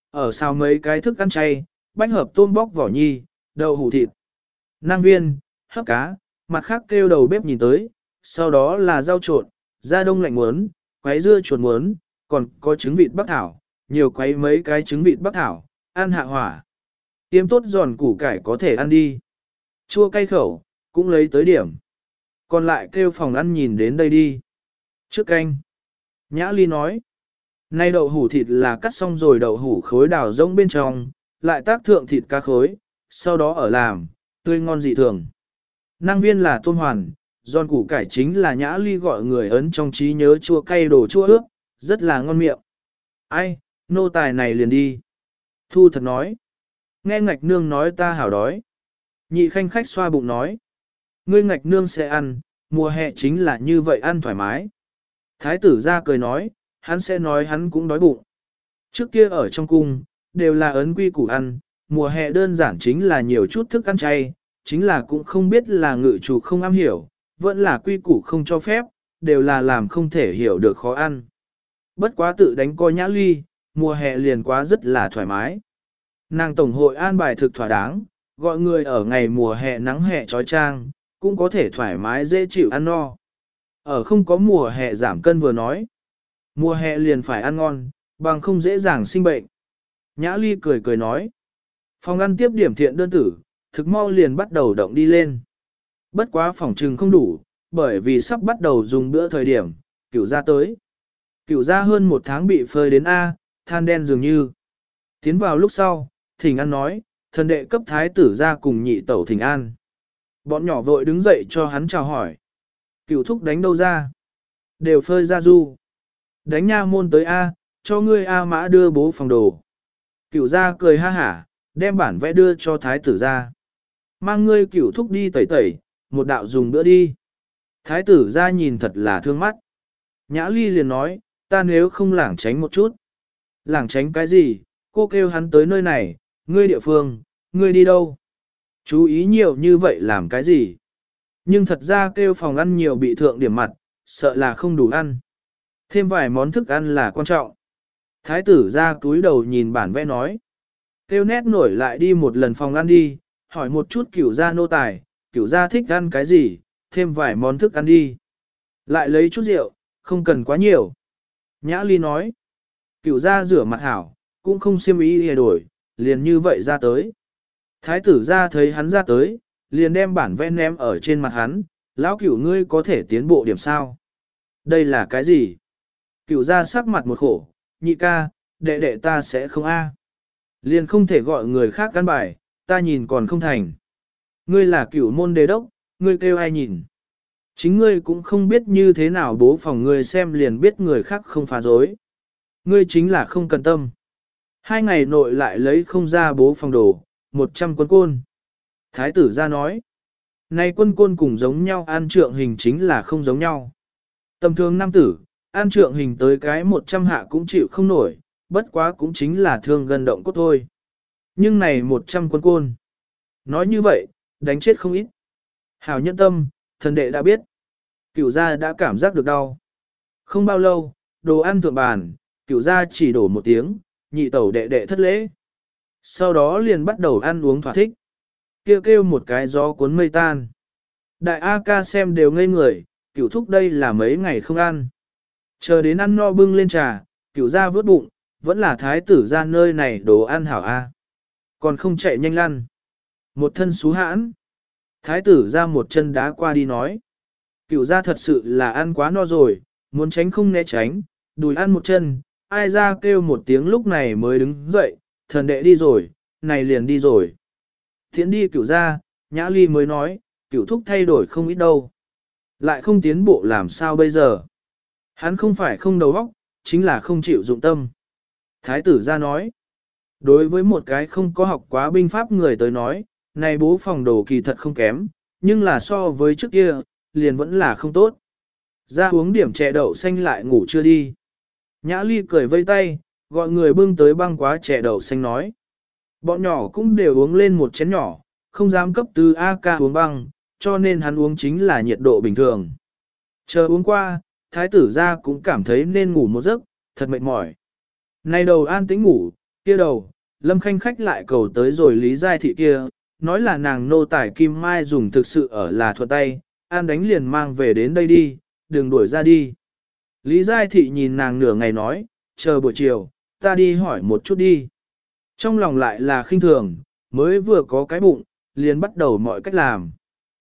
Ở xào mấy cái thức ăn chay, bánh hợp tôm bóc vỏ nhi, đậu hủ thịt, nang viên, hấp cá, mặt khác kêu đầu bếp nhìn tới, sau đó là rau trộn, da đông lạnh muốn, quấy dưa chuột muốn, còn có trứng vịt bắc thảo, nhiều quấy mấy cái trứng vịt bắc thảo, ăn hạ hỏa. Tiêm tốt giòn củ cải có thể ăn đi. Chua cay khẩu, cũng lấy tới điểm. Còn lại kêu phòng ăn nhìn đến đây đi. Trước canh. Nhã Ly nói. Nay đậu hủ thịt là cắt xong rồi đậu hủ khối đào rỗng bên trong, lại tác thượng thịt cá khối, sau đó ở làm, tươi ngon dị thường. Năng viên là tôm hoàn, giòn củ cải chính là Nhã Ly gọi người ấn trong trí nhớ chua cay đồ chua ướp, rất là ngon miệng. Ai, nô tài này liền đi. Thu thật nói. Nghe ngạch nương nói ta hảo đói. Nhị khanh khách xoa bụng nói. Ngươi ngạch nương sẽ ăn, mùa hè chính là như vậy ăn thoải mái. Thái tử ra cười nói, hắn sẽ nói hắn cũng đói bụng. Trước kia ở trong cung, đều là ấn quy củ ăn, mùa hè đơn giản chính là nhiều chút thức ăn chay, chính là cũng không biết là ngự chủ không am hiểu, vẫn là quy củ không cho phép, đều là làm không thể hiểu được khó ăn. Bất quá tự đánh coi Nhã Ly, mùa hè liền quá rất là thoải mái. Nàng tổng hội an bài thực thỏa đáng, gọi người ở ngày mùa hè nắng hè trói trang, cũng có thể thoải mái dễ chịu ăn no. Ở không có mùa hè giảm cân vừa nói, mùa hè liền phải ăn ngon, bằng không dễ dàng sinh bệnh. Nhã Ly cười cười nói, phòng ăn tiếp điểm thiện đơn tử, thực mau liền bắt đầu động đi lên. Bất quá phòng trừng không đủ, bởi vì sắp bắt đầu dùng bữa thời điểm, Cửu gia tới. Cửu gia hơn một tháng bị phơi đến A, than đen dường như. Tiến vào lúc sau, Thỉnh An nói, thần đệ cấp thái tử ra cùng nhị tẩu Thỉnh An. Bọn nhỏ vội đứng dậy cho hắn chào hỏi. Cửu thúc đánh đâu ra? Đều phơi ra du. Đánh nha môn tới A, cho ngươi A mã đưa bố phòng đồ. Cửu gia cười ha hả, đem bản vẽ đưa cho thái tử ra. Mang ngươi cửu thúc đi tẩy tẩy, một đạo dùng bữa đi. Thái tử ra nhìn thật là thương mắt. Nhã Ly liền nói, ta nếu không lảng tránh một chút. Lảng tránh cái gì, cô kêu hắn tới nơi này, ngươi địa phương, ngươi đi đâu? Chú ý nhiều như vậy làm cái gì? Nhưng thật ra kêu phòng ăn nhiều bị thượng điểm mặt, sợ là không đủ ăn. Thêm vài món thức ăn là quan trọng. Thái tử ra túi đầu nhìn bản vẽ nói. Kêu nét nổi lại đi một lần phòng ăn đi, hỏi một chút cửu gia nô tài, cửu gia thích ăn cái gì, thêm vài món thức ăn đi. Lại lấy chút rượu, không cần quá nhiều. Nhã Ly nói. Cửu gia rửa mặt hảo, cũng không xiêm ý hề đổi, liền như vậy ra tới. Thái tử ra thấy hắn ra tới, liền đem bản vẽ ném ở trên mặt hắn, lão cửu ngươi có thể tiến bộ điểm sao? Đây là cái gì? Cửu ra sắc mặt một khổ, nhị ca, đệ đệ ta sẽ không a. Liền không thể gọi người khác căn bài, ta nhìn còn không thành. Ngươi là cửu môn đế đốc, ngươi kêu ai nhìn? Chính ngươi cũng không biết như thế nào bố phòng ngươi xem liền biết người khác không phá dối. Ngươi chính là không cần tâm. 2 ngày nội lại lấy không ra bố phòng đồ, 100 quân côn. Thái tử ra nói, này quân côn cùng giống nhau an trượng hình chính là không giống nhau. Tầm thường nam tử, an trượng hình tới cái 100 hạ cũng chịu không nổi, bất quá cũng chính là thương gần động cốt thôi. Nhưng này 100 quân côn. Nói như vậy, đánh chết không ít. Hảo nhân tâm, thần đệ đã biết. Cửu gia đã cảm giác được đau. Không bao lâu, đồ ăn thượng bàn, cửu gia chỉ đổ một tiếng, nhị tẩu đệ đệ thất lễ. Sau đó liền bắt đầu ăn uống thỏa thích. Kêu kêu một cái gió cuốn mây tan. Đại A ca xem đều ngây người, cửu thúc đây là mấy ngày không ăn. Chờ đến ăn no bưng lên trà, cửu gia vớt bụng, vẫn là thái tử ra nơi này đồ ăn hảo A. Còn không chạy nhanh lăn. Một thân xú hãn. Thái tử ra một chân đá qua đi nói. Cửu gia thật sự là ăn quá no rồi, muốn tránh không né tránh, đùi ăn một chân, ai ra kêu một tiếng lúc này mới đứng dậy, thần đệ đi rồi, này liền đi rồi. Thiện đi cửu gia, Nhã Ly mới nói, cửu thúc thay đổi không ít đâu. Lại không tiến bộ làm sao bây giờ. Hắn không phải không đầu óc, chính là không chịu dụng tâm. Thái tử ra nói, đối với một cái không có học quá binh pháp người tới nói, này bố phòng đồ kỳ thật không kém, nhưng là so với trước kia, liền vẫn là không tốt. Ra uống điểm chè đậu xanh lại ngủ chưa đi. Nhã Ly cười vây tay, gọi người bưng tới băng quá chè đậu xanh nói. Bọn nhỏ cũng đều uống lên một chén nhỏ, không dám cấp từ AK uống băng, cho nên hắn uống chính là nhiệt độ bình thường. Chờ uống qua, thái tử ra cũng cảm thấy nên ngủ một giấc, thật mệt mỏi. Nay đầu an tĩnh ngủ, kia đầu, Lâm Khanh khách lại cầu tới rồi Lý Giai Thị kia, nói là nàng nô tài Kim Mai dùng thực sự ở là thuận tay, an đánh liền mang về đến đây đi, đừng đuổi ra đi. Lý Giai Thị nhìn nàng nửa ngày nói, chờ buổi chiều, ta đi hỏi một chút đi. Trong lòng lại là khinh thường, mới vừa có cái bụng, liền bắt đầu mọi cách làm.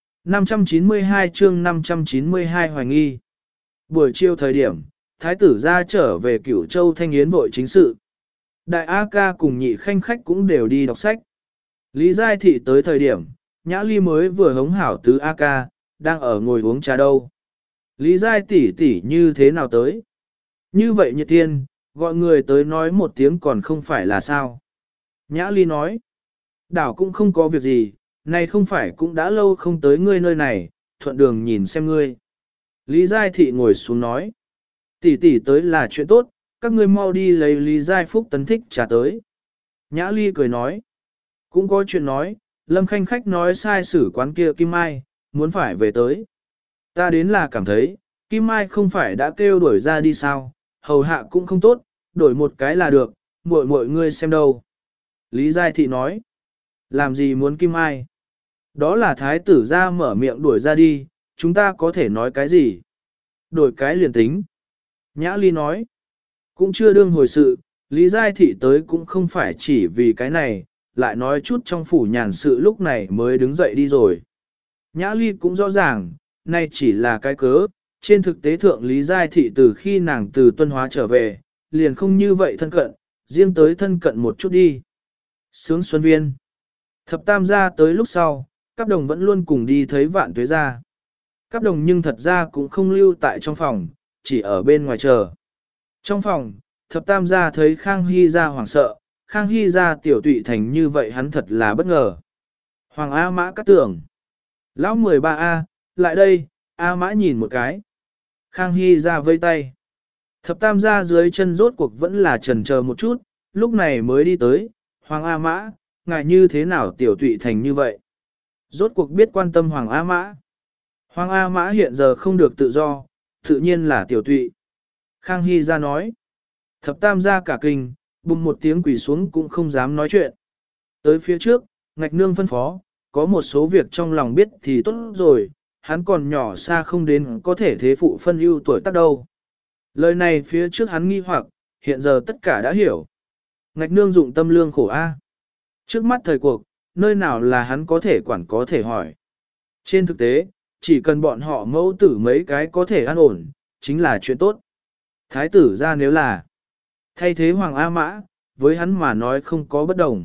592 chương 592 hoài nghi. Buổi chiều thời điểm, thái tử ra trở về Cửu Châu Thanh Yến vội chính sự. Đại A ca cùng nhị khanh khách cũng đều đi đọc sách. Lý Giai Thị tới thời điểm, Nhã Ly mới vừa hống hảo tứ A ca, đang ở ngồi uống trà đâu. Lý Giai tỷ tỷ như thế nào tới? Như vậy nhiệt tiên, gọi người tới nói một tiếng còn không phải là sao? Nhã Ly nói, đảo cũng không có việc gì, này không phải cũng đã lâu không tới ngươi nơi này, thuận đường nhìn xem ngươi. Lý Giai Thị ngồi xuống nói, tỷ tỷ tới là chuyện tốt, các ngươi mau đi lấy Lý Giai Phúc tấn thích trà tới. Nhã Ly cười nói, cũng có chuyện nói, Lâm Khanh khách nói sai sử quán kia Kim Mai, muốn phải về tới. Ta đến là cảm thấy, Kim Mai không phải đã kêu đuổi ra đi sao, hầu hạ cũng không tốt, đổi một cái là được, muội muội ngươi xem đâu. Lý Giai Thị nói, làm gì muốn Kim Mai? Đó là thái tử ra mở miệng đuổi ra đi, chúng ta có thể nói cái gì? Đổi cái liền tính. Nhã Ly nói, cũng chưa đương hồi sự, Lý Giai Thị tới cũng không phải chỉ vì cái này, lại nói chút trong phủ nhàn sự lúc này mới đứng dậy đi rồi. Nhã Ly cũng rõ ràng, nay chỉ là cái cớ, trên thực tế thượng Lý Giai Thị từ khi nàng từ Tuân Hóa trở về, liền không như vậy thân cận, riêng tới thân cận một chút đi. Sướng Xuân Viên. Thập Tam gia tới lúc sau, Cáp Đồng vẫn luôn cùng đi thấy Vạn Tuế gia. Cáp Đồng nhưng thật ra cũng không lưu tại trong phòng, chỉ ở bên ngoài chờ. Trong phòng, Thập Tam gia thấy Khang Hy gia hoảng sợ, Khang Hy gia tiểu tụy thành như vậy hắn thật là bất ngờ. Hoàng A Mã cắt tưởng. Lão 13A, lại đây, A Mã nhìn một cái. Khang Hy ra vây tay. Thập Tam gia dưới chân rốt cuộc vẫn là chần chờ một chút, lúc này mới đi tới. Hoàng A Mã, ngài như thế nào tiểu tụy thành như vậy? Rốt cuộc biết quan tâm Hoàng A Mã. Hoàng A Mã hiện giờ không được tự do, tự nhiên là tiểu tụy. Khang Hy ra nói. Thập Tam gia cả kinh, bùng một tiếng quỳ xuống cũng không dám nói chuyện. Tới phía trước, Ngạch Nương phân phó, có một số việc trong lòng biết thì tốt rồi, hắn còn nhỏ xa không đến có thể thế phụ phân ưu tuổi tác đâu. Lời này phía trước hắn nghi hoặc, hiện giờ tất cả đã hiểu. Ngạch Nương dụng tâm lương khổ A. Trước mắt thời cuộc, nơi nào là hắn có thể quản có thể hỏi. Trên thực tế, chỉ cần bọn họ mẫu tử mấy cái có thể an ổn, chính là chuyện tốt. Thái tử ra nếu là thay thế Hoàng A Mã, với hắn mà nói không có bất đồng.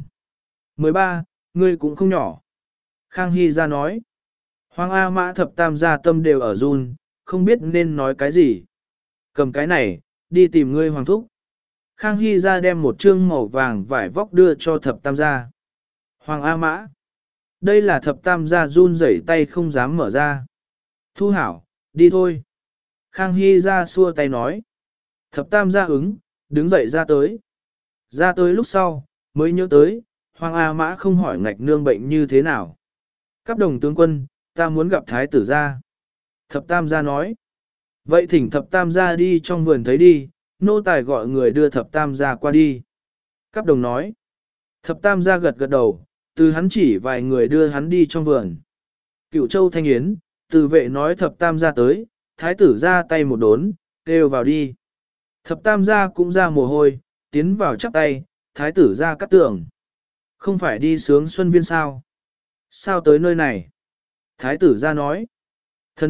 13, ngươi cũng không nhỏ. Khang Hy ra nói. Hoàng A Mã Thập Tam gia tâm đều ở run, không biết nên nói cái gì. Cầm cái này, đi tìm ngươi Hoàng Thúc. Khang Hy ra đem một trương màu vàng vải vóc đưa cho Thập Tam gia. Hoàng A Mã. Đây là Thập Tam gia run rẩy tay không dám mở ra. Thu hảo, đi thôi. Khang Hy ra xua tay nói. Thập Tam gia ứng, đứng dậy ra tới. Ra tới lúc sau, mới nhớ tới, Hoàng A Mã không hỏi Ngạch Nương bệnh như thế nào. Cáp Đồng tướng quân, ta muốn gặp thái tử gia. Thập Tam gia nói. Vậy thỉnh Thập Tam gia đi trong vườn thấy đi, nô tài gọi người đưa Thập Tam gia qua đi. Cáp Đồng nói. Thập Tam gia gật gật đầu, từ hắn chỉ vài người đưa hắn đi trong vườn. Cửu Châu Thanh Yến, từ vệ nói Thập Tam gia tới, thái tử ra tay một đốn, kêu vào đi. Thập Tam gia cũng ra mồ hôi, tiến vào chắp tay, thái tử ra cắt tưởng. Không phải đi sướng Xuân Viên sao? Sao tới nơi này? Thái tử ra nói. Thân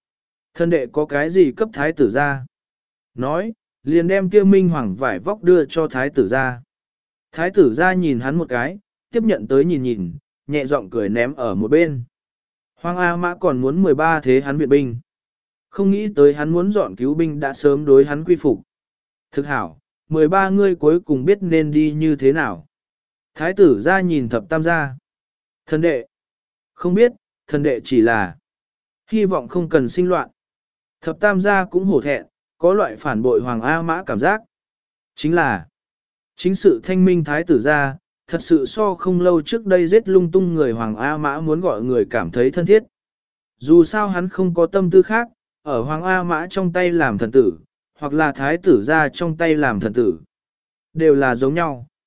đệ có cái gì cấp thái tử ra? Nói, liền đem kia minh hoàng vải vóc đưa cho thái tử ra. Thái tử ra nhìn hắn một cái, tiếp nhận tới nhìn nhìn, nhẹ giọng cười ném ở một bên. Hoàng A Mã còn muốn 13 thế hắn viện binh. Không nghĩ tới hắn muốn dọn cứu binh đã sớm đối hắn quy phục. Thực hảo, 13 ngươi cuối cùng biết nên đi như thế nào. Thái tử ra nhìn Thập Tam gia. Thần đệ. Không biết, thần đệ chỉ là hy vọng không cần sinh loạn. Thập Tam gia cũng hổ thẹn, có loại phản bội Hoàng A Mã cảm giác. Chính sự thanh minh thái tử gia, thật sự so không lâu trước đây giết lung tung người Hoàng A Mã muốn gọi người cảm thấy thân thiết. Dù sao hắn không có tâm tư khác, ở Hoàng A Mã trong tay làm thần tử, hoặc là thái tử gia trong tay làm thần tử. Đều là giống nhau.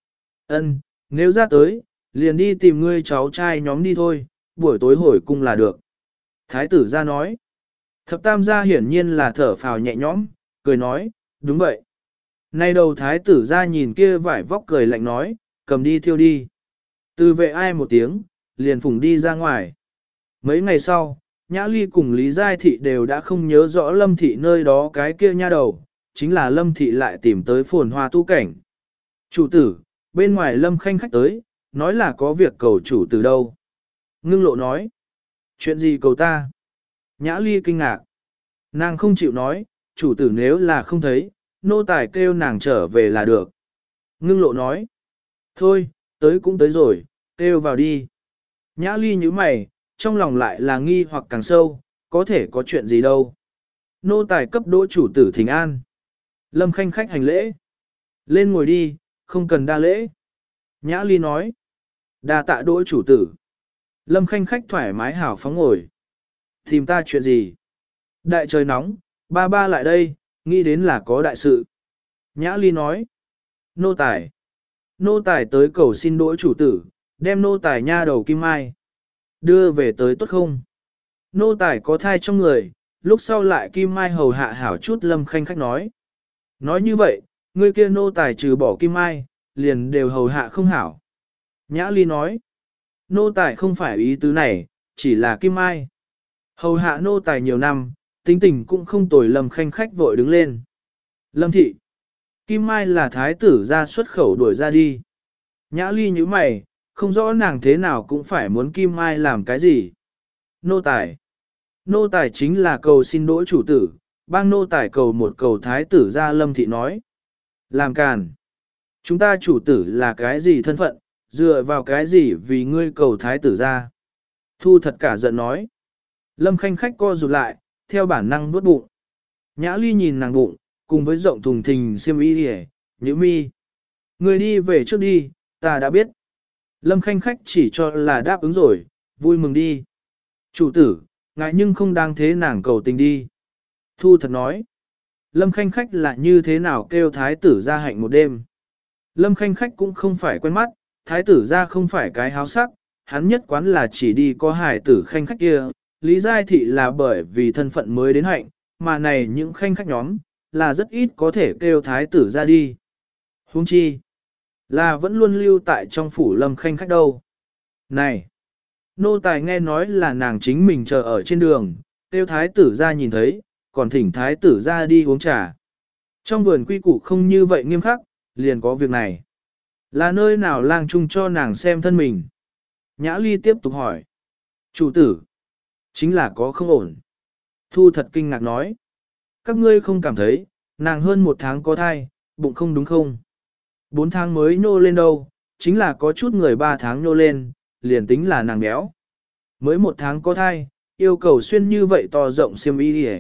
Ân, nếu ra tới, liền đi tìm ngươi cháu trai nhóm đi thôi, buổi tối hồi cung là được. Thái tử ra nói. Thập tam gia hiển nhiên là thở phào nhẹ nhõm, cười nói, đúng vậy. Nay đầu thái tử ra nhìn kia vải vóc cười lạnh nói, cầm đi thiêu đi. Từ vệ ai một tiếng, liền phùng đi ra ngoài. Mấy ngày sau, Nhã Ly cùng Lý Giai Thị đều đã không nhớ rõ Lâm Thị nơi đó cái kia nha đầu, chính là Lâm Thị lại tìm tới phồn hoa tu cảnh. Chủ tử, bên ngoài Lâm Khanh khách tới, nói là có việc cầu chủ tử đâu. Ngưng lộ nói, chuyện gì cầu ta? Nhã Ly kinh ngạc. Nàng không chịu nói, chủ tử nếu là không thấy, nô tài kêu nàng trở về là được. Ngưng lộ nói, thôi, tới cũng tới rồi, kêu vào đi. Nhã Ly như mày, trong lòng lại là nghi hoặc càng sâu, có thể có chuyện gì đâu. Nô tài cấp đỗ chủ tử thỉnh an. Lâm Khanh khách hành lễ. Lên ngồi đi, không cần đa lễ. Nhã Ly nói, đa tạ đỗ chủ tử. Lâm Khanh khách thoải mái hảo phóng ngồi. Tìm ta chuyện gì? Đại trời nóng, ba ba lại đây, nghĩ đến là có đại sự. Nhã Ly nói, nô tài. Nô tài tới cầu xin đỗ chủ tử, đem nô tài nha đầu Kim Mai. Đưa về tới tốt không? Nô tài có thai trong người, lúc sau lại Kim Mai hầu hạ hảo chút. Lâm Khanh khách nói. Nói như vậy, người kia nô tài trừ bỏ Kim Mai, liền đều hầu hạ không hảo. Nhã Ly nói, nô tài không phải ý tứ này, chỉ là Kim Mai. Hầu hạ nô tài nhiều năm, tính tình cũng không tồi. Lâm Khanh khách vội đứng lên. Lâm thị, Kim Mai là thái tử ra xuất khẩu đuổi ra đi. Nhã Ly như mày, không rõ nàng thế nào cũng phải muốn Kim Mai làm cái gì. Nô tài. Nô tài chính là cầu xin đỗ chủ tử, bang nô tài cầu một cầu thái tử ra. Lâm thị nói. Làm càn. Chúng ta chủ tử là cái gì thân phận, dựa vào cái gì vì ngươi cầu thái tử ra. Thu thật cả giận nói. Lâm Khanh khách co rụt lại, theo bản năng nuốt bụng. Nhã Ly nhìn nàng bụng, cùng với rộng thùng thình xiêm y hề, nhữ mi. Người đi về trước đi, ta đã biết. Lâm Khanh khách chỉ cho là đáp ứng rồi, vui mừng đi. Chủ tử, ngại nhưng không đang thế nàng cầu tình đi. Thu thật nói. Lâm Khanh khách là như thế nào kêu thái tử ra hạnh một đêm. Lâm Khanh khách cũng không phải quen mắt, thái tử ra không phải cái háo sắc, hắn nhất quán là chỉ đi có hài tử Khanh khách kia. Lý Giai Thị là bởi vì thân phận mới đến hạnh, mà này những Khanh khách nhóm, là rất ít có thể kêu thái tử ra đi. Huống chi, là vẫn luôn lưu tại trong phủ Lâm Khanh khách đâu. Này, nô tài nghe nói là nàng chính mình chờ ở trên đường, kêu thái tử ra nhìn thấy, còn thỉnh thái tử ra đi uống trà. Trong vườn quy củ không như vậy nghiêm khắc, liền có việc này. Là nơi nào lang chung cho nàng xem thân mình. Nhã Ly tiếp tục hỏi. Chủ tử, chính là có không ổn. Thu thật kinh ngạc nói. Các ngươi không cảm thấy, nàng hơn 1 tháng có thai, bụng không đúng không? 4 tháng mới nhô lên đâu, chính là có chút người 3 tháng nhô lên, liền tính là nàng béo. Mới 1 tháng có thai, yêu cầu xuyên như vậy to rộng xiêm y đi.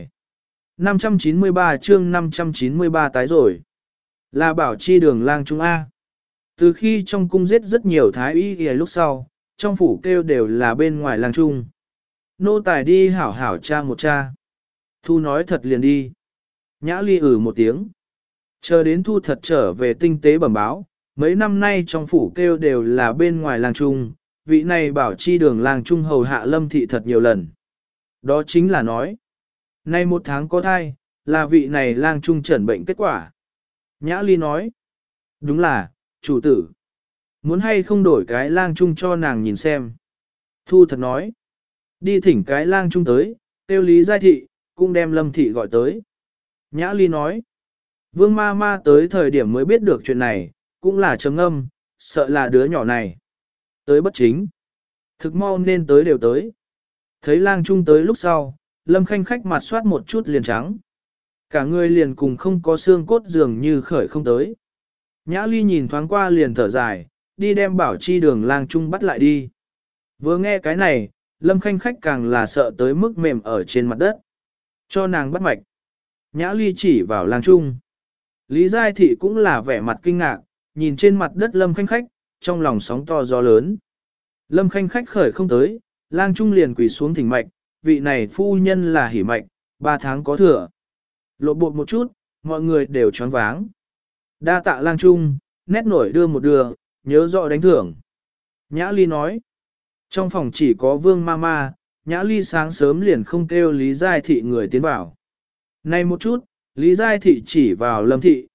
593 chương 593 tái rồi. Là bảo chi đường lang trung A. Từ khi trong cung giết rất nhiều thái y lúc sau, trong phủ kêu đều là bên ngoài lang trung. Nô tài đi hảo hảo cha một cha. Thu nói thật liền đi. Nhã Ly một tiếng. Chờ đến Thu thật trở về tinh tế bẩm báo, mấy năm nay trong phủ kêu đều là bên ngoài lang trung, vị này bảo chi đường lang trung hầu hạ Lâm thị thật nhiều lần. Đó chính là nói, nay 1 tháng có thai, là vị này lang trung chẩn bệnh kết quả. Nhã Ly nói, đúng là, chủ tử. Muốn hay không đổi cái lang trung cho nàng nhìn xem. Thu thật nói, đi thỉnh cái lang trung tới, tiêu Lý Giai Thị, cũng đem Lâm thị gọi tới. Nhã Ly nói, Vương ma ma tới thời điểm mới biết được chuyện này, cũng là trầm ngâm, sợ là đứa nhỏ này. Tới bất chính. Thực mau nên tới đều tới. Thấy lang trung tới lúc sau, Lâm Khanh khách mặt soát một chút liền trắng. Cả người liền cùng không có xương cốt dường như khởi không tới. Nhã Ly nhìn thoáng qua liền thở dài, đi đem bảo chi đường lang trung bắt lại đi. Vừa nghe cái này, Lâm Khanh khách càng là sợ tới mức mềm ở trên mặt đất. Cho nàng bắt mạch. Nhã Ly chỉ vào lang trung. Lý Giai Thị cũng là vẻ mặt kinh ngạc, nhìn trên mặt đất Lâm Khanh khách, trong lòng sóng to gió lớn. Lâm Khanh khách khởi không tới, lang trung liền quỳ xuống thỉnh mạch, vị này phu nhân là hỉ mạch, 3 tháng có thừa. Lộ bột một chút, mọi người đều choáng váng. Đa tạ lang trung, nét nổi đưa một đưa, Nhớ rõ đánh thưởng. Nhã Ly nói. Trong phòng chỉ có Vương Mama, Nhã Ly sáng sớm liền không kêu Lý Giai Thị người tiến vào. Này một chút, Lý Giai Thị chỉ vào Lâm Thị,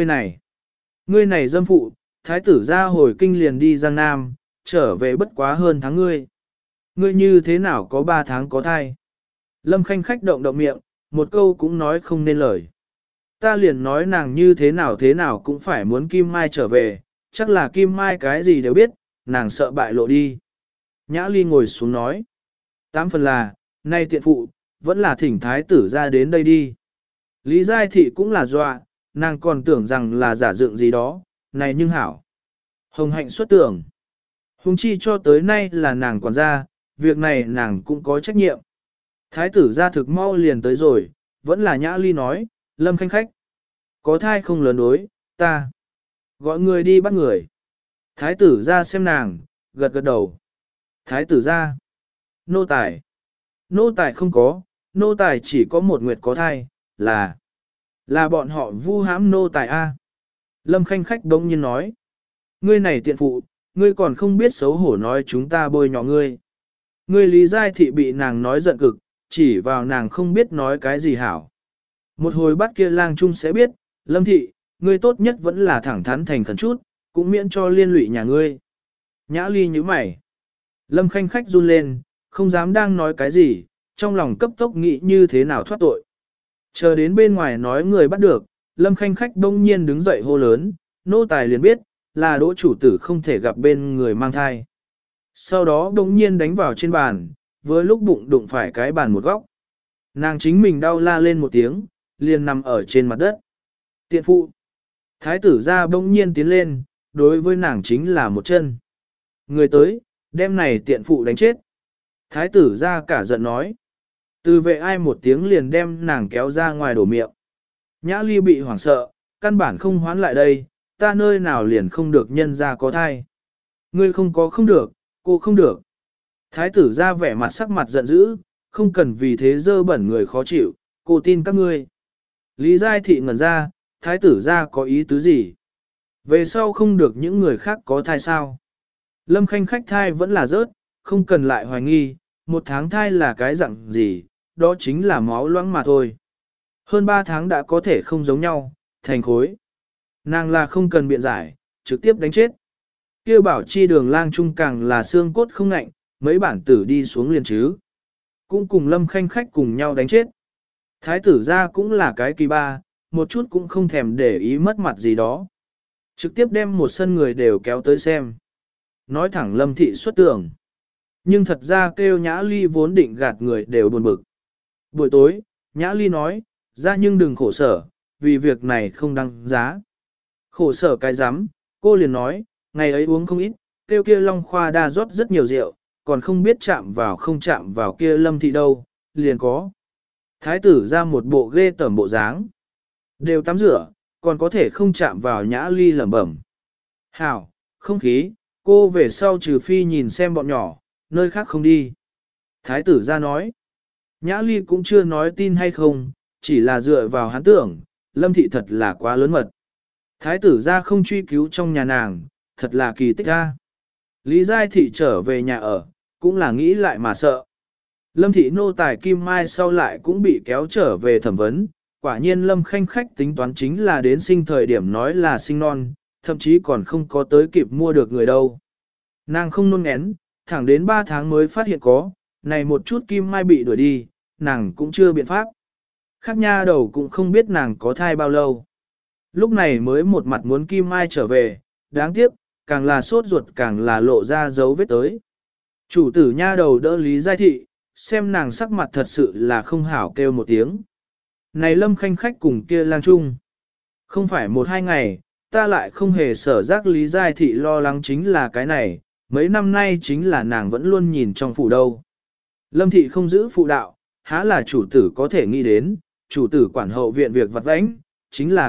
ngươi này dâm phụ, thái tử ra hồi kinh liền đi Giang Nam, trở về bất quá hơn tháng ngươi. Ngươi như thế nào có 3 tháng có thai? Lâm Khanh khách động động miệng, một câu cũng nói không nên lời. Ta liền nói nàng như thế nào cũng phải muốn Kim Mai trở về, chắc là Kim Mai cái gì đều biết, nàng sợ bại lộ đi. Nhã Ly ngồi xuống nói. 8 phần là, nay tiện phụ, vẫn là thỉnh thái tử ra đến đây đi. Lý Giai Thị cũng là dọa, nàng còn tưởng rằng là giả dựng gì đó, này nhưng hảo. Hồng Hạnh xuất tưởng. Hùng chi cho tới nay là nàng quản gia, việc này nàng cũng có trách nhiệm. Thái tử ra thực mau liền tới rồi, vẫn là Nhã Ly nói, Lâm Khanh khách. Có thai không lớn đối, ta. Gọi người đi bắt người. Thái tử ra xem nàng, gật gật đầu. Thái tử ra. Nô tài. Nô tài không có, nô tài chỉ có một nguyệt có thai, là bọn họ vu hãm nô tài A. Lâm Khanh khách đống nhiên nói. Ngươi này tiện phụ, ngươi còn không biết xấu hổ nói chúng ta bôi nhọ ngươi. Ngươi Lý Giai Thị bị nàng nói giận cực, chỉ vào nàng không biết nói cái gì hảo. Một hồi bắt kia lang trung sẽ biết, Lâm Thị, ngươi tốt nhất vẫn là thẳng thắn thành khẩn chút, cũng miễn cho liên lụy nhà ngươi. Nhã Ly nhíu mày. Lâm Khanh khách run lên, không dám đang nói cái gì, trong lòng cấp tốc nghĩ như thế nào thoát tội. Chờ đến bên ngoài nói người bắt được, Lâm Khanh khách đông nhiên đứng dậy hô lớn, nô tài liền biết, là đỗ chủ tử không thể gặp bên người mang thai. Sau đó đông nhiên đánh vào trên bàn, với lúc bụng đụng phải cái bàn một góc. Nàng chính mình đau la lên một tiếng, liền nằm ở trên mặt đất. Tiện phụ. Thái tử ra đông nhiên tiến lên, đối với nàng chính là một chân. Người tới, đem này tiện phụ đánh chết. Thái tử ra cả giận nói. Từ vệ ai một tiếng liền đem nàng kéo ra ngoài đổ miệng. Nhã Ly bị hoảng sợ, căn bản không hoán lại đây, ta nơi nào liền không được nhân ra có thai. Ngươi không có không được, cô không được. Thái tử ra vẻ mặt sắc mặt giận dữ, không cần vì thế dơ bẩn người khó chịu, cô tin các ngươi. Lý Giai Thị ngẩn ra, thái tử ra có ý tứ gì? Về sau không được những người khác có thai sao? Lâm Khanh khách thai vẫn là rớt, không cần lại hoài nghi, 1 tháng thai là cái dạng gì, đó chính là máu loãng mà thôi. Hơn 3 tháng đã có thể không giống nhau, thành khối. Nàng là không cần biện giải, trực tiếp đánh chết. Kêu bảo chi đường lang trung càng là xương cốt không ngạnh, mấy bản tử đi xuống liền chứ. Cũng cùng Lâm Khanh khách cùng nhau đánh chết. Thái tử ra cũng là cái kỳ ba, một chút cũng không thèm để ý mất mặt gì đó. Trực tiếp đem một sân người đều kéo tới xem. Nói thẳng Lâm Thị xuất tưởng. Nhưng thật ra kêu Nhã Ly vốn định gạt người đều buồn bực. Buổi tối, Nhã Ly nói, ra nhưng đừng khổ sở, vì việc này không đăng giá. Khổ sở cái rắm cô liền nói, ngày ấy uống không ít, kêu kia Long Khoa đa rót rất nhiều rượu, còn không biết chạm vào không chạm vào kia Lâm Thị đâu, liền có. Thái tử ra một bộ ghê tởm bộ dáng. Đều tắm rửa, còn có thể không chạm vào Nhã Ly lẩm bẩm. Hảo, không khí, cô về sau trừ phi nhìn xem bọn nhỏ, nơi khác không đi. Thái tử ra nói. Nhã Ly cũng chưa nói tin hay không, chỉ là dựa vào hắn tưởng, Lâm Thị thật là quá lớn mật. Thái tử ra không truy cứu trong nhà nàng, thật là kỳ tích ra. Lý Giai Thị trở về nhà ở, cũng là nghĩ lại mà sợ. Lâm Thị nô tài Kim Mai sau lại cũng bị kéo trở về thẩm vấn, quả nhiên Lâm Khanh khách tính toán chính là đến sinh thời điểm nói là sinh non, thậm chí còn không có tới kịp mua được người đâu. Nàng không nôn ngén, thẳng đến 3 tháng mới phát hiện có, này một chút Kim Mai bị đuổi đi, nàng cũng chưa biện pháp. Khác nha đầu cũng không biết nàng có thai bao lâu. Lúc này mới một mặt muốn Kim Mai trở về, đáng tiếc, càng là sốt ruột càng là lộ ra dấu vết tới. Chủ tử nha đầu đỡ Lý Giai Thị, xem nàng sắc mặt thật sự là không hảo kêu một tiếng. Này Lâm Khanh khách cùng kia lang trung. Không phải 1-2 ngày, ta lại không hề sở giác Lý Giai Thị lo lắng chính là cái này, mấy năm nay chính là nàng vẫn luôn nhìn trong phủ đâu. Lâm Thị không giữ phụ đạo, há là chủ tử có thể nghĩ đến, chủ tử quản hậu viện việc vặt vãnh, chính là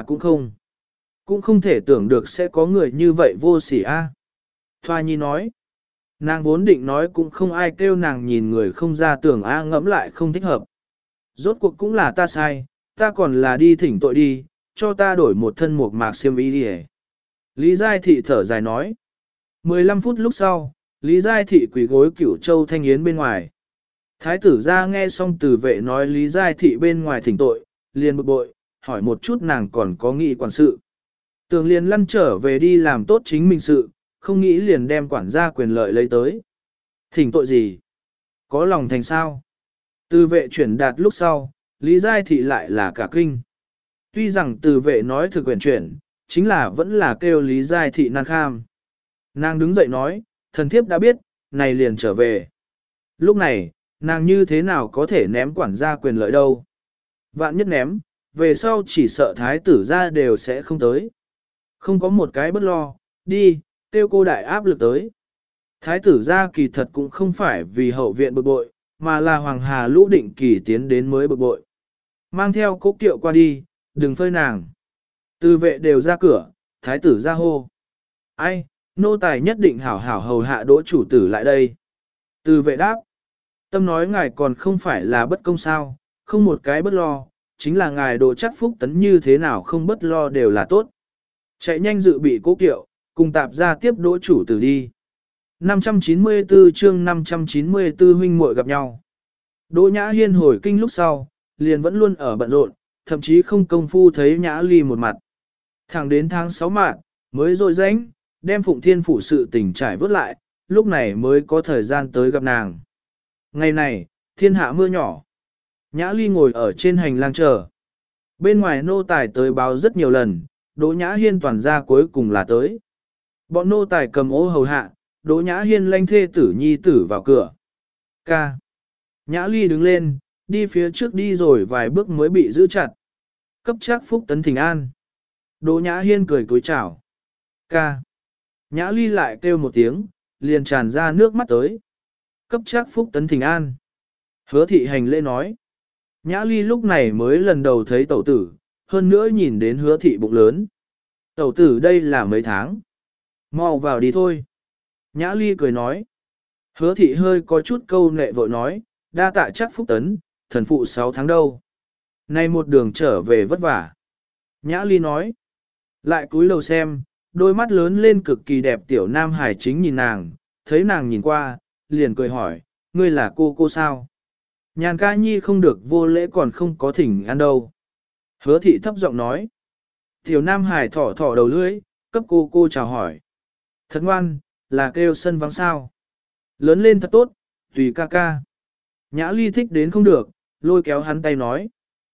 cũng không thể tưởng được sẽ có người như vậy vô sỉ a. Thoa Nhi nói, nàng vốn định nói cũng không ai kêu nàng nhìn người không ra tưởng a ngẫm lại không thích hợp. Rốt cuộc cũng là ta sai, ta còn là đi thỉnh tội đi, cho ta đổi một thân mộc mạc xiêm y đi. Lý Giai Thị thở dài nói, 15 phút lúc sau, Lý Giai Thị quỳ gối Cửu Châu Thanh Yến bên ngoài. Thái tử ra nghe xong Từ Vệ nói Lý Giai Thị bên ngoài thỉnh tội, liền bực bội, hỏi một chút nàng còn có nghị quản sự. Tường liền lăn trở về đi làm tốt chính mình sự, không nghĩ liền đem quản gia quyền lợi lấy tới. Thỉnh tội gì? Có lòng thành sao? Từ Vệ chuyển đạt lúc sau, Lý Giai Thị lại là cả kinh. Tuy rằng Từ Vệ nói thực quyền chuyển, chính là vẫn là kêu Lý Giai Thị nan kham. Nàng đứng dậy nói, thần thiếp đã biết, này liền trở về. Lúc này, nàng như thế nào có thể ném quản gia quyền lợi đâu? Vạn nhất ném, về sau chỉ sợ thái tử ra đều sẽ không tới. Không có một cái bất lo, đi, tiêu cô đại áp lực tới. Thái tử ra kỳ thật cũng không phải vì hậu viện bực bội, mà là Hoàng Hà Lũ Định Kỳ tiến đến mới bực bội. Mang theo cố kiệu qua đi, đừng phơi nàng. Từ Vệ đều ra cửa, thái tử ra hô. Ai, nô tài nhất định hảo hảo hầu hạ đỗ chủ tử lại đây. Từ Vệ đáp. Tâm nói ngài còn không phải là bất công sao, không một cái bất lo, chính là ngài độ chắc phúc tấn như thế nào không bất lo đều là tốt. Chạy nhanh dự bị cố kiệu, cùng tạp ra tiếp đỗ chủ tử đi. 594 chương 594 huynh muội gặp nhau. Đỗ Nhã Hiên hồi kinh lúc sau, liền vẫn luôn ở bận rộn, thậm chí không công phu thấy Nhã Ly một mặt. Thẳng đến tháng 6 mạng, mới rội rãnh, đem Phụng Thiên Phủ sự tình trải vớt lại, lúc này mới có thời gian tới gặp nàng. Ngày này, thiên hạ mưa nhỏ. Nhã Ly ngồi ở trên hành lang chờ. Bên ngoài nô tài tới báo rất nhiều lần, Đỗ Nhã Hiên toàn ra cuối cùng là tới. Bọn nô tài cầm ô hầu hạ, Đỗ Nhã Hiên lanh thê tử nhi tử vào cửa. Ca. Nhã Ly đứng lên, đi phía trước đi rồi vài bước mới bị giữ chặt. Cấp trác phúc tấn thỉnh an. Đỗ Nhã Hiên cười cúi chào. Ca. Nhã Ly lại kêu một tiếng, liền tràn ra nước mắt tới. Cấp trác phúc tấn thỉnh an. Hứa thị hành lễ nói. Nhã Ly lúc này mới lần đầu thấy tẩu tử, hơn nữa nhìn đến hứa thị bụng lớn. Tẩu tử đây là mấy tháng. Mau vào đi thôi. Nhã Ly cười nói. Hứa thị hơi có chút câu nệ vội nói, đa tạ chắc phúc tấn, thần phụ 6 tháng đâu. Nay một đường trở về vất vả. Nhã Ly nói. Lại cúi đầu xem, đôi mắt lớn lên cực kỳ đẹp tiểu nam hài chính nhìn nàng, thấy nàng nhìn qua, liền cười hỏi, ngươi là cô sao? Nhàn ca nhi không được vô lễ còn không có thỉnh ăn đâu. Hứa thị thấp giọng nói. Tiểu nam hải thỏ thỏ đầu lưỡi, cấp cô chào hỏi. Thật ngoan, là kêu sân vắng sao. Lớn lên thật tốt, tùy ca ca. Nhã Ly thích đến không được, lôi kéo hắn tay nói.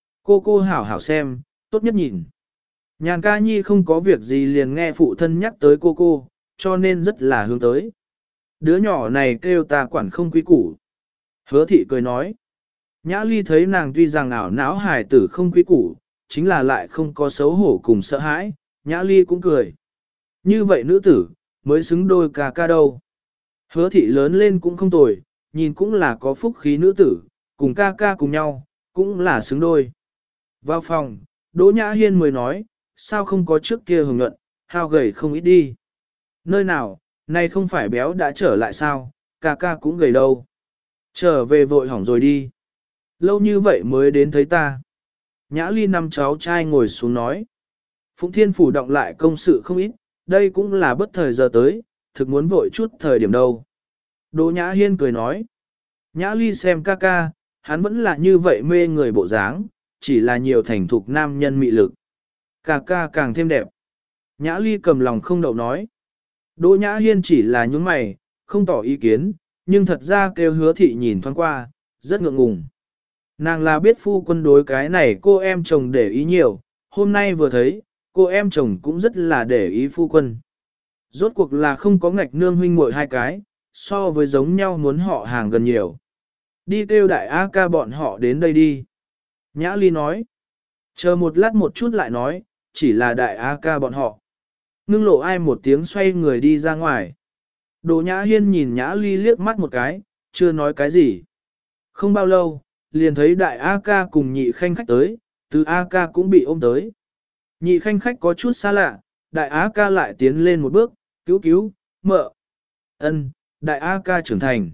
Cô hảo hảo xem, tốt nhất nhìn. Nhàn ca nhi không có việc gì liền nghe phụ thân nhắc tới cô, cho nên rất là hướng tới. Đứa nhỏ này kêu ta quản không quý củ. Hứa thị cười nói. Nhã Ly thấy nàng tuy rằng ảo não hài tử không quý củ, chính là lại không có xấu hổ cùng sợ hãi, Nhã Ly cũng cười. Như vậy nữ tử, mới xứng đôi ca ca đâu. Hứa thị lớn lên cũng không tồi, nhìn cũng là có phúc khí nữ tử, cùng ca ca cùng nhau, cũng là xứng đôi. Vào phòng, Đỗ Nhã Hiên mới nói, sao không có trước kia hưởng nhuận, hao gầy không ít đi. Nơi nào, này không phải béo đã trở lại sao, ca ca cũng gầy đâu. Trở về vội hỏng rồi đi. Lâu như vậy mới đến thấy ta. Nhã Ly năm cháu trai ngồi xuống nói. Phụng Thiên Phủ động lại công sự không ít, đây cũng là bất thời giờ tới, thực muốn vội chút thời điểm đâu. Đỗ Nhã Hiên cười nói. Nhã Ly xem ca ca, hắn vẫn là như vậy mê người bộ dáng, chỉ là nhiều thành thục nam nhân mị lực. Ca ca càng thêm đẹp. Nhã Ly cầm lòng không đậu nói. Đỗ Nhã Hiên chỉ là nhướng mày, không tỏ ý kiến, nhưng thật ra kêu Hứa thị nhìn thoáng qua, rất ngượng ngùng. Nàng là biết phu quân đối cái này cô em chồng để ý nhiều, hôm nay vừa thấy, cô em chồng cũng rất là để ý phu quân. Rốt cuộc là không có ngạch nương huynh muội hai cái, so với giống nhau muốn họ hàng gần nhiều. Đi kêu đại A ca bọn họ đến đây đi. Nhã Ly nói. Chờ một lát một chút lại nói, chỉ là đại A ca bọn họ. Ngưng lộ ai một tiếng xoay người đi ra ngoài. Đỗ Nhã Hiên nhìn Nhã Ly liếc mắt một cái, chưa nói cái gì. Không bao lâu, liền thấy đại A ca cùng nhị khanh khách tới, từ A ca cũng bị ôm tới. Nhị khanh khách có chút xa lạ, đại A ca lại tiến lên một bước, cứu, mợ. Ân, đại A ca trưởng thành.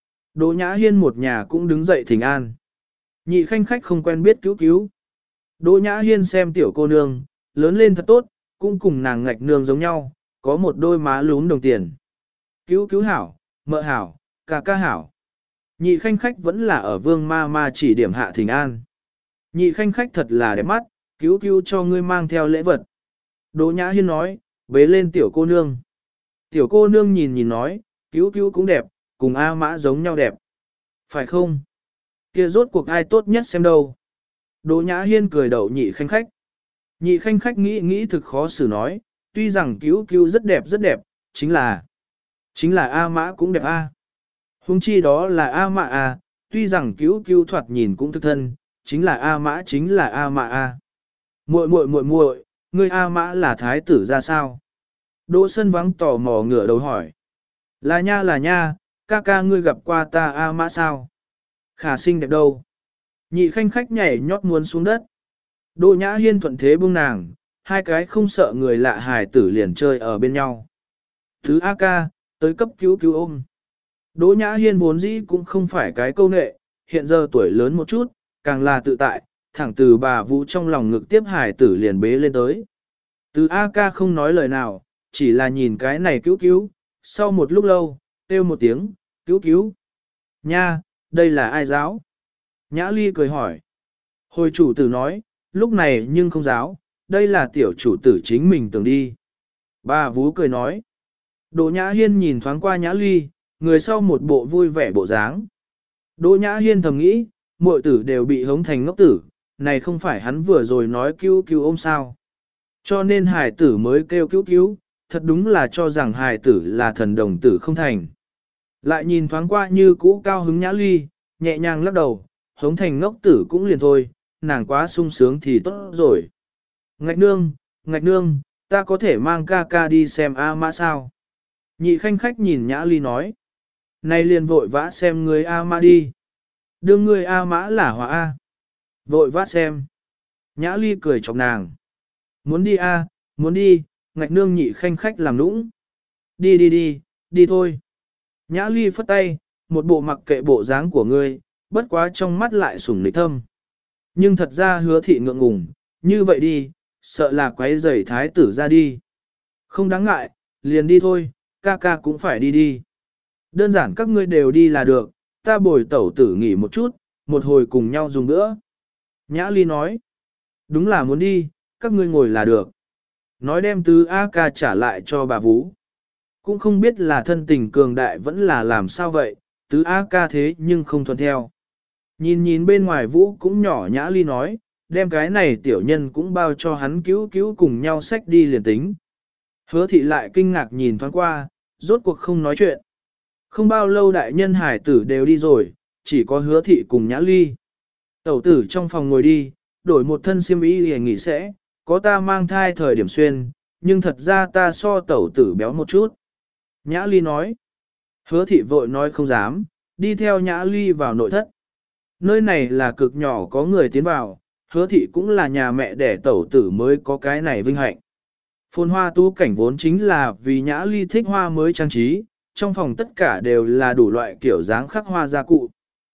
Đỗ Nhã Hiên một nhà cũng đứng dậy thỉnh an. Nhị khanh khách không quen biết cứu. Đỗ Nhã Hiên xem tiểu cô nương, lớn lên thật tốt, cũng cùng nàng ngạch nương giống nhau, có một đôi má lún đồng tiền. Cứu cứu hảo, mợ hảo, ca ca hảo. Nhị khanh khách vẫn là ở vương ma ma chỉ điểm hạ thỉnh an. Nhị khanh khách thật là đẹp mắt, cứu cứu cho ngươi mang theo lễ vật. Đỗ Nhã Hiên nói, bế lên tiểu cô nương. Tiểu cô nương nhìn nhìn nói, cứu cứu cũng đẹp, cùng A Mã giống nhau đẹp. Phải không? Kia rốt cuộc ai tốt nhất xem đâu. Đỗ Nhã Hiên cười đậu nhị khanh khách. Nhị khanh khách nghĩ nghĩ thực khó xử nói, tuy rằng cứu cứu rất đẹp, chính là A Mã cũng đẹp A. Hùng chi đó là A Mã A, tuy rằng cứu cứu thoạt nhìn cũng thực thân, chính là A Mã A. Muội, ngươi A Mã là thái tử ra sao? Đỗ Sân Vắng tò mò ngửa đầu hỏi. Là nha, ca ca ngươi gặp qua ta A Mã sao? Khả xinh đẹp đâu? Nhị khanh khách nhảy nhót muốn xuống đất. Đỗ Nhã Hiên thuận thế buông nàng, hai cái không sợ người lạ hài tử liền chơi ở bên nhau. Thứ A ca, tới cấp cứu ôm. Đỗ Nhã Hiên vốn dĩ cũng không phải cái câu nệ, hiện giờ tuổi lớn một chút, càng là tự tại, thẳng từ bà Vũ trong lòng ngực tiếp hài tử liền bế lên tới. Từ A ca không nói lời nào, chỉ là nhìn cái này cứu, sau một lúc lâu, kêu một tiếng, cứu. Nha, đây là ai giáo? Nhã Ly cười hỏi. Hồi chủ tử nói, lúc này nhưng không giáo, đây là tiểu chủ tử chính mình tưởng đi. Bà Vũ cười nói. Đỗ Nhã Hiên nhìn thoáng qua Nhã Ly, người sau một bộ vui vẻ bộ dáng. Đỗ Nhã Hiên thầm nghĩ, muội tử đều bị hống thành ngốc tử, này không phải hắn vừa rồi nói cứu ôm sao. Cho nên hài tử mới kêu cứu, thật đúng là cho rằng hài tử là thần đồng tử không thành. Lại nhìn thoáng qua như cũ cao hứng Nhã Ly, nhẹ nhàng lắc đầu, hống thành ngốc tử cũng liền thôi, nàng quá sung sướng thì tốt rồi. Ngạch nương, ta có thể mang ca ca đi xem A Mã sao? Nhị khanh khách nhìn Nhã Ly nói. Này liền vội vã xem người A Mã đi. Đương người A Mã là hòa A. Vội vã xem. Nhã Ly cười chọc nàng. Muốn đi A, muốn đi, ngạch nương nhị khanh khách làm nũng. Đi thôi. Nhã Ly phất tay, một bộ mặc kệ bộ dáng của ngươi, bất quá trong mắt lại sủng nịch thâm. Nhưng thật ra Hứa thị ngượng ngùng, như vậy đi, sợ là quấy rầy thái tử ra đi. Không đáng ngại, liền đi thôi, ca ca cũng phải đi. Đơn giản các ngươi đều đi là được, ta bồi tẩu tử nghỉ một chút, một hồi cùng nhau dùng nữa. Nhã Ly nói, đúng là muốn đi, các ngươi ngồi là được. Nói đem tứ A ca trả lại cho bà Vũ. Cũng không biết là thân tình cường đại vẫn là làm sao vậy, tứ A ca thế nhưng không thuận theo. Nhìn bên ngoài Vũ cũng nhỏ Nhã Ly nói, đem cái này tiểu nhân cũng bao cho hắn cứu cùng nhau xách đi liền tính. Hứa thị lại kinh ngạc nhìn thoáng qua, rốt cuộc không nói chuyện. Không bao lâu đại nhân hải tử đều đi rồi, chỉ có Hứa thị cùng Nhã Ly. Tẩu tử trong phòng ngồi đi, đổi một thân xiêm y để nghỉ sẽ, có ta mang thai thời điểm xuyên, nhưng thật ra ta so tẩu tử béo một chút. Nhã Ly nói. Hứa thị vội nói không dám, đi theo Nhã Ly vào nội thất. Nơi này là cực nhỏ có người tiến vào, Hứa thị cũng là nhà mẹ đẻ tẩu tử mới có cái này vinh hạnh. Phồn hoa tu cảnh vốn chính là vì Nhã Ly thích hoa mới trang trí, trong phòng tất cả đều là đủ loại kiểu dáng khắc hoa gia cụ.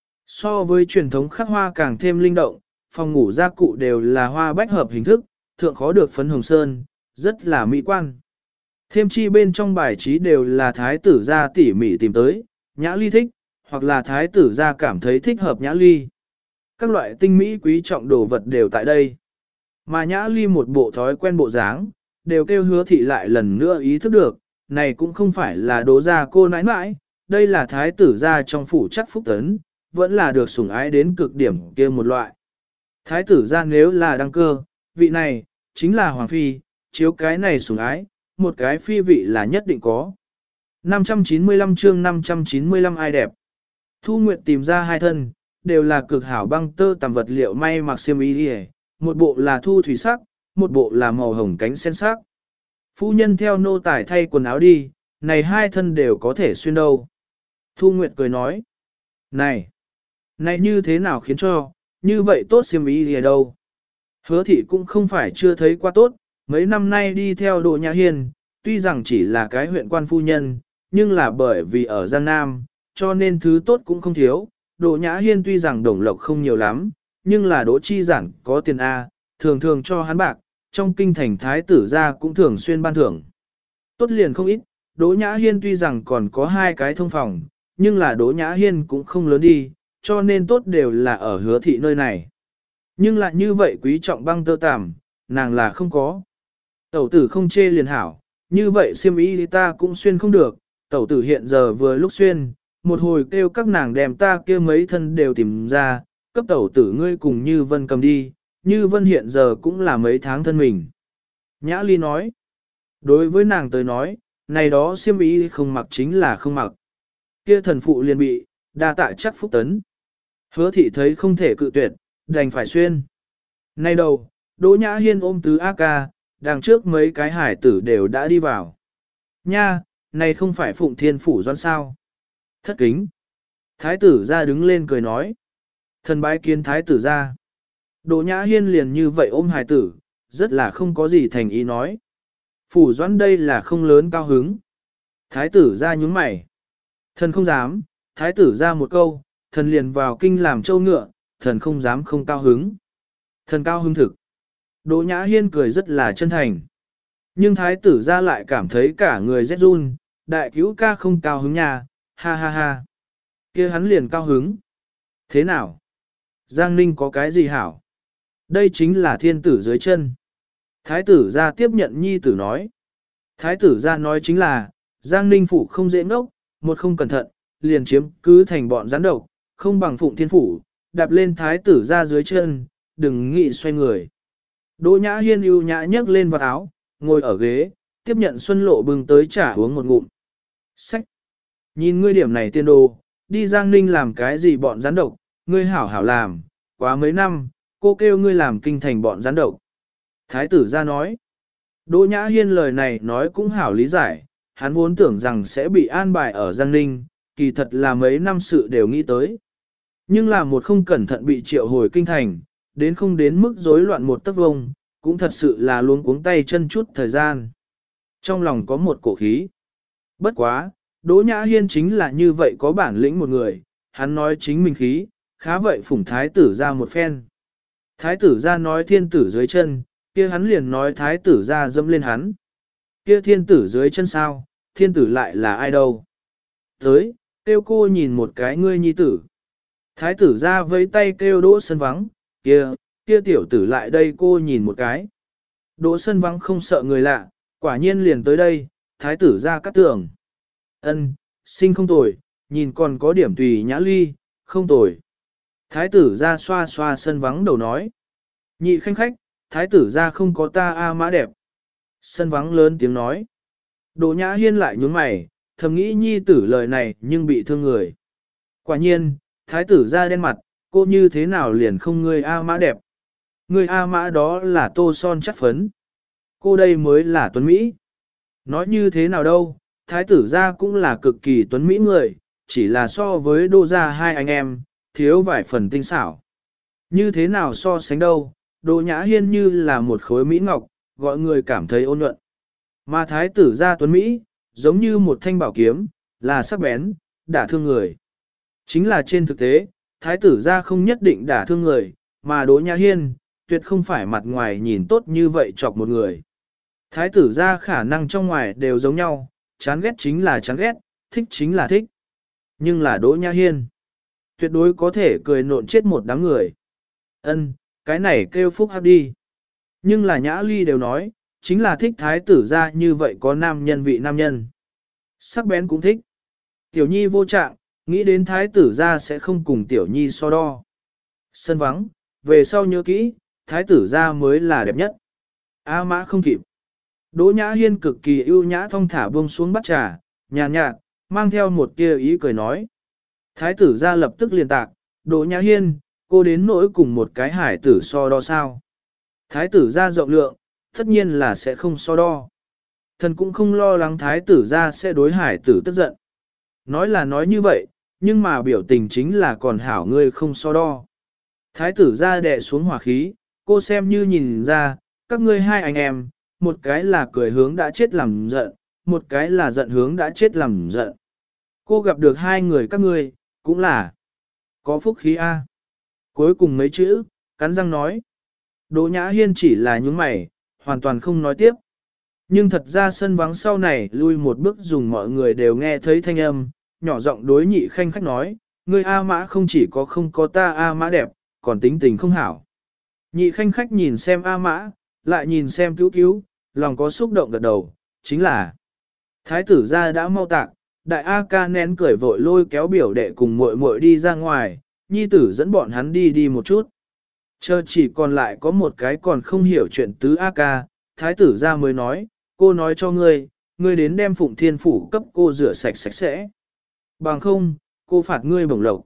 So với truyền thống khắc hoa càng thêm linh động, phòng ngủ gia cụ đều là hoa bách hợp hình thức, thượng khó được phấn hồng sơn, rất là mỹ quan. Thêm chi bên trong bài trí đều là thái tử gia tỉ mỉ tìm tới, Nhã Ly thích, hoặc là thái tử gia cảm thấy thích hợp Nhã Ly. Các loại tinh mỹ quý trọng đồ vật đều tại đây. Mà Nhã Ly một bộ thói quen bộ dáng, đều kêu Hứa thị lại lần nữa ý thức được, này cũng không phải là đố gia cô nãi nãi, đây là thái tử gia trong phủ chắc phúc tấn, vẫn là được sủng ái đến cực điểm kia một loại. Thái tử gia nếu là đăng cơ, vị này, chính là hoàng phi, chiếu cái này sủng ái, một cái phi vị là nhất định có. 595 chương 595 ai đẹp. Thu Nguyệt tìm ra hai thân, đều là cực hảo băng tơ tằm vật liệu may mặc xiêm y đi, một bộ là thu thủy sắc, một bộ là màu hồng cánh sen sắc. Phu nhân theo nô tài thay quần áo đi, này hai thân đều có thể xuyên đâu. Thu Nguyệt cười nói, này như thế nào khiến cho, như vậy tốt xiêm y đi đâu. Hứa thị cũng không phải chưa thấy qua tốt, mấy năm nay đi theo Đỗ Nhã Hiên, tuy rằng chỉ là cái huyện quan phu nhân, nhưng là bởi vì ở Giang Nam, cho nên thứ tốt cũng không thiếu. Đỗ Nhã Hiên tuy rằng đồng lộc không nhiều lắm, nhưng là Đỗ Chi Giản có tiền A, thường thường cho hắn bạc, trong kinh thành thái tử gia cũng thường xuyên ban thưởng. Tốt liền không ít, Đỗ Nhã Hiên tuy rằng còn có 2 cái thông phòng, nhưng là Đỗ Nhã Hiên cũng không lớn đi, cho nên tốt đều là ở Hứa thị nơi này. Nhưng lại như vậy quý trọng băng tơ tằm, nàng là không có. Tẩu tử không chê liền hảo, như vậy xiêm y ta cũng xuyên không được, tẩu tử hiện giờ vừa lúc xuyên, một hồi kêu các nàng đem ta kia mấy thân đều tìm ra, cấp tẩu tử ngươi cùng Như Vân cầm đi, Như Vân hiện giờ cũng là mấy tháng thân mình. Nhã Ly nói, đối với nàng tới nói, này đó xiêm y không mặc chính là không mặc. Kia thần phụ liền bị, đa tạ chắc phúc tấn. Hứa thị thấy không thể cự tuyệt, đành phải xuyên. Nay đầu, Đỗ Nhã Hiên ôm tứ A ca, đằng trước mấy cái hải tử đều đã đi vào. Nha, này không phải Phụng Thiên Phủ Doan sao. Thất kính. Thái tử ra đứng lên cười nói. Thần bái kiến thái tử ra. Đỗ Nhã Hiên liền như vậy ôm hải tử, rất là không có gì thành ý nói. Phủ Doan đây là không lớn cao hứng. Thái tử ra nhúng mày. Thần không dám, thái tử ra một câu, thần liền vào kinh làm châu ngựa, thần không dám không cao hứng. Thần cao hứng thực. Đỗ Nhã Hiên cười rất là chân thành. Nhưng thái tử ra lại cảm thấy cả người rét run, đại cứu ca không cao hứng nha, ha ha ha. Kia hắn liền cao hứng. Thế nào? Giang Ninh có cái gì hảo? Đây chính là thiên tử dưới chân. Thái tử ra tiếp nhận nhi tử nói. Thái tử ra nói chính là, Giang Ninh phủ không dễ ngốc, một không cẩn thận, liền chiếm cứ thành bọn gián độc, không bằng Phụng Thiên Phủ, đạp lên thái tử ra dưới chân, đừng nghĩ xoay người. Đỗ Nhã Hiên ưu nhã nhấc lên vạt áo, ngồi ở ghế, tiếp nhận Xuân Lộ bưng tới trả uống một ngụm. Sách! Nhìn ngươi điểm này tiên đồ, đi Giang Ninh làm cái gì bọn gián độc, ngươi hảo hảo làm, quá mấy năm, cô kêu ngươi làm kinh thành bọn gián độc. Thái tử ra nói. Đỗ Nhã Hiên lời này nói cũng hảo lý giải, hắn vốn tưởng rằng sẽ bị an bài ở Giang Ninh, kỳ thật là mấy năm sự đều nghĩ tới. Nhưng là một không cẩn thận bị triệu hồi kinh thành, đến không đến mức rối loạn một tấc vông, cũng thật sự là luống cuống tay chân chút thời gian. Trong lòng có một cổ khí. Bất quá, Đỗ Nhã Hiên chính là như vậy có bản lĩnh một người, hắn nói chính mình khí, khá vậy phủng thái tử ra một phen. Thái tử ra nói thiên tử dưới chân, kia hắn liền nói thái tử ra dẫm lên hắn. Kia thiên tử dưới chân sao, thiên tử lại là ai đâu? Tới, kêu cô nhìn một cái ngươi nhi tử. Thái tử ra với tay kêu Đỗ Sân Vắng, kia tiểu tử lại đây cô nhìn một cái. Đỗ Sân Vắng không sợ người lạ, quả nhiên liền tới đây, thái tử ra cắt tường. Ân, sinh không tồi, nhìn còn có điểm tùy nhã ly, không tồi. Thái tử ra xoa xoa Sân Vắng đầu nói. Nhị khanh khách, thái tử ra không có ta a mã đẹp. Sân Vắng lớn tiếng nói. Đỗ Nhã Hiên lại nhướng mày, thầm nghĩ nhi tử lời này nhưng bị thương người. Quả nhiên, thái tử ra đen mặt, cô như thế nào liền không ngươi A mã đẹp. Ngươi A mã đó là tô son chắc phấn. Cô đây mới là tuấn Mỹ. Nói như thế nào đâu, thái tử ra cũng là cực kỳ tuấn Mỹ người, chỉ là so với đô gia hai anh em, thiếu vài phần tinh xảo. Như thế nào so sánh đâu, Đỗ Nhã Hiên như là một khối Mỹ ngọc, gọi người cảm thấy ôn nhuận. Mà thái tử ra tuấn Mỹ, giống như một thanh bảo kiếm, là sắc bén, đả thương người. Chính là trên thực tế, thái tử ra không nhất định đả thương người, mà Đỗ Nhã Hiên, tuyệt không phải mặt ngoài nhìn tốt như vậy chọc một người. Thái tử ra khả năng trong ngoài đều giống nhau, chán ghét chính là chán ghét, thích chính là thích. Nhưng là Đỗ Nhã Hiên, tuyệt đối có thể cười nộn chết một đám người. Ân, cái này kêu phúc hắc đi. Nhưng là Nhã Ly đều nói, chính là thích thái tử ra như vậy có nam nhân vị nam nhân. Sắc bén cũng thích. Tiểu Nhi vô trạng, nghĩ đến thái tử ra sẽ không cùng Tiểu Nhi so đo. Sân Vắng, về sau nhớ kỹ, thái tử ra mới là đẹp nhất. A mã không kịp. Đỗ Nhã Hiên cực kỳ ưu nhã thong thả buông xuống bắt trà, nhàn nhạt, mang theo một tia ý cười nói. Thái tử ra lập tức liền tạc, Đỗ Nhã Hiên, cô đến nỗi cùng một cái hải tử so đo sao. Thái tử ra rộng lượng, tất nhiên là sẽ không so đo. Thần cũng không lo lắng thái tử ra sẽ đối hải tử tức giận. Nói là nói như vậy, nhưng mà biểu tình chính là còn hảo ngươi không so đo. Thái tử ra đè xuống hỏa khí, cô xem như nhìn ra, các ngươi hai anh em, một cái là cười hướng đã chết làm giận, một cái là giận hướng đã chết làm giận. Cô gặp được hai người các ngươi, cũng là có phúc khí A. Cuối cùng mấy chữ, cắn răng nói. Đỗ Nhã Hiên chỉ là nhúng mày, hoàn toàn không nói tiếp. Nhưng thật ra sân vắng sau này lui một bước dùng mọi người đều nghe thấy thanh âm, nhỏ giọng đối nhị khanh khách nói, ngươi A Mã không chỉ có không có ta A Mã đẹp, còn tính tình không hảo. Nhị khanh khách nhìn xem A Mã, lại nhìn xem cứu cứu, lòng có xúc động gật đầu, chính là thái tử gia đã mau tạc, đại A ca nén cười vội lôi kéo biểu đệ cùng muội muội đi ra ngoài, nhi tử dẫn bọn hắn đi một chút. Chờ chỉ còn lại có một cái còn không hiểu chuyện tứ A ca, thái tử gia mới nói, cô nói cho ngươi đến đem Phụng Thiên Phủ cấp cô rửa sạch sạch sẽ. Bằng không, cô phạt ngươi bổng lộc.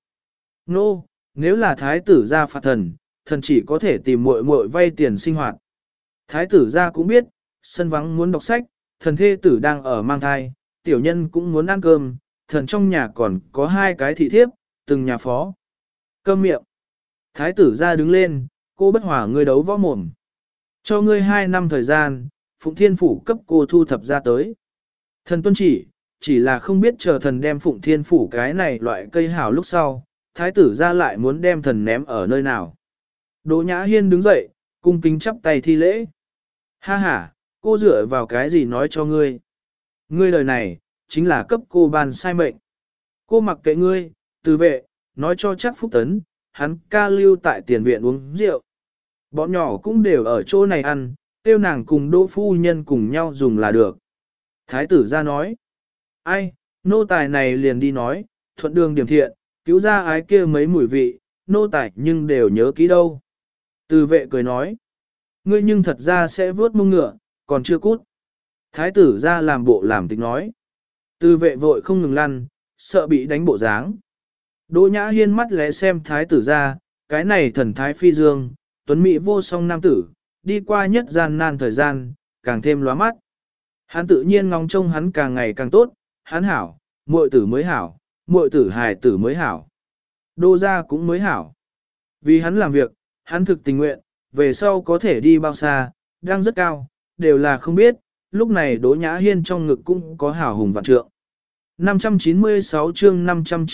Nô, nếu là thái tử gia phạt thần, thần chỉ có thể tìm muội muội vay tiền sinh hoạt. Thái tử gia cũng biết, sân vắng muốn đọc sách, thần thê tử đang ở mang thai, tiểu nhân cũng muốn ăn cơm, thần trong nhà còn có 2 cái thị thiếp, từng nhà phó. Câm miệng. Thái tử gia đứng lên, cô bất hòa ngươi đấu võ mồm. Cho ngươi 2 năm thời gian, Phụng Thiên Phủ cấp cô thu thập ra tới. Thần tuân chỉ là không biết chờ thần đem Phụng Thiên Phủ cái này loại cây hảo lúc sau, thái tử gia lại muốn đem thần ném ở nơi nào. Đỗ Nhã Hiên đứng dậy, cung kính chắp tay thi lễ. Ha ha, cô dựa vào cái gì nói cho ngươi? Ngươi lời này, chính là cấp cô ban sai mệnh. Cô mặc kệ ngươi, từ vệ, nói cho chắc Phúc Tấn, hắn ca lưu tại tiền viện uống rượu. Bọn nhỏ cũng đều ở chỗ này ăn, tiêu nàng cùng Đỗ phu nhân cùng nhau dùng là được. Thái tử ra nói, ai, nô tài này liền đi nói, thuận đường điểm thiện, cứu ra ái kia mấy mùi vị, nô tài nhưng đều nhớ kỹ đâu. Từ vệ cười nói, ngươi nhưng thật ra sẽ vớt mông ngựa, còn chưa cút. Thái tử ra làm bộ làm tịch nói. Từ vệ vội không ngừng lăn, sợ bị đánh bộ dáng. Đỗ Nhã Hiên mắt lẽ xem thái tử ra, cái này thần thái phi dương, tuấn mỹ vô song nam tử, đi qua nhất gian nan thời gian, càng thêm lóa mắt. Hắn tự nhiên ngóng trông hắn càng ngày càng tốt, hắn hảo, muội tử mới hảo, muội tử hài tử mới hảo. Đô gia cũng mới hảo. Vì hắn làm việc, hắn thực tình nguyện, về sau có thể đi bao xa, đang rất cao, đều là không biết, lúc này Đỗ Nhã Hiên trong ngực cũng có hảo hùng vạn trượng. 596 chương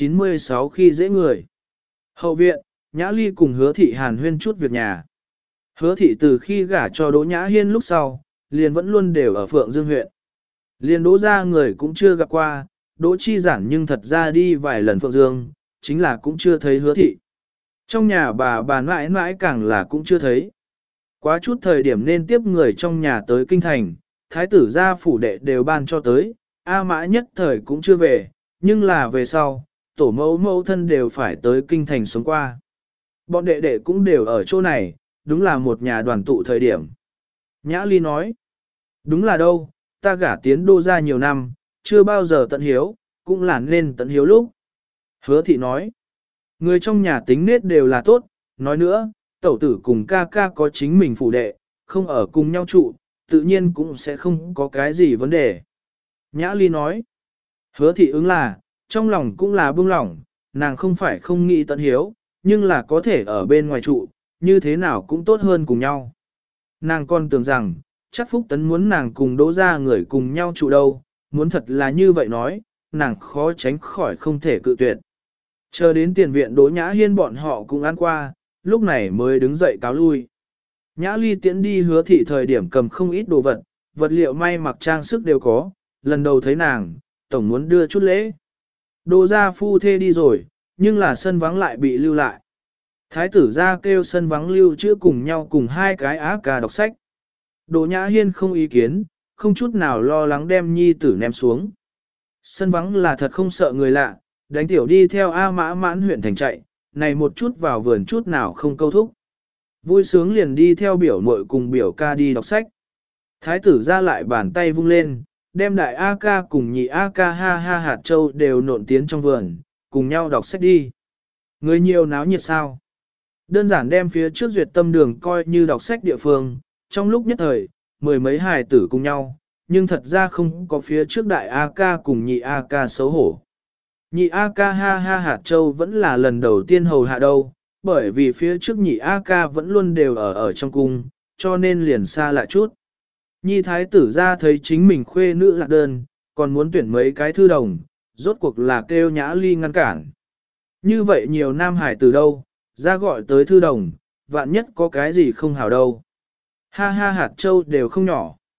596 khi dễ người. Hậu viện, Nhã Ly cùng Hứa Thị hàn huyên chút việc nhà. Hứa Thị từ khi gả cho Đỗ Nhã Hiên lúc sau, liền vẫn luôn đều ở Phượng Dương huyện. Liền Đỗ ra người cũng chưa gặp qua, Đỗ Chi Giản nhưng thật ra đi vài lần Phượng Dương, chính là cũng chưa thấy Hứa Thị. Trong nhà bà mãi mãi càng là cũng chưa thấy. Quá chút thời điểm nên tiếp người trong nhà tới kinh thành, thái tử gia phủ đệ đều ban cho tới, A Mã nhất thời cũng chưa về, nhưng là về sau, tổ mẫu thân đều phải tới kinh thành sống qua. Bọn đệ đệ cũng đều ở chỗ này, đúng là một nhà đoàn tụ thời điểm. Nhã Ly nói, đúng là đâu, ta gả tiến Đô ra nhiều năm, chưa bao giờ tận hiếu, cũng là nên tận hiếu lúc. Hứa Thị nói, người trong nhà tính nết đều là tốt, nói nữa, tẩu tử cùng ca ca có chính mình phụ đệ, không ở cùng nhau trụ, tự nhiên cũng sẽ không có cái gì vấn đề. Nhã Ly nói, Hứa Thị ứng là, trong lòng cũng là buông lỏng, nàng không phải không nghĩ tận hiếu, nhưng là có thể ở bên ngoài trụ, như thế nào cũng tốt hơn cùng nhau. Nàng còn tưởng rằng, chắc Phúc Tấn muốn nàng cùng Đỗ ra người cùng nhau trụ đâu, muốn thật là như vậy nói, nàng khó tránh khỏi không thể cự tuyệt. Chờ đến tiền viện Đỗ Nhã Hiên bọn họ cũng ăn qua, lúc này mới đứng dậy cáo lui. Nhã Ly tiễn đi Hứa Thị thời điểm cầm không ít đồ vật, vật liệu may mặc trang sức đều có, lần đầu thấy nàng, tổng muốn đưa chút lễ. Đỗ gia phu thê đi rồi, nhưng là sân vắng lại bị lưu lại. Thái tử gia kêu sân vắng lưu trữ cùng nhau cùng 2 cái á ca đọc sách. Đỗ Nhã Hiên không ý kiến, không chút nào lo lắng đem nhi tử ném xuống. Sân vắng là thật không sợ người lạ, đánh tiểu đi theo A Mã mãn huyện thành chạy, này một chút vào vườn chút nào không câu thúc. Vui sướng liền đi theo biểu muội cùng biểu ca đi đọc sách. Thái tử ra lại bàn tay vung lên, đem đại A ca cùng nhị A ca ha ha hạt châu đều nộn tiến trong vườn, cùng nhau đọc sách đi. Người nhiều náo nhiệt sao? Đơn giản đem phía trước duyệt tâm đường coi như đọc sách địa phương, trong lúc nhất thời, 10 mấy hài tử cùng nhau, nhưng thật ra không có phía trước đại A ca cùng nhị A ca xấu hổ. Nhị A ca ha ha hạt châu vẫn là lần đầu tiên hầu hạ đâu, bởi vì phía trước nhị A ca vẫn luôn đều ở trong cung, cho nên liền xa lạ chút. Nhi thái tử ra thấy chính mình khuê nữ lạc đơn, còn muốn tuyển mấy cái thư đồng, rốt cuộc là kêu Nhã Ly ngăn cản. Như vậy nhiều nam hải từ đâu, ra gọi tới thư đồng, vạn nhất có cái gì không hảo đâu. Ha ha hạt châu đều không nhỏ.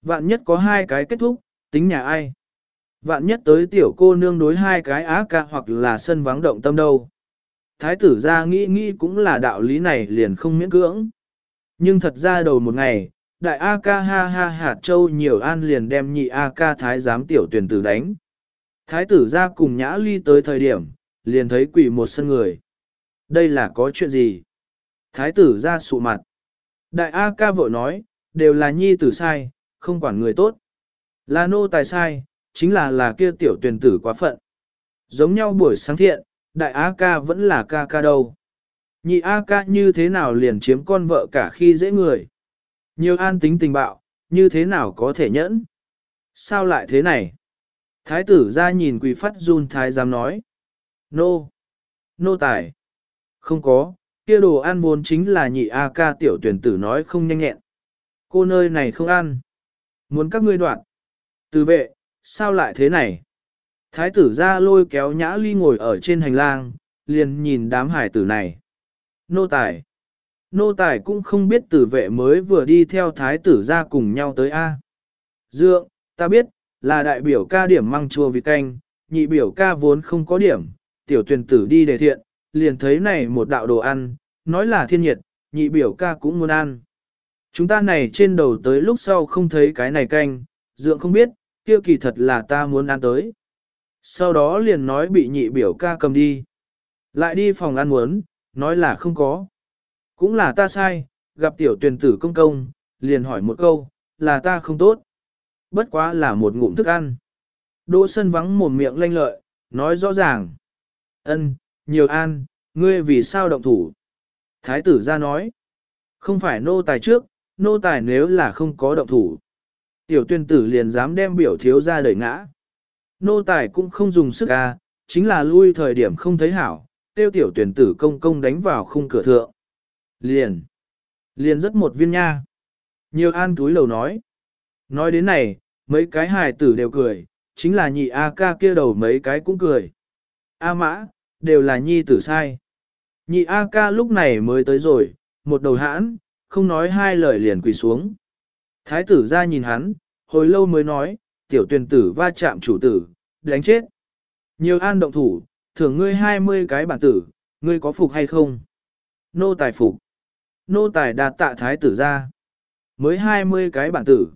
Vạn nhất có hai cái kết thúc, tính nhà ai? Vạn nhất tới tiểu cô nương đối hai cái á ca hoặc là sân vắng động tâm đâu. Thái tử ra nghĩ nghĩ cũng là đạo lý này liền không miễn cưỡng. Nhưng thật ra đầu một ngày, đại A ca ha ha hạt châu nhiều an liền đem nhị A ca thái giám tiểu tuyển tử đánh. Thái tử ra cùng nhã ly tới thời điểm, liền thấy quỷ một sân người. Đây là có chuyện gì? Thái tử ra sụ mặt. Đại A ca vội nói, đều là nhi tử sai, không quản người tốt. Là nô tài sai, chính là kia tiểu tuyển tử quá phận. Giống nhau buổi sáng thiện, đại A ca vẫn là ca ca đâu. Nhị A ca như thế nào liền chiếm con vợ cả khi dễ người. Nhiều an tính tình bạo, như thế nào có thể nhẫn? Sao lại thế này? Thái tử ra nhìn quỳ phát run thái giám nói. Nô tài. Không có, kia đồ ăn vốn chính là nhị A ca tiểu tuyển tử nói không nhanh nhẹn. Cô nơi này không ăn. Muốn các ngươi đoạn. Từ vệ, sao lại thế này? Thái tử ra lôi kéo nhã ly ngồi ở trên hành lang, liền nhìn đám hải tử này. Nô tài cũng không biết tử vệ mới vừa đi theo thái tử ra cùng nhau tới A. Dượng, ta biết, là đại biểu ca điểm măng chua vịt canh, nhị biểu ca vốn không có điểm, tiểu tuyển tử đi đề thiện, liền thấy này một đạo đồ ăn, nói là thiên nhiệt, nhị biểu ca cũng muốn ăn. Chúng ta này trên đầu tới lúc sau không thấy cái này canh, dượng không biết, kia kỳ thật là ta muốn ăn tới. Sau đó liền nói bị nhị biểu ca cầm đi. Lại đi phòng ăn muốn, nói là không có. Cũng là ta sai, gặp tiểu tuyển tử công công, liền hỏi một câu, là ta không tốt. Bất quá là một ngụm thức ăn. Đỗ Sân vắng mồm miệng lanh lợi, nói rõ ràng. Ân, nhiều an, ngươi vì sao động thủ? Thái tử ra nói. Không phải nô tài trước, nô tài nếu là không có động thủ. Tiểu tuyên tử liền dám đem biểu thiếu ra đẩy ngã. Nô tài cũng không dùng sức ca, chính là lui thời điểm không thấy hảo, tiêu tiểu tuyển tử công công đánh vào khung cửa thượng. Liền rất một viên nha. Nhiều an túi lầu nói. Nói đến này, mấy cái hài tử đều cười, chính là nhị A ca kia đầu mấy cái cũng cười. A mã, đều là nhi tử sai. Nhị A ca lúc này mới tới rồi, một đầu hãn, không nói hai lời liền quỳ xuống. Thái tử ra nhìn hắn, hồi lâu mới nói, tiểu tuyển tử va chạm chủ tử, đánh chết. Nhiều an động thủ, thưởng ngươi 20 cái bản tử, ngươi có phục hay không? Nô tài phục. Nô tài đạt tạ thái tử ra. Mới 20 cái bản tử.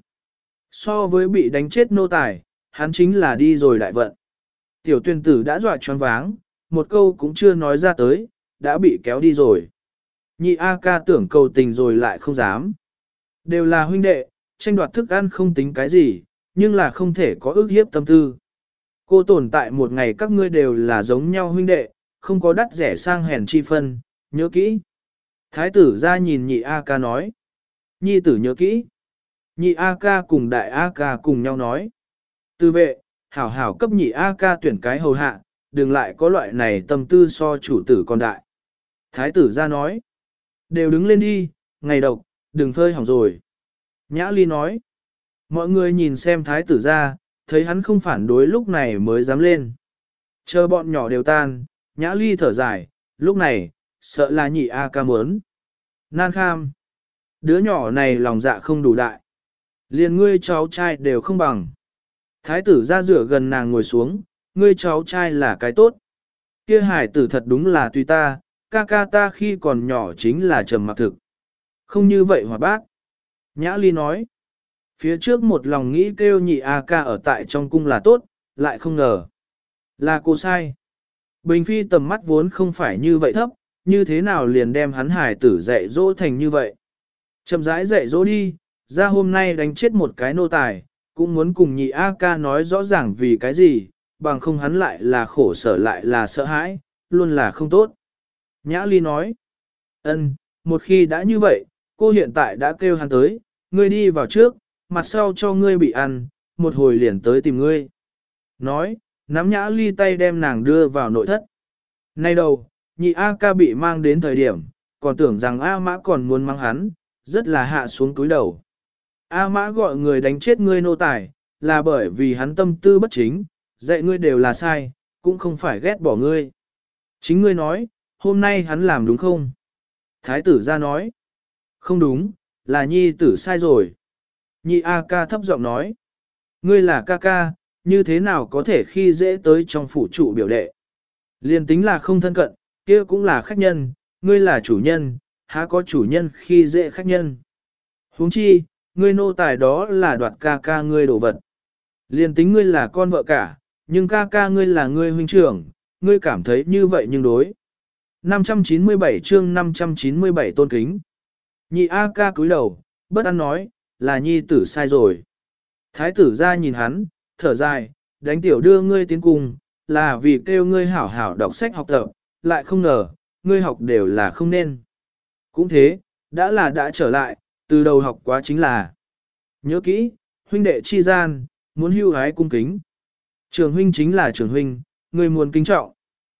So với bị đánh chết nô tài, hắn chính là đi rồi đại vận. Tiểu tuyên tử đã dọa choáng váng, một câu cũng chưa nói ra tới, đã bị kéo đi rồi. Nhị A ca tưởng cầu tình rồi lại không dám. Đều là huynh đệ, tranh đoạt thức ăn không tính cái gì, nhưng là không thể có ước hiếp tâm tư. Cô tồn tại một ngày các ngươi đều là giống nhau huynh đệ, không có đắt rẻ sang hèn chi phân, nhớ kỹ. Thái tử ra nhìn nhị A ca nói. Nhi tử nhớ kỹ. Nhị A ca cùng đại A ca cùng nhau nói. Tư vệ, hảo hảo cấp nhị A ca tuyển cái hầu hạ, đừng lại có loại này tâm tư so chủ tử còn đại. Thái tử ra nói. Đều đứng lên đi, ngày độc, đừng phơi hỏng rồi. Nhã ly nói. Mọi người nhìn xem thái tử ra, thấy hắn không phản đối lúc này mới dám lên. Chờ bọn nhỏ đều tan, nhã ly thở dài, lúc này, sợ là nhị A ca muốn. Nan kham. Đứa nhỏ này lòng dạ không đủ đại. Liền ngươi cháu trai đều không bằng. Thái tử ra rửa gần nàng ngồi xuống, ngươi cháu trai là cái tốt. Kia hải tử thật đúng là tùy ta, ca ca ta khi còn nhỏ chính là trầm mặc thực. Không như vậy hòa bác. Nhã ly nói. Phía trước một lòng nghĩ kêu nhị A ca ở tại trong cung là tốt, lại không ngờ. Là cô sai. Bình phi tầm mắt vốn không phải như vậy thấp, như thế nào liền đem hắn hải tử dạy dỗ thành như vậy. Chậm rãi dạy dỗ đi, ra hôm nay đánh chết một cái nô tài, cũng muốn cùng nhị A ca nói rõ ràng vì cái gì, bằng không hắn lại là khổ sở lại là sợ hãi, luôn là không tốt. Nhã ly nói, ân, một khi đã như vậy, cô hiện tại đã kêu hắn tới, ngươi đi vào trước, mặt sau cho ngươi bị ăn, một hồi liền tới tìm ngươi. Nói, nắm nhã ly tay đem nàng đưa vào nội thất. Nay đầu, nhị A ca bị mang đến thời điểm, còn tưởng rằng A mã còn muốn mang hắn, rất là hạ xuống túi đầu. A mã gọi người đánh chết ngươi nô tài, là bởi vì hắn tâm tư bất chính, dạy ngươi đều là sai, cũng không phải ghét bỏ ngươi. Chính ngươi nói, hôm nay hắn làm đúng không? Thái tử ra nói, không đúng, là nhi tử sai rồi. Nhị A ca thấp giọng nói. Ngươi là ca ca, như thế nào có thể khi dễ tới trong phủ trụ biểu đệ. Liên tính là không thân cận, kia cũng là khách nhân, ngươi là chủ nhân, há có chủ nhân khi dễ khách nhân. Huống chi, ngươi nô tài đó là đoạt ca ca ngươi đồ vật. Liên tính ngươi là con vợ cả, nhưng ca ca ngươi là ngươi huynh trưởng, ngươi cảm thấy như vậy nhưng đối. 597 chương 597 tôn kính. Nhị A ca cúi đầu, bất an nói, là nhi tử sai rồi. Thái tử ra nhìn hắn, thở dài, đánh tiểu đưa ngươi tiến cung, là vì kêu ngươi hảo hảo đọc sách học tập, lại không ngờ, ngươi học đều là không nên. Cũng thế, đã trở lại, từ đầu học quá chính là. Nhớ kỹ, huynh đệ chi gian, muốn hưu hái cung kính. Trường huynh chính là trường huynh, ngươi muốn kính trọng.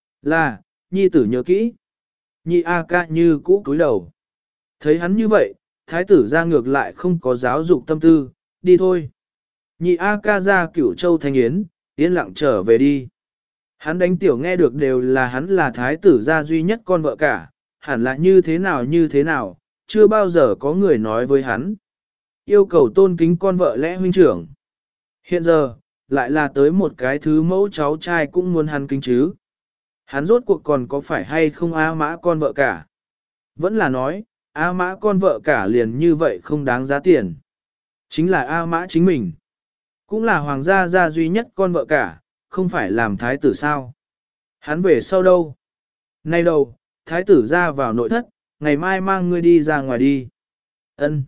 Là, nhi tử nhớ kỹ. Nhị A ca như cũ cúi đầu. Thấy hắn như vậy, thái tử ra ngược lại không có giáo dục tâm tư, đi thôi. Nhị A ca ra Cửu Châu Thanh Yến, yên lặng trở về đi. Hắn đánh tiểu nghe được đều là hắn là thái tử gia duy nhất con vợ cả, hẳn là như thế nào, chưa bao giờ có người nói với hắn. Yêu cầu tôn kính con vợ lẽ huynh trưởng. Hiện giờ, lại là tới một cái thứ mẫu cháu trai cũng muốn hắn kính chứ. Hắn rốt cuộc còn có phải hay không A Mã con vợ cả. Vẫn là nói, A Mã con vợ cả liền như vậy không đáng giá tiền. Chính là A Mã chính mình. Cũng là hoàng gia duy nhất con vợ cả, không phải làm thái tử sao. Hắn về sau đâu? Nay đâu, thái tử ra vào nội thất, ngày mai mang ngươi đi ra ngoài đi. Ân.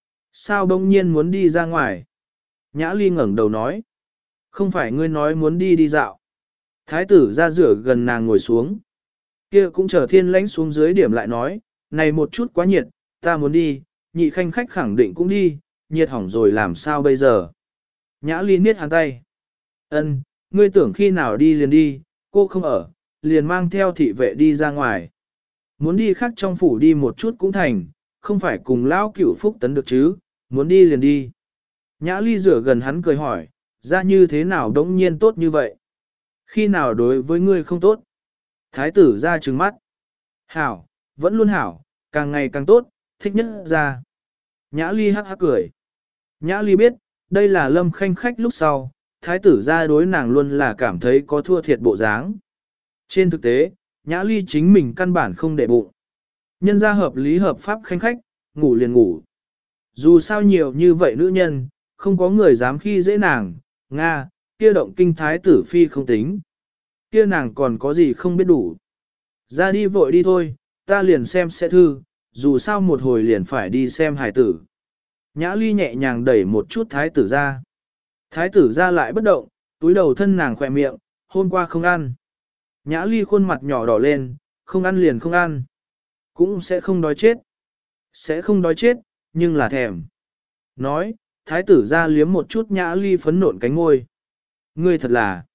Sao bỗng nhiên muốn đi ra ngoài? Nhã Ly ngẩng đầu nói. Không phải ngươi nói muốn đi dạo. Thái tử ra rửa gần nàng ngồi xuống. Kia cũng chờ thiên lãnh xuống dưới điểm lại nói, này một chút quá nhiệt, ta muốn đi, nhị khanh khách khẳng định cũng đi, nhiệt hỏng rồi làm sao bây giờ. Nhã Ly niết hắn tay. Ân, ngươi tưởng khi nào đi liền đi, cô không ở, liền mang theo thị vệ đi ra ngoài. Muốn đi khác trong phủ đi một chút cũng thành, không phải cùng lão cửu phúc tấn được chứ, muốn đi liền đi. Nhã Ly rửa gần hắn cười hỏi, ra như thế nào đống nhiên tốt như vậy? Khi nào đối với ngươi không tốt? Thái tử ra trừng mắt. Hảo, vẫn luôn hảo, càng ngày càng tốt, thích nhất ra. Nhã Ly hắc hắc cười. Nhã Ly biết, đây là Lâm Khanh khách lúc sau, thái tử ra đối nàng luôn là cảm thấy có thua thiệt bộ dáng. Trên thực tế, Nhã Ly chính mình căn bản không để bụng. Nhân ra hợp lý hợp pháp khanh khách, ngủ liền ngủ. Dù sao nhiều như vậy nữ nhân, không có người dám khi dễ nàng, Nga, kia động kinh thái tử phi không tính. Kia nàng còn có gì không biết đủ. Ra đi vội đi thôi, ta liền xem sẽ thư, dù sao một hồi liền phải đi xem hài tử. Nhã Ly nhẹ nhàng đẩy một chút thái tử ra. Thái tử ra lại bất động, túi đầu thân nàng khỏe miệng, hôm qua không ăn. Nhã Ly khuôn mặt nhỏ đỏ lên, không ăn liền không ăn. Cũng sẽ không đói chết. Sẽ không đói chết, nhưng là thèm. Nói, thái tử ra liếm một chút Nhã Ly phấn nộn cánh ngôi. Ngươi thật là.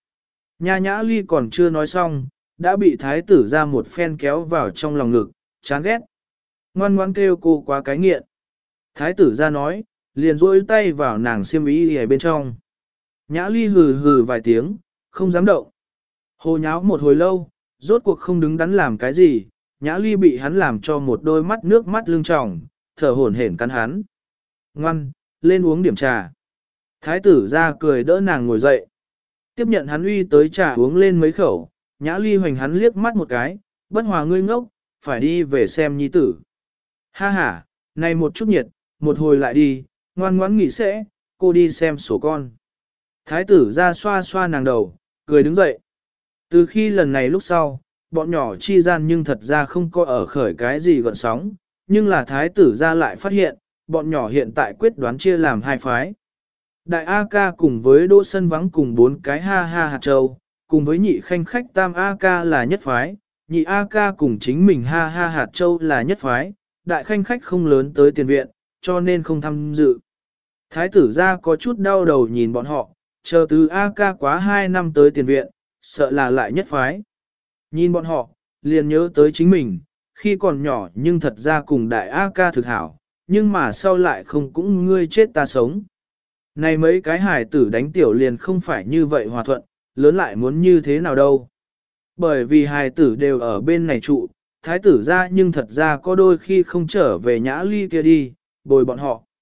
Nhã Ly còn chưa nói xong, đã bị thái tử ra một phen kéo vào trong lòng ngực, chán ghét. Ngoan ngoan kêu cô quá cái nghiện. Thái tử ra nói, liền rỗi tay vào nàng xiêm y ở bên trong. Nhã Ly hừ hừ vài tiếng, không dám động. Hồ nháo một hồi lâu, rốt cuộc không đứng đắn làm cái gì, Nhã Ly bị hắn làm cho một đôi mắt nước mắt lưng tròng, thở hổn hển cắn hắn. Ngoan, lên uống điểm trà. Thái tử ra cười đỡ nàng ngồi dậy. Tiếp nhận hắn uy tới trà uống lên mấy khẩu, Nhã Ly hoành hắn liếc mắt một cái, bất hòa ngươi ngốc, phải đi về xem nhi tử. Ha ha, này một chút nhiệt, một hồi lại đi, ngoan ngoãn nghỉ sẽ, cô đi xem sổ con. Thái tử ra xoa xoa nàng đầu, cười đứng dậy. Từ khi lần này lúc sau, bọn nhỏ chi gian nhưng thật ra không có ở khởi cái gì gọn sóng, nhưng là thái tử ra lại phát hiện, bọn nhỏ hiện tại quyết đoán chia làm hai phái. Đại A ca cùng với Đỗ Sân Vắng cùng 4 cái ha ha hạt châu, cùng với nhị khanh khách tam A ca là nhất phái, nhị A ca cùng chính mình ha ha hạt châu là nhất phái, đại khanh khách không lớn tới tiền viện, cho nên không tham dự. Thái tử ra có chút đau đầu nhìn bọn họ, chờ từ A ca quá 2 năm tới tiền viện, sợ là lại nhất phái. Nhìn bọn họ, liền nhớ tới chính mình, khi còn nhỏ nhưng thật ra cùng đại A ca thực hảo, nhưng mà sau lại không cũng ngươi chết ta sống. Này mấy cái hài tử đánh tiểu liền không phải như vậy hòa thuận, lớn lại muốn như thế nào đâu. Bởi vì hài tử đều ở bên này trụ, thái tử ra nhưng thật ra có đôi khi không trở về Nhã Ly kia đi, bồi bọn họ.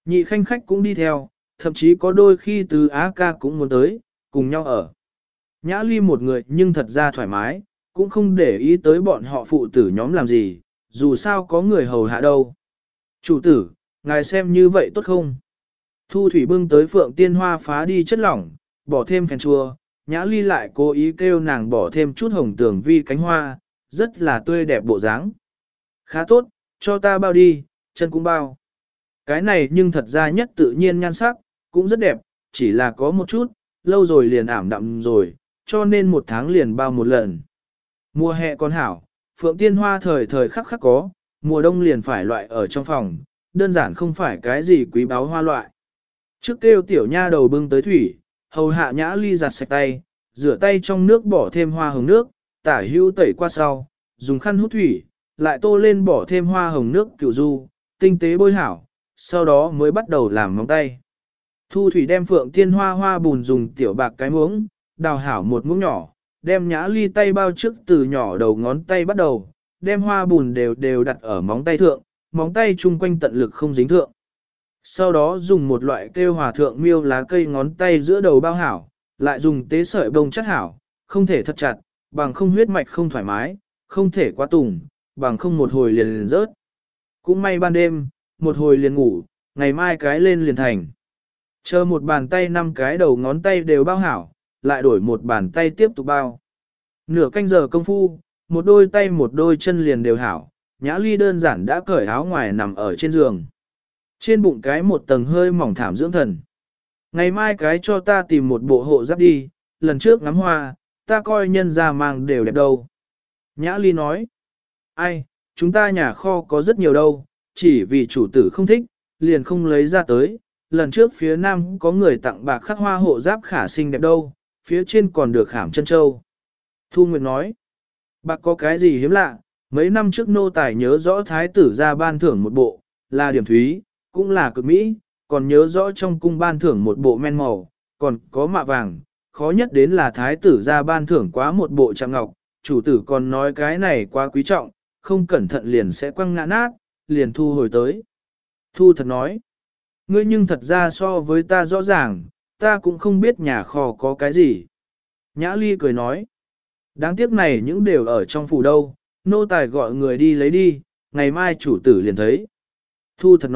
Nhị khanh khách cũng đi theo, thậm chí có đôi khi Từ Á ca cũng muốn tới, cùng nhau ở. Nhã Ly một người nhưng thật ra thoải mái, cũng không để ý tới bọn họ phụ tử nhóm làm gì, dù sao có người hầu hạ đâu. Chủ tử, ngài xem như vậy tốt không? Thu thủy bưng tới phượng tiên hoa phá đi chất lỏng, bỏ thêm phèn chua, Nhã Ly lại cố ý kêu nàng bỏ thêm chút hồng tường vi cánh hoa, rất là tươi đẹp bộ dáng. Khá tốt, cho ta bao đi, chân cũng bao. Cái này nhưng thật ra nhất tự nhiên nhan sắc, cũng rất đẹp, chỉ là có một chút, lâu rồi liền ảm đạm rồi, cho nên một tháng liền bao một lần. Mùa hè còn hảo, phượng tiên hoa thời thời khắc khắc có, mùa đông liền phải loại ở trong phòng, đơn giản không phải cái gì quý báu hoa loại. Trước kêu tiểu nha đầu bưng tới thủy, hầu hạ Nhã Ly giặt sạch tay, rửa tay trong nước bỏ thêm hoa hồng nước, tả hữu tẩy qua sau, dùng khăn hút thủy, lại tô lên bỏ thêm hoa hồng nước cửu du, tinh tế bôi hảo, sau đó mới bắt đầu làm móng tay. Thu thủy đem phượng tiên hoa hoa bùn dùng tiểu bạc cái muỗng, đào hảo một muỗng nhỏ, đem Nhã Ly tay bao trước từ nhỏ đầu ngón tay bắt đầu, đem hoa bùn đều đều đặt ở móng tay thượng, móng tay chung quanh tận lực không dính thượng. Sau đó dùng một loại kêu hòa thượng miêu lá cây ngón tay giữa đầu bao hảo, lại dùng tế sợi bông chất hảo, không thể thật chặt, bằng không huyết mạch không thoải mái, không thể quá tùng, bằng không một hồi liền rớt. Cũng may ban đêm, một hồi liền ngủ, ngày mai cái lên liền thành. Chờ một bàn tay 5 cái đầu ngón tay đều bao hảo, lại đổi một bàn tay tiếp tục bao. Nửa canh giờ công phu, một đôi tay một đôi chân liền đều hảo, Nhã Ly đơn giản đã cởi áo ngoài nằm ở trên giường. Trên bụng cái một tầng hơi mỏng thảm dưỡng thần. Ngày mai cái cho ta tìm một bộ hộ giáp đi, lần trước ngắm hoa, ta coi nhân ra mang đều đẹp đâu. Nhã Ly nói, ai, chúng ta nhà kho có rất nhiều đâu, chỉ vì chủ tử không thích, liền không lấy ra tới. Lần trước phía nam có người tặng bạc khắc hoa hộ giáp khả xinh đẹp đâu, phía trên còn được khảm chân châu. Thu Nguyệt nói, bạc có cái gì hiếm lạ, mấy năm trước nô tài nhớ rõ thái tử ra ban thưởng một bộ, là điểm thúy, cũng là cực mỹ, còn nhớ rõ trong cung ban thưởng một bộ men màu, còn có mạ vàng, khó nhất đến là thái tử ra ban thưởng quá một bộ chạm ngọc, chủ tử còn nói cái này quá quý trọng, không cẩn thận liền sẽ quăng ngã nát, liền thu hồi tới. Thu thật nói, ngươi nhưng thật ra so với ta rõ ràng, ta cũng không biết nhà kho có cái gì. Nhã Ly cười nói, đáng tiếc này những đều ở trong phủ đâu, nô tài gọi người đi lấy đi, ngày mai chủ tử liền thấy. Thu thật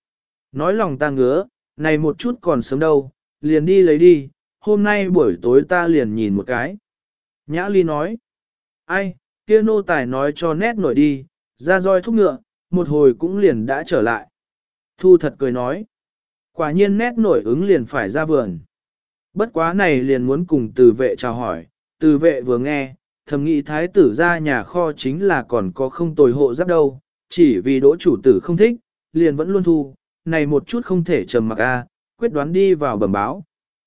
nói lòng ta ngứa, này một chút còn sớm đâu, liền đi lấy đi, hôm nay buổi tối ta liền nhìn một cái. Nhã Ly nói, ai, kia nô tài nói cho nét nổi đi, ra roi thúc ngựa, một hồi cũng liền đã trở lại. Thu thật cười nói, quả nhiên nét nổi ứng liền phải ra vườn. Bất quá này liền muốn cùng từ vệ chào hỏi, từ vệ vừa nghe, thầm nghĩ thái tử ra nhà kho chính là còn có không tồi hộ giáp đâu, chỉ vì đỗ chủ tử không thích, liền vẫn luôn thu, này một chút không thể trầm mặc a, quyết đoán đi vào bẩm báo.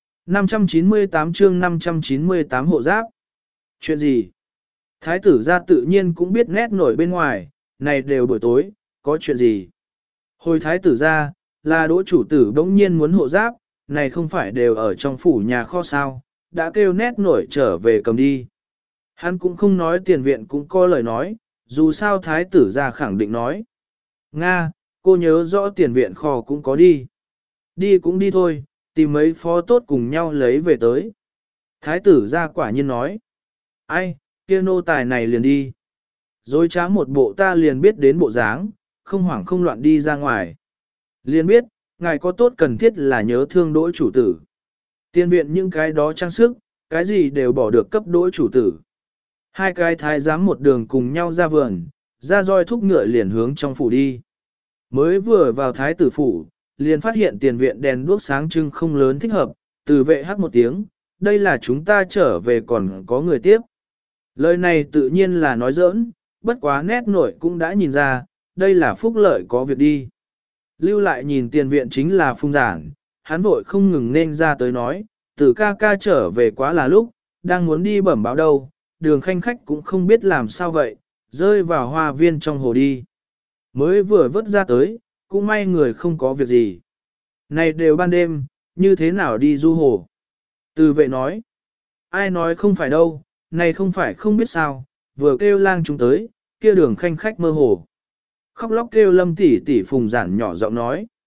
598 chương 598 hộ giáp. Chuyện gì? Thái tử ra tự nhiên cũng biết nét nổi bên ngoài, này đều buổi tối, có chuyện gì? Hồi thái tử ra, là đỗ chủ tử bỗng nhiên muốn hộ giáp, này không phải đều ở trong phủ nhà kho sao, đã kêu nét nổi trở về cầm đi. Hắn cũng không nói tiền viện cũng có lời nói, dù sao thái tử ra khẳng định nói. Nga, cô nhớ rõ tiền viện kho cũng có đi. Đi cũng đi thôi, tìm mấy phó tốt cùng nhau lấy về tới. Thái tử ra quả nhiên nói. Ai, kia nô tài này liền đi. Rồi trá một bộ ta liền biết đến bộ dáng, không hoảng không loạn đi ra ngoài. Liền biết, ngài có tốt cần thiết là nhớ thương đỗ chủ tử. Tiền viện những cái đó trang sức, cái gì đều bỏ được cấp đỗ chủ tử. Hai cái thái giám một đường cùng nhau ra vườn, ra roi thúc ngựa liền hướng trong phủ đi. Mới vừa vào thái tử phủ, liền phát hiện tiền viện đèn đuốc sáng trưng không lớn thích hợp, từ vệ hát một tiếng, đây là chúng ta trở về còn có người tiếp. Lời này tự nhiên là nói giỡn, bất quá nét nổi cũng đã nhìn ra, đây là phúc lợi có việc đi. Lưu lại nhìn tiền viện chính là Phùng Giản, hắn vội không ngừng nên ra tới nói, từ ca ca trở về quá là lúc, đang muốn đi bẩm báo đâu, đường khanh khách cũng không biết làm sao vậy, rơi vào hoa viên trong hồ đi. Mới vừa vớt ra tới, cũng may người không có việc gì. Này đều ban đêm, như thế nào đi du hồ? Từ vệ nói, ai nói không phải đâu, này không phải không biết sao, vừa kêu lang chúng tới, kia đường khanh khách mơ hồ. Khóc lóc kêu Lâm tỷ tỷ Phùng Giản nhỏ giọng nói.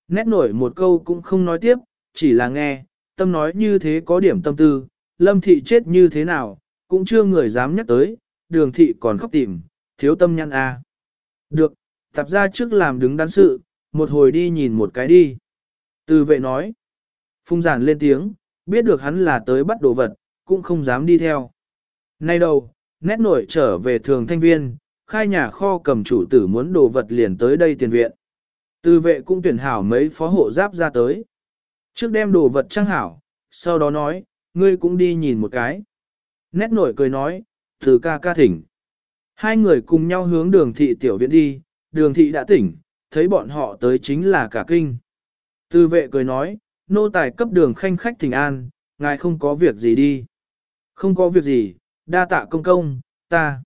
Nét nổi một câu cũng không nói tiếp, chỉ là nghe, tâm nói như thế có điểm tâm tư, Lâm thị chết như thế nào, cũng chưa người dám nhắc tới, Đường thị còn khóc tìm, thiếu tâm nhăn a. Được, tạp ra trước làm đứng đắn sự, một hồi đi nhìn một cái đi. Từ vệ nói, Phùng Giản lên tiếng, biết được hắn là tới bắt đồ vật, cũng không dám đi theo. Nay đầu, nét nổi trở về thường thanh viên, khai nhà kho cầm chủ tử muốn đồ vật liền tới đây tiền viện. Từ vệ cũng tuyển hảo mấy phó hộ giáp ra tới. Trước đem đồ vật trang hảo, sau đó nói, ngươi cũng đi nhìn một cái. Nét nổi cười nói, từ ca ca thỉnh. Hai người cùng nhau hướng đường thị tiểu viện đi, đường thị đã tỉnh, thấy bọn họ tới chính là cả kinh. Từ vệ cười nói, nô tài cấp đường khanh khách thỉnh an, ngài không có việc gì đi. Không có việc gì, đa tạ công công, ta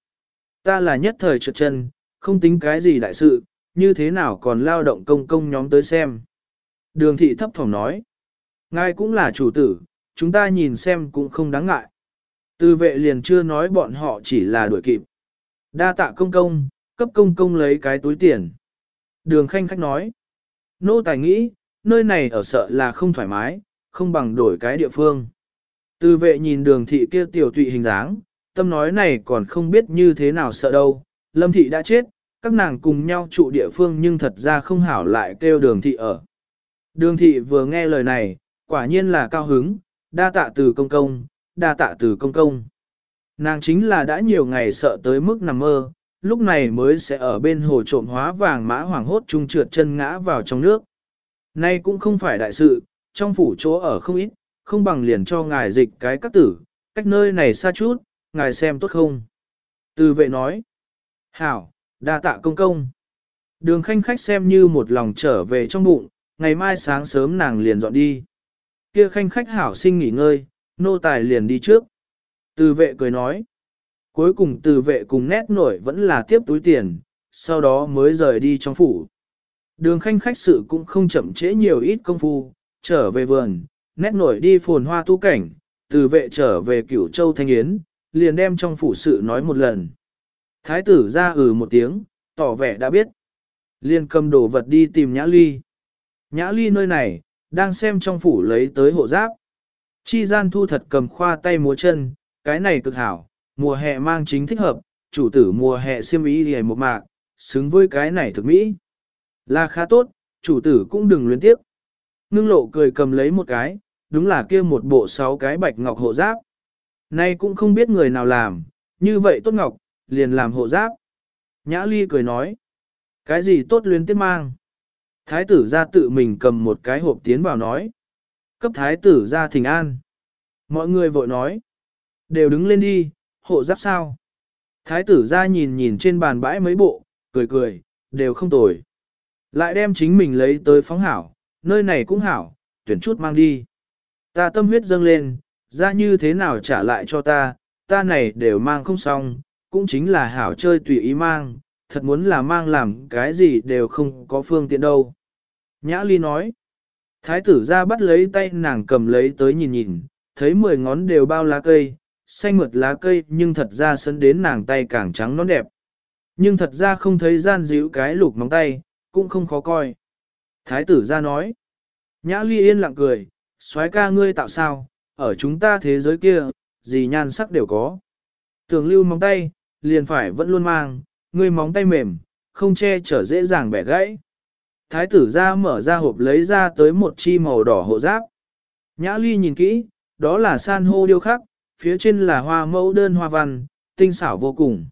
là nhất thời trượt chân, không tính cái gì đại sự, như thế nào còn lao động công công nhóm tới xem. Đường thị thấp thỏm nói, ngài cũng là chủ tử, chúng ta nhìn xem cũng không đáng ngại. Từ vệ liền chưa nói bọn họ chỉ là đuổi kịp. Đa tạ công công, cấp công công lấy cái túi tiền. Đường khanh khách nói, nô tài nghĩ, nơi này ở sợ là không thoải mái, không bằng đổi cái địa phương. Từ vệ nhìn đường thị kia tiểu tụy hình dáng, tâm nói này còn không biết như thế nào sợ đâu. Lâm thị đã chết, các nàng cùng nhau trụ địa phương nhưng thật ra không hảo lại kêu đường thị ở. Đường thị vừa nghe lời này, quả nhiên là cao hứng, đa tạ từ công công, đa tạ từ công công. Nàng chính là đã nhiều ngày sợ tới mức nằm mơ, lúc này mới sẽ ở bên hồ trộm hóa vàng mã hoàng hốt trung trượt chân ngã vào trong nước. Nay cũng không phải đại sự, trong phủ chỗ ở không ít, không bằng liền cho ngài dịch cái các tử, cách nơi này xa chút, ngài xem tốt không. Từ vệ nói, hảo, đa tạ công công. Đường khanh khách xem như một lòng trở về trong bụng, ngày mai sáng sớm nàng liền dọn đi. Kia khanh khách hảo sinh nghỉ ngơi, nô tài liền đi trước. Từ vệ cười nói, cuối cùng từ vệ cùng nét nổi vẫn là tiếp túi tiền, sau đó mới rời đi trong phủ. Đường khanh khách sự cũng không chậm trễ nhiều ít công phu, trở về vườn, nét nổi đi phồn hoa tu cảnh, từ vệ trở về Cửu Châu Thanh Yến, liền đem trong phủ sự nói một lần. Thái tử ra một tiếng, tỏ vẻ đã biết. Liền cầm đồ vật đi tìm Nhã Ly. Nhã Ly nơi này, đang xem trong phủ lấy tới hộ giáp. Chi gian thu thật cầm khoa tay múa chân, cái này cực hảo, mùa hè mang chính thích hợp, chủ tử mùa hè xiêm y thì một mạc, xứng với cái này thực mỹ. Là khá tốt, chủ tử cũng đừng luyến tiếp. Ngưng lộ cười cầm lấy một cái, đúng là kia một bộ 6 cái bạch ngọc hộ giáp. Nay cũng không biết người nào làm, như vậy tốt ngọc, liền làm hộ giáp. Nhã Ly cười nói, cái gì tốt luyến tiếp mang. Thái tử ra tự mình cầm một cái hộp tiến vào nói. Cấp thái tử ra thỉnh an. Mọi người vội nói, đều đứng lên đi, hộ giáp sao. Thái tử ra nhìn nhìn trên bàn bãi mấy bộ, cười cười, đều không tồi. Lại đem chính mình lấy tới phóng hảo, nơi này cũng hảo, tuyển chút mang đi. Ta tâm huyết dâng lên, ra như thế nào trả lại cho ta này đều mang không xong, cũng chính là hảo chơi tùy ý mang, thật muốn là mang làm cái gì đều không có phương tiện đâu. Nhã Ly nói, thái tử ra bắt lấy tay nàng cầm lấy tới nhìn nhìn, thấy 10 ngón đều bao lá cây, xanh mượt lá cây nhưng thật ra sấn đến nàng tay càng trắng nón đẹp. Nhưng thật ra không thấy gian díu cái lục móng tay, cũng không khó coi. Thái tử ra nói, Nhã Ly yên lặng cười, soái ca ngươi tạo sao, ở chúng ta thế giới kia, gì nhan sắc đều có. Tưởng lưu móng tay, liền phải vẫn luôn mang, ngươi móng tay mềm, không che chở dễ dàng bẻ gãy. Thái tử ra mở ra hộp lấy ra tới một chi màu đỏ hộ giáp. Nhã Ly nhìn kỹ, đó là san hô điêu khắc, phía trên là hoa mẫu đơn hoa văn, tinh xảo vô cùng.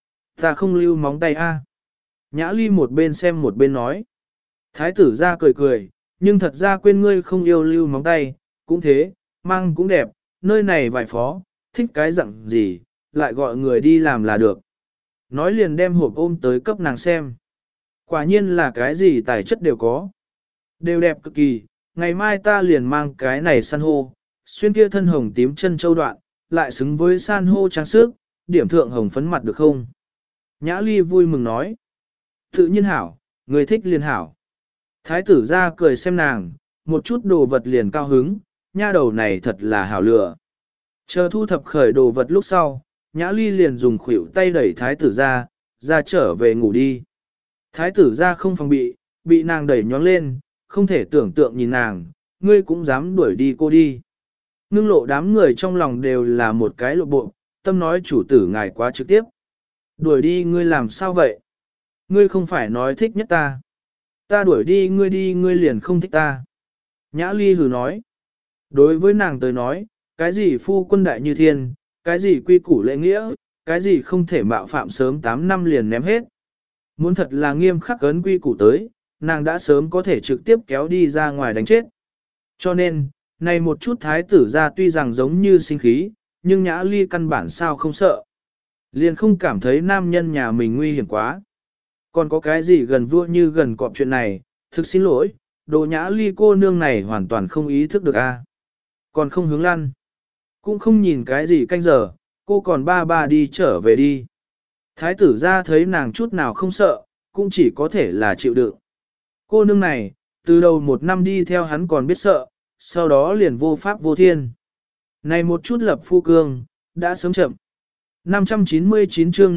Ta không lưu móng tay a. Nhã Ly một bên xem một bên nói. Thái tử ra cười cười, nhưng thật ra quên ngươi không yêu lưu móng tay, cũng thế, mang cũng đẹp, nơi này vài phó, thích cái dặn gì, lại gọi người đi làm là được. Nói liền đem hộp ôm tới cấp nàng xem. Quả nhiên là cái gì tài chất đều có. Đều đẹp cực kỳ, ngày mai ta liền mang cái này san hô, xuyên kia thân hồng tím chân châu đoạn, lại xứng với san hô trang sức, điểm thượng hồng phấn mặt được không? Nhã Ly vui mừng nói. Tự nhiên hảo, người thích liền hảo. Thái tử ra cười xem nàng, một chút đồ vật liền cao hứng, nha đầu này thật là hảo lựa. Chờ thu thập khởi đồ vật lúc sau, Nhã Ly liền dùng khuỷu tay đẩy thái tử ra trở về ngủ đi. Thái tử ra không phòng bị nàng đẩy nhón lên, không thể tưởng tượng nhìn nàng, ngươi cũng dám đuổi đi cô đi. Ngưng lộ đám người trong lòng đều là một cái lộ bộ, tâm nói chủ tử ngài quá trực tiếp. Đuổi đi ngươi làm sao vậy? Ngươi không phải nói thích nhất ta. Ta đuổi đi ngươi liền không thích ta. Nhã Ly hừ nói. Đối với nàng tới nói, cái gì phu quân đại như thiên, cái gì quy củ lễ nghĩa, cái gì không thể mạo phạm sớm 8 năm liền ném hết. Muốn thật là nghiêm khắc cấn quy củ tới, nàng đã sớm có thể trực tiếp kéo đi ra ngoài đánh chết. Cho nên, này một chút thái tử ra tuy rằng giống như sinh khí, nhưng Nhã Ly căn bản sao không sợ. Liền không cảm thấy nam nhân nhà mình nguy hiểm quá. Còn có cái gì gần vua như gần cọp chuyện này, thực xin lỗi, đồ Nhã Ly cô nương này hoàn toàn không ý thức được a. Còn không hướng lăn. Cũng không nhìn cái gì canh giờ, cô còn ba đi trở về đi. Thái tử ra thấy nàng chút nào không sợ, cũng chỉ có thể là chịu đựng. Cô nương này, từ đầu một năm đi theo hắn còn biết sợ, sau đó liền vô pháp vô thiên. Này một chút lập phu cương, đã sớm chậm. 599 chương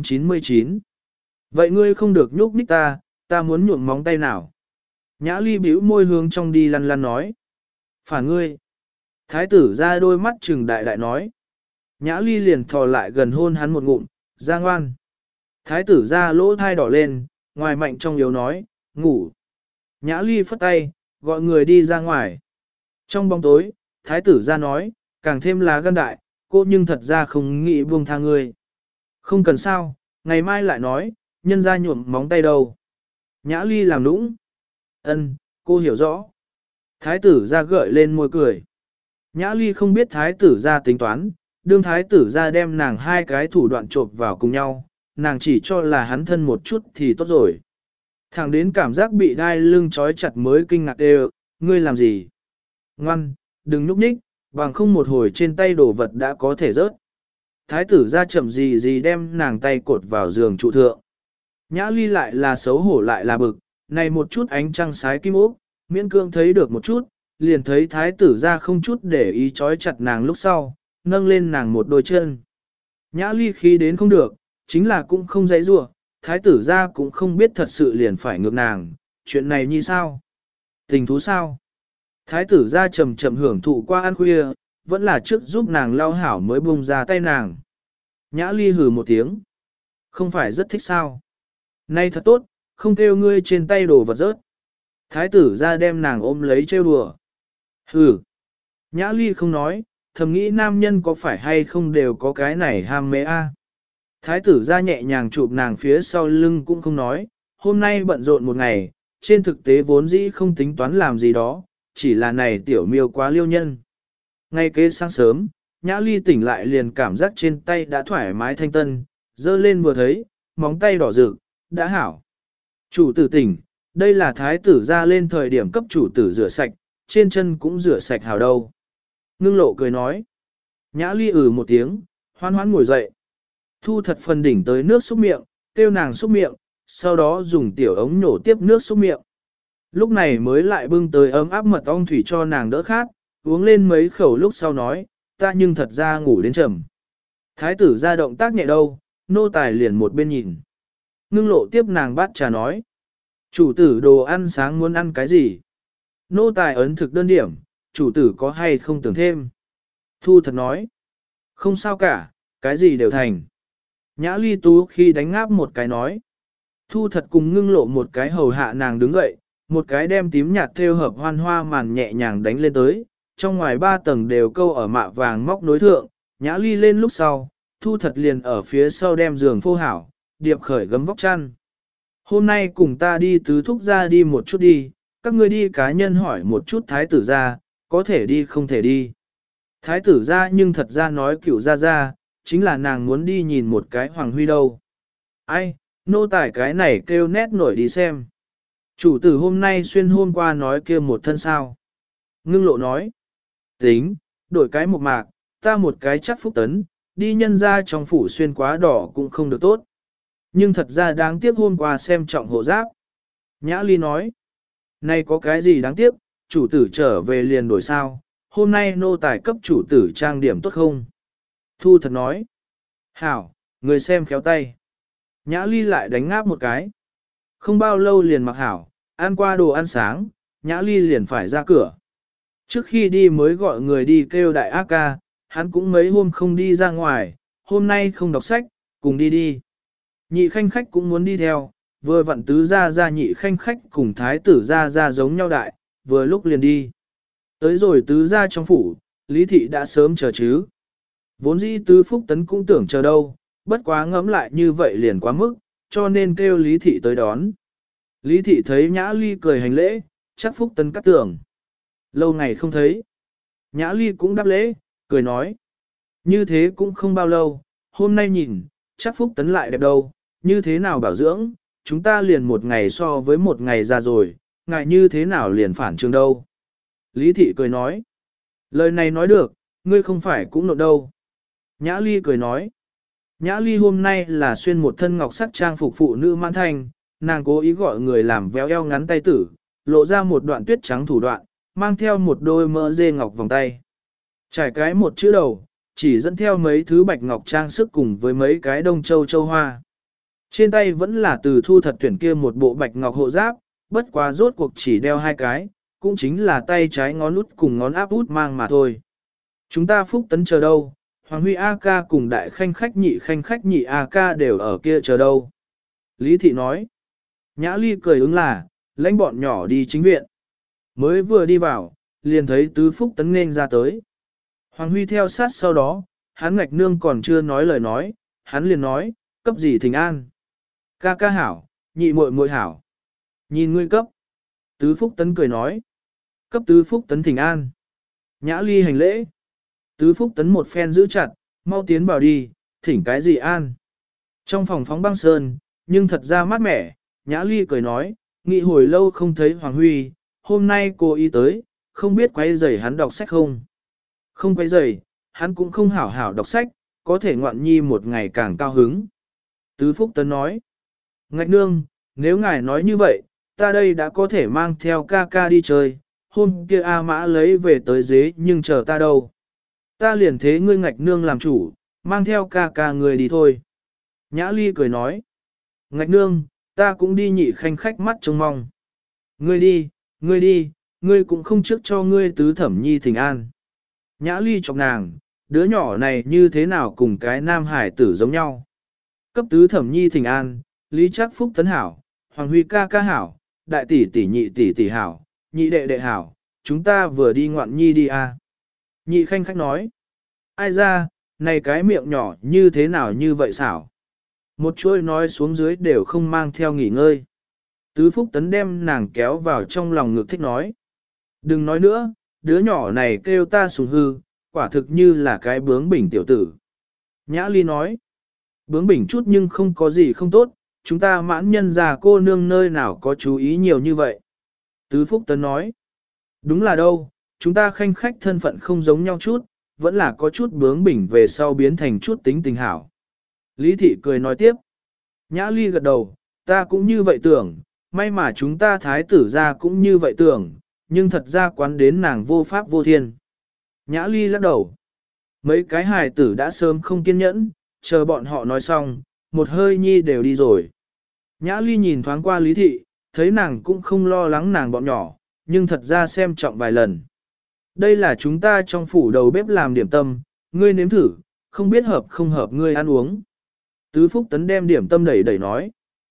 599. Vậy ngươi không được nhúc nhích ta muốn nhuộm móng tay nào. Nhã Ly bĩu môi hướng trong đi lăn lăn nói. Phản ngươi. Thái tử ra đôi mắt trừng đại đại nói. Nhã Ly liền thò lại gần hôn hắn một ngụm, ra ngoan. Thái tử ra lỗ thai đỏ lên, ngoài mạnh trong yếu nói, ngủ. Nhã Ly phất tay, gọi người đi ra ngoài. Trong bóng tối, thái tử ra nói, càng thêm là gan đại, cô nhưng thật ra không nghĩ buông tha ngươi. Không cần sao, ngày mai lại nói, nhân ra nhuộm móng tay đâu. Nhã Ly làm nũng. Ân, cô hiểu rõ. Thái tử ra gợi lên môi cười. Nhã Ly không biết thái tử ra tính toán, đương thái tử ra đem nàng hai cái thủ đoạn trộp vào cùng nhau, nàng chỉ cho là hắn thân một chút thì tốt rồi. Thẳng đến cảm giác bị đai lưng trói chặt mới kinh ngạc đều, ngươi làm gì? Ngoan, đừng nhúc nhích, bằng không một hồi trên tay đồ vật đã có thể rớt. Thái tử ra chậm gì đem nàng tay cột vào giường trụ thượng. Nhã Ly lại là xấu hổ lại là bực, này một chút ánh trăng sái kim ốc, miễn cương thấy được một chút, liền thấy thái tử ra không chút để ý trói chặt nàng lúc sau, nâng lên nàng một đôi chân. Nhã Ly khí đến không được, chính là cũng không dãy rủa, thái tử ra cũng không biết thật sự liền phải ngược nàng, chuyện này như sao? Tình thú sao? Thái tử ra chậm chậm hưởng thụ qua ăn khuya, vẫn là trước giúp nàng lau hảo mới buông ra tay nàng. Nhã Ly hừ một tiếng. Không phải rất thích sao? Nay thật tốt, không kêu ngươi trên tay đồ vật rớt. Thái tử ra đem nàng ôm lấy trêu đùa. Hừ. Nhã Ly không nói, thầm nghĩ nam nhân có phải hay không đều có cái này ham mê a. Thái tử ra nhẹ nhàng chụp nàng phía sau lưng cũng không nói, hôm nay bận rộn một ngày, trên thực tế vốn dĩ không tính toán làm gì đó, chỉ là này tiểu miêu quá liêu nhân. Ngay kế sáng sớm, Nhã Ly tỉnh lại liền cảm giác trên tay đã thoải mái thanh tân, dơ lên vừa thấy, móng tay đỏ rực, đã hảo. Chủ tử tỉnh, đây là thái tử ra lên thời điểm cấp chủ tử rửa sạch, trên chân cũng rửa sạch hảo đâu. Ngưng lộ cười nói. Nhã Ly một tiếng, hoan hoan ngồi dậy. Thu thật phần đỉnh tới nước xúc miệng, kêu nàng xúc miệng, sau đó dùng tiểu ống nhổ tiếp nước xúc miệng. Lúc này mới lại bưng tới ấm áp mật ong thủy cho nàng đỡ khát, uống lên mấy khẩu lúc sau nói, ta nhưng thật ra ngủ đến trầm. Thái tử ra động tác nhẹ đâu, nô tài liền một bên nhìn. Ngưng lộ tiếp nàng bát trà nói. Chủ tử đồ ăn sáng muốn ăn cái gì? Nô tài ấn thực đơn điểm, chủ tử có hay không tưởng thêm? Thu thật nói. Không sao cả, cái gì đều thành. Nhã Ly tú khi đánh ngáp một cái nói. Thu thật cùng ngưng lộ một cái hầu hạ nàng đứng dậy, một cái đem tím nhạt thêu hợp hoan hoa màn nhẹ nhàng đánh lên tới, trong ngoài 3 tầng đều câu ở mạ vàng móc nối thượng, Nhã Ly lên lúc sau, Thu thật liền ở phía sau đem giường phô hảo, điệp khởi gấm vóc chăn. Hôm nay cùng ta đi tứ thúc ra đi một chút đi, các ngươi đi cá nhân hỏi một chút thái tử ra, có thể đi không thể đi. Thái tử ra nhưng thật ra nói cựu ra, chính là nàng muốn đi nhìn một cái Hoàng Huy đâu. Ai, nô tải cái này kêu nét nổi đi xem. Chủ tử hôm nay xuyên hôm qua nói kia một thân sao. Ngưng lộ nói. Tính, đổi cái một mạc, ta một cái chắc phúc tấn, đi nhân ra trong phủ xuyên quá đỏ cũng không được tốt. Nhưng thật ra đáng tiếc hôm qua xem trọng hộ giáp. Nhã Ly nói. Này có cái gì đáng tiếc, chủ tử trở về liền đổi sao, hôm nay nô tài cấp chủ tử trang điểm tốt không? Thu thật nói. Hảo, người xem khéo tay. Nhã Ly lại đánh ngáp một cái. Không bao lâu liền mặc hảo, ăn qua đồ ăn sáng, Nhã Ly liền phải ra cửa. Trước khi đi mới gọi người đi kêu đại A ca, hắn cũng mấy hôm không đi ra ngoài, hôm nay không đọc sách, cùng đi đi. Nhị khanh khách cũng muốn đi theo, vừa vặn tứ ra nhị khanh khách cùng thái tử ra giống nhau đại, vừa lúc liền đi. Tới rồi tứ ra trong phủ, Lý Thị đã sớm chờ chứ. Vốn dĩ tứ Phúc Tấn cũng tưởng chờ đâu, bất quá ngẫm lại như vậy liền quá mức, cho nên kêu Lý Thị tới đón. Lý Thị thấy Nhã Ly cười hành lễ, chắc Phúc Tấn cắt tưởng. Lâu ngày không thấy. Nhã Ly cũng đáp lễ, cười nói. Như thế cũng không bao lâu, hôm nay nhìn, chắc Phúc Tấn lại đẹp đâu, như thế nào bảo dưỡng, chúng ta liền một ngày so với một ngày ra rồi, ngại như thế nào liền phản trường đâu. Lý Thị cười nói. Lời này nói được, ngươi không phải cũng nộn đâu. Nhã Ly cười nói. Nhã Ly hôm nay là xuyên một thân ngọc sắc trang phục phụ nữ mãn thanh, nàng cố ý gọi người làm véo eo ngắn tay tử, lộ ra một đoạn tuyết trắng thủ đoạn, mang theo một đôi mỡ dê ngọc vòng tay. Trải cái một chữ đầu, chỉ dẫn theo mấy thứ bạch ngọc trang sức cùng với mấy cái đông châu châu hoa. Trên tay vẫn là từ thu thật tuyển kia một bộ bạch ngọc hộ giáp, bất quá rốt cuộc chỉ đeo hai cái, cũng chính là tay trái ngón út cùng ngón áp út mang mà thôi. Chúng ta Phúc Tấn chờ đâu, Hoàng Huy A ca cùng đại khanh khách nhị A ca đều ở kia chờ đâu. Lý Thị nói. Nhã Ly cười ứng là, lãnh bọn nhỏ đi chính viện. Mới vừa đi vào, liền thấy tứ Phúc Tấn nên ra tới. Hoàng Huy theo sát sau đó, hắn ngạch nương còn chưa nói lời nói, hắn liền nói, cấp gì thỉnh an. Ca ca hảo, nhị muội muội hảo. Nhìn ngươi cấp. Tứ Phúc Tấn cười nói. Cấp tứ Phúc Tấn thỉnh an. Nhã Ly hành lễ. Tứ Phúc Tấn một phen giữ chặt, mau tiến vào đi, thỉnh cái gì an. Trong phòng phóng băng sơn, nhưng thật ra mát mẻ, Nhã Ly cười nói, nghĩ hồi lâu không thấy Hoàng Huy, hôm nay cô ý tới, không biết quay rầy hắn đọc sách không. Không quay rầy, hắn cũng không hảo hảo đọc sách, có thể ngoạn nhi một ngày càng cao hứng. Tứ Phúc Tấn nói, ngạch nương, nếu ngài nói như vậy, ta đây đã có thể mang theo ca ca đi chơi, hôm kia A Mã lấy về tới dế nhưng chờ ta đâu. Ta liền thế ngươi ngạch nương làm chủ, mang theo ca ca người đi thôi. Nhã Ly cười nói, ngạch nương, ta cũng đi nhị khanh khách mắt trông mong. Ngươi đi, ngươi cũng không trước cho ngươi tứ thẩm nhi thỉnh an. Nhã Ly chọc nàng, đứa nhỏ này như thế nào cùng cái nam hải tử giống nhau. Cấp tứ thẩm nhi thỉnh an, Lý Trác Phúc Tấn hảo, Hoàng Huy ca ca hảo, đại tỷ tỷ nhị tỷ tỷ hảo, nhị đệ đệ hảo, chúng ta vừa đi ngoạn nhi đi à. Nhị khanh khách nói, ai ra, này cái miệng nhỏ như thế nào như vậy xảo. Một chuỗi nói xuống dưới đều không mang theo nghỉ ngơi. Tứ Phúc Tấn đem nàng kéo vào trong lòng ngực thích nói. Đừng nói nữa, đứa nhỏ này kêu ta sùng hư, quả thực như là cái bướng bỉnh tiểu tử. Nhã Ly nói, bướng bỉnh chút nhưng không có gì không tốt, chúng ta mãn nhân già cô nương nơi nào có chú ý nhiều như vậy. Tứ Phúc Tấn nói, đúng là đâu, chúng ta khanh khách thân phận không giống nhau chút, vẫn là có chút bướng bỉnh về sau biến thành chút tính tình hảo. Lý Thị cười nói tiếp, Nhã Ly gật đầu, ta cũng như vậy tưởng, may mà chúng ta thái tử ra cũng như vậy tưởng, nhưng thật ra quán đến nàng vô pháp vô thiên. Nhã Ly lắc đầu, mấy cái hài tử đã sớm không kiên nhẫn, chờ bọn họ nói xong, một hơi nhi đều đi rồi. Nhã Ly nhìn thoáng qua Lý Thị, thấy nàng cũng không lo lắng nàng bọn nhỏ, nhưng thật ra xem trọng vài lần. Đây là chúng ta trong phủ đầu bếp làm điểm tâm, ngươi nếm thử, không biết hợp không hợp ngươi ăn uống. Tứ Phúc Tấn đem điểm tâm đẩy đẩy nói.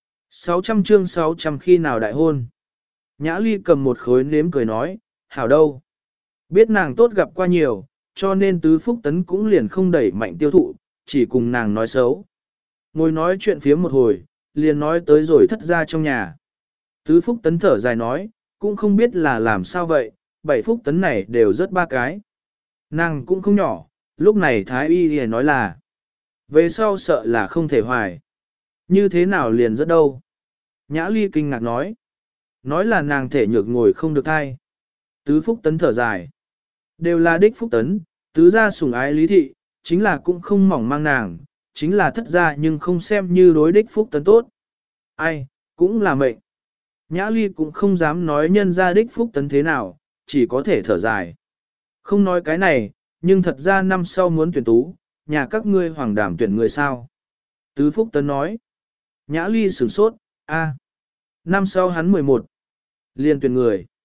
600 chương 600 khi nào đại hôn. Nhã Ly cầm một khối nếm cười nói, hảo đâu. Biết nàng tốt gặp qua nhiều, cho nên Tứ Phúc Tấn cũng liền không đẩy mạnh tiêu thụ, chỉ cùng nàng nói xấu. Ngồi nói chuyện phía một hồi, liền nói tới rồi thất ra trong nhà. Tứ Phúc Tấn thở dài nói, cũng không biết là làm sao vậy, 7 Phúc Tấn này đều rất ba cái. Nàng cũng không nhỏ, lúc này Thái Y liền nói là, về sau sợ là không thể hoài. Như thế nào liền rất đâu. Nhã Ly kinh ngạc nói là nàng thể nhược ngồi không được thai. Tứ Phúc Tấn thở dài. Đều là đích Phúc Tấn, tứ gia sủng ái Lý Thị, chính là cũng không mỏng mang nàng, chính là thất gia nhưng không xem như đối đích Phúc Tấn tốt. Ai, cũng là mệnh. Nhã Ly cũng không dám nói nhân gia đích Phúc Tấn thế nào, chỉ có thể thở dài. Không nói cái này, nhưng thật ra năm sau muốn tuyển tú, nhà các ngươi hoàng đảm tuyển người sao. Tứ Phúc Tấn nói. Nhã Ly sửng sốt, a, năm sau hắn 11. Liên tuyển người.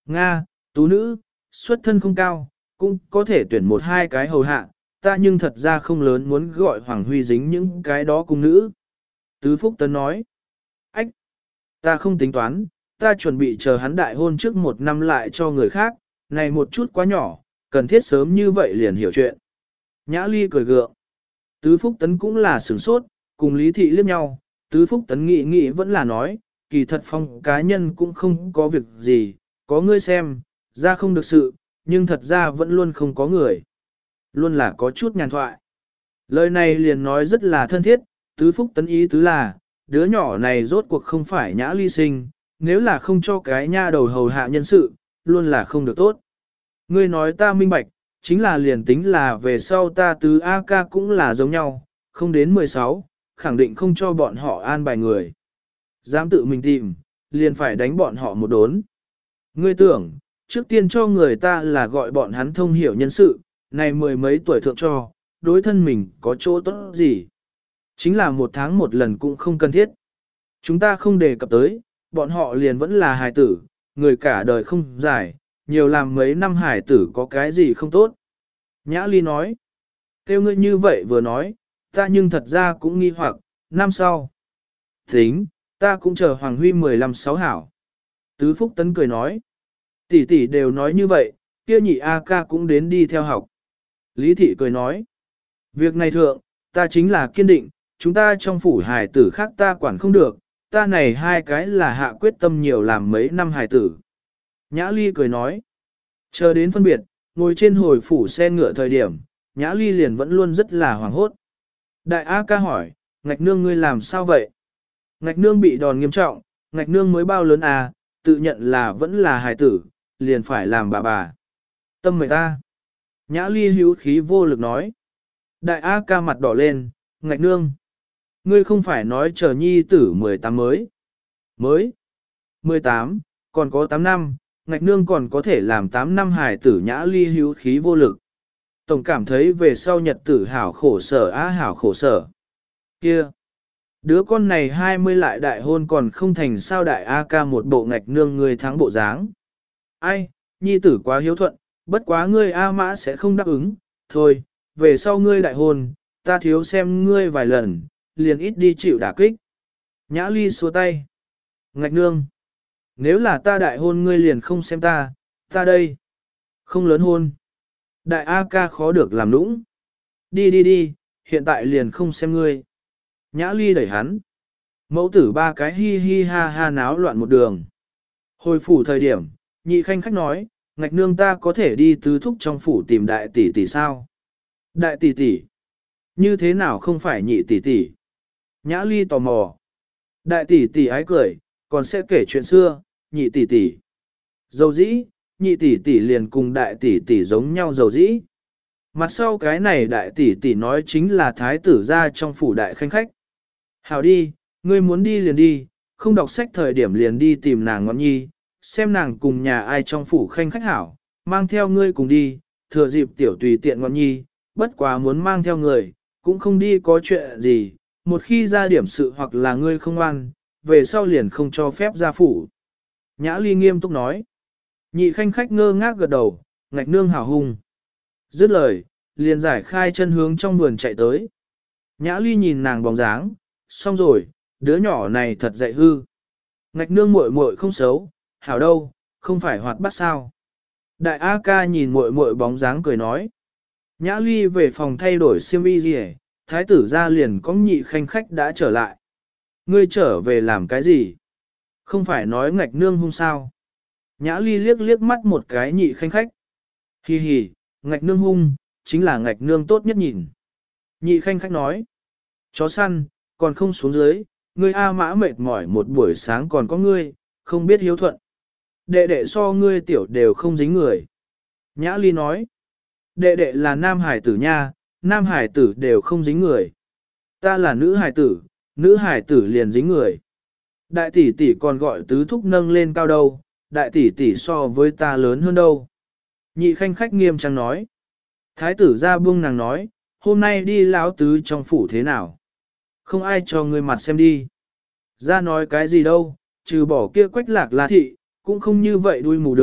Nga, tú nữ, xuất thân không cao, cũng có thể tuyển một hai cái hầu hạ, ta nhưng thật ra không lớn muốn gọi Hoàng Huy dính những cái đó cung nữ. Tứ Phúc Tấn nói, ách, ta không tính toán, ta chuẩn bị chờ hắn đại hôn trước 1 năm lại cho người khác, này một chút quá nhỏ, cần thiết sớm như vậy liền hiểu chuyện. Nhã Ly cười gượng. Tứ Phúc Tấn cũng là sửng sốt, cùng Lý Thị liếc nhau, Tứ Phúc Tấn nghĩ vẫn là nói, kỳ thật phong cá nhân cũng không có việc gì, có ngươi xem, ra không được sự, nhưng thật ra vẫn luôn không có người. Luôn là có chút nhàn thoại. Lời này liền nói rất là thân thiết, Tứ Phúc Tấn ý tứ là, đứa nhỏ này rốt cuộc không phải Nhã Ly sinh, nếu là không cho cái nha đầu hầu hạ nhân sự, luôn là không được tốt. Ngươi nói ta minh bạch, chính là liền tính là về sau ta tứ A ca cũng là giống nhau, không đến 16, khẳng định không cho bọn họ an bài người. Dám tự mình tìm, liền phải đánh bọn họ một đốn. Ngươi tưởng, trước tiên cho người ta là gọi bọn hắn thông hiểu nhân sự, này 10 mấy tuổi thượng cho, đối thân mình có chỗ tốt gì. Chính là 1 tháng 1 lần cũng không cần thiết. Chúng ta không đề cập tới, bọn họ liền vẫn là hài tử, người cả đời không dài, nhiều làm mấy năm hài tử có cái gì không tốt. Nhã Ly nói, kêu ngươi như vậy vừa nói, ta nhưng thật ra cũng nghi hoặc, năm sau. Tính, ta cũng chờ Hoàng Huy 15-6 hảo. Tứ Phúc Tấn cười nói, tỷ tỷ đều nói như vậy, kia nhị A ca cũng đến đi theo học. Lý Thị cười nói, việc này thượng, ta chính là kiên định, chúng ta trong phủ hài tử khác ta quản không được, ta này 2 cái là hạ quyết tâm nhiều làm mấy năm hài tử. Nhã Ly cười nói, chờ đến phân biệt, ngồi trên hồi phủ xe ngựa thời điểm, Nhã Ly liền vẫn luôn rất là hoảng hốt. Đại A ca hỏi, Ngạch nương ngươi làm sao vậy? Ngạch nương bị đòn nghiêm trọng, Ngạch nương mới bao lớn à, tự nhận là vẫn là hài tử, liền phải làm bà. Tâm mệt ta. Nhã Ly hữu khí vô lực nói. Đại A ca mặt đỏ lên, Ngạch nương. Ngươi không phải nói chờ nhi tử 18 mới. Mới. 18, còn có 8 năm, Ngạch nương còn có thể làm 8 năm hài tử. Nhã Ly hữu khí vô lực. Tổng cảm thấy về sau nhật tử hảo khổ sở hảo khổ sở. Kia. Đứa con này 20 lại đại hôn còn không thành sao đại A ca một bộ Ngạch nương người thắng bộ dáng. Ai, nhi tử quá hiếu thuận, bất quá ngươi A mã sẽ không đáp ứng, thôi, về sau ngươi đại hôn, ta thiếu xem ngươi vài lần, liền ít đi chịu đả kích. Nhã Ly xua tay. Ngạch nương, nếu là ta đại hôn ngươi liền không xem ta đây. Không lớn hôn. Đại A ca khó được làm nũng. Đi, hiện tại liền không xem ngươi. Nhã Ly đẩy hắn. Mẫu tử 3 cái hi hi ha ha náo loạn một đường. Hồi phủ thời điểm, nhị khanh khách nói, Ngạch nương ta có thể đi tứ thúc trong phủ tìm đại tỷ tỷ sao? Đại tỷ tỷ? Như thế nào không phải nhị tỷ tỷ? Nhã Ly tò mò. Đại tỷ tỷ ái cười, còn sẽ kể chuyện xưa, nhị tỷ tỷ. Dầu dĩ, nhị tỷ tỷ liền cùng đại tỷ tỷ giống nhau dầu dĩ. Mặt sau cái này đại tỷ tỷ nói chính là thái tử gia trong phủ đại khanh khách. Hảo đi, ngươi muốn đi liền đi, không đọc sách thời điểm liền đi tìm nàng ngọn nhi, xem nàng cùng nhà ai trong phủ khanh khách hảo, mang theo ngươi cùng đi, thừa dịp tiểu tùy tiện ngọn nhi, bất quá muốn mang theo người, cũng không đi có chuyện gì, một khi ra điểm sự hoặc là ngươi không ngoan, về sau liền không cho phép ra phủ. Nhã Ly nghiêm túc nói, nhị khanh khách ngơ ngác gật đầu, Ngạch nương hảo hung. Dứt lời, liền giải khai chân hướng trong vườn chạy tới. Nhã Ly nhìn nàng bóng dáng, xong rồi, đứa nhỏ này thật dạy hư. Ngạch nương muội muội không xấu, hảo đâu, không phải hoạt bát sao. Đại A ca nhìn muội muội bóng dáng cười nói. Nhã Ly về phòng thay đổi xiêm y gì hết, thái tử ra liền có nhị khanh khách đã trở lại. Ngươi trở về làm cái gì? Không phải nói Ngạch nương hung sao? Nhã Ly liếc mắt một cái nhị khanh khách. Hi hi, Ngạch nương hung, chính là Ngạch nương tốt nhất nhìn. Nhị khanh khách nói. Chó săn, còn không xuống dưới, ngươi A mã mệt mỏi một buổi sáng còn có ngươi, không biết hiếu thuận. Đệ đệ so ngươi tiểu đều không dính người. Nhã Ly nói. Đệ đệ là nam hải tử nha, nam hải tử đều không dính người. Ta là nữ hải tử liền dính người. Đại tỷ tỷ còn gọi tứ thúc nâng lên cao đâu, đại tỷ tỷ so với ta lớn hơn đâu. Nhị khanh khách nghiêm trang nói. Thái tử ra buông nàng nói, hôm nay đi lão tứ trong phủ thế nào? Không ai cho ngươi mặt xem đi. Ra nói cái gì đâu, trừ bỏ kia quách lạc la thị, cũng không như vậy đuôi mù được,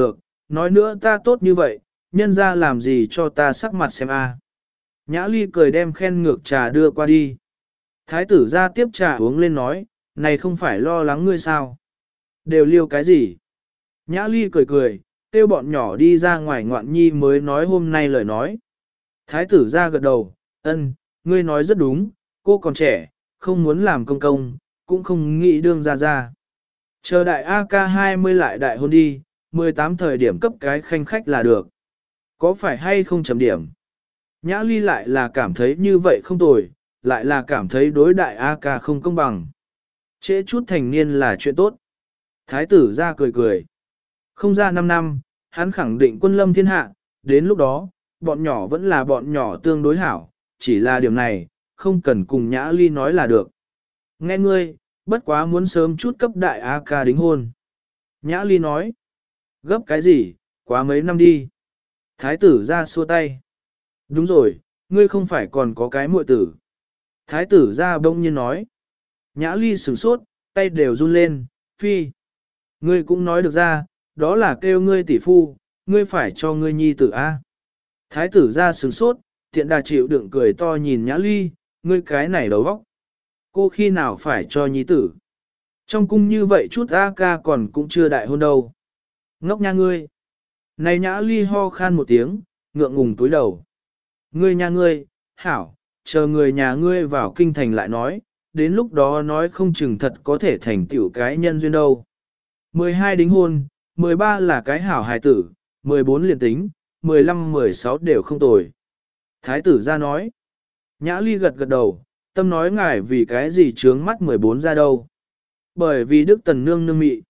nói nữa ta tốt như vậy, nhân ra làm gì cho ta sắc mặt xem a. Nhã Ly cười đem khen ngược trà đưa qua đi. Thái tử ra tiếp trà uống lên nói, này không phải lo lắng ngươi sao? Đều liêu cái gì? Nhã Ly cười cười, kêu bọn nhỏ đi ra ngoài ngoạn nhi mới nói hôm nay lời nói. Thái tử ra gật đầu, ân, ngươi nói rất đúng, cô còn trẻ, không muốn làm công công, cũng không nghĩ đương ra. Chờ đại AK-20 lại đại hôn đi, 18 thời điểm cấp cái khanh khách là được. Có phải hay không chấm điểm? Nhã Ly lại là cảm thấy như vậy không tồi, lại là cảm thấy đối đại AK không công bằng. Trễ chút thành niên là chuyện tốt. Thái tử ra cười cười. Không ra 5 năm, hắn khẳng định quân lâm thiên hạ, đến lúc đó, bọn nhỏ vẫn là bọn nhỏ tương đối hảo, chỉ là điểm này, không cần cùng Nhã Ly nói là được. Nghe ngươi, bất quá muốn sớm chút cấp đại AK đính hôn. Nhã Ly nói, gấp cái gì, quá mấy năm đi. Thái tử ra xua tay. Đúng rồi, ngươi không phải còn có cái muội tử. Thái tử ra bỗng nhiên nói. Nhã Ly sửng sốt, tay đều run lên, phi. Ngươi cũng nói được ra, đó là kêu ngươi tỷ phu, ngươi phải cho ngươi nhi tử A. Thái tử ra sửng sốt, tiện đà chịu đựng cười to nhìn Nhã Ly, ngươi cái này đầu vóc. Cô khi nào phải cho nhi tử? Trong cung như vậy chút A ca còn cũng chưa đại hôn đâu. Ngốc nha ngươi. Này Nhã Ly ho khan một tiếng, ngượng ngùng túi đầu. Ngươi nhà ngươi, hảo, chờ người nhà ngươi vào kinh thành lại nói, đến lúc đó nói không chừng thật có thể thành tiểu cái nhân duyên đâu. 12 đính hôn, 13 là cái hảo hài tử, 14 liền tính, 15, 16 đều không tồi. Thái tử ra nói. Nhã Ly gật gật đầu, tâm nói ngài vì cái gì trướng mắt 14 ra đâu. Bởi vì Đức Tần Nương nương mị.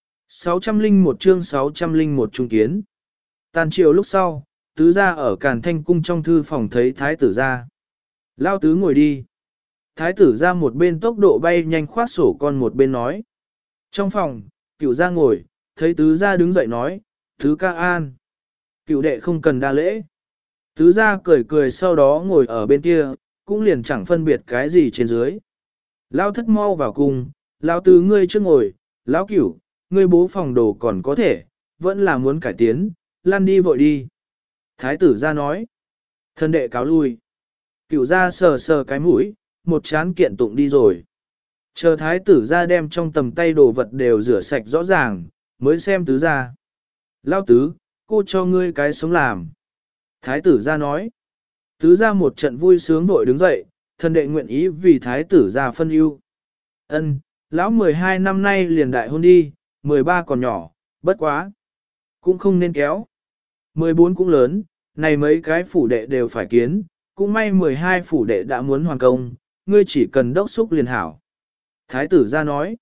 601 chương 601 trung kiến. Tàn chiều lúc sau, tứ gia ở Càn Thanh cung trong thư phòng thấy thái tử ra. Lao tứ ngồi đi. Thái tử ra một bên tốc độ bay nhanh khoát sổ con một bên nói. Trong phòng, cửu gia ngồi, thấy tứ gia đứng dậy nói, tứ ca an. Cửu đệ không cần đa lễ. Tứ gia cười cười sau đó ngồi ở bên kia, cũng liền chẳng phân biệt cái gì trên dưới. Lao thất mau vào cung, lao tứ ngươi chưa ngồi, lão cửu, ngươi bố phòng đồ còn có thể, vẫn là muốn cải tiến, lăn đi vội đi. Thái tử ra nói, thân đệ cáo lui. Cửu ra sờ sờ cái mũi, một chán kiện tụng đi rồi. Chờ thái tử ra đem trong tầm tay đồ vật đều rửa sạch rõ ràng, mới xem tứ ra. Lao tứ, cô cho ngươi cái sống làm. Thái tử ra nói, tứ ra một trận vui sướng vội đứng dậy, thân đệ nguyện ý vì thái tử ra phân ưu. Ân, lão 12 năm nay liền đại hôn đi, 13 còn nhỏ, bất quá. Cũng không nên kéo. 14 cũng lớn, này mấy cái phủ đệ đều phải kiến, cũng may 12 phủ đệ đã muốn hoàn công, ngươi chỉ cần đốc xúc liền hảo. Thái tử ra nói,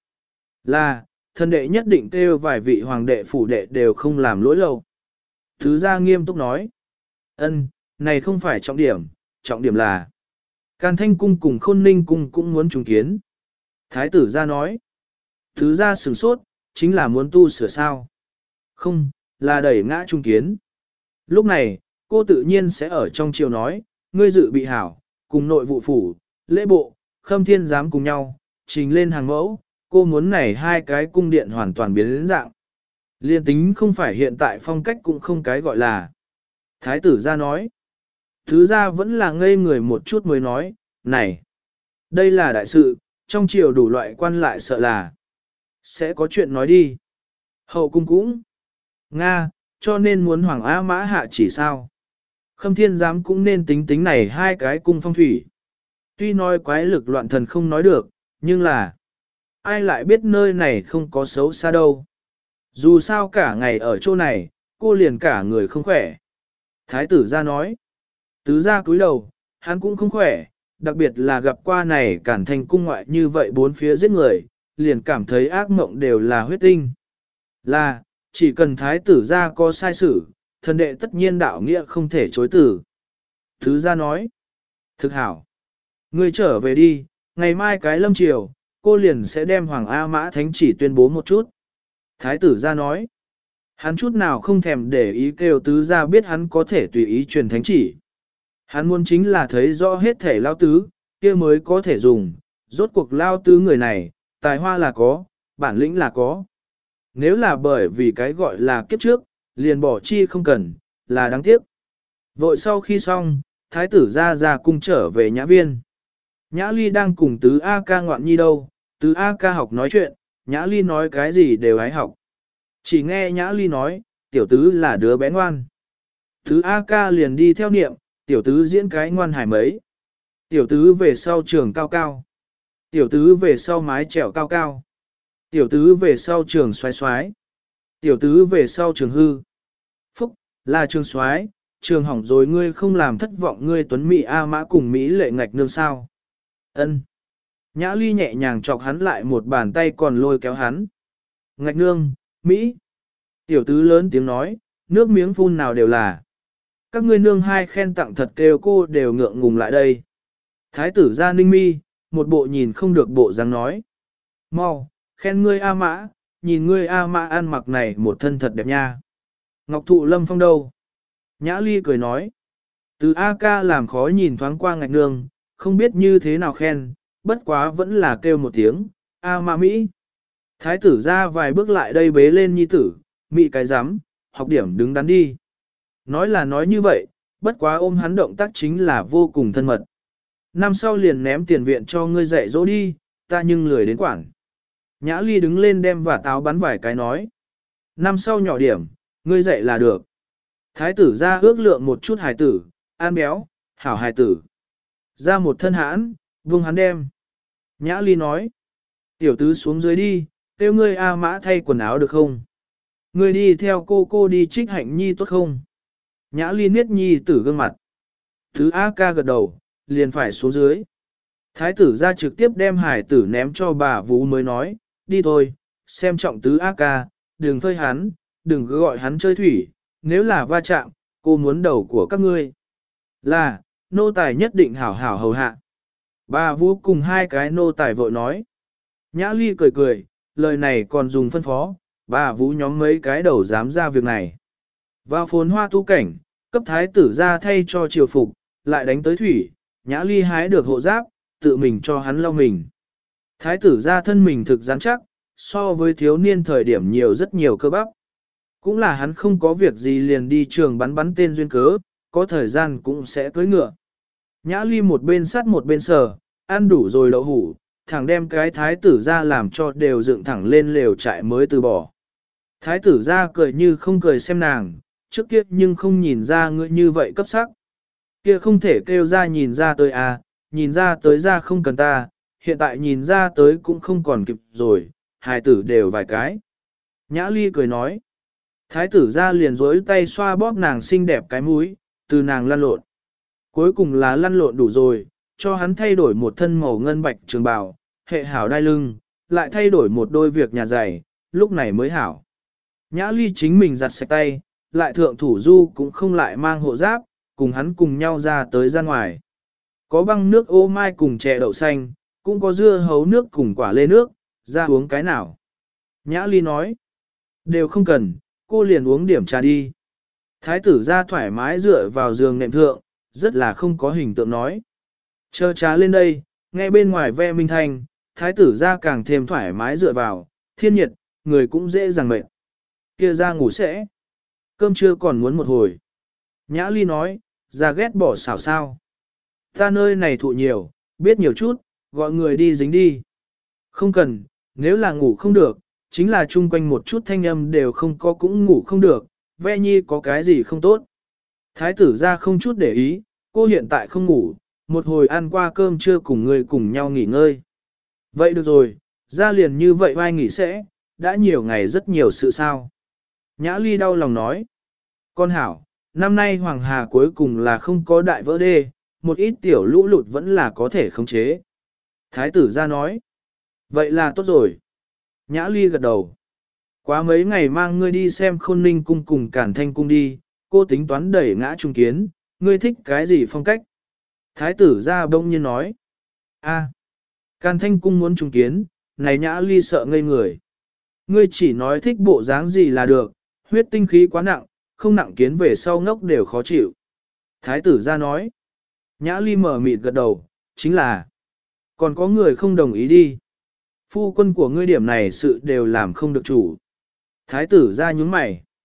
là, thân đệ nhất định kêu vài vị hoàng đệ phủ đệ đều không làm lỗi lâu. Thứ gia nghiêm túc nói, ân, này không phải trọng điểm là, Càn Thanh cung cùng Khôn Ninh cung cũng muốn trùng kiến. Thái tử ra nói, thứ gia sửng sốt, chính là muốn tu sửa sao. Không, là đẩy ngã trung kiến. Lúc này, cô tự nhiên sẽ ở trong chiều nói, ngươi dự bị hảo, cùng nội vụ phủ, lễ bộ, khâm thiên giám cùng nhau, trình lên hàng mẫu, cô muốn này hai cái cung điện hoàn toàn biến đến dạng. Liên tính không phải hiện tại phong cách cũng không cái gọi là. Thái tử ra nói, thứ ra vẫn là ngây người một chút mới nói, này, đây là đại sự, trong triều đủ loại quan lại sợ là sẽ có chuyện nói đi. Hậu cung cũng Nga, cho nên muốn Hoàng A Mã hạ chỉ sao. Khâm thiên giám cũng nên tính tính này hai cái cung phong thủy. Tuy nói quái lực loạn thần không nói được, nhưng là ai lại biết nơi này không có xấu xa đâu. Dù sao cả ngày ở chỗ này, cô liền cả người không khỏe. Thái tử ra nói, tứ ra cúi đầu, hắn cũng không khỏe, đặc biệt là gặp qua này Càn Thanh cung ngoại như vậy bốn phía giết người, liền cảm thấy ác mộng đều là huyết tinh. Là, chỉ cần thái tử ra có sai sự, thần đệ tất nhiên đạo nghĩa không thể chối tử. Thứ ra nói, thực hảo, ngươi trở về đi, ngày mai cái lâm chiều, cô liền sẽ đem Hoàng A Mã Thánh chỉ tuyên bố một chút. Thái tử ra nói, hắn chút nào không thèm để ý kêu tứ ra biết hắn có thể tùy ý truyền thánh chỉ. Hắn muốn chính là thấy rõ hết thể lao tứ, kia mới có thể dùng, rốt cuộc lao tứ người này, tài hoa là có, bản lĩnh là có. Nếu là bởi vì cái gọi là kiếp trước, liền bỏ chi không cần, là đáng tiếc. Vội sau khi xong, thái tử ra cung trở về nhã viên. Nhã ly đang cùng tứ A ca ngoạn nhi đâu, tứ A ca học nói chuyện, nhã ly nói cái gì đều hái học. Chỉ nghe nhã ly nói, tiểu tứ là đứa bé ngoan. Tứ A ca liền đi theo niệm, tiểu tứ diễn cái ngoan hải mấy. Tiểu tứ về sau trường cao cao. Tiểu tứ về sau mái trèo cao cao. Tiểu tứ về sau trường xoái xoái. Tiểu tứ về sau trường hư. Phúc, là trường xoái, trường hỏng rồi ngươi không làm thất vọng ngươi tuấn Mỹ A mã cùng Mỹ lệ ngạch nương sao. Ân. Nhã ly nhẹ nhàng chọc hắn lại một bàn tay còn lôi kéo hắn. Ngạch nương, Mỹ. Tiểu tứ lớn tiếng nói, nước miếng phun nào đều là. Các ngươi nương hai khen tặng thật kêu cô đều ngượng ngùng lại đây. Thái tử ra ninh mi, một bộ nhìn không được bộ dáng nói. Mau, khen ngươi A mã, nhìn ngươi A mã ăn mặc này một thân thật đẹp nha. Ngọc thụ lâm phong đâu? Nhã ly cười nói. Từ A ca làm khó nhìn thoáng qua ngạch nương, không biết như thế nào khen, bất quá vẫn là kêu một tiếng, A mã Mỹ. Thái tử ra vài bước lại đây bế lên nhi tử, Mỹ cái rắm học điểm đứng đắn đi. Nói là nói như vậy, bất quá ôm hắn động tác chính là vô cùng thân mật. Năm sau liền ném tiền viện cho ngươi dạy dỗ đi, ta nhưng lười đến quản. Nhã ly đứng lên đem và táo bắn vài cái nói. Năm sau nhỏ điểm, ngươi dạy là được. Thái tử ra ước lượng một chút hài tử, an béo, hảo hài tử. Ra một thân hãn, vung hắn đem. Nhã ly nói. Tiểu tứ xuống dưới đi, kêu ngươi A mã thay quần áo được không? Ngươi đi theo cô đi trích hạnh nhi tốt không? Nhã ly niết nhi tử gương mặt. Thứ A ca gật đầu, liền phải xuống dưới. Thái tử ra trực tiếp đem hải tử ném cho bà Vú mới nói, đi thôi, xem trọng tứ A ca, đừng phơi hắn, đừng cứ gọi hắn chơi thủy, nếu là va chạm, cô muốn đầu của các ngươi. Là, nô tài nhất định hảo hảo hầu hạ. Bà Vú cùng hai cái nô tài vội nói. Nhã ly cười cười, lời này còn dùng phân phó, bà Vú nhóm mấy cái đầu dám ra việc này. Vào phồn hoa tu cảnh, cấp thái tử ra thay cho triều phục, lại đánh tới thủy, nhã ly hái được hộ giáp, tự mình cho hắn lau mình. Thái tử ra thân mình thực rắn chắc, so với thiếu niên thời điểm nhiều rất nhiều cơ bắp. Cũng là hắn không có việc gì liền đi trường bắn tên duyên cớ, có thời gian cũng sẽ cưỡi ngựa. Nhã ly một bên sắt một bên sờ, ăn đủ rồi đậu hủ, thẳng đem cái thái tử ra làm cho đều dựng thẳng lên lều trại mới từ bỏ. Thái tử ra cười như không cười xem nàng, trước kia nhưng không nhìn ra ngươi như vậy cấp sắc. Kia không thể kêu ra nhìn ra tới à, nhìn ra tới ra không cần ta, hiện tại nhìn ra tới cũng không còn kịp rồi, hài tử đều vài cái. Nhã ly cười nói. Thái tử ra liền rối tay xoa bóp nàng xinh đẹp cái mũi, từ nàng lăn lộn. Cuối cùng là lăn lộn đủ rồi, cho hắn thay đổi một thân màu ngân bạch trường bào, hệ hảo đai lưng, lại thay đổi một đôi việc nhà giày, lúc này mới hảo. Nhã ly chính mình giặt sạch tay, lại thượng thủ du cũng không lại mang hộ giáp, cùng hắn cùng nhau ra tới ra ngoài. Có băng nước ô mai cùng chè đậu xanh, cũng có dưa hấu nước cùng quả lê nước, ra uống cái nào. Nhã ly nói, đều không cần, cô liền uống điểm trà đi. Thái tử ra thoải mái dựa vào giường nệm thượng, rất là không có hình tượng nói. Chờ trà lên đây, nghe bên ngoài ve minh thanh, thái tử ra càng thêm thoải mái dựa vào, thiên nhiệt, người cũng dễ dàng mệt. Kia ra ngủ sẽ. Cơm trưa còn muốn một hồi. Nhã ly nói, ra ghét bỏ xảo sao. Ta nơi này thụ nhiều, biết nhiều chút, gọi người đi dính đi. Không cần, nếu là ngủ không được, chính là chung quanh một chút thanh âm đều không có cũng ngủ không được, ve nhi có cái gì không tốt. Thái tử ra không chút để ý, cô hiện tại không ngủ, một hồi ăn qua cơm trưa cùng người cùng nhau nghỉ ngơi. Vậy được rồi, ra liền như vậy vai nghỉ sẽ, đã nhiều ngày rất nhiều sự sao. Nhã ly đau lòng nói. Con hảo, năm nay Hoàng Hà cuối cùng là không có đại vỡ đê, một ít tiểu lũ lụt vẫn là có thể khống chế. Thái tử ra nói. Vậy là tốt rồi. Nhã ly gật đầu. Quá mấy ngày mang ngươi đi xem Khôn Ninh cung cùng Cản Thanh cung đi, cô tính toán đẩy ngã trung kiến, ngươi thích cái gì phong cách? Thái tử ra bỗng nhiên nói. A, Càn Thanh cung muốn trung kiến, này Nhã ly sợ ngây người. Ngươi chỉ nói thích bộ dáng gì là được, huyết tinh khí quá nặng, không nặng kiến về sau ngốc đều khó chịu. Thái tử ra nói. Nhã ly mở mịt gật đầu, chính là còn có người không đồng ý đi. Phu quân của ngươi điểm này sự đều làm không được chủ. Thái tử ra nhúng mày.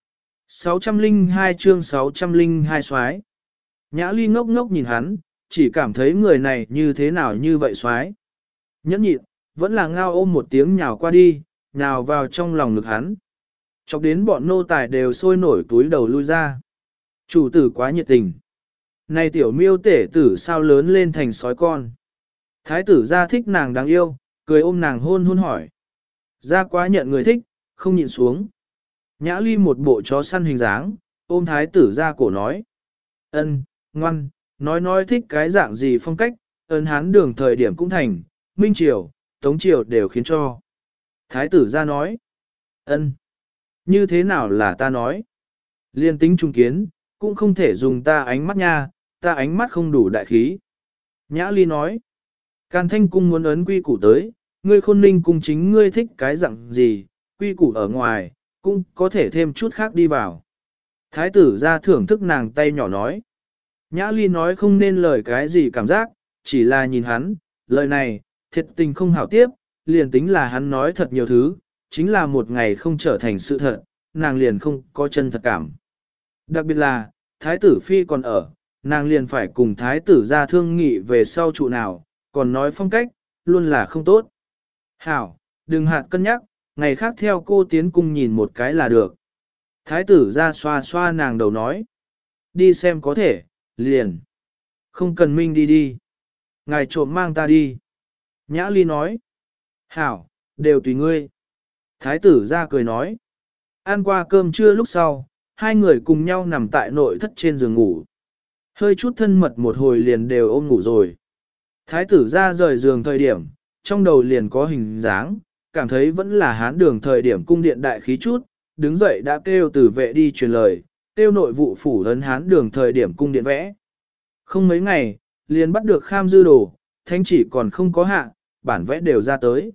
602 chương 602 soái. Nhã Ly ngốc ngốc nhìn hắn, chỉ cảm thấy người này như thế nào như vậy soái. Nhẫn nhịn, vẫn là ngao ôm một tiếng nhào qua đi, nhào vào trong lòng ngực hắn. Chọc đến bọn nô tài đều sôi nổi túi đầu lui ra. Chủ tử quá nhiệt tình. Này tiểu miêu tể tử sao lớn lên thành sói con. Thái tử ra thích nàng đáng yêu, cười ôm nàng hôn hôn hỏi. Ra quá nhận người thích, không nhịn xuống. Nhã Ly một bộ chó săn hình dáng, ôm thái tử ra cổ nói. Ân, ngoan, nói thích cái dạng gì phong cách, ấn hán đường thời điểm cũng thành, Minh Triều, Tống Triều đều khiến cho. Thái tử ra nói. Ân, như thế nào là ta nói? Liên tính trung kiến, cũng không thể dùng ta ánh mắt nha, ta ánh mắt không đủ đại khí. Nhã Ly nói. Càn Thanh cung muốn ấn quy củ tới, ngươi Khôn Ninh cung chính ngươi thích cái dạng gì, quy củ ở ngoài, cũng có thể thêm chút khác đi vào. Thái tử ra thưởng thức nàng tay nhỏ nói. Nhã Ly nói không nên lời cái gì cảm giác, chỉ là nhìn hắn, lời này, thiệt tình không hảo tiếp, liền tính là hắn nói thật nhiều thứ, chính là một ngày không trở thành sự thật, nàng liền không có chân thật cảm. Đặc biệt là, thái tử phi còn ở, nàng liền phải cùng thái tử ra thương nghị về sau trụ nào, còn nói phong cách, luôn là không tốt. Hảo, đừng hạt cân nhắc, ngày khác theo cô tiến cung nhìn một cái là được. Thái tử ra xoa xoa nàng đầu nói. Đi xem có thể, liền. Không cần Minh đi đi. Ngài trộm mang ta đi. Nhã Ly nói. Hảo, đều tùy ngươi. Thái tử ra cười nói. Ăn qua cơm trưa lúc sau, hai người cùng nhau nằm tại nội thất trên giường ngủ. Hơi chút thân mật một hồi liền đều ôm ngủ rồi. Thái tử ra rời giường thời điểm, trong đầu liền có hình dáng, cảm thấy vẫn là hán đường thời điểm cung điện đại khí chút, đứng dậy đã kêu tử vệ đi truyền lời, kêu nội vụ phủ ấn hán đường thời điểm cung điện vẽ. Không mấy ngày, liền bắt được kham dư đồ, thánh chỉ còn không có hạ, bản vẽ đều ra tới.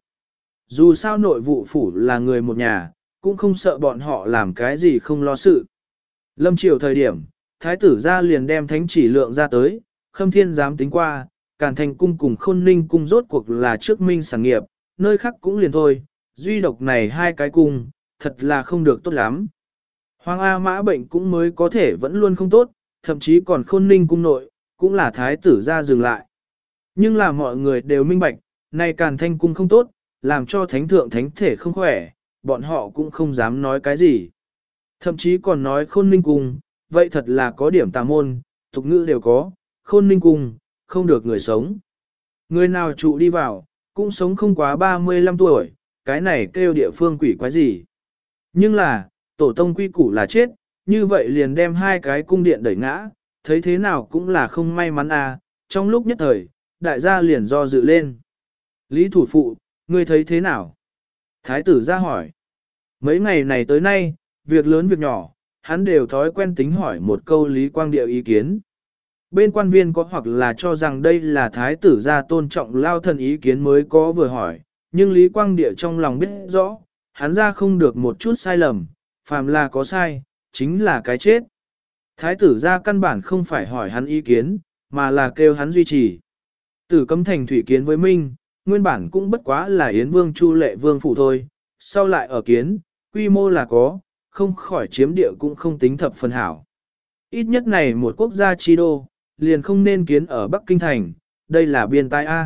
Dù sao nội vụ phủ là người một nhà, cũng không sợ bọn họ làm cái gì không lo sự. Lâm triều thời điểm, thái tử ra liền đem thánh chỉ lượng ra tới, Khâm Thiên dám tính qua, Càn Thành cung cùng Khôn Ninh cung rốt cuộc là trước minh sản nghiệp, nơi khác cũng liền thôi, duy độc này hai cái cung, thật là không được tốt lắm. Hoàng A Mã bệnh cũng mới có thể vẫn luôn không tốt, thậm chí còn Khôn Ninh cung nội, cũng là thái tử ra dừng lại. Nhưng là mọi người đều minh bạch, này Càn Thanh cung không tốt, làm cho thánh thượng thánh thể không khỏe, bọn họ cũng không dám nói cái gì. Thậm chí còn nói Khôn Ninh cung, vậy thật là có điểm tà môn, tục ngữ đều có, Khôn Ninh cung, không được người sống. Người nào trụ đi vào, cũng sống không quá 35 tuổi, cái này kêu địa phương quỷ quái gì. Nhưng là, tổ tông quy củ là chết, như vậy liền đem hai cái cung điện đẩy ngã, thấy thế nào cũng là không may mắn à, trong lúc nhất thời, đại gia liền do dự lên. Lý thủ phụ, ngươi thấy thế nào? Thái tử ra hỏi. Mấy ngày này tới nay, việc lớn việc nhỏ, hắn đều thói quen tính hỏi một câu Lý Quang Điệu ý kiến. Bên quan viên có hoặc là cho rằng đây là thái tử gia tôn trọng lao thần ý kiến mới có vừa hỏi, nhưng Lý Quang Địa trong lòng biết rõ, hắn ra không được một chút sai lầm, phàm là có sai, chính là cái chết. Thái tử gia căn bản không phải hỏi hắn ý kiến, mà là kêu hắn duy trì. Tử Cấm Thành thủy kiến với Minh, nguyên bản cũng bất quá là Yến Vương Chu Lệ Vương phủ thôi, sau lại ở kiến, quy mô là có, không khỏi chiếm địa cũng không tính thập phần hảo. Ít nhất này một quốc gia chi đô, liền không nên kiến ở Bắc Kinh Thành, đây là biên tai A.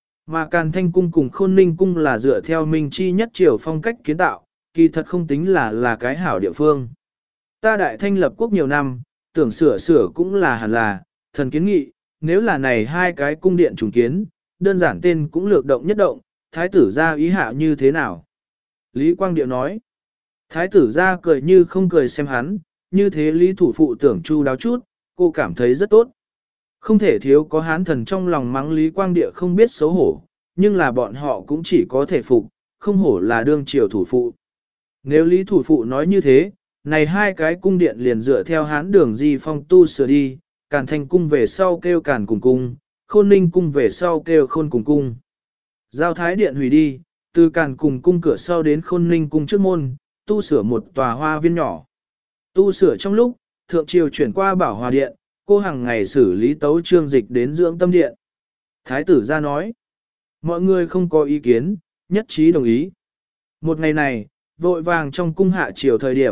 Mà Càn Thanh Cung cùng Khôn Ninh Cung là dựa theo Minh Chi nhất triều phong cách kiến tạo, kỳ thật không tính là cái hảo địa phương. Ta đại thanh lập quốc nhiều năm, tưởng sửa cũng là hẳn là, thần kiến nghị, nếu là này hai cái cung điện trùng kiến, đơn giản tên cũng lược động nhất động, thái tử ra ý hạ như thế nào? Lý Quang Điệu nói, thái tử ra cười như không cười xem hắn, như thế Lý thủ phụ tưởng chu đáo chút, cô cảm thấy rất tốt. Không thể thiếu có hán thần trong lòng mắng Lý Quang Địa không biết xấu hổ, nhưng là bọn họ cũng chỉ có thể phục, không hổ là đương triều thủ phụ. Nếu Lý thủ phụ nói như thế, này hai cái cung điện liền dựa theo hán đường di phong tu sửa đi, Càn Thanh cung về sau kêu Càn cùng cung, Khôn Ninh cung về sau kêu Khôn cùng cung. Giao Thái điện hủy đi, từ Càn cùng cung cửa sau đến Khôn Ninh cung trước môn, tu sửa một tòa hoa viên nhỏ. Tu sửa trong lúc, thượng triều chuyển qua Bảo Hòa điện, cô hàng ngày xử lý tấu trương dịch đến dưỡng tâm điện. Thái tử ra nói, mọi người không có ý kiến, nhất trí đồng ý. Một ngày này, vội vàng trong cung hạ triều thời điểm,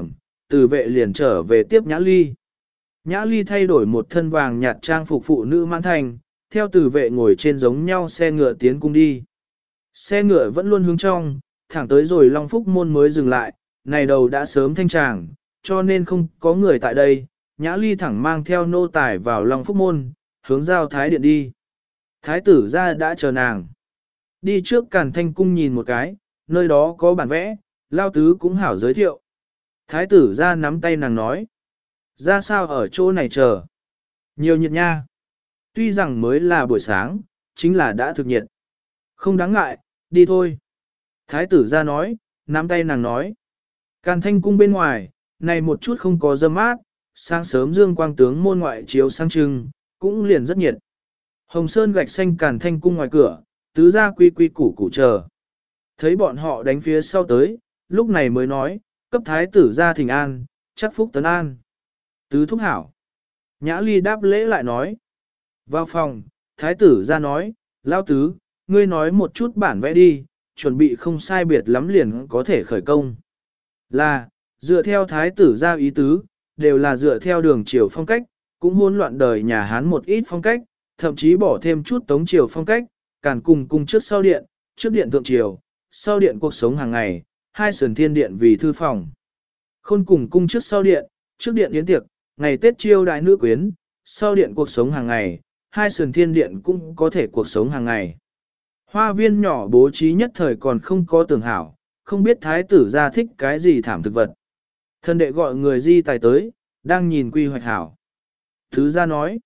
Từ vệ liền trở về tiếp Nhã Ly. Nhã Ly thay đổi một thân vàng nhạt trang phục phụ nữ mãn thành, theo từ vệ ngồi trên giống nhau xe ngựa tiến cung đi. Xe ngựa vẫn luôn hướng trong, thẳng tới rồi Long Phúc môn mới dừng lại, này đầu đã sớm thanh tràng, cho nên không có người tại đây. Nhã Ly thẳng mang theo nô tài vào Long Phúc môn, hướng giao thái điện đi. Thái tử ra đã chờ nàng. Đi trước Càn Thanh cung nhìn một cái, nơi đó có bản vẽ, lao tứ cũng hảo giới thiệu. Thái tử ra nắm tay nàng nói. Ra sao ở chỗ này chờ? Nhiều nhiệt nha. Tuy rằng mới là buổi sáng, chính là đã thực nhiệt. Không đáng ngại, đi thôi. Thái tử ra nói, nắm tay nàng nói. Càn Thanh cung bên ngoài, này một chút không có dâm mát, sáng sớm dương quang tướng môn ngoại chiếu sang trưng, cũng liền rất nhiệt. Hồng sơn gạch xanh Càn Thanh cung ngoài cửa, tứ gia quy quy củ củ chờ. Thấy bọn họ đánh phía sau tới, lúc này mới nói, cấp thái tử ra thỉnh an, chắc phúc tấn an. Tứ thúc hảo. Nhã Ly đáp lễ lại nói. Vào phòng, thái tử ra nói, lao tứ, ngươi nói một chút bản vẽ đi, chuẩn bị không sai biệt lắm liền có thể khởi công. Là, dựa theo thái tử ra ý tứ, đều là dựa theo đường triều phong cách, cũng hỗn loạn đời nhà Hán một ít phong cách, thậm chí bỏ thêm chút tống triều phong cách, càn cùng trước sau điện, trước điện thượng triều, sau điện cuộc sống hàng ngày, hai sườn thiên điện vì thư phòng. Khôn cùng cung trước sau điện, trước điện yến tiệc, ngày Tết chiêu đại nữ quyến, sau điện cuộc sống hàng ngày, hai sườn thiên điện cũng có thể cuộc sống hàng ngày. Hoa viên nhỏ bố trí nhất thời còn không có tường hảo, không biết thái tử ra thích cái gì thảm thực vật. Thân đệ gọi người di tài tới, đang nhìn quy hoạch hảo. Thứ ra nói,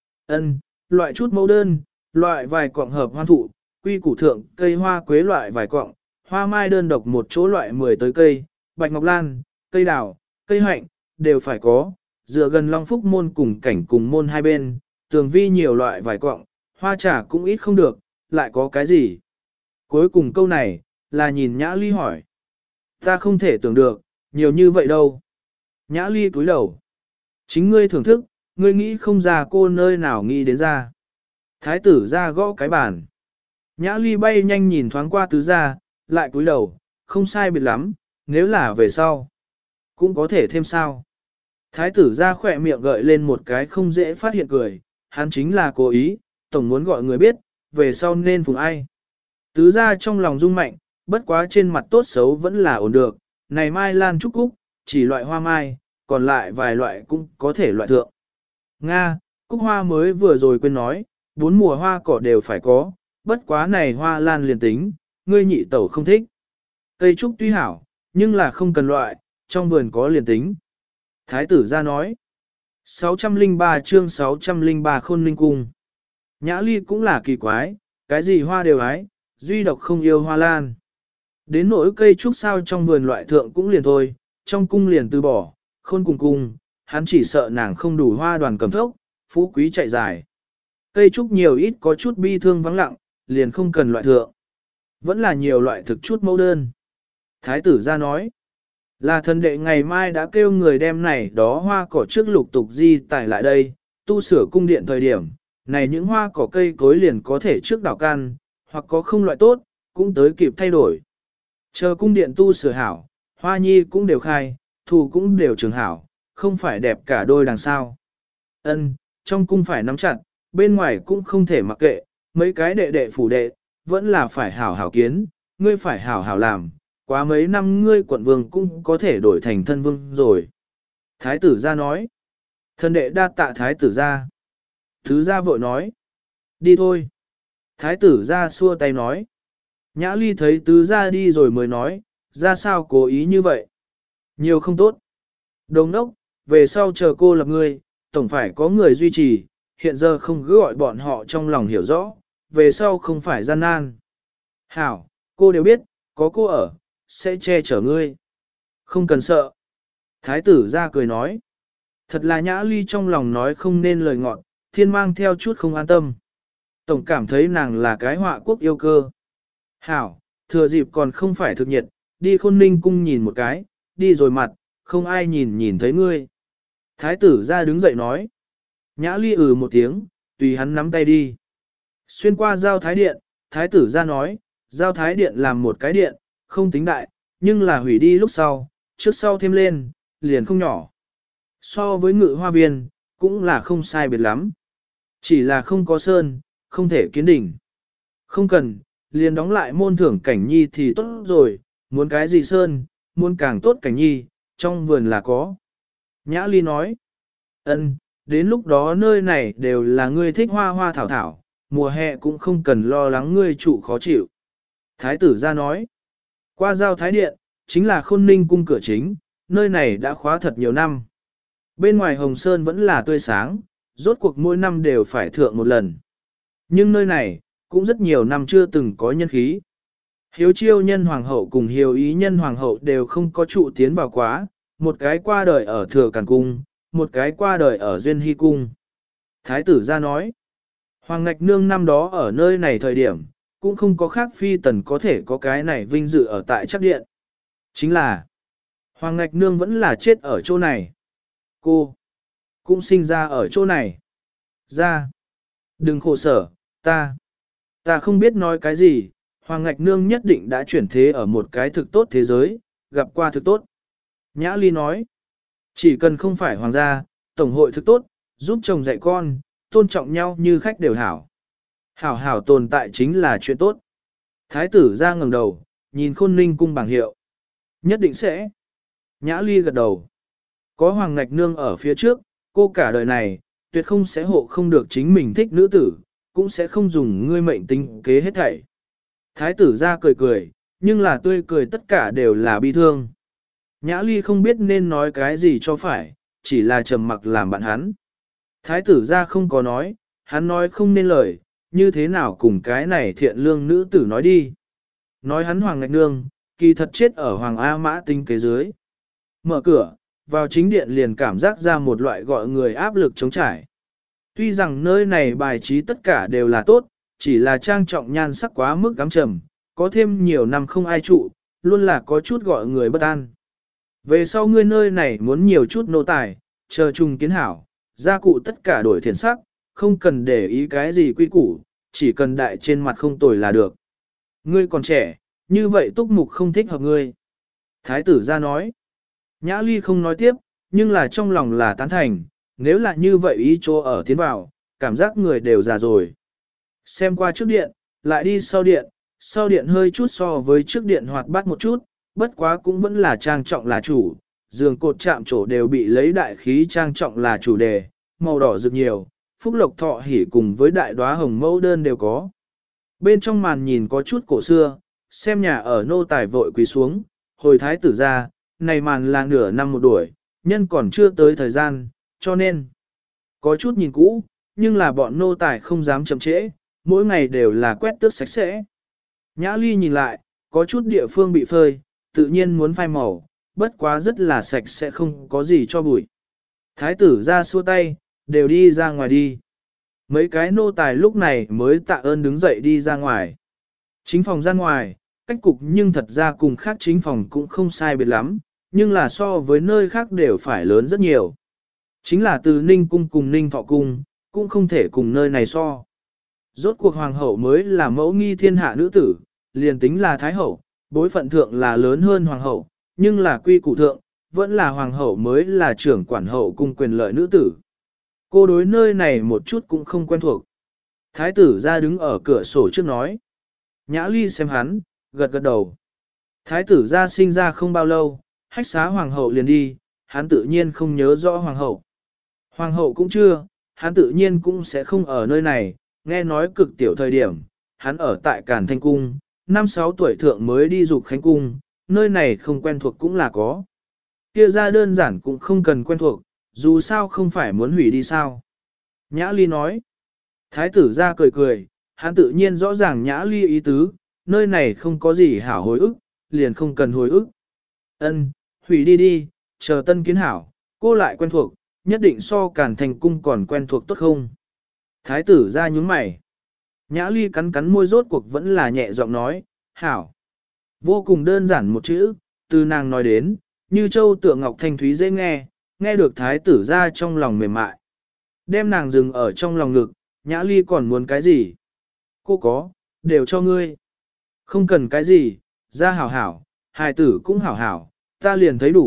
loại chút mẫu đơn, loại vài cọng hợp hoan thụ, quy củ thượng cây hoa quế loại vài cọng, hoa mai đơn độc một chỗ loại 10 tới cây, bạch ngọc lan, cây đào, cây hạnh, đều phải có, dựa gần Long Phúc môn cùng cảnh cùng môn hai bên, tường vi nhiều loại vài cọng, hoa trà cũng ít không được, lại có cái gì? Cuối cùng câu này, là nhìn Nhã Ly hỏi. Ta không thể tưởng được, nhiều như vậy đâu. Nhã Ly cúi đầu. Chính ngươi thưởng thức, ngươi nghĩ không ra cô nơi nào nghĩ đến ra. Thái tử ra gõ cái bàn. Nhã Ly bay nhanh nhìn thoáng qua tứ ra, lại cúi đầu, không sai biệt lắm, nếu là về sau. Cũng có thể thêm sao. Thái tử ra khỏe miệng gợi lên một cái không dễ phát hiện cười, hắn chính là cố ý, tổng muốn gọi người biết, về sau nên phùng ai. Tứ ra trong lòng rung mạnh, bất quá trên mặt tốt xấu vẫn là ổn được, này mai lan trúc cúc, chỉ loại hoa mai, còn lại vài loại cũng có thể loại thượng. Nga, cúc hoa mới vừa rồi quên nói, 4 mùa hoa cỏ đều phải có, bất quá này hoa lan liền tính, ngươi nhị tẩu không thích. Cây trúc tuy hảo, nhưng là không cần loại, trong vườn có liền tính. Thái tử ra nói, 603 chương 603 Khôn Ninh Cung. Nhã Ly cũng là kỳ quái, cái gì hoa đều hái, duy độc không yêu hoa lan. Đến nỗi cây trúc sao trong vườn loại thượng cũng liền thôi, trong cung liền từ bỏ, Khôn cùng cung, hắn chỉ sợ nàng không đủ hoa đoàn cầm thốc, phú quý chạy dài. Cây trúc nhiều ít có chút bi thương vắng lặng, liền không cần loại thượng. Vẫn là nhiều loại thực chút mẫu đơn. Thái tử ra nói, là thần đệ ngày mai đã kêu người đem này đó hoa cỏ trước lục tục di tải lại đây, tu sửa cung điện thời điểm, này những hoa cỏ cây cối liền có thể trước đảo can, hoặc có không loại tốt, cũng tới kịp thay đổi. Chờ cung điện tu sửa hảo, hoa nhi cũng đều khai, thù cũng đều trường hảo, không phải đẹp cả đôi đằng sau. Trong cung phải nắm chặt, bên ngoài cũng không thể mặc kệ, mấy cái đệ đệ phủ đệ, vẫn là phải hảo hảo kiến, ngươi phải hảo hảo làm, quá mấy năm ngươi quận vương cũng có thể đổi thành thân vương rồi. Thái tử ra nói, thân đệ đa tạ thái tử ra. Thứ ra vội nói, đi thôi. Thái tử ra xua tay nói, Nhã Ly thấy tứ ra đi rồi mới nói, ra sao cố ý như vậy? Nhiều không tốt. Đồng đốc, về sau chờ cô lập ngươi, tổng phải có người duy trì, hiện giờ không cứ gọi bọn họ trong lòng hiểu rõ, về sau không phải gian nan. Hảo, cô đều biết, có cô ở, sẽ che chở ngươi. Không cần sợ. Thái tử ra cười nói. Thật là Nhã Ly trong lòng nói không nên lời ngọt, thiên mang theo chút không an tâm. Tổng cảm thấy nàng là cái họa quốc yêu cơ. Hảo, thừa dịp còn không phải thực nhiệt, đi Khôn Ninh cung nhìn một cái, đi rồi mặt, không ai nhìn thấy ngươi. Thái tử ra đứng dậy nói. Nhã Ly một tiếng, tùy hắn nắm tay đi. Xuyên qua giao thái điện, thái tử ra nói, giao thái điện làm một cái điện, không tính đại, nhưng là hủy đi lúc sau, trước sau thêm lên, liền không nhỏ. So với ngự hoa viên, cũng là không sai biệt lắm. Chỉ là không có sơn, không thể kiến đỉnh. Không cần, liền đóng lại môn thưởng cảnh nhi thì tốt rồi, muốn cái gì sơn, muốn càng tốt cảnh nhi, trong vườn là có. Nhã Ly nói, ân, đến lúc đó nơi này đều là ngươi thích hoa hoa thảo thảo, mùa hè cũng không cần lo lắng ngươi trụ khó chịu. Thái tử ra nói, qua giao thái điện, chính là Khôn Ninh cung cửa chính, nơi này đã khóa thật nhiều năm. Bên ngoài Hồng Sơn vẫn là tươi sáng, rốt cuộc mỗi năm đều phải thượng một lần. Nhưng nơi này, cũng rất nhiều năm chưa từng có nhân khí. Hiếu chiêu nhân hoàng hậu cùng hiếu ý nhân hoàng hậu đều không có trụ tiến vào quá, một cái qua đời ở Thừa Càn Cung, một cái qua đời ở Duyên Hy Cung. Thái tử ra nói, Hoàng Ngạch Nương năm đó ở nơi này thời điểm, cũng không có khác phi tần có thể có cái này vinh dự ở tại chắc điện. Chính là, Hoàng Ngạch Nương vẫn là chết ở chỗ này. Cô, cũng sinh ra ở chỗ này. Ra, đừng khổ sở, ta không biết nói cái gì, Hoàng Ngạch Nương nhất định đã chuyển thế ở một cái thực tốt thế giới, gặp qua thực tốt. Nhã Ly nói, chỉ cần không phải hoàng gia, tổng hội thực tốt, giúp chồng dạy con, tôn trọng nhau như khách đều hảo. Hảo hảo tồn tại chính là chuyện tốt. Thái tử ra ngẩng đầu, nhìn Khôn Ninh cung bảng hiệu. Nhất định sẽ. Nhã Ly gật đầu. Có Hoàng Ngạch Nương ở phía trước, cô cả đời này, tuyệt không sẽ hộ không được chính mình thích nữ tử, cũng sẽ không dùng ngươi mệnh tính kế hết thảy. Thái tử ra cười cười, nhưng là tươi cười tất cả đều là bi thương. Nhã Ly không biết nên nói cái gì cho phải, chỉ là trầm mặc làm bạn hắn. Thái tử ra không có nói, hắn nói không nên lời, như thế nào cùng cái này thiện lương nữ tử nói đi. Nói hắn Hoàng Ngạch Nương, kỳ thật chết ở Hoàng A Mã tinh kế dưới. Mở cửa, vào chính điện liền cảm giác ra một loại gọi người áp lực chống trải. Tuy rằng nơi này bài trí tất cả đều là tốt, chỉ là trang trọng nhan sắc quá mức cám trầm, có thêm nhiều năm không ai trụ, luôn là có chút gọi người bất an. Về sau ngươi nơi này muốn nhiều chút nô tài, chờ trùng kiến hảo, gia cụ tất cả đổi thiện sắc, không cần để ý cái gì quy củ, chỉ cần đại trên mặt không tồi là được. Ngươi còn trẻ, như vậy túc mục không thích hợp ngươi. Thái tử ra nói, Nhã Ly không nói tiếp, nhưng là trong lòng là tán thành, nếu là như vậy ý chỗ ở tiến vào, cảm giác người đều già rồi. Xem qua trước điện, lại đi sau điện hơi chút so với trước điện hoạt bát một chút, bất quá cũng vẫn là trang trọng là chủ, giường cột chạm trổ đều bị lấy đại khí trang trọng là chủ đề, màu đỏ rực nhiều, phúc lộc thọ hỉ cùng với đại đóa hồng mẫu đơn đều có. Bên trong màn nhìn có chút cổ xưa, xem nhà ở nô tài vội quỳ xuống, hồi thái tử ra, này màn là nửa năm một đuổi, nhân còn chưa tới thời gian, cho nên có chút nhìn cũ, nhưng là bọn nô tài không dám chậm trễ, mỗi ngày đều là quét tước sạch sẽ. Nhã Ly nhìn lại, có chút địa phương bị phơi, tự nhiên muốn phai màu, bất quá rất là sạch sẽ không có gì cho bụi. Thái tử ra xua tay, đều đi ra ngoài đi. Mấy cái nô tài lúc này mới tạ ơn đứng dậy đi ra ngoài. Chính phòng ra ngoài, cách cục nhưng thật ra cùng khác chính phòng cũng không sai biệt lắm, nhưng là so với nơi khác đều phải lớn rất nhiều. Chính là từ Ninh cung cùng Ninh Thọ cung, cũng không thể cùng nơi này so. Rốt cuộc hoàng hậu mới là mẫu nghi thiên hạ nữ tử, liền tính là thái hậu, bối phận thượng là lớn hơn hoàng hậu, nhưng là quy củ thượng, vẫn là hoàng hậu mới là trưởng quản hậu cung quyền lợi nữ tử. Cô đối nơi này một chút cũng không quen thuộc. Thái tử ra đứng ở cửa sổ trước nói. Nhã Ly xem hắn, gật gật đầu. Thái tử ra sinh ra không bao lâu, hách xá hoàng hậu liền đi, hắn tự nhiên không nhớ rõ hoàng hậu. Hoàng hậu cũng chưa, hắn tự nhiên cũng sẽ không ở nơi này, nghe nói cực tiểu thời điểm, hắn ở tại Càn Thanh Cung, 5-6 tuổi thượng mới đi dục Khánh Cung, nơi này không quen thuộc cũng là có. Kia ra đơn giản cũng không cần quen thuộc, dù sao không phải muốn hủy đi sao. Nhã Ly nói, thái tử ra cười cười, hắn tự nhiên rõ ràng Nhã Ly ý tứ, nơi này không có gì hảo hồi ức, liền không cần hồi ức. Ân, hủy đi đi, chờ tân kiến hảo, cô lại quen thuộc, nhất định so Càn Thành Cung còn quen thuộc tốt không. Thái tử ra nhướng mày. Nhã Ly cắn cắn môi rốt cuộc vẫn là nhẹ giọng nói, hảo. Vô cùng đơn giản một chữ, từ nàng nói đến, như châu tựa ngọc thanh thúy dễ nghe, nghe được thái tử ra trong lòng mềm mại. Đem nàng dừng ở trong lòng ngực, Nhã Ly còn muốn cái gì? Cô có, đều cho ngươi. Không cần cái gì, ra hảo hảo, hài tử cũng hảo hảo, ta liền thấy đủ,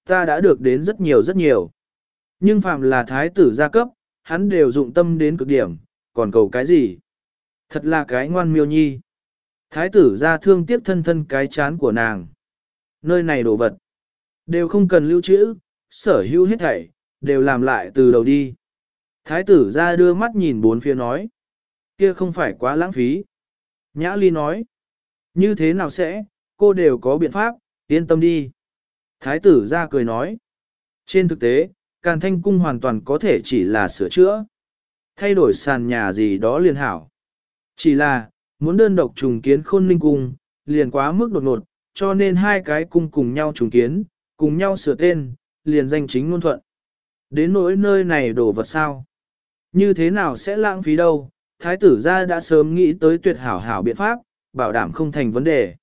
ta đã được đến rất nhiều rất nhiều. Nhưng phạm là thái tử gia cấp, hắn đều dụng tâm đến cực điểm, còn cầu cái gì? Thật là cái ngoan miêu nhi. Thái tử gia thương tiếc thân thân cái chán của nàng. Nơi này đồ vật, đều không cần lưu trữ, sở hữu hết thảy, đều làm lại từ đầu đi. Thái tử gia đưa mắt nhìn bốn phía nói. Kia không phải quá lãng phí. Nhã Ly nói. Như thế nào sẽ, cô đều có biện pháp, yên tâm đi. Thái tử gia cười nói. Trên thực tế, Càn Thanh Cung hoàn toàn có thể chỉ là sửa chữa. Thay đổi sàn nhà gì đó liền hảo. Chỉ là, muốn đơn độc trùng kiến Khôn Ninh Cung, liền quá mức đột ngột, cho nên hai cái cung cùng nhau trùng kiến, cùng nhau sửa tên, liền danh chính ngôn thuận. Đến nỗi nơi này đổ vật sao? Như thế nào sẽ lãng phí đâu? Thái tử gia đã sớm nghĩ tới tuyệt hảo biện pháp, bảo đảm không thành vấn đề.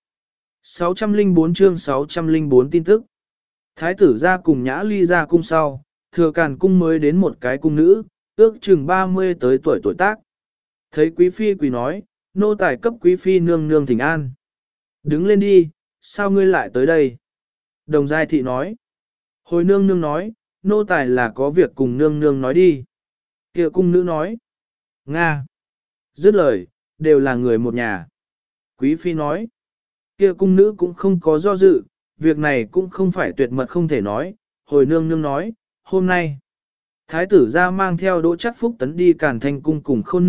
604 chương 604 tin tức. Thái tử gia cùng Nhã Ly ra cung sau, Thừa Càn cung mới đến một cái cung nữ, ước chừng 30 tới tuổi tác. Thấy quý phi quỳ nói, nô tài cấp quý phi nương nương thỉnh an. Đứng lên đi, sao ngươi lại tới đây? Đồng Giai Thị nói. Hồi nương nương nói, nô tài là có việc cùng nương nương nói đi. Kia cung nữ nói. Nga. Dứt lời, đều là người một nhà. Quý phi nói. Kia cung nữ cũng không có do dự, việc này cũng không phải tuyệt mật không thể nói. Hồi nương nương nói, hôm nay, thái tử ra mang theo Đỗ Trác Phúc tấn đi Càn Thanh cung cùng Khôn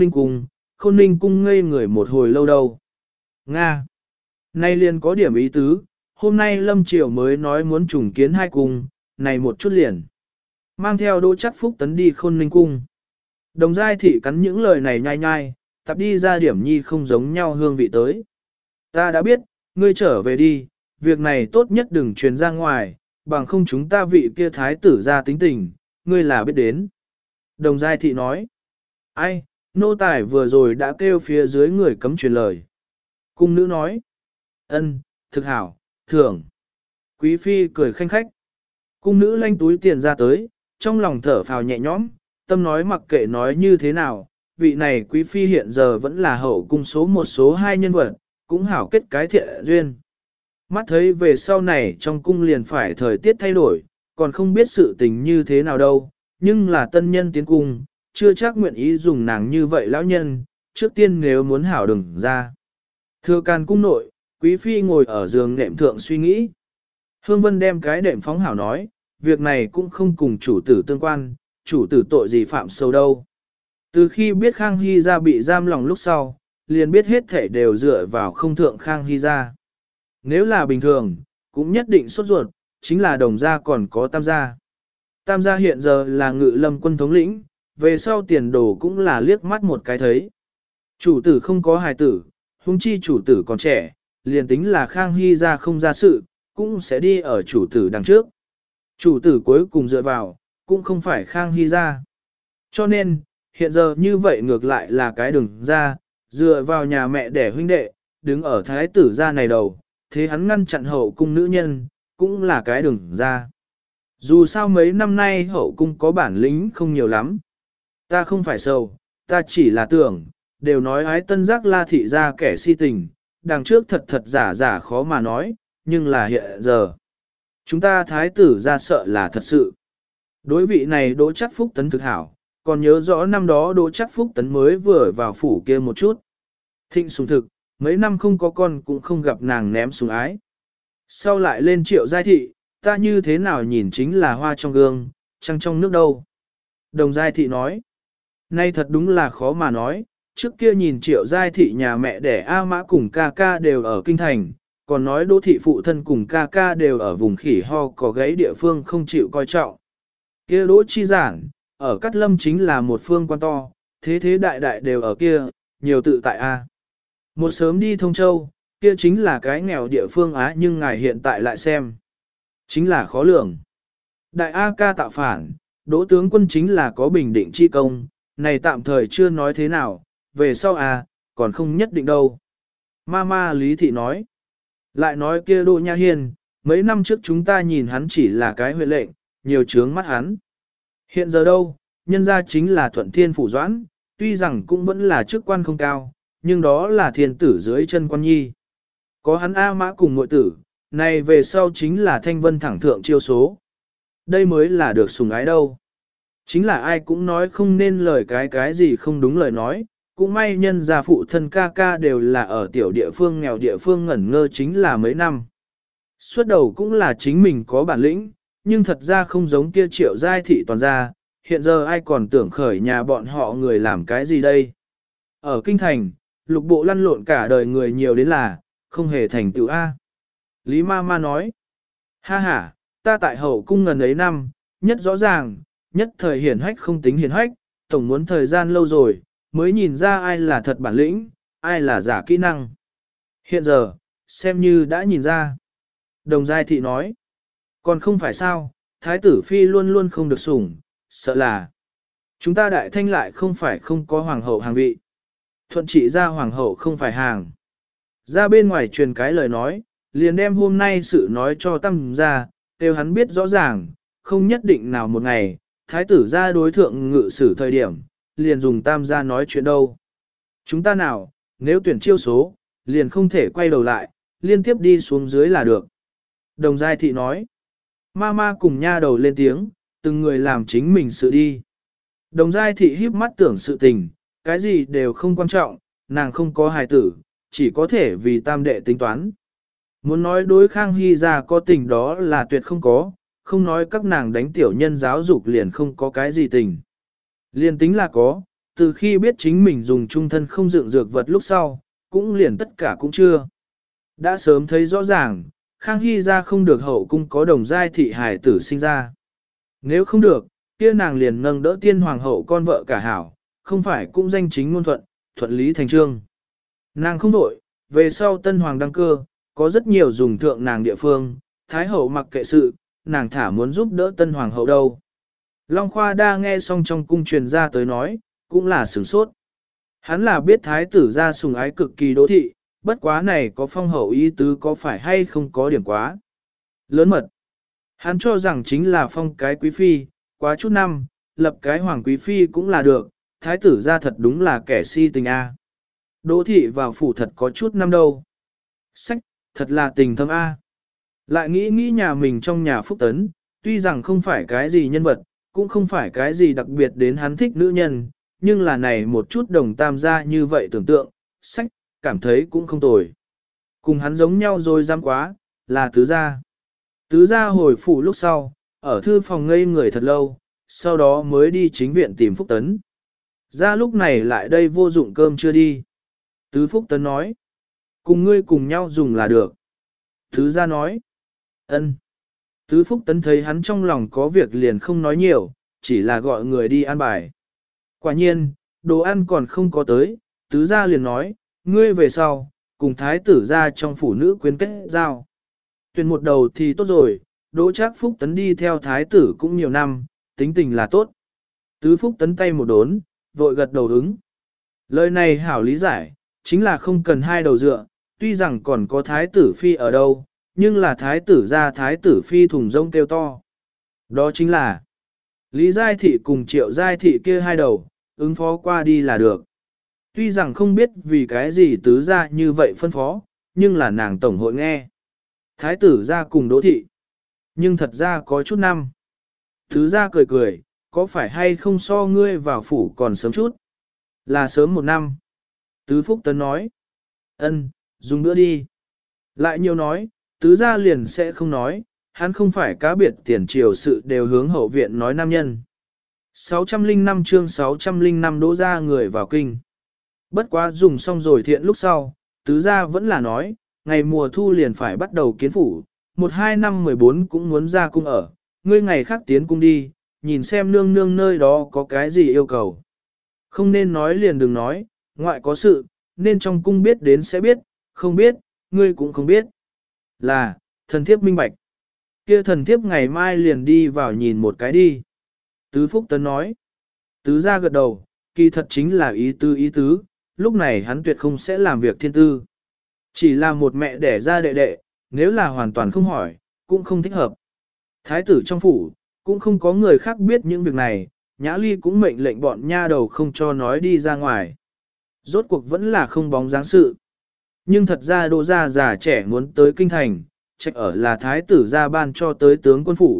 Ninh cung ngây người một hồi lâu đâu. Nga. Nay liền có điểm ý tứ, hôm nay Lâm Triều mới nói muốn trùng kiến hai cung, này một chút liền. Mang theo Đỗ Trác Phúc tấn đi Khôn Ninh cung. Đồng Giai Thị cắn những lời này nhai nhai, tập đi ra điểm nhi không giống nhau hương vị tới. Ta đã biết, ngươi trở về đi, việc này tốt nhất đừng truyền ra ngoài, bằng không chúng ta vị kia thái tử ra tính tình, ngươi là biết đến. Đồng Giai Thị nói, ai, nô tài vừa rồi đã kêu phía dưới người cấm truyền lời. Cung nữ nói, ân, thực hảo, thưởng. Quý phi cười khanh khách. Cung nữ lanh túi tiền ra tới, trong lòng thở phào nhẹ nhõm, tâm nói mặc kệ nói như thế nào, vị này quý phi hiện giờ vẫn là hậu cung số một số hai nhân vật, cũng hảo kết cái thiện duyên. Mắt thấy về sau này trong cung liền phải thời tiết thay đổi, còn không biết sự tình như thế nào đâu, nhưng là tân nhân tiến cung, chưa chắc nguyện ý dùng nàng như vậy lão nhân, trước tiên nếu muốn hảo đừng ra. Thừa Càn cung nội, quý phi ngồi ở giường nệm thượng suy nghĩ. Hương Vân đem cái đệm phóng hảo nói, việc này cũng không cùng chủ tử tương quan, chủ tử tội gì phạm sâu đâu. Từ khi biết Khang Hy gia bị giam lòng lúc sau, liền biết hết thể đều dựa vào không thượng Khang Hy gia. Nếu là bình thường, cũng nhất định sốt ruột, chính là Đồng gia còn có Tam gia. Tam gia hiện giờ là Ngự Lâm quân thống lĩnh, về sau tiền đồ cũng là liếc mắt một cái thấy. Chủ tử không có hài tử, huống chi chủ tử còn trẻ, liền tính là Khang Hy gia không ra sự, cũng sẽ đi ở chủ tử đằng trước. Chủ tử cuối cùng dựa vào, cũng không phải Khang Hy gia. Cho nên, hiện giờ như vậy ngược lại là cái đường ra, dựa vào nhà mẹ đẻ huynh đệ, đứng ở thái tử gia này đầu, thế hắn ngăn chặn hậu cung nữ nhân, cũng là cái đường ra. Dù sao mấy năm nay hậu cung có bản lĩnh không nhiều lắm. Ta không phải sầu, ta chỉ là tưởng, đều nói ái tân giác La thị gia kẻ si tình, đằng trước thật giả giả khó mà nói, nhưng là hiện giờ. Chúng ta thái tử gia sợ là thật sự. Đối vị này Đỗ Trác Phúc tấn thực hảo, còn nhớ rõ năm đó Đỗ Trác Phúc tấn mới vừa vào phủ kia một chút. Thịnh sủng thực, mấy năm không có con cũng không gặp nàng ném sủng ái. Sau lại lên Triệu Giai Thị, ta như thế nào nhìn chính là hoa trong gương, trăng trong nước đâu. Đồng Giai Thị nói, nay thật đúng là khó mà nói, trước kia nhìn Triệu Giai Thị nhà mẹ đẻ A Mã cùng ca ca đều ở Kinh Thành, còn nói Đỗ Thị phụ thân cùng ca ca đều ở vùng khỉ ho có gáy địa phương không chịu coi trọng. Kia Đỗ Chi Giản, ở Cát Lâm chính là một phương quan to, thế thế đại đại đều ở kia, nhiều tự tại A. Một sớm đi Thông Châu, kia chính là cái nghèo địa phương Á nhưng ngài hiện tại lại xem. Chính là khó lường. Đại A ca tạo phản, Đỗ tướng quân chính là có bình định chi công, này tạm thời chưa nói thế nào, về sau còn không nhất định đâu. Mama Lý Thị nói. Lại nói kia Đỗ Nha Hiên, mấy năm trước chúng ta nhìn hắn chỉ là cái huệ lệnh, nhiều trướng mắt hắn. Hiện giờ đâu, nhân ra chính là Thuận Thiên Phủ Doãn, tuy rằng cũng vẫn là chức quan không cao, nhưng đó là thiên tử dưới chân quan nhi. Có hắn A Mã cùng muội tử, này về sau chính là thanh vân thẳng thượng chiêu số. đây mới là được sủng ái đâu. Chính là ai cũng nói không nên lời cái gì không đúng lời nói, cũng may nhân gia phụ thân ca ca đều là ở tiểu địa phương nghèo địa phương ngẩn ngơ chính là mấy năm. Suốt đầu cũng là chính mình có bản lĩnh, nhưng thật ra không giống kia Triệu Giai thị toàn gia, hiện giờ ai còn tưởng khởi nhà bọn họ người làm cái gì đây. Ở Kinh Thành, lục bộ lăn lộn cả đời người nhiều đến là, không hề thành tựu A. Lý ma ma nói, ha ha, ta tại hậu cung ngần ấy năm, nhất rõ ràng, nhất thời hiển hách không tính hiển hách, tổng muốn thời gian lâu rồi, mới nhìn ra ai là thật bản lĩnh, ai là giả kỹ năng. Hiện giờ, xem như đã nhìn ra. Đồng Giai thị nói, còn không phải sao, thái tử phi luôn luôn không được sủng, sợ là chúng ta đại thanh lại không phải không có hoàng hậu hàng vị. Thuận trị ra hoàng hậu không phải hàng. Ra bên ngoài truyền cái lời nói, liền đem hôm nay sự nói cho Tam gia, đều hắn biết rõ ràng, không nhất định nào một ngày, thái tử ra đối thượng ngự sử thời điểm, liền dùng Tam gia nói chuyện đâu. Chúng ta nào, nếu tuyển chiêu số, liền không thể quay đầu lại, liên tiếp đi xuống dưới là được. Đồng Giai thị nói, ma cùng nha đầu lên tiếng, từng người làm chính mình sự đi. Đồng Giai thị híp mắt tưởng sự tình, cái gì đều không quan trọng, nàng không có hài tử, chỉ có thể vì tam đệ tính toán. Muốn nói đối Khang Hy ra có tình đó là tuyệt không có, không nói các nàng đánh tiểu nhân giáo dục liền không có cái gì tình. Liền tính là có, từ khi biết chính mình dùng trung thân không dựng dược vật lúc sau, cũng liền tất cả cũng chưa. Đã sớm thấy rõ ràng, Khang Hy ra không được hậu cung có Đồng Giai thị hài tử sinh ra. Nếu không được, kia nàng liền nâng đỡ tiên hoàng hậu con vợ cả hảo, không phải cũng danh chính ngôn thuận, thuận lý thành trương. Nàng không đổi, về sau tân hoàng đăng cơ, có rất nhiều dùng thượng nàng địa phương, thái hậu mặc kệ sự, nàng thả muốn giúp đỡ tân hoàng hậu đâu. Long Khoa đa nghe xong trong cung truyền ra tới nói, cũng là sửng sốt. Hắn là biết thái tử ra sùng ái cực kỳ đỗ thị, bất quá này có phong hậu ý tứ có phải hay không có điểm quá. Lớn mật. Hắn cho rằng chính là phong cái quý phi, quá chút năm, lập cái hoàng quý phi cũng là được, thái tử ra thật đúng là kẻ si tình a. Đỗ thị vào phủ thật có chút năm đâu. Sách, thật là tình thâm a. Lại nghĩ nhà mình trong nhà Phúc Tấn, tuy rằng không phải cái gì nhân vật, cũng không phải cái gì đặc biệt đến hắn thích nữ nhân, nhưng là này một chút đồng tam gia như vậy tưởng tượng, sách, cảm thấy cũng không tồi. Cùng hắn giống nhau rồi dám quá, là tứ gia. Tứ gia hồi phủ lúc sau, ở thư phòng ngây người thật lâu, sau đó mới đi chính viện tìm Phúc Tấn. Ra lúc này lại đây vô dụng cơm chưa đi. Tứ Phúc Tấn nói, cùng ngươi cùng nhau dùng là được. Tứ gia nói, ân. Tứ Phúc Tấn thấy hắn trong lòng có việc liền không nói nhiều, chỉ là gọi người đi ăn bài. Quả nhiên, đồ ăn còn không có tới, tứ gia liền nói, ngươi về sau, cùng thái tử ra trong phủ nữ quyến kết giao. Tuyển một đầu thì tốt rồi, Đỗ Trác Phúc Tấn đi theo thái tử cũng nhiều năm, tính tình là tốt. Tứ Phúc Tấn tay một đốn, vội gật đầu ứng. Lời này hảo lý giải, chính là không cần hai đầu dựa, tuy rằng còn có thái tử phi ở đâu, nhưng là thái tử ra thái tử phi thùng rông kêu to. Đó chính là Lý Giai Thị cùng Triệu Giai Thị kia hai đầu, ứng phó qua đi là được. Tuy rằng không biết vì cái gì tứ ra như vậy phân phó, nhưng là nàng tổng hội nghe. Thái tử ra cùng Đỗ Thị. Nhưng thật ra có chút năm. Tứ ra cười cười, có phải hay không so ngươi vào phủ còn sớm chút? Là sớm một năm. Tứ Phúc Tấn nói. Ân, dùng bữa đi. Lại nhiều nói, tứ gia liền sẽ không nói, hắn không phải cá biệt tiền triều sự đều hướng hậu viện nói nam nhân. 605 chương 605 đỗ ra người vào kinh. Bất quá dùng xong rồi thiện lúc sau, tứ gia vẫn là nói, ngày mùa thu liền phải bắt đầu kiến phủ, 1-2 năm 14 cũng muốn ra cung ở, ngươi ngày khác tiến cung đi, nhìn xem nương nương nơi đó có cái gì yêu cầu. Không nên nói liền đừng nói, ngoại có sự, nên trong cung biết đến sẽ biết, không biết, ngươi cũng không biết. Là, thần thiếp minh bạch. Kia thần thiếp ngày mai liền đi vào nhìn một cái đi. Tứ Phúc Tấn nói. Tứ ra gật đầu, kỳ thật chính là ý tứ, lúc này hắn tuyệt không sẽ làm việc thiên tư. Chỉ là một mẹ đẻ ra đệ đệ, nếu là hoàn toàn không hỏi, cũng không thích hợp. Thái tử trong phủ, cũng không có người khác biết những việc này, Nhã Ly cũng mệnh lệnh bọn nha đầu không cho nói đi ra ngoài. Rốt cuộc vẫn là không bóng dáng sự. Nhưng thật ra Đỗ gia già trẻ muốn tới kinh thành, trách ở là thái tử gia ban cho tới tướng quân phủ,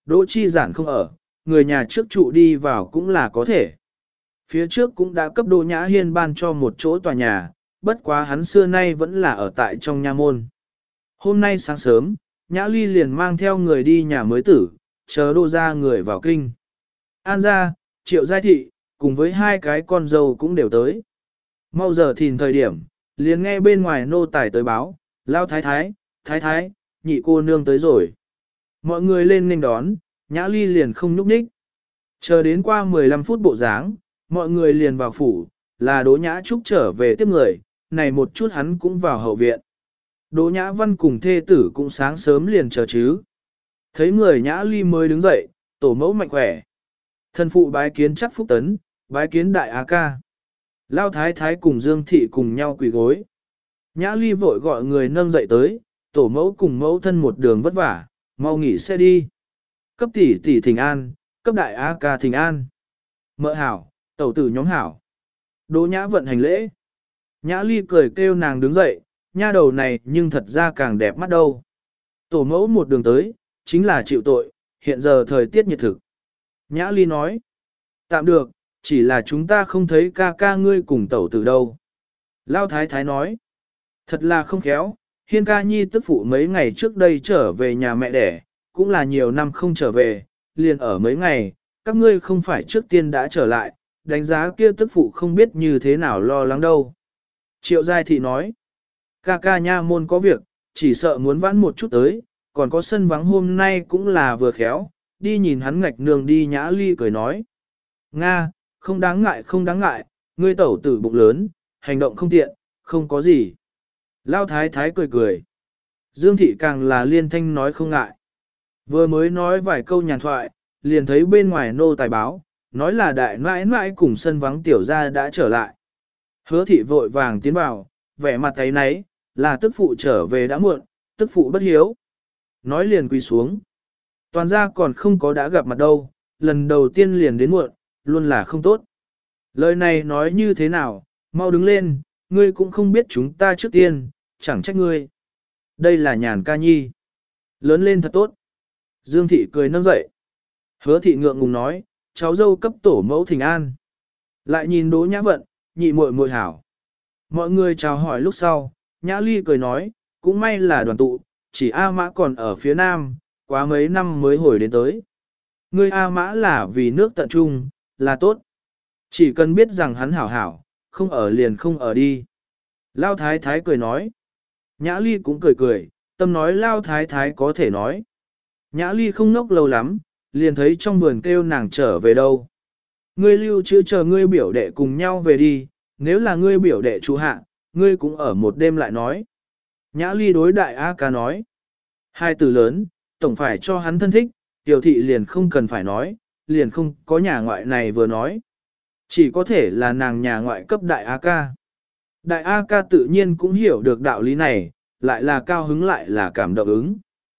Đỗ Chi Giản không ở, người nhà trước trụ đi vào cũng là có thể. Phía trước cũng đã cấp Đỗ Nhã Hiên ban cho một chỗ tòa nhà, bất quá hắn xưa nay vẫn là ở tại trong nha môn. Hôm nay sáng sớm, Nhã Ly liền mang theo người đi nhà mới tử, chờ Đỗ ra người vào kinh. An gia, Triệu Giai Thị, cùng với hai cái con dâu cũng đều tới. Mau giờ thìn thời điểm, liền nghe bên ngoài nô tài tới báo, lao thái thái, nhị cô nương tới rồi. Mọi người lên nghênh đón, Nhã Ly liền không nhúc nhích. Chờ đến qua 15 phút bộ dáng, mọi người liền vào phủ, là Đỗ Nhã Trúc trở về tiếp người, này một chút hắn cũng vào hậu viện. Đỗ Nhã Văn cùng thê tử cũng sáng sớm liền chờ chứ. Thấy người Nhã Ly mới đứng dậy, tổ mẫu mạnh khỏe. Thân phụ bái kiến chắc phúc tấn, bái kiến đại á ca. Lao thái thái cùng Dương Thị cùng nhau quỳ gối. Nhã Ly vội gọi người nâng dậy tới, tổ mẫu cùng mẫu thân một đường vất vả, mau nghỉ xe đi. Cấp tỷ tỷ thỉnh an, cấp đại á ca thỉnh an. Mợ hảo, tẩu tử nhóm hảo. Đỗ Nhã vận hành lễ. Nhã Ly cười kêu nàng đứng dậy, nha đầu này nhưng thật ra càng đẹp mắt đâu. Tổ mẫu một đường tới, chính là chịu tội, hiện giờ thời tiết nhiệt thực. Nhã Ly nói, tạm được, chỉ là chúng ta không thấy ca ca ngươi cùng tẩu tử đâu. Lao thái thái nói, thật là không khéo, Hiên ca nhi tức phụ mấy ngày trước đây trở về nhà mẹ đẻ, cũng là nhiều năm không trở về, liền ở mấy ngày, các ngươi không phải trước tiên đã trở lại, đánh giá kia tức phụ không biết như thế nào lo lắng đâu. Triệu Giai Thị nói, ca ca nha môn có việc, chỉ sợ muốn vãn một chút tới, còn có sân vắng hôm nay cũng là vừa khéo, đi nhìn hắn ngạch nương đi. Nhã Ly cười nói, Nga, không đáng ngại, ngươi tẩu tử bụng lớn, hành động không tiện, không có gì. Lao thái thái cười cười. Dương Thị càng là liên thanh nói không ngại. Vừa mới nói vài câu nhàn thoại, liền thấy bên ngoài nô tài báo, nói là đại nãi nãi cùng sân vắng tiểu gia đã trở lại. Hứa Thị vội vàng tiến vào, vẻ mặt thấy nấy, là tức phụ trở về đã muộn, tức phụ bất hiếu. Nói liền quỳ xuống. Toàn gia còn không có đã gặp mặt đâu, lần đầu tiên liền đến muộn, luôn là không tốt. Lời này nói như thế nào, mau đứng lên, ngươi cũng không biết chúng ta trước tiên, chẳng trách ngươi. Đây là Nhàn ca nhi. Lớn lên thật tốt. Dương Thị cười nâng dậy. Hứa Thị ngượng ngùng nói, cháu dâu cấp tổ mẫu thỉnh an. Lại nhìn Đỗ Nhã Vận, nhị muội muội hảo. Mọi người chào hỏi lúc sau, Nhã Ly cười nói, cũng may là đoàn tụ, chỉ A Mã còn ở phía nam, quá mấy năm mới hồi đến tới. Ngươi A Mã là vì nước tận trung, là tốt. Chỉ cần biết rằng hắn hảo hảo, không ở liền không ở đi. Lao thái thái cười nói. Nhã Ly cũng cười cười, tâm nói Lao thái thái có thể nói. Nhã Ly không nốc lâu lắm, liền thấy trong vườn kêu nàng trở về đâu. Ngươi lưu trữ chờ ngươi biểu đệ cùng nhau về đi, nếu là ngươi biểu đệ chủ hạ, ngươi cũng ở một đêm lại nói. Nhã Ly đối đại A ca nói. Hai từ lớn, tổng phải cho hắn thân thích, tiểu thị liền không cần phải nói, liền không có nhà ngoại này vừa nói. Chỉ có thể là nàng nhà ngoại cấp đại A ca. Đại A ca tự nhiên cũng hiểu được đạo lý này, lại là cao hứng lại là cảm động ứng.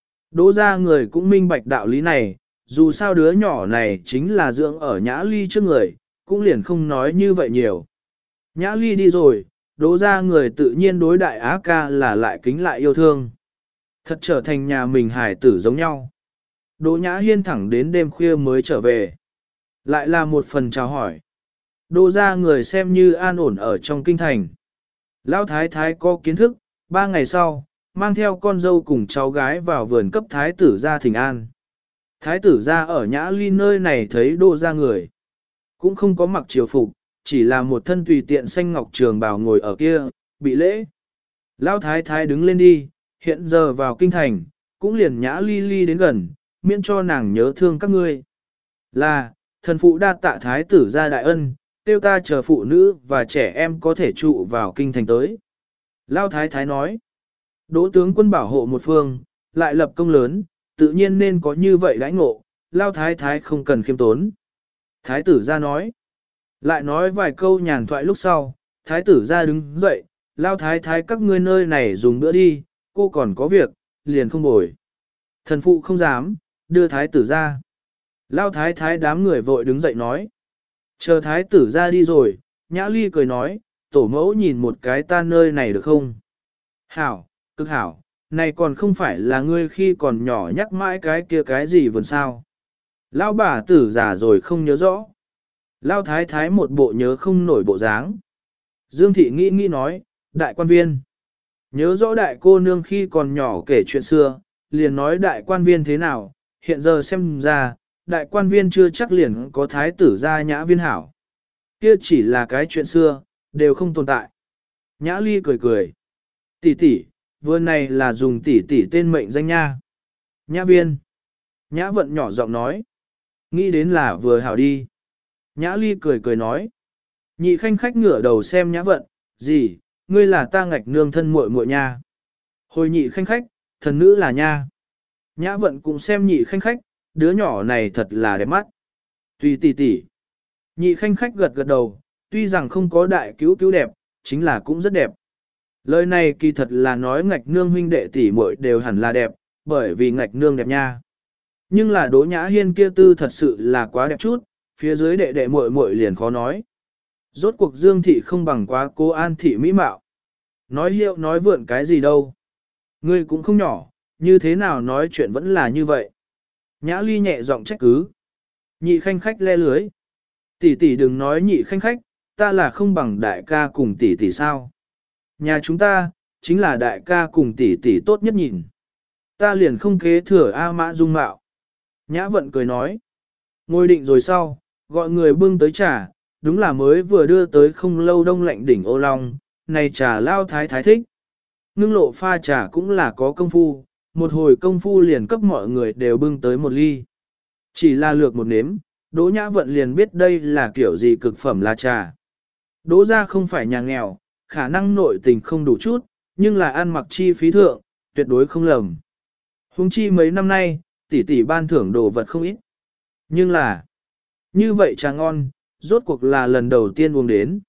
Đỗ ra người cũng minh bạch đạo lý này, dù sao đứa nhỏ này chính là dưỡng ở Nhã Ly trước người, cũng liền không nói như vậy nhiều. Nhã Ly đi rồi, Đỗ ra người tự nhiên đối đại Á ca là lại kính lại yêu thương. Thật trở thành nhà mình hải tử giống nhau. Đỗ Nhã Hiên thẳng đến đêm khuya mới trở về. Lại là một phần chào hỏi. Đỗ ra người xem như an ổn ở trong kinh thành. Lão thái thái có kiến thức, 3 ngày sau, mang theo con dâu cùng cháu gái vào vườn cấp thái tử ra thỉnh an. Thái tử ra ở Nhã Ly nơi này thấy Đỗ ra người. Cũng không có mặc triều phục, chỉ là một thân tùy tiện xanh ngọc trường bào ngồi ở kia, bị lễ. Lão thái thái đứng lên đi, hiện giờ vào kinh thành, cũng liền Nhã Ly ly đến gần, miễn cho nàng nhớ thương các ngươi. Là, thần phụ đa tạ thái tử ra đại ân, tiêu ta chờ phụ nữ và trẻ em có thể trụ vào kinh thành tới. Lão thái thái nói, Đỗ tướng quân bảo hộ một phương, lại lập công lớn, tự nhiên nên có như vậy đãi ngộ, Lão thái thái không cần khiêm tốn. Thái tử ra nói, lại nói vài câu nhàn thoại lúc sau, thái tử ra đứng dậy, Lão thái thái các ngươi nơi này dùng bữa đi, cô còn có việc, liền không bồi. Thần phụ không dám, đưa thái tử ra. Lão thái thái đám người vội đứng dậy nói. Chờ thái tử ra đi rồi, Nhã Ly cười nói, tổ mẫu nhìn một cái ta nơi này được không? Hảo, cực hảo, này còn không phải là ngươi khi còn nhỏ nhắc mãi cái kia cái gì vườn sao? Lão bà tử già rồi không nhớ rõ. Lão thái thái một bộ nhớ không nổi bộ dáng. Dương thị nghĩ nói, đại quan viên. Nhớ rõ đại cô nương khi còn nhỏ kể chuyện xưa, liền nói đại quan viên thế nào, hiện giờ xem ra, đại quan viên chưa chắc liền có thái tử gia nhã viên hảo. Kia chỉ là cái chuyện xưa, đều không tồn tại. Nhã ly cười cười. Tỷ tỷ, vừa này là dùng tỷ tỷ tên mệnh danh nha. Nhã viên. Nhã vận nhỏ giọng nói. Nghĩ đến là vừa hảo đi. Nhã ly cười cười nói. Nhị khanh khách ngửa đầu xem nhã vận, gì, ngươi là ta ngạch nương thân muội muội nha. Hồi nhị khanh khách, thần nữ là nha. Nhã vận cũng xem nhị khanh khách, đứa nhỏ này thật là đẹp mắt. Tùy tỷ tỷ. Nhị khanh khách gật gật đầu, tuy rằng không có đại cứu cứu đẹp, chính là cũng rất đẹp. Lời này kỳ thật là nói ngạch nương huynh đệ tỷ muội đều hẳn là đẹp, bởi vì ngạch nương đẹp nha. Nhưng là Đỗ Nhã Hiên kia tư thật sự là quá đẹp chút, phía dưới đệ đệ muội muội liền khó nói. Rốt cuộc Dương thị không bằng quá cô An thị mỹ mạo. Nói hiệu nói vượn cái gì đâu. Ngươi cũng không nhỏ, như thế nào nói chuyện vẫn là như vậy. Nhã ly nhẹ giọng trách cứ. Nhị khanh khách le lưới. Tỷ tỷ đừng nói nhị khanh khách, ta là không bằng đại ca cùng tỷ tỷ sao. Nhà chúng ta, chính là đại ca cùng tỷ tỷ tốt nhất nhìn. Ta liền không kế thừa A Mã dung mạo. Nhã vận cười nói. Ngồi định rồi sau, gọi người bưng tới trà, đúng là mới vừa đưa tới không lâu đông lạnh đỉnh ô long, này trà lao thái thái thích. Ngưng lộ pha trà cũng là có công phu, một hồi công phu liền cấp mọi người đều bưng tới một ly. Chỉ là lược một nếm, Đỗ Nhã Vận liền biết đây là kiểu gì cực phẩm là trà. Đỗ gia không phải nhà nghèo, khả năng nội tình không đủ chút, nhưng là ăn mặc chi phí thượng, tuyệt đối không lầm. Huống chi mấy năm nay, tỷ tỷ ban thưởng đồ vật không ít. Nhưng là, như vậy trà ngon, rốt cuộc là lần đầu tiên uống đến.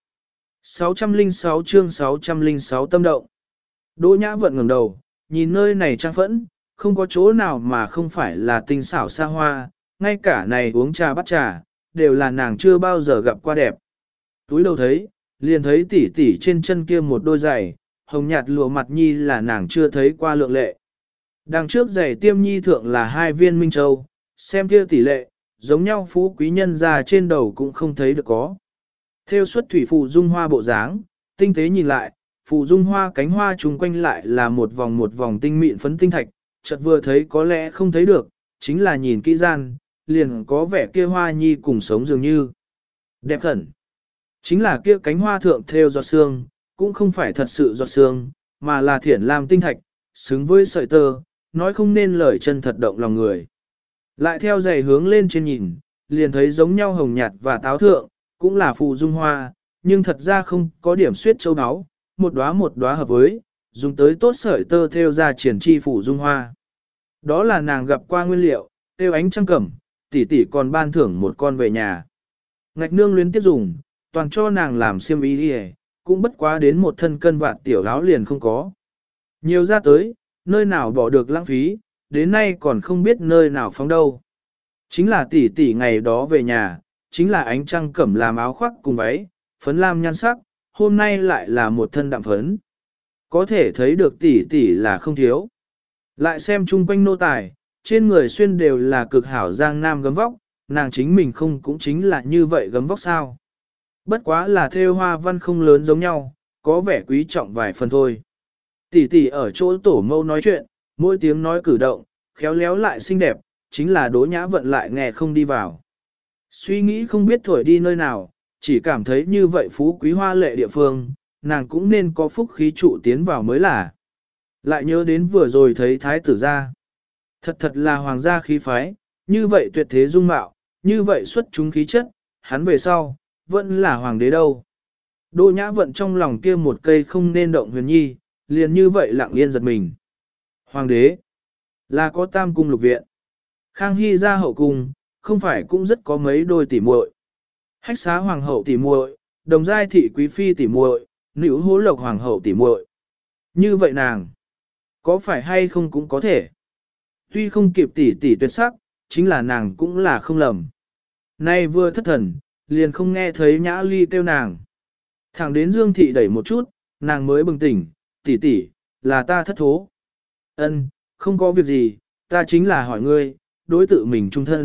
606 chương 606 tâm động. Đỗ Nhã Vận ngẩng đầu, nhìn nơi này trang phẫn, không có chỗ nào mà không phải là tinh xảo xa hoa, ngay cả này uống trà bắt trà, đều là nàng chưa bao giờ gặp qua đẹp. Túi đầu thấy, liền thấy tỉ tỉ trên chân kia một đôi giày, hồng nhạt lụa mặt nhi là nàng chưa thấy qua lượng lệ. Đằng trước giày tiêm nhi thượng là 2 viên minh châu, xem kia tỷ lệ, giống nhau phú quý nhân ra trên đầu cũng không thấy được có. Theo xuất thủy phù dung hoa bộ dáng, tinh tế nhìn lại, phù dung hoa cánh hoa chung quanh lại là một vòng tinh mịn phấn tinh thạch, chợt vừa thấy có lẽ không thấy được, chính là nhìn kỹ gian, liền có vẻ kia hoa nhi cùng sống dường như. Đẹp khẩn. Chính là kia cánh hoa thượng theo giọt sương, cũng không phải thật sự giọt sương, mà là thiển lam tinh thạch, xứng với sợi tơ, nói không nên lời chân thật động lòng người. Lại theo giày hướng lên trên nhìn, liền thấy giống nhau hồng nhạt và táo thượng, cũng là phù dung hoa, nhưng thật ra không có điểm suyết châu áo, một đóa hợp với, dùng tới tốt sợi tơ theo ra triển chi phù dung hoa. Đó là nàng gặp qua nguyên liệu, tiêu ánh trăng cẩm, tỷ tỷ còn ban thưởng một con về nhà. Ngạch nương luyến tiếp dùng, toàn cho nàng làm xiêm y đi, cũng bất quá đến một thân cân vạt tiểu áo liền không có. Nhiều ra tới, nơi nào bỏ được lãng phí, đến nay còn không biết nơi nào phóng đâu. Chính là tỷ tỷ ngày đó về nhà, chính là ánh trăng cẩm làm áo khoác cùng váy, phấn lam nhan sắc, hôm nay lại là một thân đạm phấn. Có thể thấy được tỷ tỷ là không thiếu. Lại xem chung quanh nô tài, trên người xuyên đều là cực hảo giang nam gấm vóc, nàng chính mình không cũng chính là như vậy gấm vóc sao. Bất quá là thêu hoa văn không lớn giống nhau, có vẻ quý trọng vài phần thôi. Tỷ tỷ ở chỗ tổ mâu nói chuyện, mỗi tiếng nói cử động, khéo léo lại xinh đẹp, chính là Đỗ Nhã Vận lại nghe không đi vào. Suy nghĩ không biết thổi đi nơi nào, chỉ cảm thấy như vậy phú quý hoa lệ địa phương, nàng cũng nên có phúc khí trụ tiến vào mới là. Lại nhớ đến vừa rồi thấy thái tử gia. Thật là hoàng gia khí phái, như vậy tuyệt thế dung mạo, như vậy xuất chúng khí chất, hắn về sau, vẫn là hoàng đế đâu. Đỗ Nhã Vận trong lòng kia một cây không nên động huyền nhi, liền như vậy lặng yên giật mình. Hoàng đế, là có tam cung lục viện. Khang Hy ra hậu cung, không phải cũng rất có mấy đôi tỉ muội. Hách xá hoàng hậu tỉ muội, đồng giai thị quý phi tỉ muội, nữ hố lộc hoàng hậu tỉ muội. Như vậy nàng, có phải hay không cũng có thể. Tuy không kịp tỷ tỷ tuyệt sắc, chính là nàng cũng là không lầm. Nay vừa thất thần, liền không nghe thấy Nhã Ly kêu nàng. Thẳng đến Dương thị đẩy một chút, nàng mới bừng tỉnh, tỷ tỷ, là ta thất thố. Ân, không có việc gì, ta chính là hỏi ngươi, đối tự mình trung thân,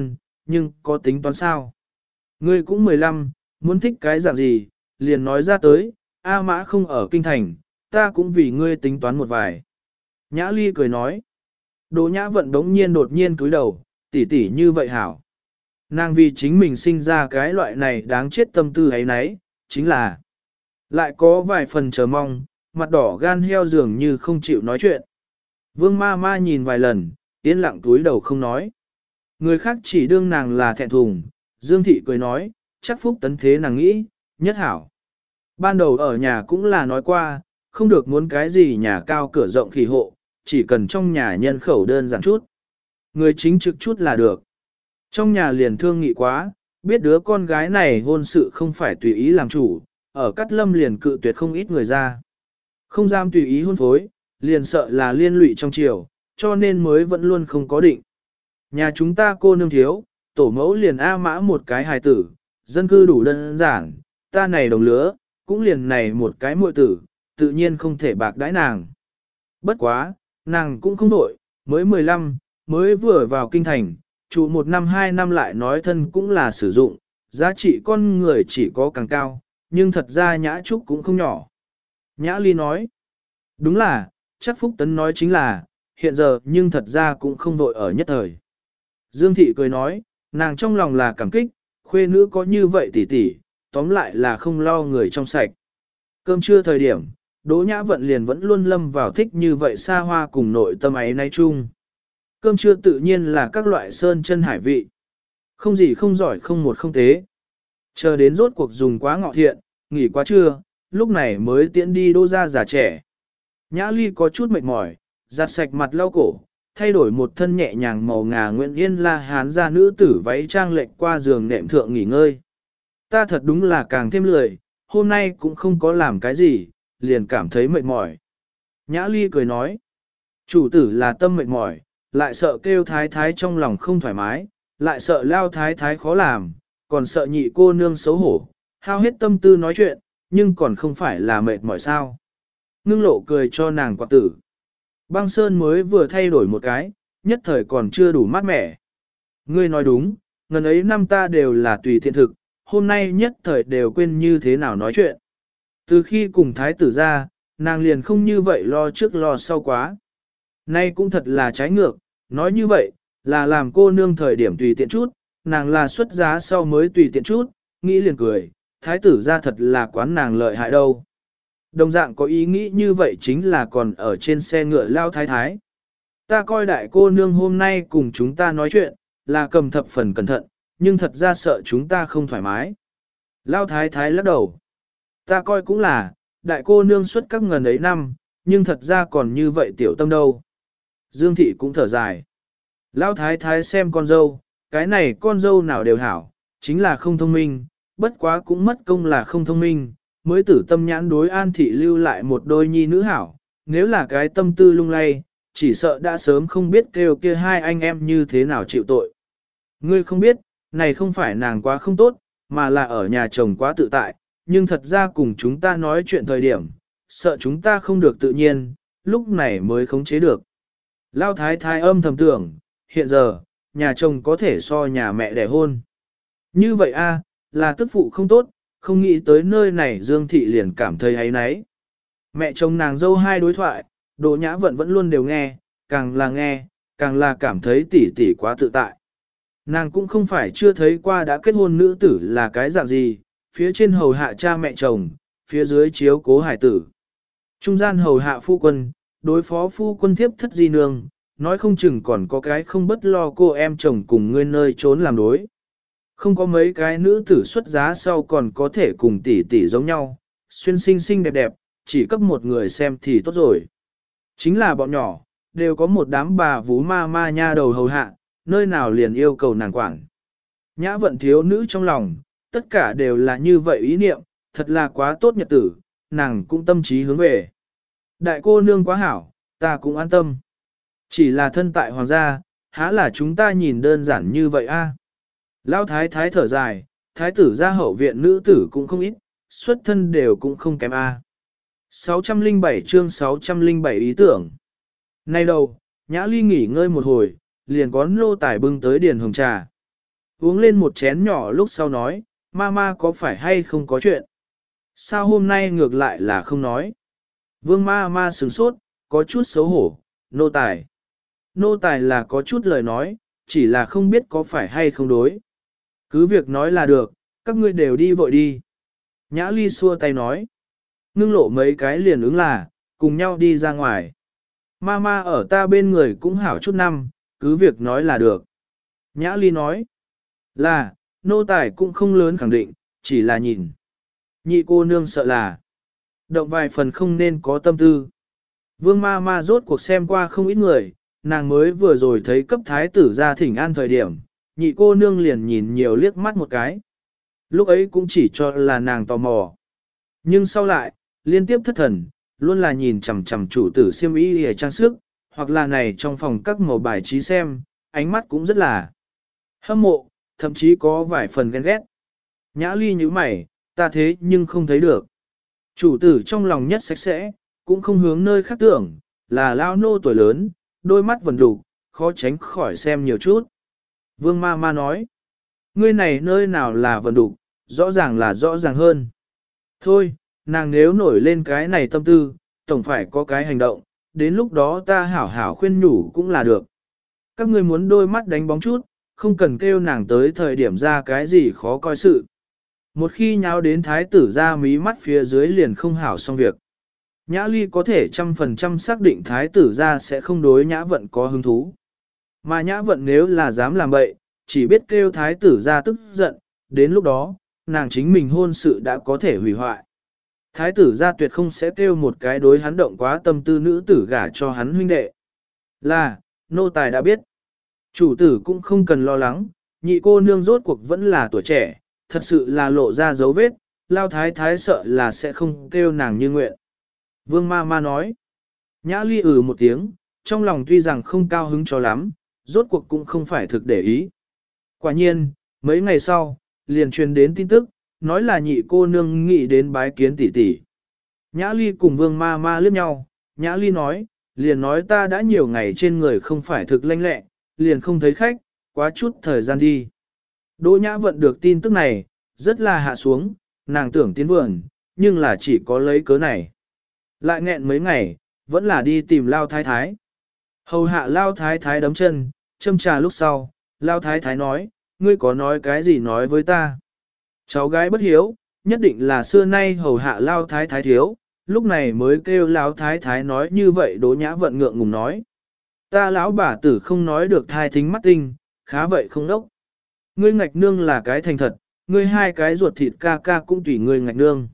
nhưng có tính toán sao? Ngươi cũng 15, muốn thích cái dạng gì, liền nói ra tới, A Mã không ở kinh thành, ta cũng vì ngươi tính toán một vài. Nhã Ly cười nói. Đỗ Nhã Vận đột nhiên cúi đầu, tỷ tỷ như vậy hảo. Nàng vì chính mình sinh ra cái loại này đáng chết tâm tư ấy nấy, chính là lại có vài phần chờ mong, mặt đỏ gan heo dường như không chịu nói chuyện. Vương ma ma nhìn vài lần, yên lặng túi đầu không nói. Người khác chỉ đương nàng là thẹn thùng, Dương Thị cười nói, chắc Phúc Tấn thế nàng nghĩ, nhất hảo. Ban đầu ở nhà cũng là nói qua, không được muốn cái gì nhà cao cửa rộng khỉ hộ, chỉ cần trong nhà nhân khẩu đơn giản chút. Người chính trực chút là được. Trong nhà liền thương nghị quá, biết đứa con gái này hôn sự không phải tùy ý làm chủ, ở Cát Lâm liền cự tuyệt không ít người ra. Không dám tùy ý hôn phối, liền sợ là liên lụy trong triều, cho nên mới vẫn luôn không có định. Nhà chúng ta cô nương thiếu, tổ mẫu liền A Mã một cái hài tử, dân cư đủ đơn giản, ta này đồng lứa, cũng liền này một cái muội tử, tự nhiên không thể bạc đãi nàng. Bất quá, nàng cũng không đổi, mới 15, mới vừa vào kinh thành, trụ 1 năm 2 năm lại nói thân cũng là sử dụng, giá trị con người chỉ có càng cao, nhưng thật ra Nhã Trúc cũng không nhỏ. Nhã Ly nói, đúng là, chắc Phúc Tấn nói chính là, hiện giờ nhưng thật ra cũng không vội ở nhất thời. Dương Thị cười nói, nàng trong lòng là cảm kích, khuê nữ có như vậy tỉ tỉ, tóm lại là không lo người trong sạch. Cơm trưa thời điểm, Đỗ Nhã Vận liền vẫn luôn lâm vào thích như vậy xa hoa cùng nội tâm ấy nay chung. Cơm trưa tự nhiên là các loại sơn chân hải vị. Không gì không giỏi không một không tế. Chờ đến rốt cuộc dùng quá ngọ thiện, nghỉ quá trưa, lúc này mới tiễn đi Đỗ gia già trẻ. Nhã Ly có chút mệt mỏi, giặt sạch mặt lau cổ, thay đổi một thân nhẹ nhàng màu ngà Nguyễn Yên La Hán gia nữ tử váy trang lệch qua giường nệm thượng nghỉ ngơi. Ta thật đúng là càng thêm lười, hôm nay cũng không có làm cái gì, liền cảm thấy mệt mỏi. Nhã Ly cười nói, chủ tử là tâm mệt mỏi, lại sợ kêu thái thái trong lòng không thoải mái, lại sợ lao thái thái khó làm, còn sợ nhị cô nương xấu hổ, hao hết tâm tư nói chuyện, nhưng còn không phải là mệt mỏi sao. Ngưng lộ cười cho nàng quạt tử. Băng sơn mới vừa thay đổi một cái, nhất thời còn chưa đủ mát mẻ. Ngươi nói đúng, ngần ấy năm ta đều là tùy thiện thực, hôm nay nhất thời đều quên như thế nào nói chuyện. Từ khi cùng thái tử ra, nàng liền không như vậy lo trước lo sau quá. Nay cũng thật là trái ngược, nói như vậy, là làm cô nương thời điểm tùy tiện chút, nàng là xuất giá sau mới tùy tiện chút, nghĩ liền cười, thái tử ra thật là quán nàng lợi hại đâu. Đồng dạng có ý nghĩ như vậy chính là còn ở trên xe ngựa lao thái thái. Ta coi đại cô nương hôm nay cùng chúng ta nói chuyện, là cầm thập phần cẩn thận, nhưng thật ra sợ chúng ta không thoải mái. Lao thái thái lắc đầu. Ta coi cũng là, đại cô nương xuất các ngần ấy năm, nhưng thật ra còn như vậy tiểu tâm đâu. Dương thị cũng thở dài. Lao thái thái xem con dâu, cái này con dâu nào đều hảo, chính là không thông minh, bất quá cũng mất công là không thông minh, mới tử tâm nhãn đối an thị lưu lại một đôi nhi nữ hảo, nếu là cái tâm tư lung lay, chỉ sợ đã sớm không biết kêu kia hai anh em như thế nào chịu tội. Ngươi không biết, này không phải nàng quá không tốt, mà là ở nhà chồng quá tự tại, nhưng thật ra cùng chúng ta nói chuyện thời điểm, sợ chúng ta không được tự nhiên, lúc này mới khống chế được. Lao thái thái âm thầm tưởng, hiện giờ, nhà chồng có thể so nhà mẹ đẻ hôn. Như vậy a, là tức phụ không tốt, không nghĩ tới nơi này Dương Thị liền cảm thấy ấy nấy. Mẹ chồng nàng dâu hai đối thoại, Đỗ Nhã Vận vẫn luôn đều nghe, càng là cảm thấy tỷ tỷ quá tự tại. Nàng cũng không phải chưa thấy qua đã kết hôn nữ tử là cái dạng gì, phía trên hầu hạ cha mẹ chồng, phía dưới chiếu cố hải tử. Trung gian hầu hạ phu quân, đối phó phu quân thiếp thất di nương, nói không chừng còn có cái không bất lo cô em chồng cùng ngươi nơi trốn làm đối. Không có mấy cái nữ tử xuất giá sau còn có thể cùng tỷ tỷ giống nhau, xuyên xinh xinh đẹp đẹp, chỉ cấp một người xem thì tốt rồi. Chính là bọn nhỏ, đều có một đám bà vú ma ma nha đầu hầu hạ, nơi nào liền yêu cầu nàng quản. Nhã Vận thiếu nữ trong lòng, tất cả đều là như vậy ý niệm, thật là quá tốt nhật tử, nàng cũng tâm trí hướng về. Đại cô nương quá hảo, ta cũng an tâm. Chỉ là thân tại hoàng gia, há là chúng ta nhìn đơn giản như vậy a? Lão thái thái thở dài, thái tử gia hậu viện nữ tử cũng không ít, xuất thân đều cũng không kém a. 607 chương 607 ý tưởng. Nay đầu, Nhã Ly nghỉ ngơi một hồi, liền có nô tài bưng tới điền hồng trà. uống lên một chén nhỏ lúc sau nói, mama có phải hay không có chuyện? Sao hôm nay ngược lại là không nói? Vương ma sửng sốt, có chút xấu hổ, nô tài. Nô tài là có chút lời nói, chỉ là không biết có phải hay không đối. Cứ việc nói là được, các ngươi đều đi vội đi. Nhã Ly xua tay nói. Ngưng lộ mấy cái liền ứng là, cùng nhau đi ra ngoài. Mama ở ta bên người cũng hảo chút năm, cứ việc nói là được. Nhã Ly nói. Là, nô tài cũng không lớn khẳng định, chỉ là nhìn. Nhị cô nương sợ là. Động vài phần không nên có tâm tư. Vương ma rốt cuộc xem qua không ít người, nàng mới vừa rồi thấy cấp thái tử ra thỉnh an thời điểm, nhị cô nương liền nhìn nhiều liếc mắt một cái. Lúc ấy cũng chỉ cho là nàng tò mò. Nhưng sau lại, liên tiếp thất thần, luôn là nhìn chằm chằm chủ tử xiêm y hề trang sức, hoặc là này trong phòng các màu bài trí xem, ánh mắt cũng rất là hâm mộ, thậm chí có vài phần ghen ghét. Nhã Ly như mày, ta thế nhưng không thấy được. Chủ tử trong lòng nhất sạch sẽ, cũng không hướng nơi khác tưởng, là lao nô tuổi lớn, đôi mắt vần đục, khó tránh khỏi xem nhiều chút. Vương ma nói, ngươi này nơi nào là vần đục, rõ ràng là rõ ràng hơn. Thôi, nàng nếu nổi lên cái này tâm tư, tổng phải có cái hành động, đến lúc đó ta hảo hảo khuyên nhủ cũng là được. Các ngươi muốn đôi mắt đánh bóng chút, không cần kêu nàng tới thời điểm ra cái gì khó coi sự. Một khi nháo đến thái tử ra mí mắt phía dưới liền không hảo xong việc. Nhã Ly có thể 100% xác định thái tử ra sẽ không đối nhã vận có hứng thú. Mà nhã vận nếu là dám làm bậy, chỉ biết kêu thái tử ra tức giận, đến lúc đó, nàng chính mình hôn sự đã có thể hủy hoại. Thái tử ra tuyệt không sẽ kêu một cái đối hắn động quá tâm tư nữ tử gả cho hắn huynh đệ. Là, nô tài đã biết. Chủ tử cũng không cần lo lắng, nhị cô nương rốt cuộc vẫn là tuổi trẻ, thật sự là lộ ra dấu vết, lao thái thái sợ là sẽ không kêu nàng như nguyện. Vương ma nói. Nhã Ly một tiếng, trong lòng tuy rằng không cao hứng cho lắm, rốt cuộc cũng không phải thực để ý. Quả nhiên, mấy ngày sau, liền truyền đến tin tức, nói là nhị cô nương nghĩ đến bái kiến tỷ tỷ. Nhã Ly cùng Vương ma liếc nhau, Nhã Ly nói, liền nói ta đã nhiều ngày trên người không phải thực lanh lẹ, liền không thấy khách, quá chút thời gian đi. Đỗ Nhã Vận được tin tức này, rất là hạ xuống, nàng tưởng tiến vườn, nhưng là chỉ có lấy cớ này. Lại nghẹn mấy ngày, vẫn là đi tìm Lao Thái Thái. Hầu hạ Lao Thái Thái đấm chân, châm trà lúc sau, Lao Thái Thái nói, ngươi có nói cái gì nói với ta. Cháu gái bất hiếu, nhất định là xưa nay hầu hạ Lao Thái Thái thiếu, lúc này mới kêu Lao Thái Thái nói như vậy. Đỗ Nhã Vận ngượng ngùng nói. Ta lão bà tử không nói được thai thính mắt tinh, khá vậy không đốc. Ngươi ngạch nương là cái thành thật, ngươi hai cái ruột thịt ca ca cũng tùy ngươi ngạch nương.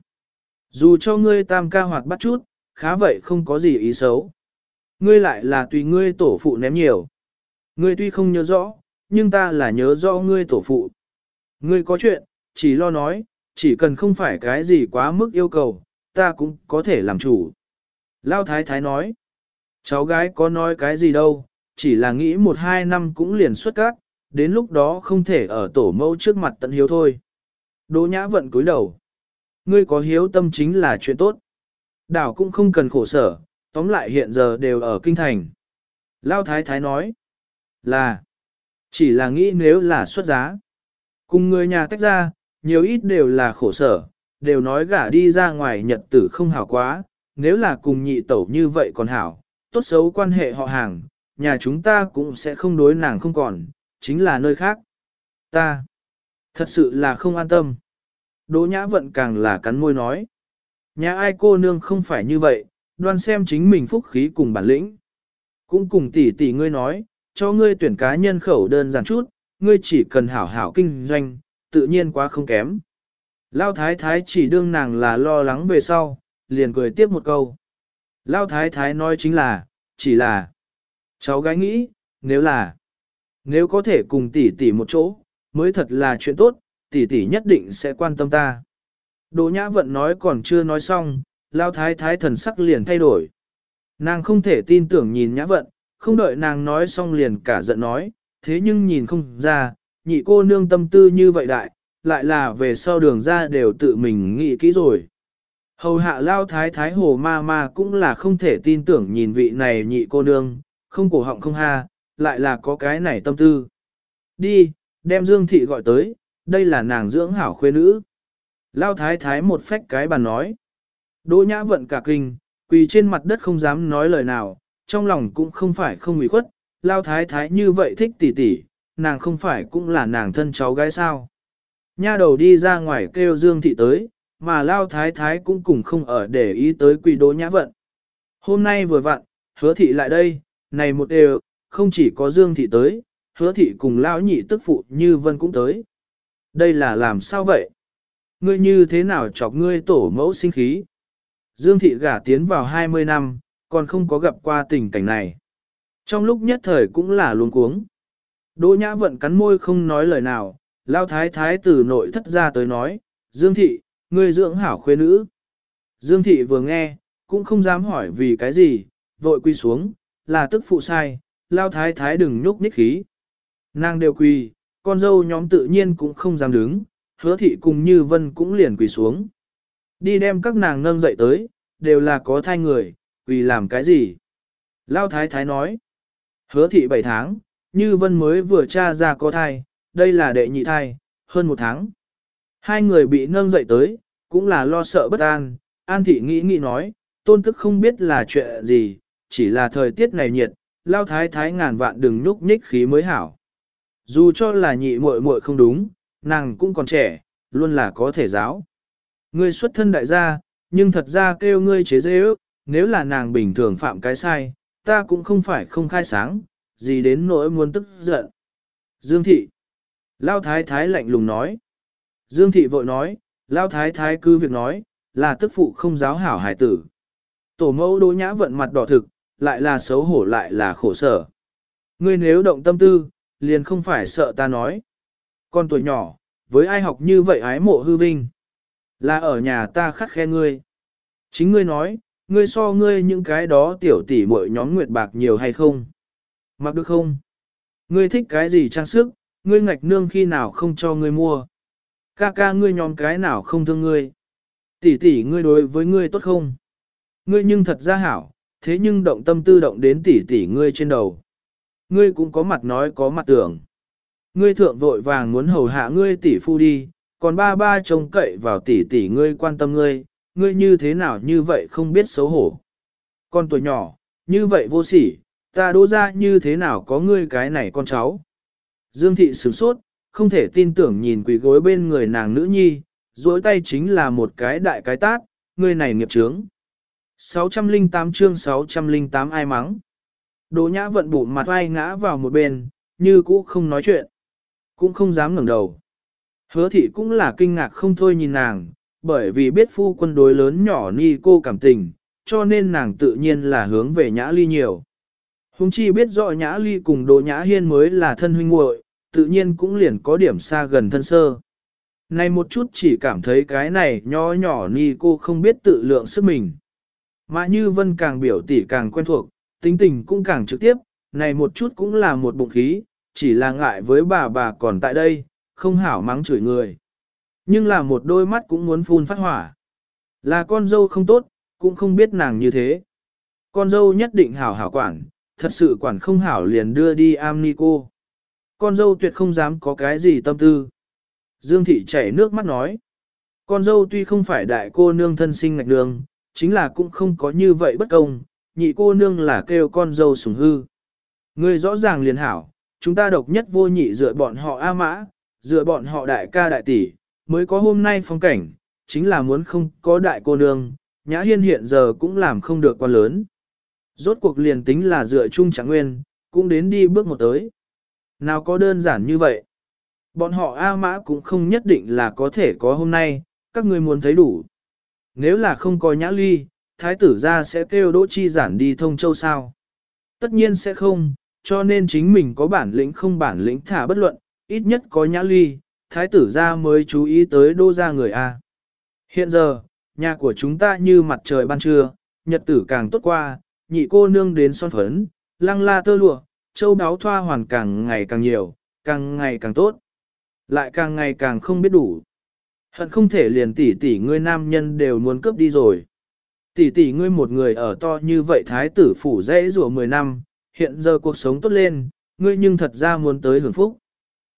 Dù cho ngươi tam ca hoạt bắt chút, khá vậy không có gì ý xấu. Ngươi lại là tùy ngươi tổ phụ ném nhiều. Ngươi tuy không nhớ rõ, nhưng ta là nhớ rõ ngươi tổ phụ. Ngươi có chuyện, chỉ lo nói, chỉ cần không phải cái gì quá mức yêu cầu, ta cũng có thể làm chủ. Lao Thái Thái nói, cháu gái có nói cái gì đâu, chỉ là nghĩ 1-2 năm cũng liền xuất các, đến lúc đó không thể ở tổ mẫu trước mặt tận hiếu thôi. Đỗ Nhã Vận cúi đầu. Ngươi có hiếu tâm chính là chuyện tốt. Đảo cũng không cần khổ sở, tóm lại hiện giờ đều ở kinh thành. Lao Thái Thái nói là, chỉ là nghĩ nếu là xuất giá. Cùng người nhà tách ra, nhiều ít đều là khổ sở, đều nói gả đi ra ngoài nhật tử không hảo quá, nếu là cùng nhị tẩu như vậy còn hảo, tốt xấu quan hệ họ hàng, nhà chúng ta cũng sẽ không đối nàng không còn, chính là nơi khác. Ta, thật sự là không an tâm. Đỗ Nhã Vận càng là cắn môi nói. Nhà ai cô nương không phải như vậy, đoan xem chính mình phúc khí cùng bản lĩnh. Cũng cùng tỷ tỷ ngươi nói, cho ngươi tuyển cá nhân khẩu đơn giản chút, ngươi chỉ cần hảo hảo kinh doanh, tự nhiên quá không kém. Lao Thái Thái chỉ đương nàng là lo lắng về sau, liền cười tiếp một câu. Lao Thái Thái nói chính là, chỉ là, cháu gái nghĩ, nếu có thể cùng tỷ tỷ một chỗ, mới thật là chuyện tốt, tỷ tỷ nhất định sẽ quan tâm ta. Đỗ Nhã Vận nói còn chưa nói xong, Lao Thái Thái thần sắc liền thay đổi. Nàng không thể tin tưởng nhìn Nhã Vận, không đợi nàng nói xong liền cả giận nói, thế nhưng nhìn không ra, nhị cô nương tâm tư như vậy đại, lại là về sau đường ra đều tự mình nghĩ kỹ rồi. Hầu hạ Lao Thái Thái Hồ ma cũng là không thể tin tưởng nhìn vị này nhị cô nương, không cổ họng không ha, lại là có cái này tâm tư. Đi, đem Dương Thị gọi tới, đây là nàng dưỡng hảo khuê nữ. Lao thái thái một phách cái bàn nói. Đỗ Nhã Vận cả kinh, quỳ trên mặt đất không dám nói lời nào, trong lòng cũng không phải không ủy khuất, Lao thái thái như vậy thích tỷ tỷ, nàng không phải cũng là nàng thân cháu gái sao. Nha đầu đi ra ngoài kêu Dương Thị tới, mà Lao thái thái cũng cùng không ở để ý tới quỳ Đỗ Nhã Vận. Hôm nay vừa vặn, Hứa Thị lại đây, này một đều, không chỉ có Dương Thị tới, Hứa Thị cùng Lão nhị tức phụ Như Vân cũng tới. Đây là làm sao vậy? Ngươi như thế nào chọc ngươi tổ mẫu sinh khí? Dương Thị gả tiến vào 20 năm, còn không có gặp qua tình cảnh này. Trong lúc nhất thời cũng là luống cuống. Đỗ Nhã Vận cắn môi không nói lời nào, Lao thái thái từ nội thất ra tới nói, Dương Thị, ngươi dưỡng hảo khuê nữ. Dương Thị vừa nghe, cũng không dám hỏi vì cái gì, vội quy xuống, là tức phụ sai, Lao thái thái đừng nhúc nhích khí. Nàng đều quỳ, con dâu nhóm tự nhiên cũng không dám đứng, Hứa Thị cùng Như Vân cũng liền quỳ xuống. Đi đem các nàng nâng dậy tới, đều là có thai người, quỳ làm cái gì? Lao thái thái nói, Hứa Thị 7 tháng, Như Vân mới vừa tra ra có thai, đây là đệ nhị thai, hơn 1 tháng. Hai người bị nâng dậy tới, cũng là lo sợ bất an, An Thị nghĩ nói, tôn tức không biết là chuyện gì, chỉ là thời tiết này nhiệt, Lao thái thái ngàn vạn đừng nhúc nhích khí mới hảo. Dù cho là nhị muội muội không đúng, nàng cũng còn trẻ, luôn là có thể giáo. Ngươi xuất thân đại gia, nhưng thật ra kêu ngươi chế dễ ước, nếu là nàng bình thường phạm cái sai, ta cũng không phải không khai sáng, gì đến nỗi muốn tức giận. Dương Thị. Lao thái thái lạnh lùng nói. Dương Thị vội nói, Lao thái thái cứ việc nói, là tức phụ không giáo hảo hải tử. Tổ mẫu Đỗ Nhã Vận mặt đỏ thực, lại là xấu hổ lại là khổ sở. Ngươi nếu động tâm tư, liền không phải sợ ta nói. Con tuổi nhỏ, với ai học như vậy ái mộ hư vinh. Là ở nhà ta khắt khe ngươi. Chính ngươi nói, ngươi so ngươi những cái đó tiểu tỷ muội nhóm nguyệt bạc nhiều hay không? Mặc được không? Ngươi thích cái gì trang sức, ngươi ngạch nương khi nào không cho ngươi mua? Ca ca ngươi nhóm cái nào không thương ngươi? Tỷ tỷ ngươi đối với ngươi tốt không? Ngươi nhưng thật ra hảo, thế nhưng động tâm tư động đến tỷ tỷ ngươi trên đầu. Ngươi cũng có mặt nói có mặt tưởng. Ngươi thượng vội vàng muốn hầu hạ ngươi tỷ phu đi, còn ba ba trông cậy vào tỷ tỷ ngươi quan tâm ngươi, ngươi như thế nào như vậy không biết xấu hổ. Con tuổi nhỏ, như vậy vô sỉ, ta Đỗ ra như thế nào có ngươi cái này con cháu. Dương Thị sửng sốt, không thể tin tưởng nhìn quỳ gối bên người nàng nữ nhi, duỗi tay chính là một cái đại cái tát, ngươi này nghiệp chướng. 608 chương 608 ai mắng. Đỗ Nhã Vận bụng mặt vai ngã vào một bên, như cũ không nói chuyện, cũng không dám ngẩng đầu. Hứa Thị cũng là kinh ngạc không thôi nhìn nàng, bởi vì biết phu quân đối lớn nhỏ ni cô cảm tình, cho nên nàng tự nhiên là hướng về Nhã Ly nhiều. Hùng chi biết rõ Nhã Ly cùng Đỗ Nhã Hiên mới là thân huynh muội, tự nhiên cũng liền có điểm xa gần thân sơ. Này một chút chỉ cảm thấy cái này nho nhỏ ni cô không biết tự lượng sức mình. Mà Như Vân càng biểu tỉ càng quen thuộc, tính tình cũng càng trực tiếp, này một chút cũng là một bụng khí, chỉ là ngại với bà còn tại đây, không hảo mắng chửi người. Nhưng là một đôi mắt cũng muốn phun phát hỏa. Là con dâu không tốt, cũng không biết nàng như thế. Con dâu nhất định hảo hảo quản, thật sự quản không hảo liền đưa đi am ni cô. Con dâu tuyệt không dám có cái gì tâm tư. Dương Thị chảy nước mắt nói. Con dâu tuy không phải đại cô nương thân sinh ngạch đường, chính là cũng không có như vậy bất công, nhị cô nương là kêu con dâu sủng hư. Ngươi rõ ràng liền hảo, chúng ta độc nhất vô nhị dựa bọn họ A Mã, dựa bọn họ đại ca đại tỷ, mới có hôm nay phong cảnh, chính là muốn không có đại cô nương, Nhã Hiên hiện giờ cũng làm không được quan lớn. Rốt cuộc liền tính là dựa chung Trạng Nguyên, cũng đến đi bước một tới. Nào có đơn giản như vậy. Bọn họ A Mã cũng không nhất định là có thể có hôm nay, các ngươi muốn thấy đủ. Nếu là không có Nhã Ly, thái tử gia sẽ kêu Đỗ Chi Giản đi Thông Châu sao? Tất nhiên sẽ không, cho nên chính mình có bản lĩnh không bản lĩnh thả bất luận, ít nhất có Nhã Ly, thái tử gia mới chú ý tới Đỗ gia người A. Hiện giờ, nhà của chúng ta như mặt trời ban trưa, nhật tử càng tốt qua, nhị cô nương đến son phấn, lăng la tơ lụa, châu đáo thoa hoàn càng ngày càng nhiều, càng ngày càng tốt. Lại càng ngày càng không biết đủ. Hận không thể liền tỷ tỷ ngươi nam nhân đều muốn cướp đi rồi. Tỷ tỷ ngươi một người ở to như vậy thái tử phủ dễ rủa 10 năm, hiện giờ cuộc sống tốt lên, ngươi nhưng thật ra muốn tới hưởng phúc.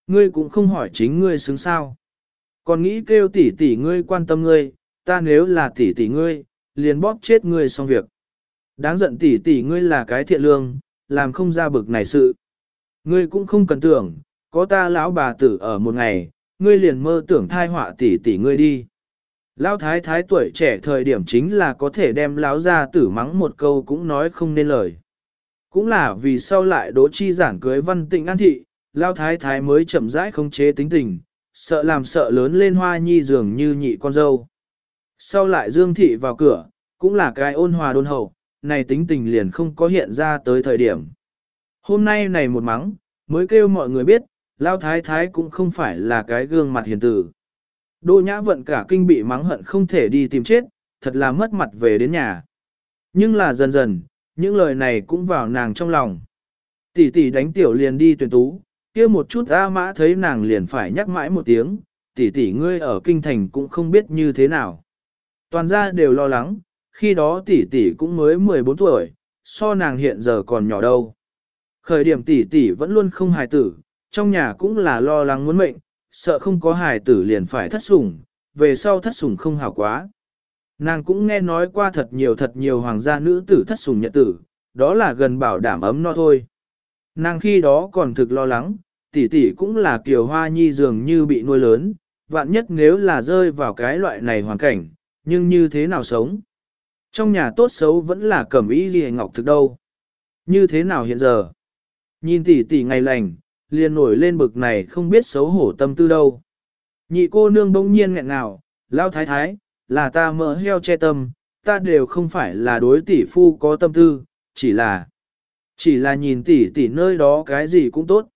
Ngươi cũng không hỏi chính ngươi xứng sao. Còn nghĩ kêu tỷ tỷ ngươi quan tâm ngươi, ta nếu là tỷ tỷ ngươi, liền bóp chết ngươi xong việc. Đáng giận tỷ tỷ ngươi là cái thiện lương, làm không ra bực này sự. Ngươi cũng không cần tưởng, có ta lão bà tử ở một ngày, ngươi liền mơ tưởng thai họa tỷ tỷ ngươi đi. Lão thái thái tuổi trẻ thời điểm chính là có thể đem lão gia tử mắng một câu cũng nói không nên lời. Cũng là vì sau lại đỗ chi giản cưới văn tịnh an thị, lão thái thái mới chậm rãi không chế tính tình, sợ làm sợ lớn lên hoa nhi dường như nhị con dâu. Sau lại dương thị vào cửa, cũng là cái ôn hòa đôn hậu, này tính tình liền không có hiện ra tới thời điểm. Hôm nay này một mắng, mới kêu mọi người biết, lão thái thái cũng không phải là cái gương mặt hiền tử. Đỗ Nhã Vận cả kinh bị mắng hận không thể đi tìm chết, thật là mất mặt về đến nhà. Nhưng là dần dần, những lời này cũng vào nàng trong lòng. Tỷ tỷ đánh tiểu liền đi tuyển tú, kia một chút A Mã thấy nàng liền phải nhắc mãi một tiếng, tỷ tỷ ngươi ở kinh thành cũng không biết như thế nào. Toàn gia đều lo lắng, khi đó tỷ tỷ cũng mới 14 tuổi, so nàng hiện giờ còn nhỏ đâu. Khởi điểm tỷ tỷ vẫn luôn không hài tử, trong nhà cũng là lo lắng muốn mệnh, sợ không có hài tử liền phải thất sủng, về sau thất sủng không hảo quá. Nàng cũng nghe nói qua thật nhiều hoàng gia nữ tử thất sủng nhật tử, đó là gần bảo đảm ấm no thôi. Nàng khi đó còn thực lo lắng, tỷ tỷ cũng là kiều hoa nhi dường như bị nuôi lớn, vạn nhất nếu là rơi vào cái loại này hoàn cảnh, nhưng như thế nào sống? Trong nhà tốt xấu vẫn là cẩm y gì ngọc thực đâu. Như thế nào hiện giờ? Nhìn tỷ tỷ ngày lành, liền nổi lên bực này không biết xấu hổ tâm tư đâu. Nhị cô nương bỗng nhiên nghẹn ngào, lao thái thái, là ta mỡ heo che tâm, ta đều không phải là đối tỷ phu có tâm tư, chỉ là nhìn tỷ tỷ nơi đó cái gì cũng tốt.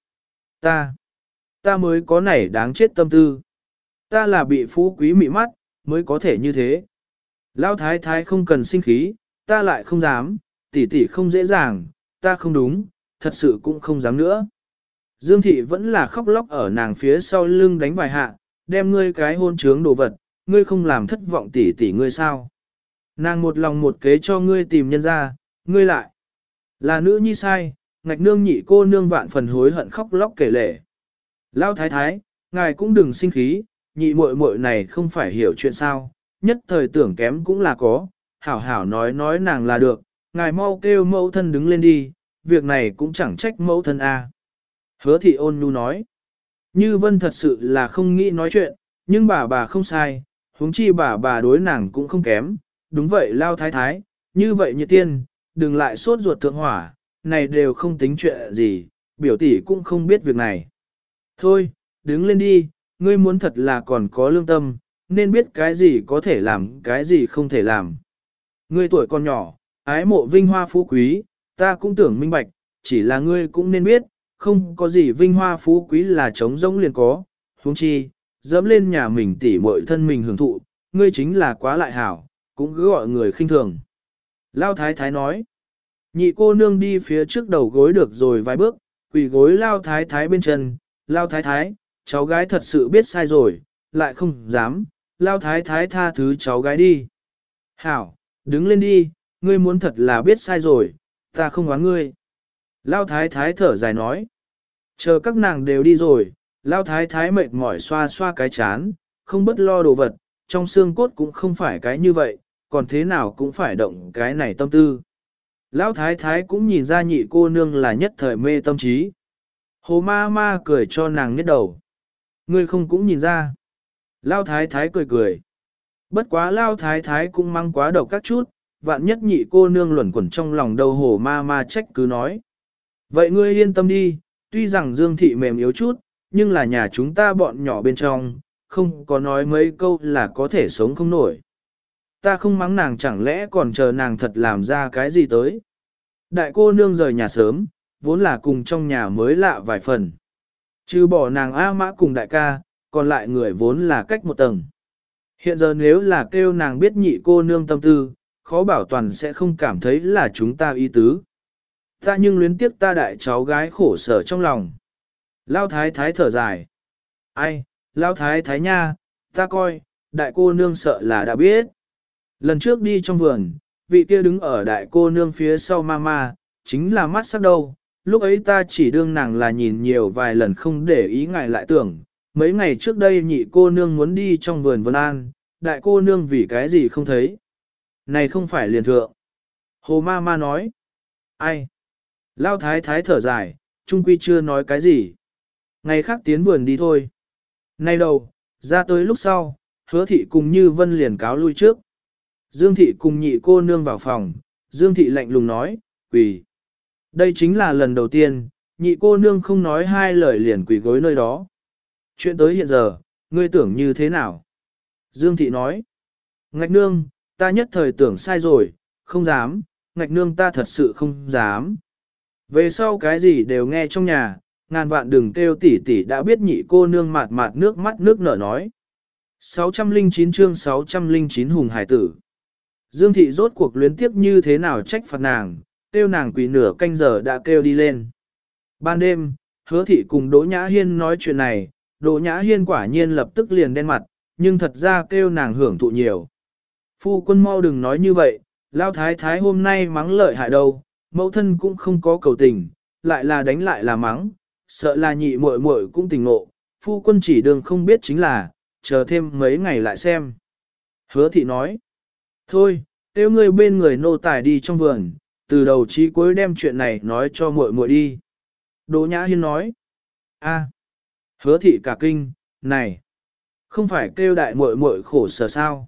Ta mới có nảy đáng chết tâm tư. Ta là bị phú quý mị mắt, mới có thể như thế. Lao thái thái không cần sinh khí, ta lại không dám, tỷ tỷ không dễ dàng, ta không đúng, thật sự cũng không dám nữa. Dương thị vẫn là khóc lóc ở nàng phía sau lưng đánh vài hạ, đem ngươi cái hôn trướng đồ vật, ngươi không làm thất vọng tỷ tỷ ngươi sao. Nàng một lòng một kế cho ngươi tìm nhân ra, ngươi lại. Là nữ nhi sai, ngạch nương nhị cô nương vạn phần hối hận khóc lóc kể lể. Lao thái thái, ngài cũng đừng sinh khí, nhị muội muội này không phải hiểu chuyện sao, nhất thời tưởng kém cũng là có, hảo hảo nói nàng là được, ngài mau kêu mẫu thân đứng lên đi, việc này cũng chẳng trách mẫu thân a. Hứa thị ôn nhu nói, Như Vân thật sự là không nghĩ nói chuyện, nhưng bà không sai, huống chi bà đối nàng cũng không kém, đúng vậy Lao thái thái, như vậy như tiên, đừng lại sốt ruột thượng hỏa, này đều không tính chuyện gì, biểu tỷ cũng không biết việc này. Thôi, đứng lên đi, ngươi muốn thật là còn có lương tâm, nên biết cái gì có thể làm, cái gì không thể làm. Ngươi tuổi còn nhỏ, ái mộ vinh hoa phú quý, ta cũng tưởng minh bạch, chỉ là ngươi cũng nên biết, không có gì vinh hoa phú quý là trống rỗng liền có, huống chi, dẫm lên nhà mình tỉ muội thân mình hưởng thụ, ngươi chính là quá lại hảo, cũng cứ gọi người khinh thường. Lao thái thái nói, nhị cô nương đi phía trước đầu gối được rồi vài bước, quỳ gối Lao thái thái bên chân, Lao thái thái, cháu gái thật sự biết sai rồi, lại không dám, Lao thái thái tha thứ cháu gái đi. Hảo, đứng lên đi, ngươi muốn thật là biết sai rồi, ta không oán ngươi. Lao thái thái thở dài nói, chờ các nàng đều đi rồi, Lao thái thái mệt mỏi xoa xoa cái chán, không bất lo đồ vật, trong xương cốt cũng không phải cái như vậy, còn thế nào cũng phải động cái này tâm tư. Lão thái thái cũng nhìn ra nhị cô nương là nhất thời mê tâm trí. Hồ ma ma cười cho nàng nhét đầu. Ngươi không cũng nhìn ra. Lão thái thái cười cười. Bất quá Lão thái thái cũng mang quá độc các chút, vạn nhất nhị cô nương luẩn quẩn trong lòng đầu hồ ma ma trách cứ nói. Vậy ngươi yên tâm đi, tuy rằng Dương thị mềm yếu chút, nhưng là nhà chúng ta bọn nhỏ bên trong, không có nói mấy câu là có thể sống không nổi. Ta không mắng nàng chẳng lẽ còn chờ nàng thật làm ra cái gì tới. Đại cô nương rời nhà sớm, vốn là cùng trong nhà mới lạ vài phần. Chứ bỏ nàng A Mã cùng đại ca, còn lại người vốn là cách một tầng. Hiện giờ nếu là kêu nàng biết nhị cô nương tâm tư, khó bảo toàn sẽ không cảm thấy là chúng ta ý tứ. Ta nhưng luyến tiếc ta đại cháu gái khổ sở trong lòng. Lao thái thái thở dài. Ai, Lao thái thái nha, ta coi, đại cô nương sợ là đã biết. Lần trước đi trong vườn, vị kia đứng ở đại cô nương phía sau mama, chính là mắt sắc đâu, lúc ấy ta chỉ đương nàng là nhìn nhiều vài lần không để ý ngài lại tưởng, mấy ngày trước đây nhị cô nương muốn đi trong vườn Vân An, đại cô nương vì cái gì không thấy. Này không phải liền thượng. Hồ ma ma nói. Ai? Lao thái thái thở dài, trung quy chưa nói cái gì. Ngày khác tiến vườn đi thôi. Nay đầu, ra tới lúc sau, Hứa thị cùng Như Vân liền cáo lui trước. Dương thị cùng nhị cô nương vào phòng, Dương thị lạnh lùng nói, quỳ. Đây chính là lần đầu tiên, nhị cô nương không nói hai lời liền quỳ gối nơi đó. Chuyện tới hiện giờ, ngươi tưởng như thế nào? Dương thị nói, Ngạch nương, ta nhất thời tưởng sai rồi, không dám, Ngạch nương ta thật sự không dám. Về sau cái gì đều nghe trong nhà, ngàn vạn đừng kêu tỷ tỷ đã biết nhị cô nương mạt mạt nước mắt nước nở nói. 609 chương 609 hùng hải tử. Dương thị rốt cuộc luyến tiếp như thế nào trách phạt nàng, kêu nàng quỳ nửa canh giờ đã kêu đi lên. Ban đêm, Hứa thị cùng Đỗ Nhã Hiên nói chuyện này, Đỗ Nhã Hiên quả nhiên lập tức liền đen mặt, nhưng thật ra kêu nàng hưởng thụ nhiều. Phu quân mau đừng nói như vậy, Lao thái thái hôm nay mắng lợi hại đâu, mẫu thân cũng không có cầu tình, lại là đánh lại là mắng, sợ là nhị muội muội cũng tình ngộ, phu quân chỉ đường không biết chính là, chờ thêm mấy ngày lại xem. Hứa thị nói, thôi, kêu ngươi bên người nô tài đi trong vườn, từ đầu chí cuối đem chuyện này nói cho muội muội đi. Đỗ Nhã Hiên nói, a, Hứa thị cả kinh, này, không phải kêu đại muội muội khổ sở sao?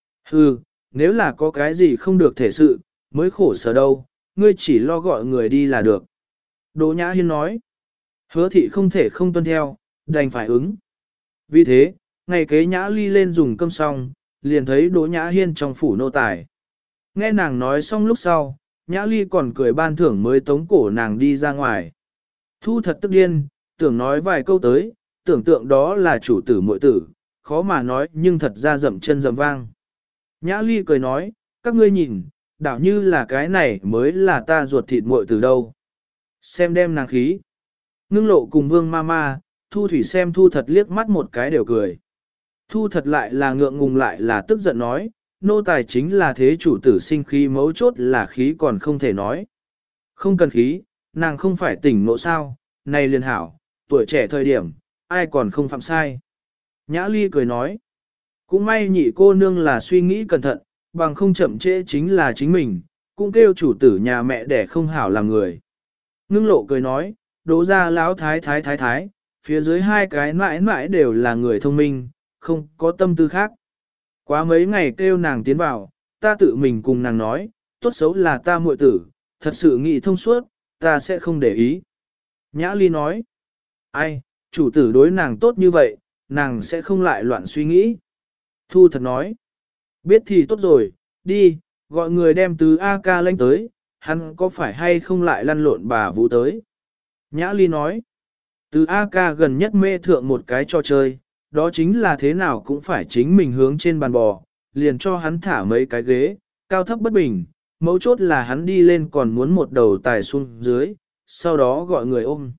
Hừ, nếu là có cái gì không được thể sự, mới khổ sở đâu, ngươi chỉ lo gọi người đi là được. Đỗ Nhã Hiên nói, Hứa thị không thể không tuân theo, đành phải ứng. Vì thế, ngày kế Nhã Ly lên dùng cơm xong, liền thấy Đỗ Nhã Hiên trong phủ nô tài. Nghe nàng nói xong lúc sau, Nhã Ly còn cười ban thưởng mới tống cổ nàng đi ra ngoài. Thu thật tức điên, tưởng nói vài câu tới, tưởng tượng đó là chủ tử muội tử, khó mà nói nhưng thật ra dậm chân dậm vang. Nhã Ly cười nói, các ngươi nhìn, đảo như là cái này mới là ta ruột thịt muội tử đâu. Xem đem nàng khí. Ngưng lộ cùng Vương Mama, Thu Thủy xem Thu thật liếc mắt một cái đều cười. Thu thật lại là ngượng ngùng lại là tức giận nói, nô tài chính là thế chủ tử sinh khí mấu chốt là khí còn không thể nói. Không cần khí, nàng không phải tỉnh nộ sao, này liền hảo, tuổi trẻ thời điểm, ai còn không phạm sai. Nhã Ly cười nói, cũng may nhị cô nương là suy nghĩ cẩn thận, bằng không chậm trễ chính là chính mình, cũng kêu chủ tử nhà mẹ để không hảo làm người. Ngưng lộ cười nói, đỗ ra lão thái, phía dưới hai cái mãi mãi đều là người thông minh, không có tâm tư khác. Quá mấy ngày kêu nàng tiến vào, ta tự mình cùng nàng nói, tốt xấu là ta muội tử, thật sự nghĩ thông suốt, ta sẽ không để ý. Nhã Ly nói, ai, chủ tử đối nàng tốt như vậy, nàng sẽ không lại loạn suy nghĩ. Thu thật nói, biết thì tốt rồi, đi, gọi người đem tứ A ca lên tới, hắn có phải hay không lại lăn lộn bà Vũ tới. Nhã Ly nói, tứ A ca gần nhất mê thượng một cái trò chơi, đó chính là thế nào cũng phải chính mình hướng trên bàn bò, liền cho hắn thả mấy cái ghế, cao thấp bất bình, mấu chốt là hắn đi lên còn muốn một đầu tài xuống dưới, sau đó gọi người ôm.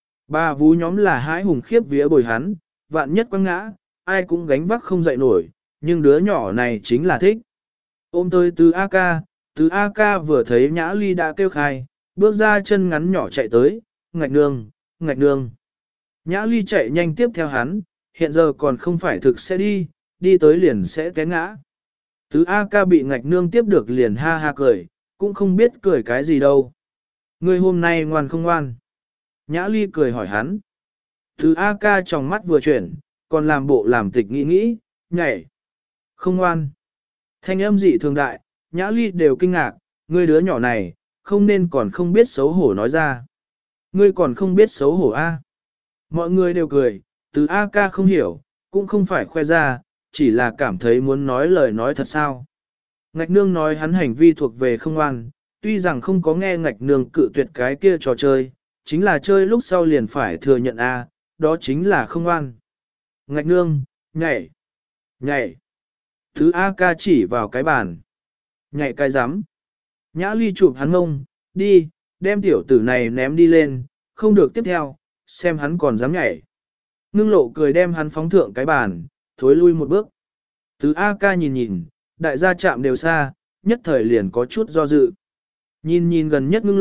Bà Vũ nhóm là hái hùng khiếp vía bồi hắn, vạn nhất quăng ngã, ai cũng gánh vác không dậy nổi, nhưng đứa nhỏ này chính là thích. Ôm tới tứ A ca vừa thấy Nhã Ly đã kêu khai, bước ra chân ngắn nhỏ chạy tới, ngạch nương. Nhã Ly chạy nhanh tiếp theo hắn, hiện giờ còn không phải thực sẽ đi tới liền sẽ té ngã. Tứ A ca bị ngạch nương tiếp được liền ha ha cười, cũng không biết cười cái gì đâu. Ngươi hôm nay ngoan không ngoan? Nhã Ly cười hỏi hắn. Tứ A ca trong mắt vừa chuyển, còn làm bộ làm tịch nghĩ, nhảy. Không ngoan. Thanh âm dị thường đại, Nhã Ly đều kinh ngạc, ngươi đứa nhỏ này, không nên còn không biết xấu hổ nói ra. Ngươi còn không biết xấu hổ a? Mọi người đều cười, từ A ca không hiểu, cũng không phải khoe ra, chỉ là cảm thấy muốn nói lời nói thật sao. Ngạch nương nói hắn hành vi thuộc về không ngoan, tuy rằng không có nghe ngạch nương cự tuyệt cái kia trò chơi, chính là chơi lúc sau liền phải thừa nhận a, đó chính là không ngoan. Ngạch nương, nhảy. Thứ A ca chỉ vào cái bàn. Nhảy cái rắm. Nhã Ly chụp hắn ngông, đi, đem tiểu tử này ném đi lên, không được tiếp theo, xem hắn còn dám nhảy. Ngưng lộ cười đem hắn phóng thượng cái bàn, thối lui một bước. Thứ A ca nhìn, đại gia chạm đều xa, nhất thời liền có chút do dự. Nhìn gần nhất ngưng lộ,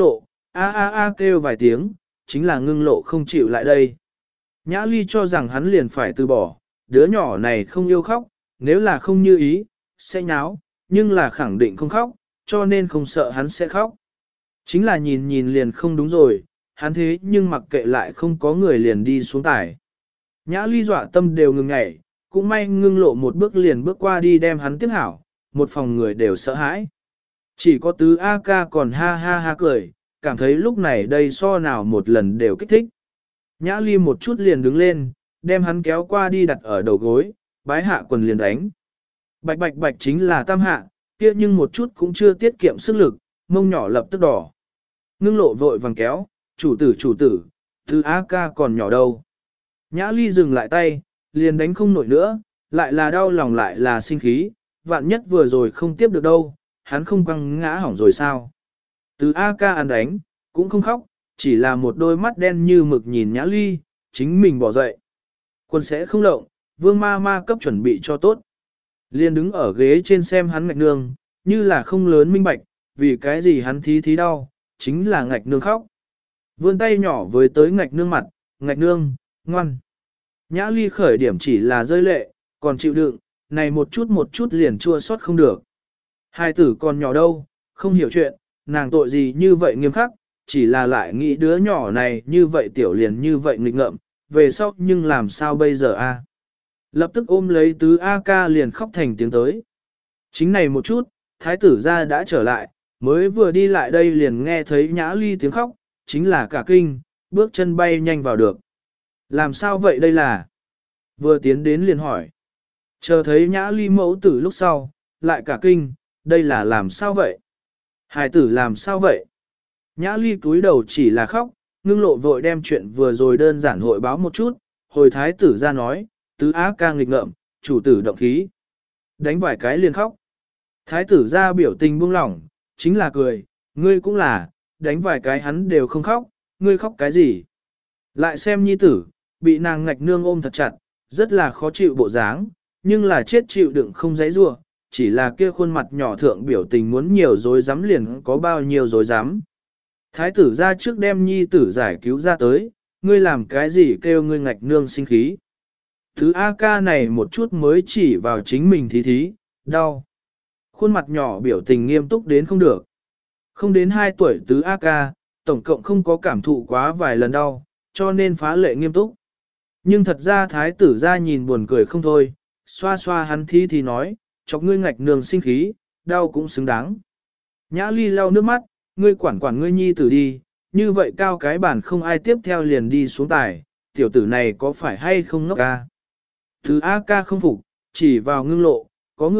A a a kêu vài tiếng, chính là ngưng lộ không chịu lại đây. Nhã ly cho rằng hắn liền phải từ bỏ, đứa nhỏ này không yêu khóc, nếu là không như ý, sẽ nháo, nhưng là khẳng định không khóc, cho nên không sợ hắn sẽ khóc. Chính là nhìn nhìn liền không đúng rồi, hắn thế nhưng mặc kệ lại không có người liền đi xuống tải. Nhã ly dọa tâm đều ngừng ngảy, cũng may ngưng lộ một bước liền bước qua đi đem hắn tiếp hảo, một phòng người đều sợ hãi. Chỉ có tứ A ca còn ha ha ha cười, cảm thấy lúc này đây so nào một lần đều kích thích. Nhã ly một chút liền đứng lên, đem hắn kéo qua đi đặt ở đầu gối, bái hạ quần liền đánh. Bạch bạch bạch chính là tam hạ, kia nhưng một chút cũng chưa tiết kiệm sức lực, mông nhỏ lập tức đỏ. Ngưng lộ vội vàng kéo, chủ tử, tứ A ca còn nhỏ đâu. Nhã ly dừng lại tay, liền đánh không nổi nữa, lại là đau lòng lại là sinh khí, vạn nhất vừa rồi không tiếp được đâu, hắn không quăng ngã hỏng rồi sao. Từ A ca ăn đánh, cũng không khóc, chỉ là một đôi mắt đen như mực nhìn Nhã ly, chính mình bỏ dậy. Quân sẽ không lộng, vương ma ma cấp chuẩn bị cho tốt. Liền đứng ở ghế trên xem hắn ngạch nương, như là không lớn minh bạch, vì cái gì hắn thí đau, chính là ngạch nương khóc. Vươn tay nhỏ với tới ngạch nương mặt, ngạch nương, ngoan. Nhã ly khởi điểm chỉ là rơi lệ, còn chịu đựng, này một chút liền chua xót không được. Hai tử còn nhỏ đâu, không hiểu chuyện, nàng tội gì như vậy nghiêm khắc, chỉ là lại nghĩ đứa nhỏ này như vậy tiểu liền như vậy nghịch ngợm, về sau nhưng làm sao bây giờ a? Lập tức ôm lấy tứ A ca liền khóc thành tiếng tới. Chính này một chút, thái tử gia đã trở lại, mới vừa đi lại đây liền nghe thấy Nhã ly tiếng khóc, chính là cả kinh, bước chân bay nhanh vào được. Làm sao vậy đây là? Vừa tiến đến liền hỏi. Chờ thấy Nhã ly mẫu tử lúc sau, lại cả kinh, đây là làm sao vậy? Hải tử làm sao vậy? Nhã ly cúi đầu chỉ là khóc, ngưng lộ vội đem chuyện vừa rồi đơn giản hội báo một chút, hồi thái tử ra nói, tứ á ca nghịch ngợm, chủ tử động khí. Đánh vài cái liền khóc. Thái tử ra biểu tình buông lỏng, chính là cười, ngươi cũng là, đánh vài cái hắn đều không khóc, ngươi khóc cái gì? Lại xem nhi tử, bị nàng ngạch nương ôm thật chặt, rất là khó chịu bộ dáng, nhưng là chết chịu đựng không dãy rua, chỉ là kia khuôn mặt nhỏ thượng biểu tình muốn nhiều dối dám liền có bao nhiêu dối dám. Thái tử ra trước đem nhi tử giải cứu ra tới, ngươi làm cái gì kêu ngươi ngạch nương sinh khí. Thứ A ca này một chút mới chỉ vào chính mình thí, đau. Khuôn mặt nhỏ biểu tình nghiêm túc đến không được. Không đến 2 tuổi tứ A ca, tổng cộng không có cảm thụ quá vài lần đau, cho nên phá lệ nghiêm túc. Nhưng thật ra thái tử ra nhìn buồn cười không thôi, xoa xoa hắn thí nói, chọc ngươi ngạch nương sinh khí, đau cũng xứng đáng. Nhã ly lau nước mắt, ngươi quản ngươi nhi tử đi, như vậy cao cái bản không ai tiếp theo liền đi xuống tài, tiểu tử này có phải hay không ngốc ca. Thứ A ca không phục, chỉ vào ngưng lộ, có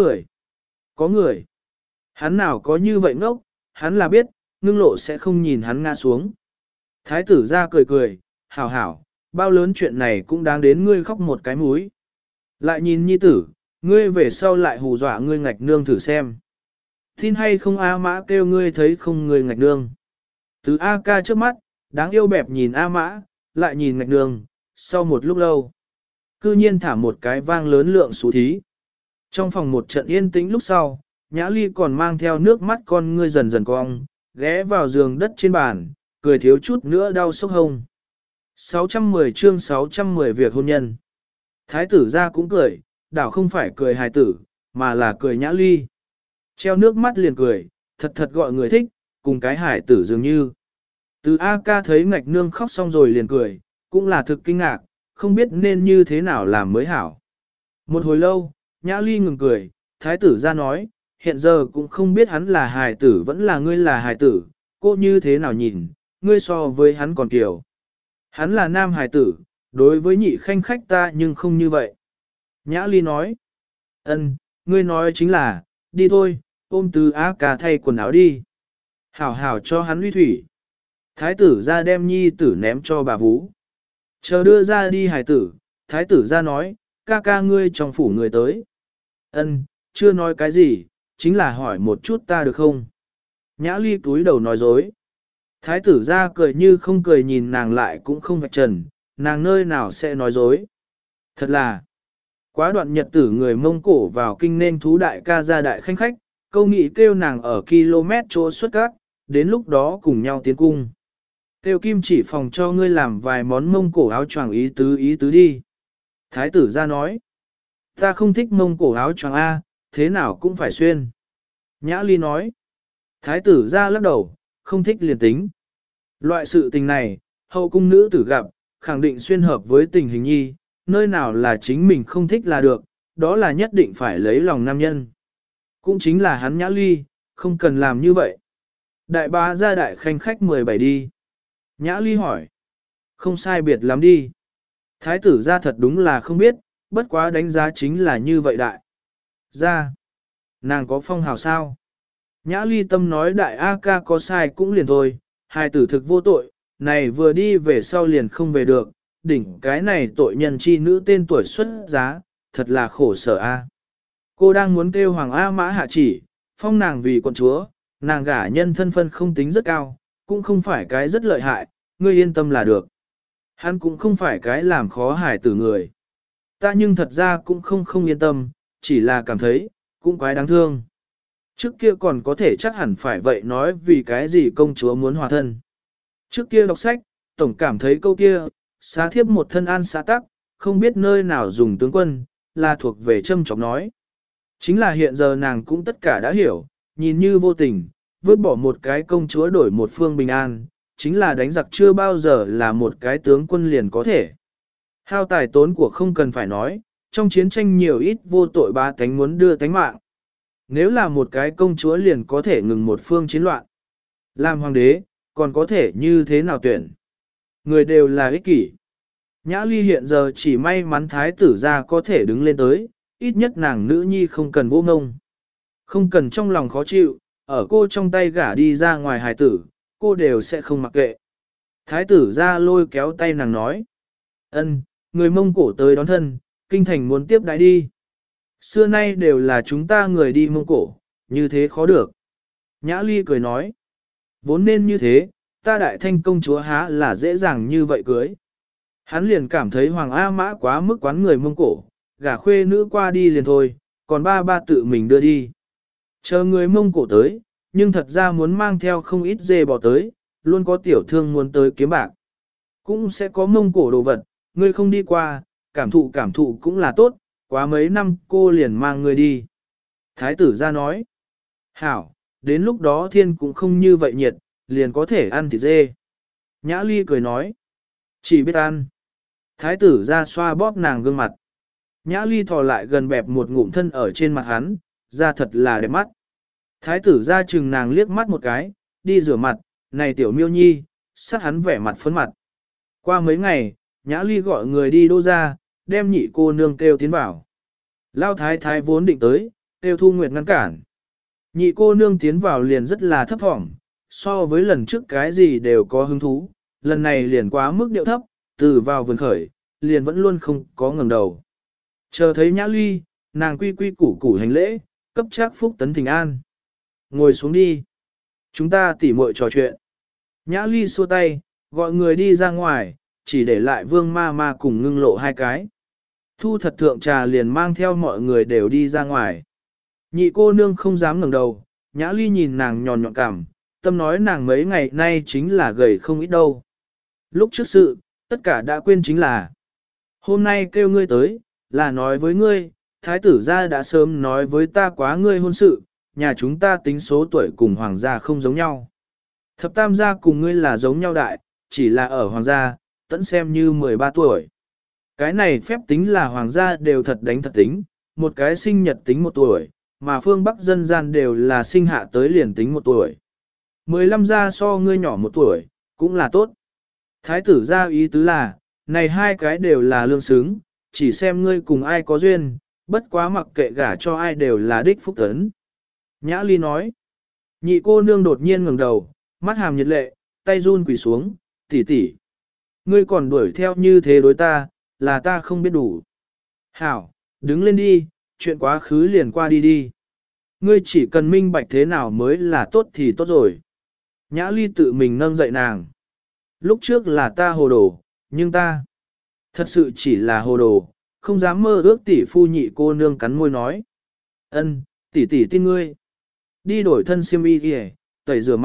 người. Hắn nào có như vậy ngốc, hắn là biết, ngưng lộ sẽ không nhìn hắn ngã xuống. Thái tử ra cười, hảo, bao lớn chuyện này cũng đáng đến ngươi khóc một cái múi. Lại nhìn nhi tử, ngươi về sau lại hù dọa ngươi ngạch nương thử xem. Tin hay không A mã kêu ngươi thấy không ngươi ngạch nương. Từ A ca trước mắt, đáng yêu bẹp nhìn A mã, lại nhìn ngạch nương, sau một lúc lâu. Cư nhiên thả một cái vang lớn lượng xú thí. Trong phòng một trận yên tĩnh lúc sau, Nhã ly còn mang theo nước mắt con ngươi dần dần cong, ghé vào giường đất trên bàn, cười thiếu chút nữa đau sốc hông. 610 chương 610 việc hôn nhân. Thái tử ra cũng cười, đảo không phải cười hài tử, mà là cười Nhã ly. Treo nước mắt liền cười, thật gọi người thích, cùng cái hải tử dường như. Từ A ca thấy ngạch nương khóc xong rồi liền cười, cũng là thực kinh ngạc, không biết nên như thế nào làm mới hảo. Một hồi lâu, Nhã ly ngừng cười, thái tử ra nói, hiện giờ cũng không biết hắn là hài tử vẫn là ngươi là hài tử, cô như thế nào nhìn, ngươi so với hắn còn kiểu. Hắn là nam hài tử, đối với nhị khanh khách ta nhưng không như vậy. Nhã ly nói, ngươi nói chính là, đi thôi, ôm từ A ca thay quần áo đi. Hảo cho hắn uy thủy. Thái tử ra đem nhi tử ném cho bà Vũ. Chờ đưa ra đi hài tử, thái tử ra nói, ca ngươi trong phủ người tới. Chưa nói cái gì, chính là hỏi một chút ta được không? Nhã ly túi đầu nói dối. Thái tử ra cười như không cười nhìn nàng lại cũng không vạch trần, nàng nơi nào sẽ nói dối. Thật là, quá đoạn nhật tử người Mông Cổ vào kinh nên thú đại ca gia đại khanh khách, câu nghị kêu nàng ở km chỗ xuất các, đến lúc đó cùng nhau tiến cung. Tiêu Kim chỉ phòng cho ngươi làm vài món Mông Cổ áo choàng ý tứ đi. Thái tử ra nói, ta không thích Mông Cổ áo choàng A, thế nào cũng phải xuyên. Nhã Ly nói, thái tử ra lắc đầu, không thích liền tính. Loại sự tình này, hậu cung nữ tử gặp, khẳng định xuyên hợp với tình hình nhi, nơi nào là chính mình không thích là được, đó là nhất định phải lấy lòng nam nhân. Cũng chính là hắn Nhã Ly, không cần làm như vậy. Đại bá ra đại khanh khách 17 đi. Nhã Ly hỏi, không sai biệt lắm đi. Thái tử ra thật đúng là không biết, bất quá đánh giá chính là như vậy đại. Ra, nàng có phong hào sao? Nhã Ly tâm nói đại A ca có sai cũng liền thôi, hai tử thực vô tội, này vừa đi về sau liền không về được, đỉnh cái này tội nhân chi nữ tên tuổi xuất giá, thật là khổ sở A. Cô đang muốn kêu Hoàng A Mã hạ chỉ, phong nàng vì quận chúa, nàng gả nhân thân phân không tính rất cao, cũng không phải cái rất lợi hại, ngươi yên tâm là được. Hắn cũng không phải cái làm khó hài tử người. Ta nhưng thật ra cũng không yên tâm, chỉ là cảm thấy, cũng quái đáng thương. Trước kia còn có thể chắc hẳn phải vậy nói vì cái gì công chúa muốn hòa thân. Trước kia đọc sách, tổng cảm thấy câu kia, xá thiếp một thân an xã tắc, không biết nơi nào dùng tướng quân, là thuộc về châm chọc nói. Chính là hiện giờ nàng cũng tất cả đã hiểu, nhìn như vô tình, vứt bỏ một cái công chúa đổi một phương bình an, chính là đánh giặc chưa bao giờ là một cái tướng quân liền có thể. Hao tài tốn của không cần phải nói, trong chiến tranh nhiều ít vô tội ba tánh muốn đưa tánh mạng. Nếu là một cái công chúa liền có thể ngừng một phương chiến loạn. Làm hoàng đế, còn có thể như thế nào tuyển? Người đều là ích kỷ. Nhã Ly hiện giờ chỉ may mắn thái tử ra có thể đứng lên tới, ít nhất nàng nữ nhi không cần vô ngông. Không cần trong lòng khó chịu, ở cô trong tay gả đi ra ngoài hài tử, cô đều sẽ không mặc kệ. Thái tử ra lôi kéo tay nàng nói. Ân, người Mông Cổ tới đón thân, kinh thành muốn tiếp đãi đi. Xưa nay đều là chúng ta người đi Mông Cổ, như thế khó được. Nhã Ly cười nói. Vốn nên như thế, ta đại thanh công chúa há là dễ dàng như vậy cưới. Hắn liền cảm thấy Hoàng A Mã quá mức quán người Mông Cổ, gả khuê nữ qua đi liền thôi, còn ba tự mình đưa đi. Chờ người Mông Cổ tới, nhưng thật ra muốn mang theo không ít dê bò tới, luôn có tiểu thương muốn tới kiếm bạc. Cũng sẽ có Mông Cổ đồ vật, ngươi không đi qua, cảm thụ cũng là tốt, quá mấy năm cô liền mang ngươi đi. Thái tử ra nói, hảo, đến lúc đó thiên cũng không như vậy nhiệt, liền có thể ăn thịt dê. Nhã Ly cười nói, chỉ biết ăn. Thái tử ra xoa bóp nàng gương mặt. Nhã Ly thò lại gần bẹp một ngụm thân ở trên mặt hắn, da thật là đẹp mắt. Thái tử ra chừng nàng liếc mắt một cái, đi rửa mặt, này tiểu miêu nhi, sát hắn vẻ mặt phấn mặt. Qua mấy ngày, Nhã Ly gọi người đi đô ra, đem nhị cô nương kêu tiến vào. Lao thái thái vốn định tới, kêu Thu Nguyệt ngăn cản. Nhị cô nương tiến vào liền rất là thấp thỏm, so với lần trước cái gì đều có hứng thú, lần này liền quá mức điệu thấp, từ vào vườn khởi, liền vẫn luôn không có ngẩng đầu. Chờ thấy Nhã Ly, nàng quy quy củ củ hành lễ, cấp trác phúc tấn thỉnh an. Ngồi xuống đi. Chúng ta tỉ muội trò chuyện. Nhã Ly xua tay, gọi người đi ra ngoài, chỉ để lại Vương Ma Ma cùng Ngưng Lộ hai cái. Thu Thật thượng trà liền mang theo mọi người đều đi ra ngoài. Nhị cô nương không dám ngẩng đầu, Nhã Ly nhìn nàng nhòn nhọn cảm, tâm nói nàng mấy ngày nay chính là gầy không ít đâu. Lúc trước sự, tất cả đã quên chính là. Hôm nay kêu ngươi tới, là nói với ngươi, thái tử gia đã sớm nói với ta quá ngươi hôn sự, nhà chúng ta tính số tuổi cùng hoàng gia không giống nhau. Thập tam gia cùng ngươi là giống nhau đại, chỉ là ở hoàng gia, tẫn xem như 13 tuổi. Cái này phép tính là hoàng gia đều thật đánh thật tính, một cái sinh nhật tính 1 tuổi, mà phương Bắc dân gian đều là sinh hạ tới liền tính 1 tuổi. 15 gia so ngươi nhỏ 1 tuổi, cũng là tốt. Thái tử gia ý tứ là, này hai cái đều là lương xứng, chỉ xem ngươi cùng ai có duyên, bất quá mặc kệ gả cho ai đều là đích phúc tấn. Nhã Ly nói, nhị cô nương đột nhiên ngẩng đầu, mắt hàm nhiệt lệ, tay run quỳ xuống, tỷ tỷ, ngươi còn đuổi theo như thế đối ta, là ta không biết đủ. Hảo, đứng lên đi, chuyện quá khứ liền qua đi đi. Ngươi chỉ cần minh bạch thế nào mới là tốt thì tốt rồi. Nhã Ly tự mình nâng dậy nàng. Lúc trước là ta hồ đồ, nhưng ta thật sự chỉ là hồ đồ, không dám mơ ước tỷ phu. Nhị cô nương cắn môi nói. Ân, tỷ tỷ tin ngươi. Đi đổi thân xiêm y kìa, tẩy rửa mặt,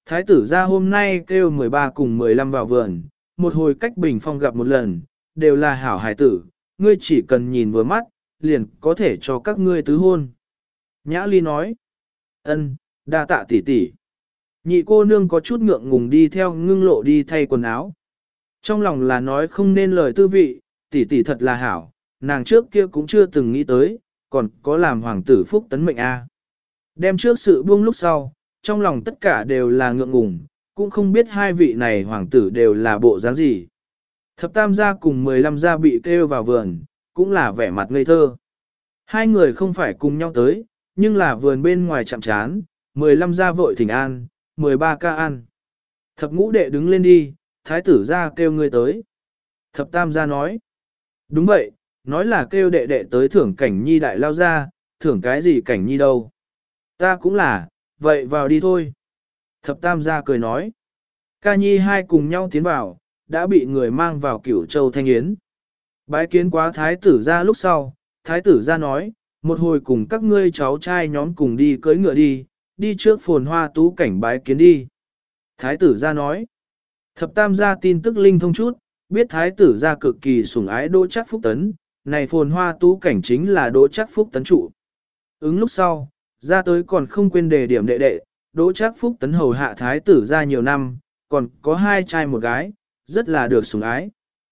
thái tử ra hôm nay kêu 13 cùng 15 vào vườn, một hồi cách bình phong gặp một lần, đều là hảo hài tử, ngươi chỉ cần nhìn vừa mắt, liền có thể cho các ngươi tứ hôn. Nhã Ly nói, ân, đa tạ tỷ tỷ. Nhị cô nương có chút ngượng ngùng đi theo Ngưng Lộ đi thay quần áo. Trong lòng là nói không nên lời tư vị, tỷ tỷ thật là hảo, nàng trước kia cũng chưa từng nghĩ tới, còn có làm hoàng tử phúc tấn mệnh a. Đem trước sự buông lúc sau, trong lòng tất cả đều là ngượng ngùng, cũng không biết hai vị này hoàng tử đều là bộ dáng gì. Thập tam gia cùng 15 gia bị kêu vào vườn, cũng là vẻ mặt ngây thơ. Hai người không phải cùng nhau tới, nhưng là vườn bên ngoài chạm chán, 15 gia vội thỉnh an, 13 ca an. Thập ngũ đệ đứng lên đi, thái tử gia kêu ngươi tới. Thập tam gia nói, đúng vậy, nói là kêu đệ đệ tới thưởng cảnh nhi đại lao ra, thưởng cái gì cảnh nhi đâu. Ta cũng là, vậy vào đi thôi. Thập tam gia cười nói, ca nhi hai cùng nhau tiến vào, đã bị người mang vào Cửu Châu Thanh Yến. Bái kiến quá thái tử gia lúc sau, thái tử gia nói, một hồi cùng các ngươi cháu trai nhóm cùng đi cưỡi ngựa đi trước phồn hoa tú cảnh bái kiến đi. Thái tử gia nói, thập tam gia tin tức linh thông chút, biết thái tử gia cực kỳ sủng ái Đỗ Trác Phúc Tấn, này phồn hoa tú cảnh chính là Đỗ Trác Phúc Tấn trụ. Ứng lúc sau, ra tới còn không quên đề điểm đệ đệ, Đỗ Trác Phúc Tấn hầu hạ thái tử gia nhiều năm, còn có hai trai một gái, rất là được sủng ái.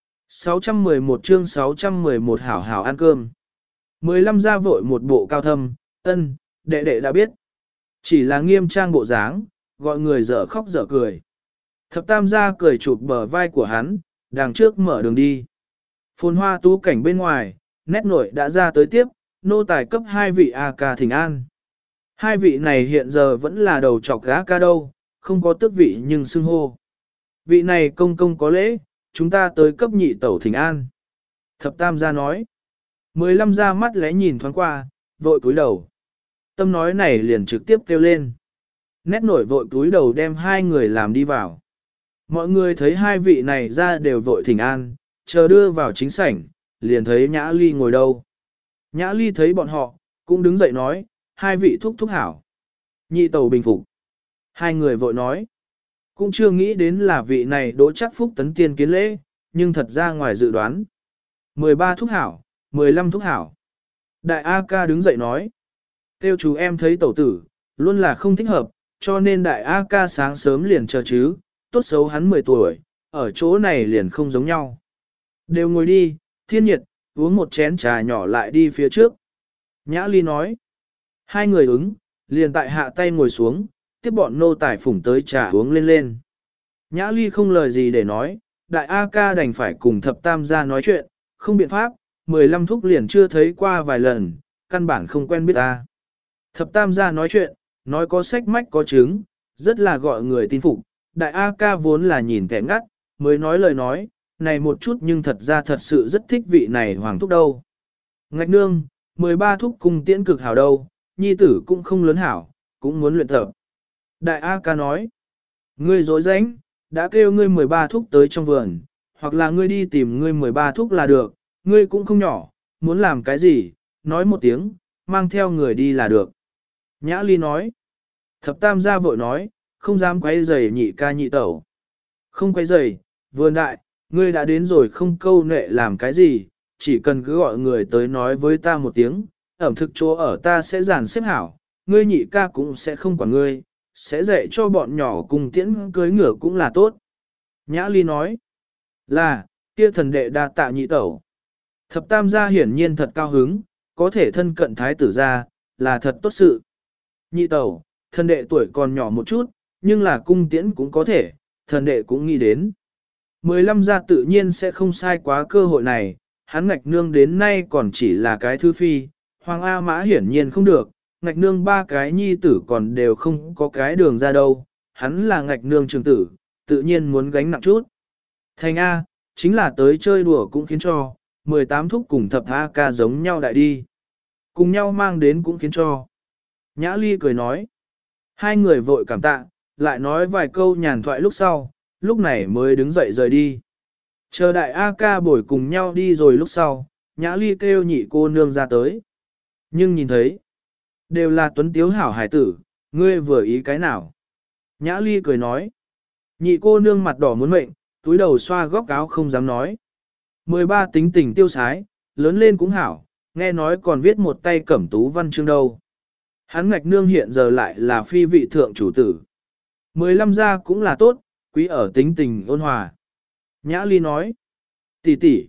611 chương 611 hảo hảo ăn cơm. 15 gia vội một bộ cao thâm, ân, đệ đệ đã biết. Chỉ là nghiêm trang bộ dáng, gọi người dở khóc dở cười. Thập tam gia cười chụp bờ vai của hắn, đằng trước mở đường đi. Phồn hoa tú cảnh bên ngoài, nét nội đã ra tới tiếp, nô tài cấp hai vị A ca thỉnh an. Hai vị này hiện giờ vẫn là đầu chọc gã ca đâu, không có tước vị nhưng xưng hô. Vị này công công có lễ, chúng ta tới cấp nhị tẩu thỉnh an. Thập tam gia nói. 15 gia mắt lẽ nhìn thoáng qua, vội cúi đầu. Tâm nói này liền trực tiếp kêu lên. Nét nổi vội cúi đầu đem hai người làm đi vào. Mọi người thấy hai vị này ra đều vội thỉnh an, chờ đưa vào chính sảnh, liền thấy Nhã Ly ngồi đâu. Nhã Ly thấy bọn họ, cũng đứng dậy nói, hai vị thúc thúc hảo. Nhị tẩu bình phục. Hai người vội nói. Cũng chưa nghĩ đến là vị này Đỗ Trác Phúc Tấn tiên kiến lễ, nhưng thật ra ngoài dự đoán. 13 thúc hảo, 15 thúc hảo. Đại A ca đứng dậy nói. Tiêu chú em thấy tẩu tử, luôn là không thích hợp, cho nên đại A ca sáng sớm liền chờ chứ, tốt xấu hắn 10 tuổi, ở chỗ này liền không giống nhau. Đều ngồi đi, thiên nhiệt, uống một chén trà nhỏ lại đi phía trước. Nhã Ly nói. Hai người ứng, liền tại hạ tay ngồi xuống, tiếp bọn nô tài phủng tới trà uống lên lên. Nhã Ly không lời gì để nói, đại A ca đành phải cùng thập tam gia nói chuyện, không biện pháp, 15 thúc liền chưa thấy qua vài lần, căn bản không quen biết ta. Thập tam gia nói chuyện, nói có sách mách có chứng, rất là gọi người tin phục, đại A ca vốn là nhìn kẻ ngắt, mới nói lời nói, này một chút nhưng thật ra thật sự rất thích vị này hoàng thúc đâu. Ngạch nương, 13 thúc cùng tiễn cực hảo đâu, nhi tử cũng không lớn hảo, cũng muốn luyện tập. Đại A ca nói, ngươi dối rãnh, đã kêu ngươi 13 thúc tới trong vườn, hoặc là ngươi đi tìm ngươi 13 thúc là được, ngươi cũng không nhỏ, muốn làm cái gì, nói một tiếng, mang theo người đi là được. Nhã Ly nói, thập tam gia vội nói, không dám quấy rầy nhị ca nhị tẩu. Không quấy rầy, vườn đại, ngươi đã đến rồi không câu nệ làm cái gì, chỉ cần cứ gọi người tới nói với ta một tiếng, ẩm thực chỗ ở ta sẽ dàn xếp hảo, ngươi nhị ca cũng sẽ không quản ngươi, sẽ dạy cho bọn nhỏ cùng tiễn cưới ngựa cũng là tốt. Nhã Ly nói, là, kia thần đệ đa tạ nhị tẩu. Thập tam gia hiển nhiên thật cao hứng, có thể thân cận thái tử gia, là thật tốt sự. Nhị tẩu, thần đệ tuổi còn nhỏ một chút, nhưng là cung tiễn cũng có thể, thần đệ cũng nghĩ đến. 15 gia tự nhiên sẽ không sai quá cơ hội này, hắn ngạch nương đến nay còn chỉ là cái thư phi, Hoàng A Mã hiển nhiên không được, ngạch nương ba cái nhi tử còn đều không có cái đường ra đâu, hắn là ngạch nương trường tử, tự nhiên muốn gánh nặng chút. Thành A, chính là tới chơi đùa cũng khiến cho, 18 thúc cùng thập A ca giống nhau đại đi. Cùng nhau mang đến cũng khiến cho. Nhã Ly cười nói. Hai người vội cảm tạ, lại nói vài câu nhàn thoại lúc sau, lúc này mới đứng dậy rời đi. Chờ đại A ca bồi cùng nhau đi rồi lúc sau, Nhã Ly kêu nhị cô nương ra tới. Nhưng nhìn thấy, đều là tuấn tiếu hảo hải tử, ngươi vừa ý cái nào. Nhã Ly cười nói. Nhị cô nương mặt đỏ muốn mệnh, túi đầu xoa góc áo không dám nói. 13 tính tình tiêu sái, lớn lên cũng hảo, nghe nói còn viết một tay cẩm tú văn chương đâu. Hắn ngạch nương hiện giờ lại là phi vị thượng chủ tử. 15 gia cũng là tốt, quý ở tính tình ôn hòa. Nhã Ly nói. Tỷ tỷ,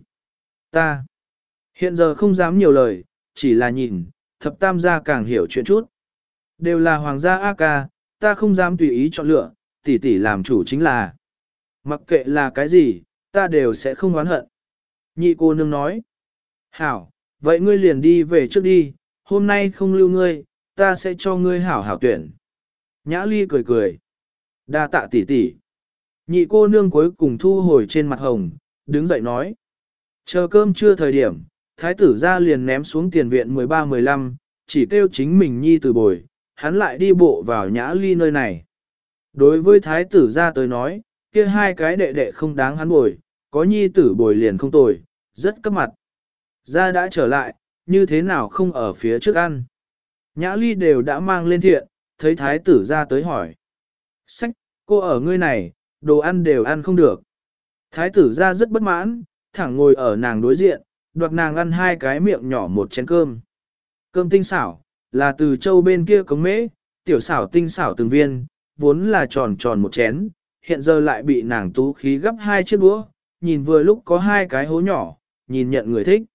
ta hiện giờ không dám nhiều lời, chỉ là nhìn, thập tam gia càng hiểu chuyện chút. Đều là hoàng gia A ca, ta không dám tùy ý chọn lựa, tỷ tỷ làm chủ chính là. Mặc kệ là cái gì, ta đều sẽ không oán hận. Nhị cô nương nói. Hảo, vậy ngươi liền đi về trước đi, hôm nay không lưu ngươi, ta sẽ cho ngươi hảo hảo tuyển. Nhã Ly cười cười. Đa tạ tỷ tỷ. Nhị cô nương cuối cùng thu hồi trên mặt hồng, đứng dậy nói. Chờ cơm trưa thời điểm, thái tử ra liền ném xuống tiền viện 13-15, chỉ kêu chính mình nhi từ bồi, hắn lại đi bộ vào Nhã Ly nơi này. Đối với thái tử ra tới nói, kia hai cái đệ đệ không đáng hắn bồi, có nhi tử bồi liền không tồi, rất cấp mặt. Ra đã trở lại, như thế nào không ở phía trước ăn. Nhã Ly đều đã mang lên thiện, thấy thái tử ra tới hỏi. Sách, cô ở ngươi này, đồ ăn đều ăn không được. Thái tử ra rất bất mãn, thẳng ngồi ở nàng đối diện, đoạt nàng ăn hai cái miệng nhỏ một chén cơm. Cơm tinh xảo, là từ châu bên kia cống mễ, tiểu xảo tinh xảo từng viên, vốn là tròn tròn một chén, hiện giờ lại bị nàng tú khí gấp hai chiếc đũa, nhìn vừa lúc có hai cái hố nhỏ, nhìn nhận người thích.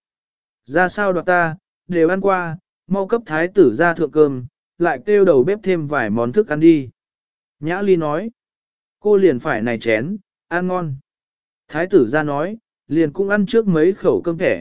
Ra sao đoạt ta, đều ăn qua, mau cấp thái tử ra thượng cơm, lại kêu đầu bếp thêm vài món thức ăn đi. Nhã Ly nói, cô liền phải này chén, ăn ngon. Thái tử ra nói, liền cũng ăn trước mấy khẩu cơm thẻ,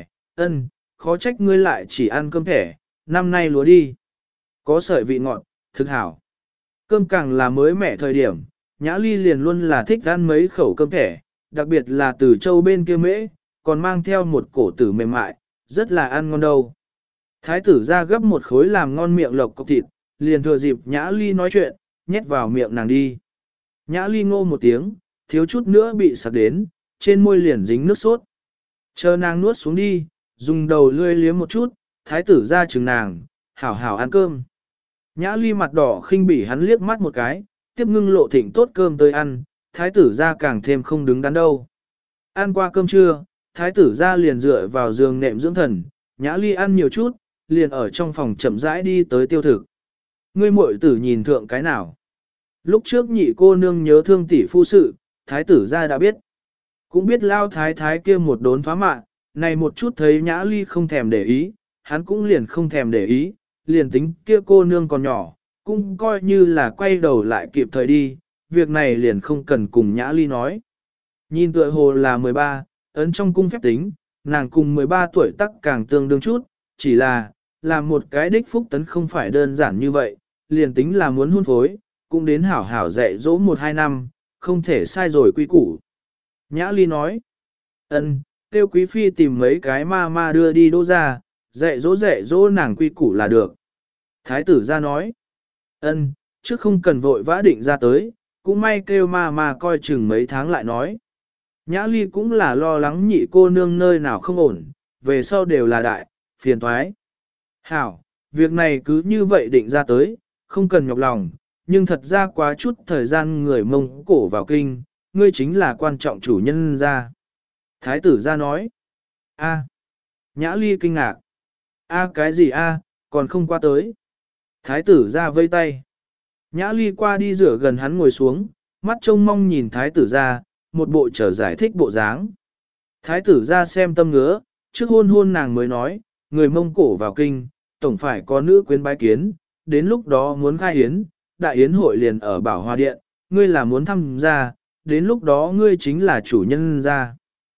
khó trách ngươi lại chỉ ăn cơm thẻ, năm nay lúa đi. Có sợi vị ngọt, thực hảo. Cơm càng là mới mẻ thời điểm, Nhã Ly liền luôn là thích ăn mấy khẩu cơm thẻ, đặc biệt là từ châu bên kia mễ, còn mang theo một cổ tử mềm mại, rất là ăn ngon đâu. Thái tử ra gấp một khối làm ngon miệng lộc cọc thịt, liền thừa dịp Nhã Ly nói chuyện, nhét vào miệng nàng đi. Nhã Ly ngô một tiếng, thiếu chút nữa bị sặc đến, trên môi liền dính nước sốt. Chờ nàng nuốt xuống đi, dùng đầu lươi liếm một chút, thái tử ra chừng nàng, hảo hảo ăn cơm. Nhã Ly mặt đỏ khinh bỉ hắn liếc mắt một cái, tiếp ngưng lộ thịnh tốt cơm tới ăn, thái tử ra càng thêm không đứng đắn đâu. Ăn qua cơm trưa, thái tử ra liền dựa vào giường nệm dưỡng thần, Nhã Ly ăn nhiều chút, liền ở trong phòng chậm rãi đi tới tiêu thực. Ngươi muội tử nhìn thượng cái nào? Lúc trước nhị cô nương nhớ thương tỷ phu sự, thái tử ra đã biết. Cũng biết lao thái thái kia một đốn thoá mạ, này một chút thấy Nhã Ly không thèm để ý, hắn cũng liền không thèm để ý, liền tính kia cô nương còn nhỏ, cũng coi như là quay đầu lại kịp thời đi, việc này liền không cần cùng Nhã Ly nói. Nhìn tựa hồ là 13, ấn trong cung phép tính, nàng cùng 13 tuổi tắc càng tương đương chút, chỉ là, làm một cái đích phúc tấn không phải đơn giản như vậy, liền tính là muốn hôn phối, cũng đến hảo hảo dạy dỗ 1-2 năm, không thể sai rồi quy củ. Nhã Ly nói, kêu quý phi tìm mấy cái ma đưa đi đô ra, dạy dỗ nàng quy củ là được. Thái tử ra nói, chứ không cần vội vã định ra tới, cũng may kêu ma coi chừng mấy tháng lại nói. Nhã Ly cũng là lo lắng nhị cô nương nơi nào không ổn, về sau đều là đại, phiền toái. Hảo, việc này cứ như vậy định ra tới, không cần nhọc lòng, nhưng thật ra quá chút thời gian người Mông Cổ vào kinh, ngươi chính là quan trọng chủ nhân ra. Thái tử ra nói, Nhã Ly kinh ngạc, cái gì còn không qua tới. Thái tử ra vây tay. Nhã Ly qua đi rửa gần hắn ngồi xuống, mắt trông mong nhìn thái tử ra, một bộ trở giải thích bộ dáng. Thái tử ra xem tâm ngứa, trước hôn nàng mới nói, người Mông Cổ vào kinh, tổng phải có nữ quyến bái kiến, đến lúc đó muốn khai hiến, đại yến hội liền ở Bảo Hoa Điện, ngươi là muốn tham gia, đến lúc đó ngươi chính là chủ nhân ra.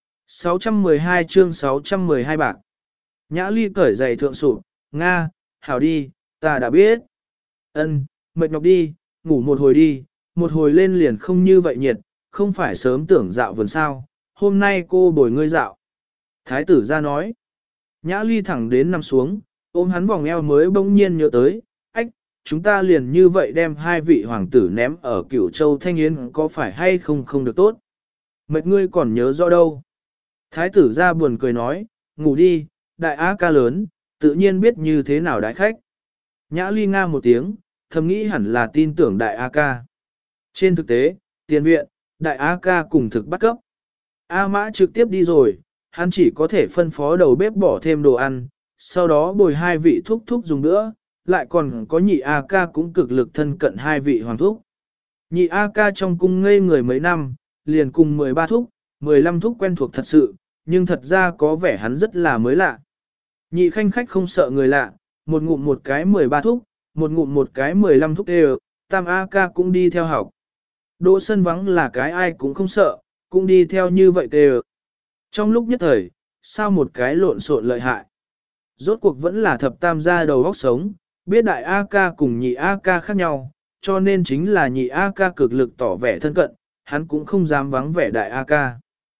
612 chương 612 bạc. Nhã Ly cởi giày thượng sụp, Nga, hảo đi, ta đã biết. Mệt nhọc đi, ngủ một hồi đi, một hồi lên liền không như vậy nhiệt, không phải sớm tưởng dạo vườn sao, hôm nay cô bồi ngươi dạo. Thái tử ra nói. Nhã Ly thẳng đến nằm xuống, ôm hắn vòng eo mới bỗng nhiên nhớ tới, chúng ta liền như vậy đem hai vị hoàng tử ném ở Cửu Châu Thanh Yến có phải hay không được tốt. Mệt ngươi còn nhớ rõ đâu. Thái tử ra buồn cười nói, ngủ đi, đại á ca lớn, tự nhiên biết như thế nào đại khách. Nhã Ly nga một tiếng, thầm nghĩ hẳn là tin tưởng đại A ca. Trên thực tế, tiền viện, đại A ca cùng thực bắt cấp. A Mã trực tiếp đi rồi, hắn chỉ có thể phân phó đầu bếp bỏ thêm đồ ăn, sau đó bồi hai vị thúc thúc dùng nữa, lại còn có nhị A ca cũng cực lực thân cận hai vị hoàng thúc. Nhị A ca trong cung ngây người mấy năm, liền cùng 13 thúc, 15 thúc quen thuộc thật sự, nhưng thật ra có vẻ hắn rất là mới lạ. Nhị khanh khách không sợ người lạ, một ngụm một cái 13 thúc, một ngụm một cái 15 thúc đều, tam A ca cũng đi theo học. Đỗ sân vắng là cái ai cũng không sợ, cũng đi theo như vậy đều. Trong lúc nhất thời, sao một cái lộn xộn lợi hại. Rốt cuộc vẫn là thập tam gia đầu góc sống, biết đại A ca cùng nhị A ca khác nhau, cho nên chính là nhị A ca cực lực tỏ vẻ thân cận, hắn cũng không dám vắng vẻ đại A ca.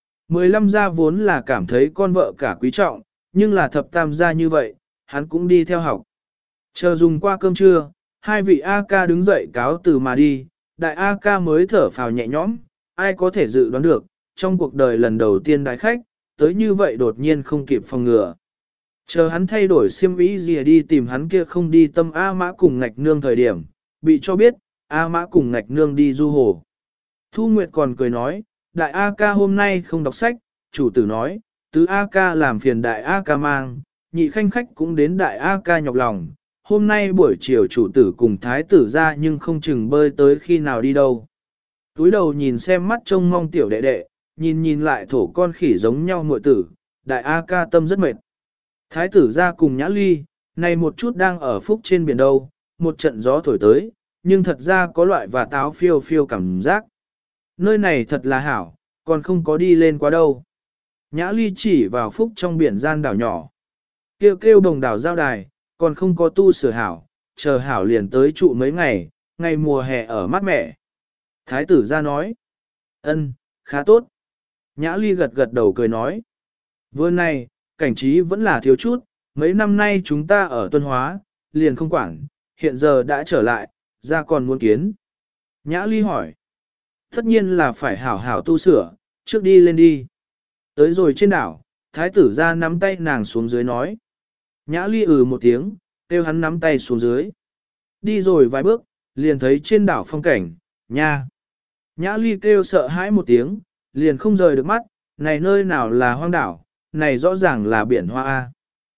15 gia vốn là cảm thấy con vợ cả quý trọng, nhưng là thập tam gia như vậy, hắn cũng đi theo học. Chờ dùng qua cơm trưa, hai vị A ca đứng dậy cáo từ mà đi, đại A ca mới thở phào nhẹ nhõm, ai có thể dự đoán được, trong cuộc đời lần đầu tiên đại khách, tới như vậy đột nhiên không kịp phòng ngừa. Chờ hắn thay đổi xiêm ý gì đi tìm hắn kia không đi tâm A Mã cùng ngạch nương thời điểm, bị cho biết, A Mã cùng ngạch nương đi du hồ. Thu Nguyệt còn cười nói, đại A ca hôm nay không đọc sách, chủ tử nói, tứ A ca làm phiền đại A ca mang, nhị khanh khách cũng đến đại A ca nhọc lòng. Hôm nay buổi chiều chủ tử cùng thái tử ra nhưng không chừng bơi tới khi nào đi đâu. Túi đầu nhìn xem mắt trông mong tiểu đệ đệ, nhìn lại thổ con khỉ giống nhau muội tử, đại A ca tâm rất mệt. Thái tử ra cùng Nhã Ly, này một chút đang ở phúc trên biển đâu, một trận gió thổi tới, nhưng thật ra có loại và táo phiêu phiêu cảm giác. Nơi này thật là hảo, còn không có đi lên quá đâu. Nhã Ly chỉ vào phúc trong biển gian đảo nhỏ. Kêu kêu đồng đảo giao đài, còn không có tu sửa hảo, chờ hảo liền tới trụ mấy ngày, ngày mùa hè ở mát mẻ. Thái tử ra nói, ân, khá tốt. Nhã Ly gật gật đầu cười nói, vừa này, cảnh trí vẫn là thiếu chút, mấy năm nay chúng ta ở Tuân Hóa, liền không quản, hiện giờ đã trở lại, ra còn muốn kiến. Nhã Ly hỏi, tất nhiên là phải hảo hảo tu sửa, trước đi lên đi. Tới rồi trên đảo, thái tử ra nắm tay nàng xuống dưới nói. Nhã Ly một tiếng, kêu hắn nắm tay xuống dưới. Đi rồi vài bước, liền thấy trên đảo phong cảnh, nha. Nhã Ly kêu sợ hãi một tiếng, liền không rời được mắt, này nơi nào là hoang đảo, này rõ ràng là biển hoa A.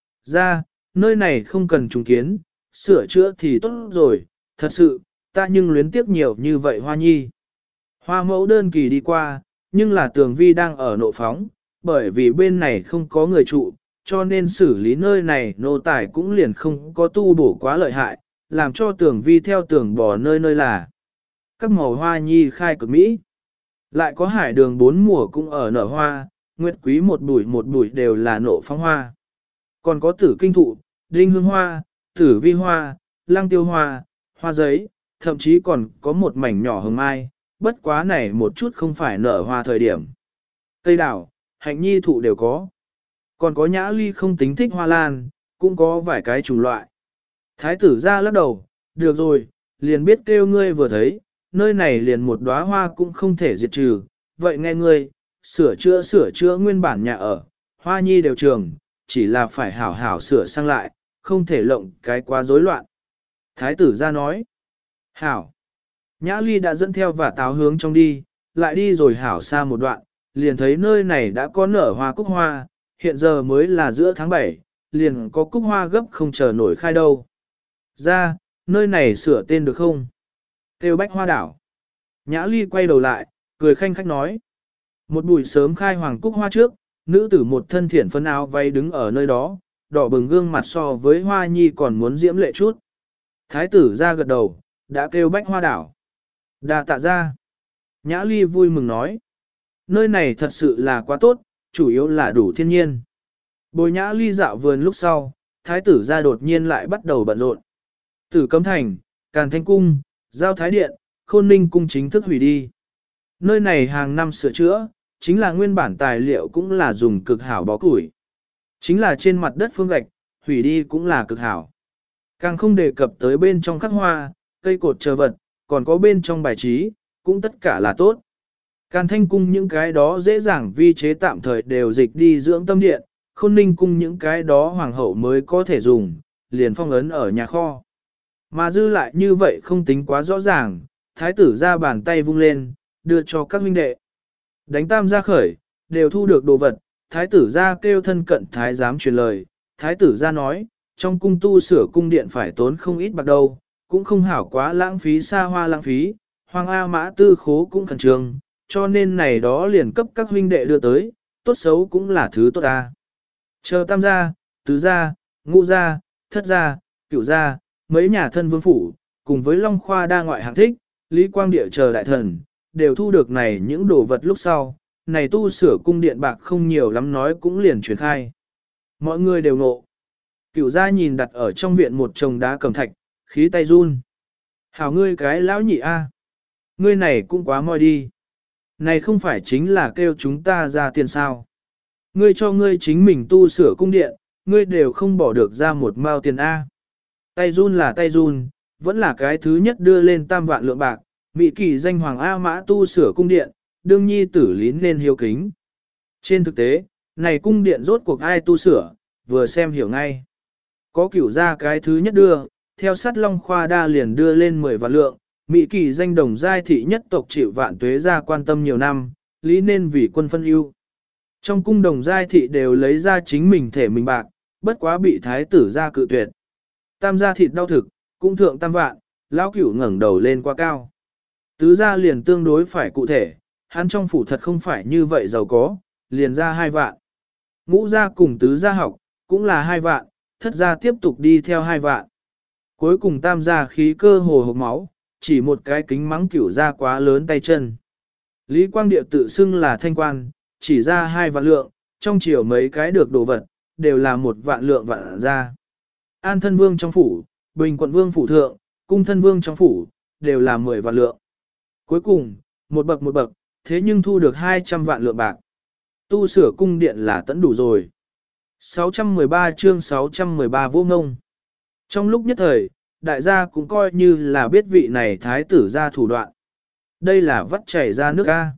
Ra, nơi này không cần trùng kiến, sửa chữa thì tốt rồi, thật sự, ta nhưng luyến tiếc nhiều như vậy hoa nhi. Hoa mẫu đơn kỳ đi qua, nhưng là tường vi đang ở nộ phóng, bởi vì bên này không có người trụ, cho nên xử lý nơi này nô tài cũng liền không có tu bổ quá lợi hại, làm cho tường vi theo tường bò nơi nơi là. Các màu hoa nhi khai cực mỹ. Lại có hải đường bốn mùa cũng ở nở hoa, nguyệt quý một bụi đều là nộ phóng hoa. Còn có tử kinh thụ, đinh hương hoa, tử vi hoa, lăng tiêu hoa, hoa giấy, thậm chí còn có một mảnh nhỏ hồng mai, bất quá này một chút không phải nở hoa thời điểm. Cây đào, hạnh nhi thụ đều có. Còn có Nhã Ly không tính thích hoa lan, cũng có vài cái chủng loại. Thái tử ra lắc đầu, được rồi, liền biết kêu ngươi vừa thấy, nơi này liền một đóa hoa cũng không thể diệt trừ, vậy nghe ngươi, sửa chữa nguyên bản nhà ở, hoa nhi đều trường, chỉ là phải hảo hảo sửa sang lại, không thể lộng cái quá rối loạn. Thái tử ra nói, hảo. Nhã Ly đã dẫn theo và táo hướng trong đi, lại đi rồi hảo xa một đoạn, liền thấy nơi này đã có nở hoa cúc hoa, hiện giờ mới là giữa tháng 7, liền có cúc hoa gấp không chờ nổi khai đâu. Ra, nơi này sửa tên được không? Kêu Bách Hoa Đảo. Nhã Ly quay đầu lại, cười khanh khách nói. Một buổi sớm khai hoàng cúc hoa trước, nữ tử một thân thiển phấn áo váy đứng ở nơi đó, đỏ bừng gương mặt so với hoa nhi còn muốn diễm lệ chút. Thái tử ra gật đầu, đã kêu Bách Hoa Đảo. Đà tạ ra. Nhã Ly vui mừng nói. Nơi này thật sự là quá tốt, chủ yếu là đủ thiên nhiên. Bồi Nhã Ly dạo vườn lúc sau, thái tử ra đột nhiên lại bắt đầu bận rộn. Tử Cấm Thành, Càn Thanh Cung, Giao Thái Điện, Khôn Ninh Cung chính thức hủy đi. Nơi này hàng năm sửa chữa, chính là nguyên bản tài liệu cũng là dùng cực hảo bó củi. Chính là trên mặt đất phương gạch, hủy đi cũng là cực hảo. Càng không đề cập tới bên trong khắc hoa, cây cột chờ vật, còn có bên trong bài trí, cũng tất cả là tốt. Càn Thanh Cung những cái đó dễ dàng vi chế tạm thời đều dịch đi dưỡng tâm điện, Khôn Ninh Cung những cái đó hoàng hậu mới có thể dùng, liền phong ấn ở nhà kho. Mà dư lại như vậy không tính quá rõ ràng, thái tử ra bàn tay vung lên, đưa cho các huynh đệ. Đánh tam gia khởi, đều thu được đồ vật, thái tử ra kêu thân cận thái giám truyền lời, thái tử ra nói, trong cung tu sửa cung điện phải tốn không ít bạc đâu, cũng không hảo quá lãng phí xa hoa lãng phí, hoàng A mã tư khố cũng khẩn trương, cho nên này đó liền cấp các huynh đệ đưa tới, tốt xấu cũng là thứ tốt ta. Chờ tam gia, tứ gia, ngũ gia, thất gia, cửu gia, mấy nhà thân vương phủ, cùng với Long Khoa đa ngoại hạng thích, Lý Quang Địa chờ đại thần, đều thu được này những đồ vật lúc sau, này tu sửa cung điện bạc không nhiều lắm nói cũng liền truyền khai. Mọi người đều nộ. Cửu gia nhìn đặt ở trong viện một chồng đá cẩm thạch, khí tay run. Hảo ngươi cái lão nhị a, ngươi này cũng quá moi đi. Này không phải chính là kêu chúng ta ra tiền sao. Ngươi cho ngươi chính mình tu sửa cung điện, ngươi đều không bỏ được ra một mao tiền A. Tay run là tay run, vẫn là cái thứ nhất đưa lên tam vạn lượng bạc, Mỹ kỳ danh hoàng A mã tu sửa cung điện, đương nhi tử lín nên hiếu kính. Trên thực tế, này cung điện rốt cuộc ai tu sửa, vừa xem hiểu ngay. Có cửu ra cái thứ nhất đưa, theo sát Long Khoa đa liền đưa lên 10 vạn lượng, Mỹ kỳ danh đồng giai thị nhất tộc chịu vạn tuế ra quan tâm nhiều năm, lý nên vì quân phân ưu. Trong cung đồng giai thị đều lấy ra chính mình thể mình bạc, bất quá bị thái tử ra cự tuyệt. Tam gia thịt đau thực, cũng thượng tam vạn, lão cửu ngẩng đầu lên quá cao. Tứ gia liền tương đối phải cụ thể, hắn trong phủ thật không phải như vậy giàu có, liền ra 2 vạn. Ngũ gia cùng tứ gia học, cũng là 2 vạn, thất gia tiếp tục đi theo 2 vạn. Cuối cùng tam gia khí cơ hồ hộc máu, chỉ một cái kính mắng cửu gia quá lớn tay chân. Lý Quang Điệp tự xưng là thanh quan, chỉ ra 2 vạn lượng, trong chiều mấy cái được đồ vật, đều là 1 vạn lượng vạn ra. An thân vương trong phủ, Bình quận vương phủ thượng, cung thân vương trong phủ, đều là 10 vạn lượng. Cuối cùng, một bậc, thế nhưng thu được 200 vạn lượng bạc. Tu sửa cung điện là tẫn đủ rồi. 613 chương 613 vô ngông. Trong lúc nhất thời, đại gia cũng coi như là biết vị này thái tử ra thủ đoạn. Đây là vắt chảy ra nước A.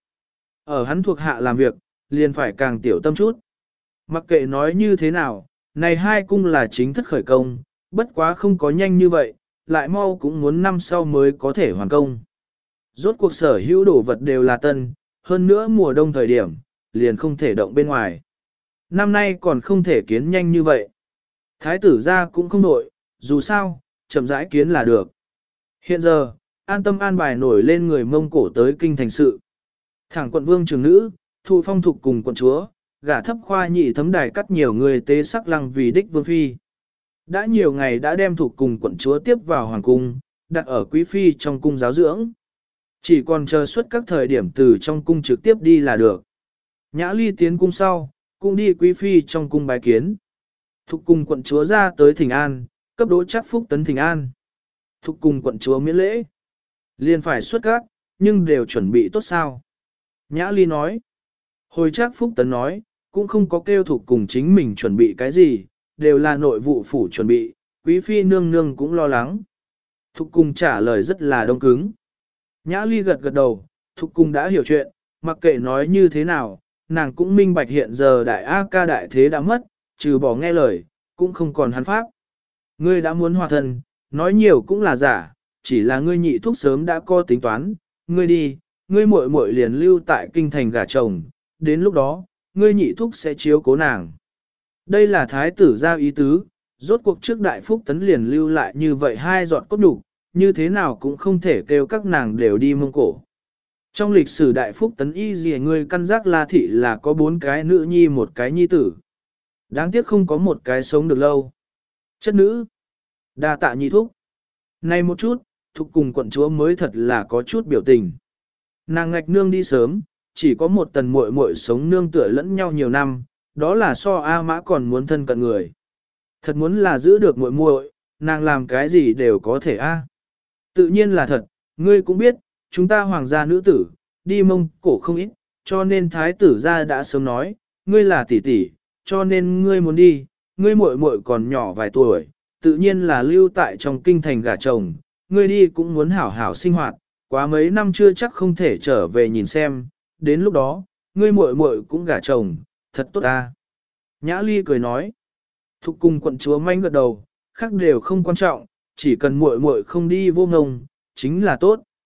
Ở hắn thuộc hạ làm việc, liền phải càng tiểu tâm chút. Mặc kệ nói như thế nào, này 2 cung là chính thất khởi công, bất quá không có nhanh như vậy, lại mau cũng muốn năm sau mới có thể hoàn công. Rốt cuộc sở hữu đồ vật đều là tân, hơn nữa mùa đông thời điểm, liền không thể động bên ngoài. Năm nay còn không thể kiến nhanh như vậy. Thái tử ra cũng không nội, dù sao, chậm rãi kiến là được. Hiện giờ, an tâm an bài nổi lên người Mông Cổ tới kinh thành sự. Thẳng quận vương trường nữ, thụ phong thục cùng quận chúa, gả thấp khoa nhị thấm đài cắt nhiều người tế sắc lăng vì đích vương phi. Đã nhiều ngày đã đem thục cùng quận chúa tiếp vào hoàng cung, đặt ở quý phi trong cung giáo dưỡng. Chỉ còn chờ suốt các thời điểm từ trong cung trực tiếp đi là được. Nhã ly tiến cung sau, cũng đi quý phi trong cung bái kiến. Thục cùng quận chúa ra tới thỉnh an, cấp đỗ chắc phúc tấn thỉnh an. Thục cùng quận chúa miễn lễ. Liền phải xuất các, nhưng đều chuẩn bị tốt sao. Nhã ly nói. Hồi chắc phúc tấn nói, cũng không có kêu thục cùng chính mình chuẩn bị cái gì, đều là nội vụ phủ chuẩn bị, quý phi nương nương cũng lo lắng. Thục cùng trả lời rất là đông cứng. Nhã ly gật gật đầu, thục cùng đã hiểu chuyện, mặc kệ nói như thế nào, nàng cũng minh bạch hiện giờ đại A ca đại thế đã mất, trừ bỏ nghe lời, cũng không còn hắn pháp. Ngươi đã muốn hòa thân, nói nhiều cũng là giả, chỉ là ngươi nhị thúc sớm đã có tính toán, ngươi đi, ngươi muội muội liền lưu tại kinh thành gả chồng, đến lúc đó, ngươi nhị thúc sẽ chiếu cố nàng. Đây là thái tử gia ý tứ, rốt cuộc trước đại phúc tấn liền lưu lại như vậy 2 giọt cốt đủ, như thế nào cũng không thể kêu các nàng đều đi Mông Cổ. Trong lịch sử đại phúc tấn y gì người căn giác La Thị là có 4 cái nữ nhi 1 cái nhi tử. Đáng tiếc không có 1 cái sống được lâu. Chất nữ. Đa tạ nhị thúc. Này một chút, thục cùng quận chúa mới thật là có chút biểu tình. Nàng ngạch nương đi sớm, chỉ có một tần muội muội sống nương tựa lẫn nhau nhiều năm, đó là so A Mã còn muốn thân cận người. Thật muốn là giữ được muội muội, nàng làm cái gì đều có thể a. Tự nhiên là thật, ngươi cũng biết, chúng ta hoàng gia nữ tử, đi Mông Cổ không ít, cho nên thái tử gia đã sớm nói, ngươi là tỷ tỷ, cho nên ngươi muốn đi, ngươi muội muội còn nhỏ vài tuổi, tự nhiên là lưu tại trong kinh thành gả chồng, ngươi đi cũng muốn hảo hảo sinh hoạt, quá mấy năm chưa chắc không thể trở về nhìn xem, đến lúc đó, ngươi muội muội cũng gả chồng, thật tốt ta. Nhã Ly cười nói, thục cùng quận chúa manh gật đầu, khác đều không quan trọng, chỉ cần muội muội không đi vô ngông, chính là tốt.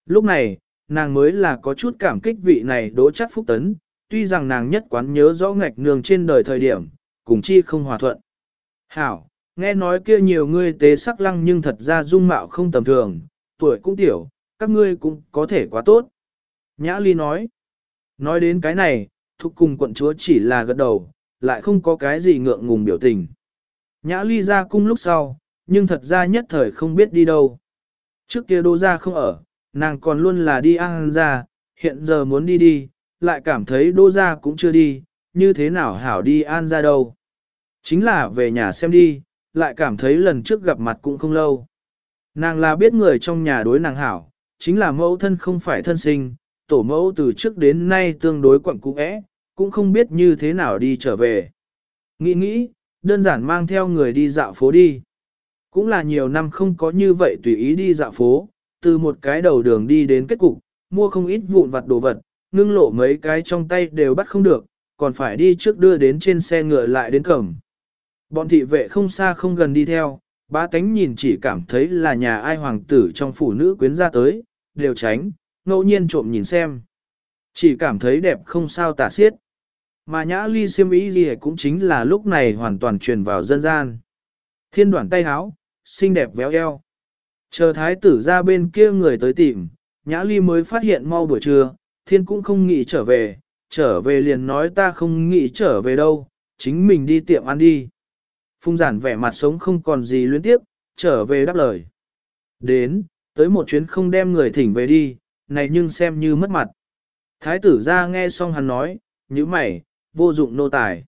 Lúc này, nàng mới là có chút cảm kích vị này Đỗ Chắc Phúc Tấn, tuy rằng nàng nhất quán nhớ rõ ngạch nương trên đời thời điểm, cùng chi không hòa thuận. Hảo, nghe nói kia nhiều ngươi tế sắc lăng nhưng thật ra dung mạo không tầm thường, tuổi cũng tiểu, các ngươi cũng có thể quá tốt. Nhã Ly nói đến cái này, Thục cùng quận chúa chỉ là gật đầu, lại không có cái gì ngượng ngùng biểu tình. Nhã Ly ra cung lúc sau, nhưng thật ra nhất thời không biết đi đâu. Trước kia Đỗ gia không ở, nàng còn luôn là đi An gia, hiện giờ muốn đi, lại cảm thấy Đỗ gia cũng chưa đi, như thế nào hảo đi An gia đâu. Chính là về nhà xem đi, lại cảm thấy lần trước gặp mặt cũng không lâu. Nàng là biết người trong nhà đối nàng hảo, chính là mẫu thân không phải thân sinh, tổ mẫu từ trước đến nay tương đối quẩn cũ ẽ, cũng không biết như thế nào đi trở về. Nghĩ, đơn giản mang theo người đi dạo phố đi. Cũng là nhiều năm không có như vậy tùy ý đi dạo phố, từ một cái đầu đường đi đến kết cục, mua không ít vụn vặt đồ vật, ngưng lộ mấy cái trong tay đều bắt không được, còn phải đi trước đưa đến trên xe ngựa lại đến cổng. Bọn thị vệ không xa không gần đi theo, bá tánh nhìn chỉ cảm thấy là nhà ai hoàng tử trong phụ nữ quyến ra tới, đều tránh, ngẫu nhiên trộm nhìn xem. Chỉ cảm thấy đẹp không sao tả xiết. Mà Nhã Ly xiêm y gì cũng chính là lúc này hoàn toàn truyền vào dân gian. Thiên đoạn tay háo, xinh đẹp véo eo. Chờ thái tử ra bên kia người tới tìm, Nhã Ly mới phát hiện mau buổi trưa, thiên cũng không nghĩ trở về liền nói ta không nghĩ trở về đâu, chính mình đi tiệm ăn đi. Phung giản vẻ mặt sống không còn gì luyến tiếp, trở về đáp lời. Đến, tới một chuyến không đem người thỉnh về đi, này nhưng xem như mất mặt. Thái tử ra nghe xong hắn nói, như mày, vô dụng nô tài.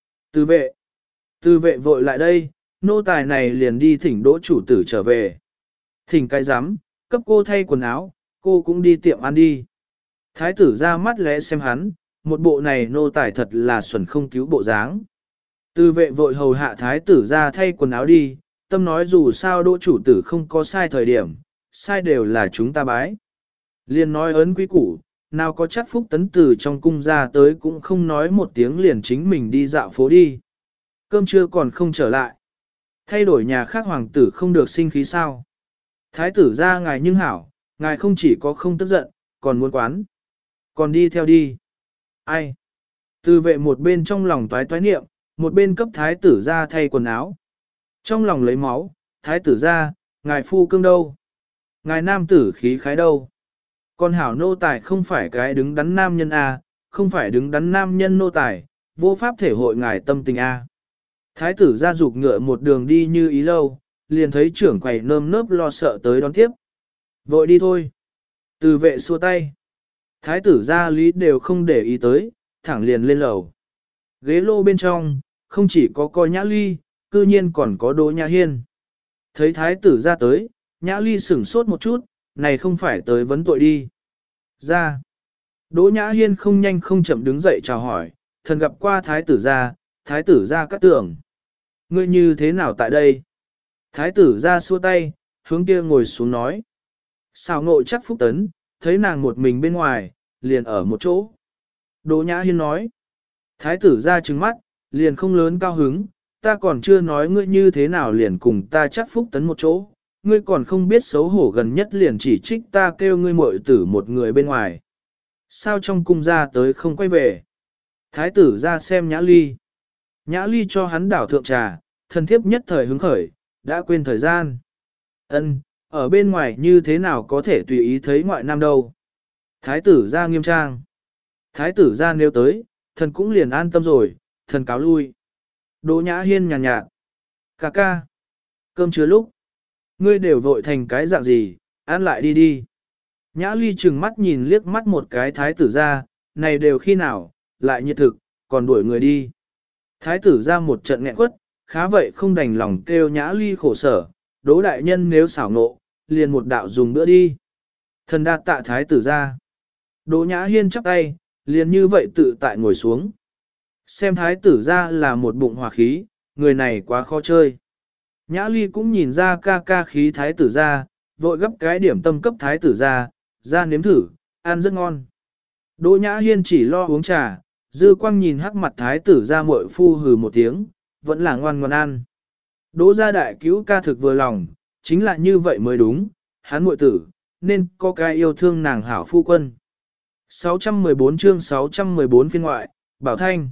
Từ vệ vội lại đây, nô tài này liền đi thỉnh Đỗ chủ tử trở về. Thỉnh cái rắm cấp cô thay quần áo, cô cũng đi tiệm ăn đi. Thái tử ra mắt lẽ xem hắn, một bộ này nô tài thật là xuẩn không cứu bộ dáng. Từ vệ vội hầu hạ thái tử ra thay quần áo đi, tâm nói dù sao Đỗ chủ tử không có sai thời điểm, sai đều là chúng ta bái. Liền nói ấn quý củ, nào có chắc Phúc Tấn từ trong cung ra tới cũng không nói một tiếng liền chính mình đi dạo phố đi. Cơm trưa còn không trở lại. Thay đổi nhà khác hoàng tử không được sinh khí sao. Thái tử ra ngài nhưng hảo, ngài không chỉ có không tức giận, còn muốn quán. Còn đi theo đi. Ai? Từ vệ một bên trong lòng toái niệm, một bên cấp thái tử ra thay quần áo. Trong lòng lấy máu, thái tử ra, ngài phu cương đâu? Ngài nam tử khí khái đâu? Còn hảo nô tài không phải cái đứng đắn nam nhân A, không phải đứng đắn nam nhân nô tài, vô pháp thể hội ngài tâm tình A. Thái tử ra dục ngựa một đường đi như ý lâu, liền thấy trưởng quầy nơm nớp lo sợ tới đón tiếp. Vội đi thôi. Từ vệ xua tay. Thái tử ra lý đều không để ý tới, thẳng liền lên lầu. Ghế lô bên trong, không chỉ có coi Nhã Ly, cư nhiên còn có Đỗ Nhã Hiên. Thấy thái tử ra tới, Nhã Ly sửng sốt một chút, này không phải tới vấn tội đi. Ra. Đỗ Nhã Hiên không nhanh không chậm đứng dậy chào hỏi, thần gặp qua thái tử ra cắt tưởng. Ngươi như thế nào tại đây? Thái tử ra xua tay, hướng kia ngồi xuống nói. Xào ngộ chắc Phúc Tấn, thấy nàng một mình bên ngoài, liền ở một chỗ. Đỗ Nhã Hiên nói. Thái tử ra trừng mắt, liền không lớn cao hứng, ta còn chưa nói ngươi như thế nào liền cùng ta chắc Phúc Tấn một chỗ, ngươi còn không biết xấu hổ gần nhất liền chỉ trích ta kêu ngươi muội tử một người bên ngoài. Sao trong cung ra tới không quay về? Thái tử ra xem Nhã Ly. Nhã Ly cho hắn đảo thượng trà, thần thiếp nhất thời hứng khởi, đã quên thời gian. Ân, ở bên ngoài như thế nào có thể tùy ý thấy ngoại nam đâu. Thái tử ra nghiêm trang. Thái tử ra nếu tới, thần cũng liền an tâm rồi, thần cáo lui. Đỗ Nhã Hiên nhàn nhạt. Cà ca. Cơm chưa lúc. Ngươi đều vội thành cái dạng gì, ăn lại đi đi. Nhã Ly chừng mắt nhìn liếc mắt một cái thái tử ra, này đều khi nào, lại nhiệt thực, còn đuổi người đi. Thái tử ra một trận nghẹn quất, khá vậy không đành lòng kêu Nhã Ly khổ sở, Đỗ đại nhân nếu xảo nộ, liền một đạo dùng bữa đi. Thần đa tạ thái tử ra. Đỗ Nhã Hiên chắp tay, liền như vậy tự tại ngồi xuống. Xem thái tử ra là một bụng hòa khí, người này quá khó chơi. Nhã Ly cũng nhìn ra ca ca khí thái tử ra, vội gấp cái điểm tâm cấp thái tử ra nếm thử, ăn rất ngon. Đỗ Nhã Hiên chỉ lo uống trà, dư quang nhìn hắc mặt thái tử ra muội phu hừ một tiếng, vẫn là ngoan ngoan ăn. Đỗ gia đại cứu ca thực vừa lòng, chính là như vậy mới đúng, hắn muội tử, nên có cái yêu thương nàng hảo phu quân. 614 chương 614 phiên ngoại, Bảo Thanh.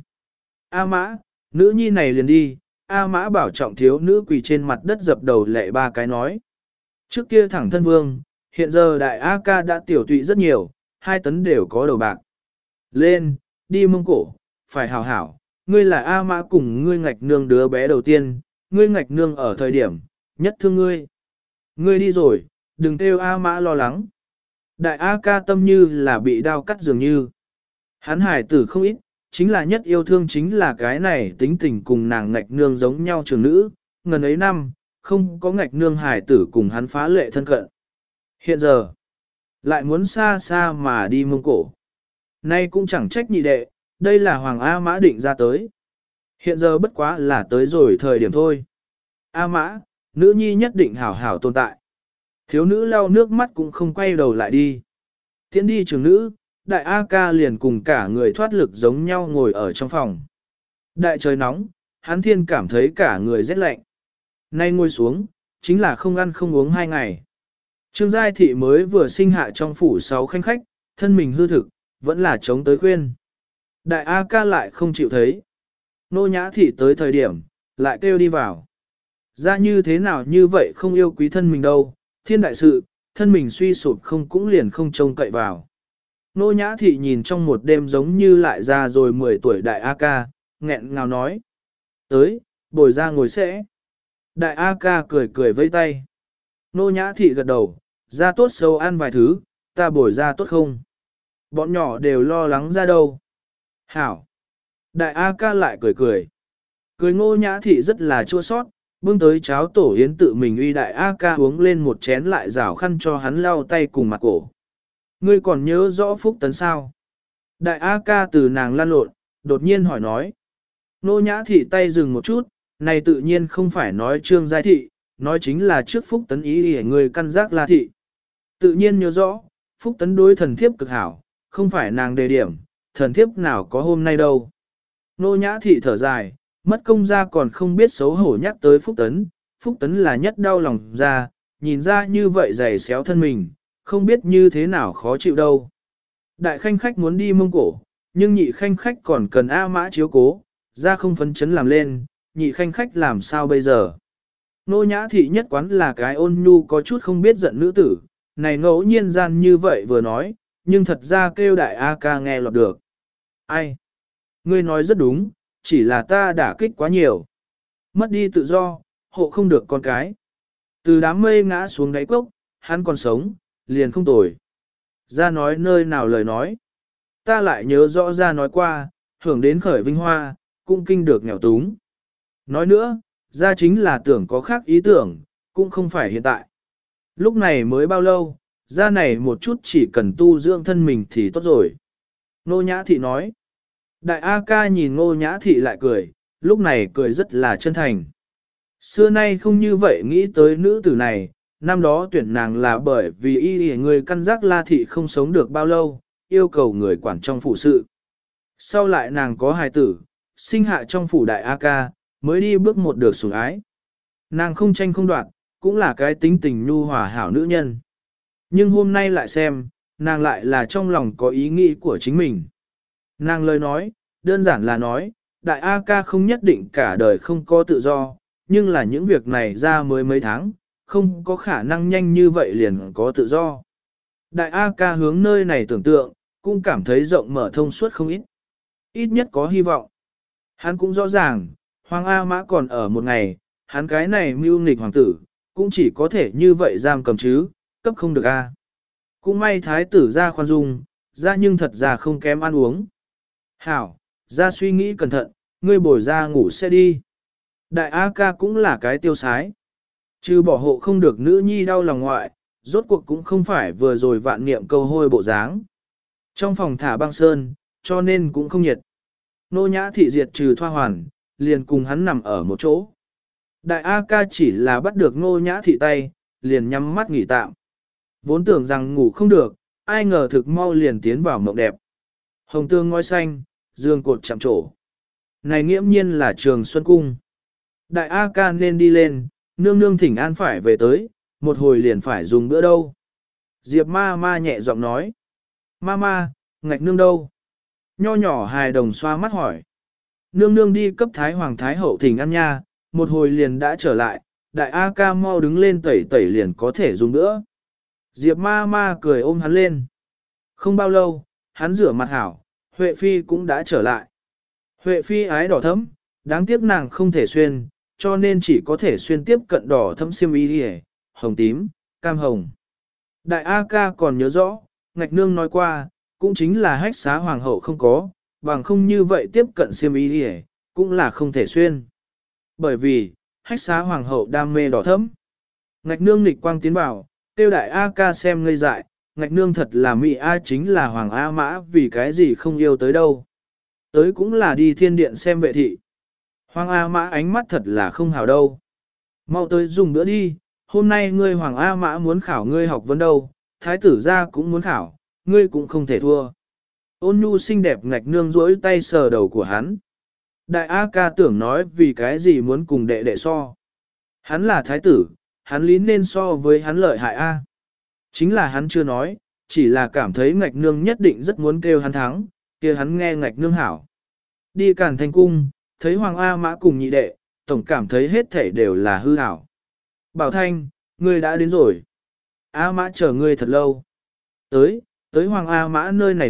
A Mã, nữ nhi này liền đi, A Mã bảo trọng thiếu nữ quỳ trên mặt đất dập đầu lệ ba cái nói. Trước kia thẳng thân vương, hiện giờ đại A ca đã tiểu tụy rất nhiều, 2 tấn đều có đầu bạc. Lên, đi Mông Cổ, phải hảo hảo, ngươi là A Mã cùng ngươi ngạch nương đứa bé đầu tiên, ngươi ngạch nương ở thời điểm, nhất thương ngươi. Ngươi đi rồi, đừng kêu A Mã lo lắng. Đại A ca tâm như là bị đao cắt dường như. Hắn hải tử không ít, chính là nhất yêu thương chính là cái này tính tình cùng nàng ngạch nương giống nhau trường nữ, ngần ấy năm, không có ngạch nương hải tử cùng hắn phá lệ thân cận. Hiện giờ, lại muốn xa xa mà đi Mông Cổ. Nay cũng chẳng trách nhị đệ, đây là Hoàng A Mã định ra tới. Hiện giờ bất quá là tới rồi thời điểm thôi. A Mã, nữ nhi nhất định hảo hảo tồn tại. Thiếu nữ lau nước mắt cũng không quay đầu lại đi. Tiến đi trường nữ, đại A ca liền cùng cả người thoát lực giống nhau ngồi ở trong phòng. Đại trời nóng, hắn thiên cảm thấy cả người rét lạnh. Nay ngồi xuống, chính là không ăn không uống 2 ngày. Trương Giai Thị mới vừa sinh hạ trong phủ 6 khanh khách, thân mình hư thực, vẫn là chống tới khuyên. Đại A ca lại không chịu thấy. Nô Nhã Thị tới thời điểm, lại kêu đi vào. Ra như thế nào như vậy không yêu quý thân mình đâu, thiên đại sự, thân mình suy sụp không cũng liền không trông cậy vào. Nô Nhã Thị nhìn trong một đêm giống như lại ra rồi 10 tuổi đại A ca, nghẹn ngào nói. Tới, bồi ra ngồi sẽ. Đại A ca cười cười vẫy tay. Nô Nhã Thị gật đầu, ra tốt xấu ăn vài thứ, ta bồi ra tốt không? Bọn nhỏ đều lo lắng ra đâu. Hảo. Đại A ca lại cười cười. Cười Ngô Nhã Thị rất là chua sót, bưng tới cháo tổ yến tự mình uy đại A ca uống lên một chén lại rảo khăn cho hắn lau tay cùng mặt cổ. Ngươi còn nhớ rõ Phúc Tấn sao? Đại A ca từ nàng lăn lộn, đột nhiên hỏi nói. Nô Nhã Thị tay dừng một chút, này tự nhiên không phải nói Trương Giai Thị, nói chính là trước Phúc Tấn ý để người căn giác La Thị. Tự nhiên nhớ rõ, Phúc Tấn đối thần thiếp cực hảo, không phải nàng đề điểm, thần thiếp nào có hôm nay đâu. Nô Nhã Thị thở dài, mất công ra còn không biết xấu hổ nhắc tới Phúc Tấn là nhất đau lòng ra, nhìn ra như vậy dày xéo thân mình, không biết như thế nào khó chịu đâu. Đại khanh khách muốn đi Mông Cổ, nhưng nhị khanh khách còn cần A Mã chiếu cố, ra không phấn chấn làm lên, nhị khanh khách làm sao bây giờ. Nô Nhã Thị nhất quán là cái ôn nhu có chút không biết giận nữ tử, này ngẫu nhiên gian như vậy vừa nói, nhưng thật ra kêu đại A ca nghe lọt được. Ai? Ngươi nói rất đúng, chỉ là ta đả kích quá nhiều. Mất đi tự do, hộ không được con cái. Từ đám mây ngã xuống đáy cốc, hắn còn sống, liền không tồi. Ra nói nơi nào lời nói. Ta lại nhớ rõ ra nói qua, hưởng đến khởi vinh hoa, cũng kinh được nghèo túng. Nói nữa, ra chính là tưởng có khác ý tưởng, cũng không phải hiện tại. Lúc này mới bao lâu, ra này một chút chỉ cần tu dưỡng thân mình thì tốt rồi. Nô Nhã Thị nói. Đại A ca nhìn Nô Nhã Thị lại cười, lúc này cười rất là chân thành. Xưa nay không như vậy nghĩ tới nữ tử này, năm đó tuyển nàng là bởi vì y người căn giác La Thị không sống được bao lâu, yêu cầu người quản trong phủ sự. Sau lại nàng có hài tử, sinh hạ trong phủ đại A ca, mới đi bước một được sủng ái. Nàng không tranh không đoạt, cũng là cái tính tình nhu hòa hảo nữ nhân. Nhưng hôm nay lại xem, nàng lại là trong lòng có ý nghĩ của chính mình. Nàng lời nói, đơn giản là nói, đại A ca không nhất định cả đời không có tự do, nhưng là những việc này ra mới mấy tháng, không có khả năng nhanh như vậy liền có tự do. Đại A ca hướng nơi này tưởng tượng, cũng cảm thấy rộng mở thông suốt không ít. Ít nhất có hy vọng. Hắn cũng rõ ràng, Hoàng A Mã còn ở một ngày, hắn cái này mưu nghịch hoàng tử, cũng chỉ có thể như vậy giam cầm chứ, cấp không được A. Cũng may thái tử ra khoan dung, ra nhưng thật ra không kém ăn uống. Hảo, ra suy nghĩ cẩn thận, ngươi bồi ra ngủ sẽ đi. Đại A ca cũng là cái tiêu sái. Chứ bỏ hộ không được nữ nhi đau lòng ngoại, rốt cuộc cũng không phải vừa rồi vạn niệm câu hôi bộ dáng. Trong phòng thả băng sơn, cho nên cũng không nhiệt. Nô Nhã Thị diệt trừ thoa hoàn, liền cùng hắn nằm ở một chỗ. Đại A ca chỉ là bắt được Nô Nhã Thị tay, liền nhắm mắt nghỉ tạm. Vốn tưởng rằng ngủ không được, ai ngờ thực mau liền tiến vào mộng đẹp. Hồng tương ngói xanh, dương cột chạm trổ. Này nghiễm nhiên là Trường Xuân Cung. Đại A ca nên đi lên, nương nương thỉnh an phải về tới, một hồi liền phải dùng bữa đâu. Diệp ma ma nhẹ giọng nói. Ma ma, ngạch nương đâu? Nho nhỏ hài đồng xoa mắt hỏi. Nương nương đi cấp thái hoàng thái hậu thỉnh ăn nha, một hồi liền đã trở lại, đại A ca mau đứng lên tẩy tẩy liền có thể dùng nữa. Diệp ma ma cười ôm hắn lên. Không bao lâu, hắn rửa mặt hảo, Huệ Phi cũng đã trở lại. Huệ Phi ái đỏ thẫm, đáng tiếc nàng không thể xuyên, cho nên chỉ có thể xuyên tiếp cận đỏ thẫm xiêm y đi hồng tím, cam hồng. Đại A ca còn nhớ rõ, ngạch nương nói qua, cũng chính là hách xá hoàng hậu không có, bằng không như vậy tiếp cận xiêm y đi cũng là không thể xuyên. Bởi vì, hách xá hoàng hậu đam mê đỏ thẫm. Ngạch nương nghịch quang tiến vào, tiêu đại A ca xem ngây dại, ngạch nương thật là mỹ A chính là hoàng A mã vì cái gì không yêu tới đâu. Tới cũng là đi thiên điện xem vệ thị. Hoàng A mã ánh mắt thật là không hào đâu. Mau tới dùng bữa đi, hôm nay ngươi hoàng A mã muốn khảo ngươi học vấn đâu, thái tử gia cũng muốn khảo, ngươi cũng không thể thua. Ôn nhu xinh đẹp ngạch nương duỗi tay sờ đầu của hắn. Đại A ca tưởng nói vì cái gì muốn cùng đệ đệ so. Hắn là thái tử, hắn lý nên so với hắn lợi hại A. Chính là hắn chưa nói, chỉ là cảm thấy ngạch nương nhất định rất muốn kêu hắn thắng, kia hắn nghe ngạch nương hảo. Đi Càn Thành cung, thấy Hoàng A Mã cùng nhị đệ, tổng cảm thấy hết thảy đều là hư hảo. Bảo Thanh, ngươi đã đến rồi. A Mã chờ ngươi thật lâu. Tới Hoàng A Mã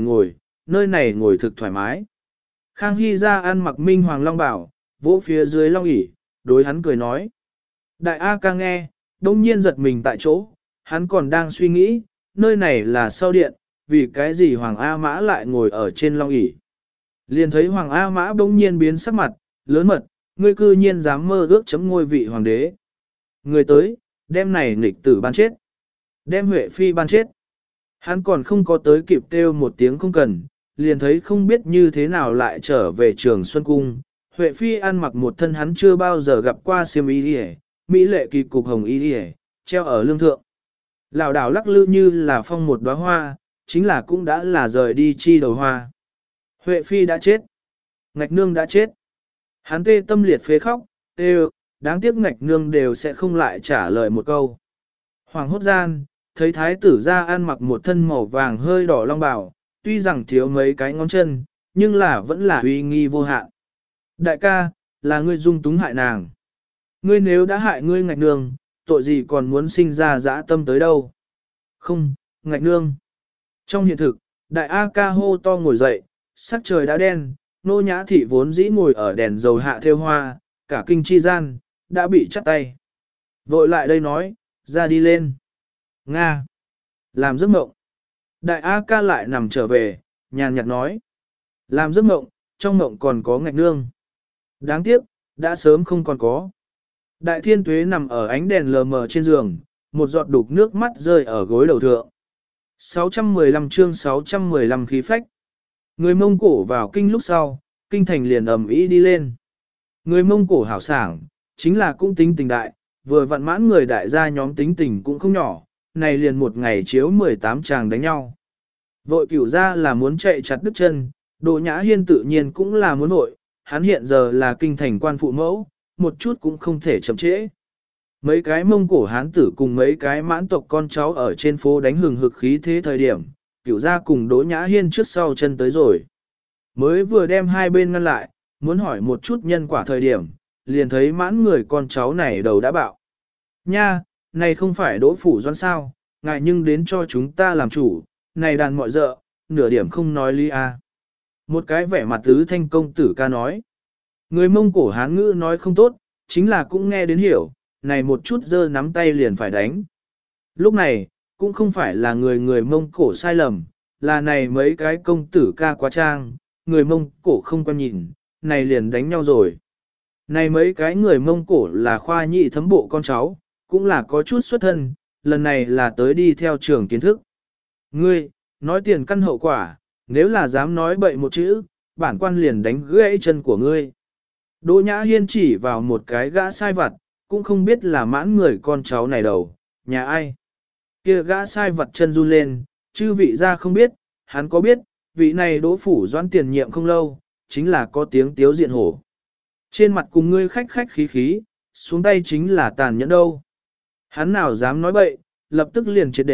nơi này ngồi thực thoải mái. Khang Hy ra ăn mặc minh Hoàng Long bảo, vỗ phía dưới long ỷ, đối hắn cười nói. Đại A ca nghe, đông nhiên giật mình tại chỗ, hắn còn đang suy nghĩ, nơi này là sau điện, vì cái gì Hoàng A Mã lại ngồi ở trên long ỷ. Liền thấy Hoàng A Mã bỗng nhiên biến sắc mặt, lớn mật, ngươi cư nhiên dám mơ ước chấm ngôi vị hoàng đế. Người tới, đem này nghịch tử ban chết. Đem Huệ Phi ban chết. Hắn còn không có tới kịp kêu một tiếng không cần, liền thấy không biết như thế nào lại trở về trường Xuân Cung. Huệ Phi ăn mặc một thân hắn chưa bao giờ gặp qua xiêm y đi mỹ lệ kỳ cục hồng y đi treo ở lương thượng. Lảo đảo lắc lư như là phong một đóa hoa, chính là cũng đã là rời đi chi đầu hoa. Huệ Phi đã chết. Ngạch nương đã chết. Hắn tê tâm liệt phế khóc, tê đáng tiếc ngạch nương đều sẽ không lại trả lời một câu. Hoàng hốt gian, thấy thái tử ra ăn mặc một thân màu vàng hơi đỏ long bào, tuy rằng thiếu mấy cái ngón chân, nhưng là vẫn là uy nghi vô hạn. Đại ca, là ngươi dung túng hại nàng. Ngươi nếu đã hại ngươi ngạch nương, tội gì còn muốn sinh ra dã tâm tới đâu. Không, ngạch nương. Trong hiện thực, đại A ca hô to ngồi dậy, sắc trời đã đen, nô nhã thị vốn dĩ ngồi ở đèn dầu hạ theo hoa, cả kinh chi gian, đã bị chắt tay. Vội lại đây nói, ra đi lên. Nga. Làm giấc mộng. Đại A ca lại nằm trở về, nhàn nhạt nói. Làm giấc mộng, trong mộng còn có ngạch nương. Đáng tiếc, đã sớm không còn có. Đại thiên tuế nằm ở ánh đèn lờ mờ trên giường, một giọt đục nước mắt rơi ở gối đầu thượng. 615 chương 615 khí phách. Người Mông Cổ vào kinh lúc sau, kinh thành liền ầm ĩ đi lên. Người Mông Cổ hảo sảng, chính là cũng tính tình đại, vừa vặn mãn người đại gia nhóm tính tình cũng không nhỏ, này liền một ngày chiếu 18 chàng đánh nhau. Vội cửu ra là muốn chạy chặt đứt chân, Đỗ Nhã Hiên tự nhiên cũng là muốn vội, hắn hiện giờ là kinh thành quan phụ mẫu, một chút cũng không thể chậm trễ. Mấy cái Mông Cổ hán tử cùng mấy cái mãn tộc con cháu ở trên phố đánh hừng hực khí thế thời điểm, cửu ra cùng Đỗ Nhã Hiên trước sau chân tới rồi. Mới vừa đem hai bên ngăn lại, muốn hỏi một chút nhân quả thời điểm, liền thấy mãn người con cháu này đầu đã bạo. Nha, này không phải Đỗ Phủ Doan sao, ngại nhưng đến cho chúng ta làm chủ, này đàn mọi dợ, nửa điểm không nói lý a. Một cái vẻ mặt tứ thanh công tử ca nói. Người Mông Cổ hán ngữ nói không tốt, chính là cũng nghe đến hiểu, này một chút giơ nắm tay liền phải đánh. Lúc này, cũng không phải là người Mông Cổ sai lầm, là này mấy cái công tử ca quá trang, người Mông Cổ không quan nhìn, này liền đánh nhau rồi. Này mấy cái người Mông Cổ là khoa nhị thấm bộ con cháu, cũng là có chút xuất thân, lần này là tới đi theo trường kiến thức. Ngươi, nói tiền căn hậu quả, nếu là dám nói bậy một chữ, bản quan liền đánh gãy chân của ngươi. Đỗ Nhã Hiên chỉ vào một cái gã sai vặt, cũng không biết là mãn người con cháu này đầu, nhà ai. Kia gã sai vặt chân run lên, chư vị ra không biết, hắn có biết, vị này Đỗ Phủ Doãn tiền nhiệm không lâu, chính là có tiếng tiếu diện hổ. Trên mặt cùng ngươi khách khách khí khí, xuống tay chính là tàn nhẫn đâu. Hắn nào dám nói bậy, lập tức liền triệt để,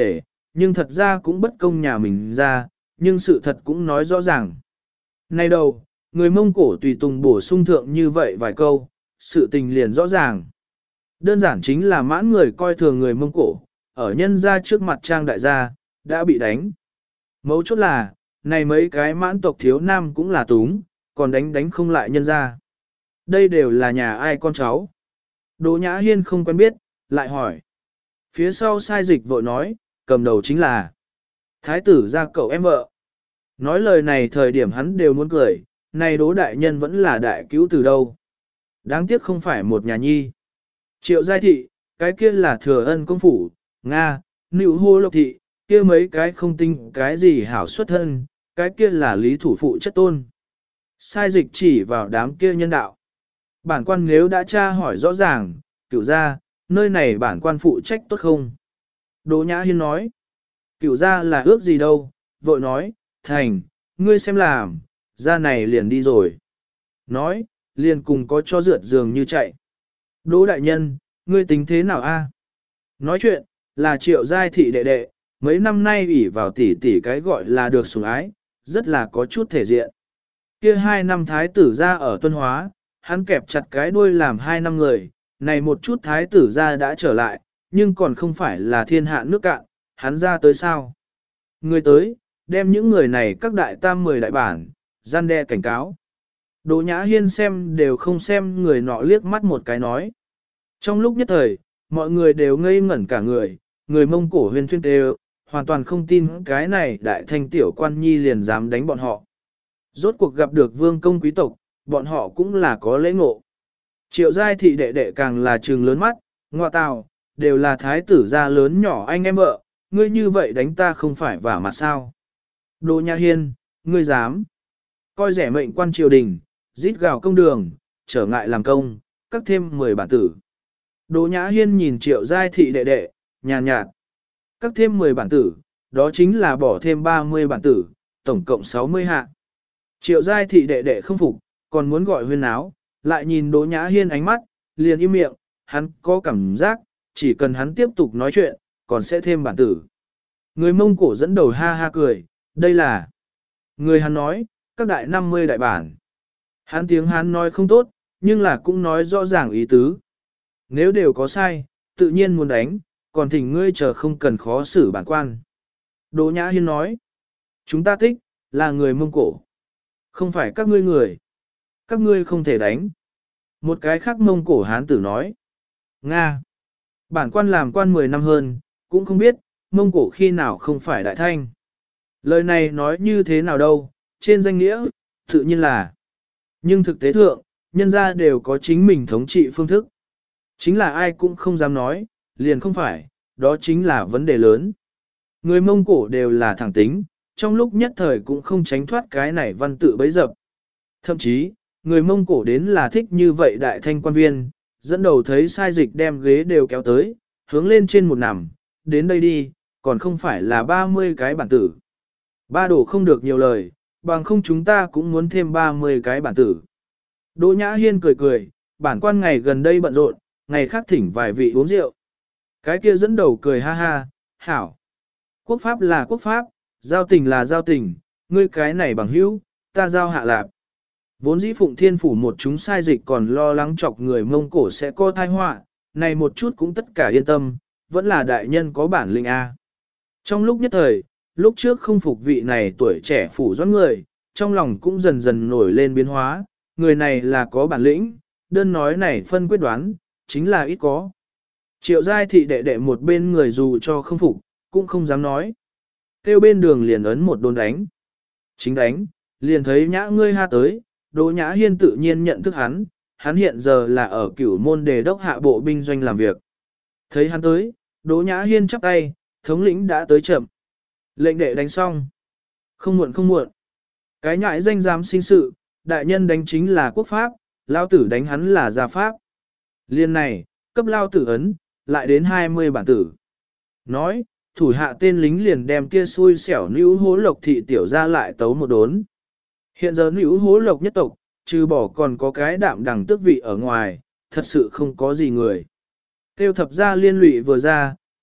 nhưng thật ra cũng bất công nhà mình ra, nhưng sự thật cũng nói rõ ràng. Nay đầu, người Mông Cổ tùy tùng bổ sung thượng như vậy vài câu, sự tình liền rõ ràng. Đơn giản chính là mãn người coi thường người Mông Cổ, ở nhân ra trước mặt trang đại gia, đã bị đánh. Mấu chốt là, này mấy cái mãn tộc thiếu nam cũng là túng, còn đánh không lại nhân ra. Đây đều là nhà ai con cháu. Đỗ Nhã Hiên không quen biết, lại hỏi. Phía sau sai dịch vội nói, cầm đầu chính là thái tử gia cậu em vợ. Nói lời này thời điểm hắn đều muốn cười, này Đỗ đại nhân vẫn là đại cứu từ đâu. Đáng tiếc không phải một nhà nhi. Triệu giai thị, cái kia là thừa ân công phủ, Nga, Nữu Hô Lộc thị, kia mấy cái không tinh cái gì hảo xuất thân, cái kia là lý thủ phụ chất tôn. Sai dịch chỉ vào đám kia nhân đạo. Bản quan nếu đã tra hỏi rõ ràng, cửu ra, nơi này bản quan phụ trách tốt không? Đỗ Nhã Hiên nói, cửu ra là ước gì đâu, vội nói, thành, ngươi xem làm, ra này liền đi rồi. Nói, liền cùng có cho rượt giường như chạy. Đỗ đại nhân, ngươi tính thế nào a? Nói chuyện, là Triệu giai thị đệ đệ, mấy năm nay ủy vào tỷ tỷ cái gọi là được sủng ái, rất là có chút thể diện. Kia 2 năm thái tử ra ở Tuân Hóa, hắn kẹp chặt cái đuôi làm 2 năm người, này một chút thái tử ra đã trở lại, nhưng còn không phải là thiên hạ nước cạn, hắn ra tới sao? Người tới, đem những người này các đại tam 10 đại bản, gian đe cảnh cáo. Đỗ Nhã Hiên xem đều không xem người nọ liếc mắt một cái nói. Trong lúc nhất thời, mọi người đều ngây ngẩn cả người Mông Cổ huyên thuyên đều, hoàn toàn không tin cái này đại thanh tiểu quan nhi liền dám đánh bọn họ. Rốt cuộc gặp được vương công quý tộc, bọn họ cũng là có lễ ngộ. Triệu giai thị đệ đệ càng là trừng lớn mắt, ngoa tào, đều là thái tử gia lớn nhỏ anh em vợ, ngươi như vậy đánh ta không phải vả mặt sao. Đỗ Nhã Hiên, ngươi dám, coi rẻ mệnh quan triều đình, rít gào công đường, trở ngại làm công, cắt thêm 10 bản tử. Đỗ Nhã Hiên nhìn triệu giai thị đệ đệ, nhàn nhạt, cắt thêm 10 bản tử, đó chính là bỏ thêm 30 bản tử, tổng cộng 60 hạ. Triệu giai thị đệ đệ không phục, còn muốn gọi huyên áo, lại nhìn Đỗ Nhã Hiên ánh mắt, liền im miệng, hắn có cảm giác, chỉ cần hắn tiếp tục nói chuyện, còn sẽ thêm bản tử. Người Mông Cổ dẫn đầu ha ha cười, đây là người hắn nói, các đại 50 đại bản. Hắn tiếng hắn nói không tốt, nhưng là cũng nói rõ ràng ý tứ. Nếu đều có sai, tự nhiên muốn đánh, còn thỉnh ngươi chờ không cần khó xử bản quan. Đỗ Nhã Hiên nói, chúng ta thích, là người Mông Cổ. Không phải các ngươi người. Các ngươi không thể đánh. Một cái khác Mông Cổ hán tử nói. Nga. Bản quan làm quan 10 năm hơn, cũng không biết, Mông Cổ khi nào không phải đại thanh. Lời này nói như thế nào đâu, trên danh nghĩa, tự nhiên là. Nhưng thực tế thượng, nhân gia đều có chính mình thống trị phương thức. Chính là ai cũng không dám nói, liền không phải, đó chính là vấn đề lớn. Người Mông Cổ đều là thẳng tính, trong lúc nhất thời cũng không tránh thoát cái này văn tự bấy dập. Thậm chí, người Mông Cổ đến là thích như vậy đại thanh quan viên, dẫn đầu thấy sai dịch đem ghế đều kéo tới, hướng lên trên một nằm, đến đây đi, còn không phải là 30 cái bản tử. Ba đổ không được nhiều lời, bằng không chúng ta cũng muốn thêm 30 cái bản tử. Đỗ Nhã Hiên cười cười, bản quan ngày gần đây bận rộn, ngày khác thỉnh vài vị uống rượu. Cái kia dẫn đầu cười ha ha, hảo. Quốc pháp là quốc pháp, giao tình là giao tình, ngươi cái này bằng hữu, ta giao hạ lạp. Vốn dĩ Phụng Thiên Phủ một chúng sai dịch còn lo lắng chọc người Mông Cổ sẽ có tai họa, này một chút cũng tất cả yên tâm, vẫn là đại nhân có bản lĩnh A. Trong lúc nhất thời, lúc trước không phục vị này tuổi trẻ phủ doãn người, trong lòng cũng dần dần nổi lên biến hóa, người này là có bản lĩnh, đơn nói này phân quyết đoán, chính là ít có. Triệu giai thị đệ đệ một bên người dù cho không phục, cũng không dám nói. Kêu bên đường liền ấn một đồn đánh. Chính đánh, liền thấy nhã ngươi ha tới, Đỗ Nhã Hiên tự nhiên nhận thức hắn hiện giờ là ở Cửu Môn Đề đốc hạ bộ binh doanh làm việc. Thấy hắn tới, Đỗ Nhã Hiên chắp tay, thống lĩnh đã tới chậm. Lệnh đệ đánh xong. Không muộn không muộn. Cái nhãi danh giám sinh sự, đại nhân đánh chính là quốc pháp, lao tử đánh hắn là gia pháp. Liên này, cấp lao tử ấn, lại đến 20 bản tử. Nói, thủ hạ tên lính liền đem kia xui xẻo Nữu Hố Lộc thị tiểu ra lại tấu một đốn. Hiện giờ Nữu Hố Lộc nhất tộc, trừ bỏ còn có cái đạm đẳng tước vị ở ngoài, thật sự không có gì người. Tiêu thập gia liên lụy vừa ra,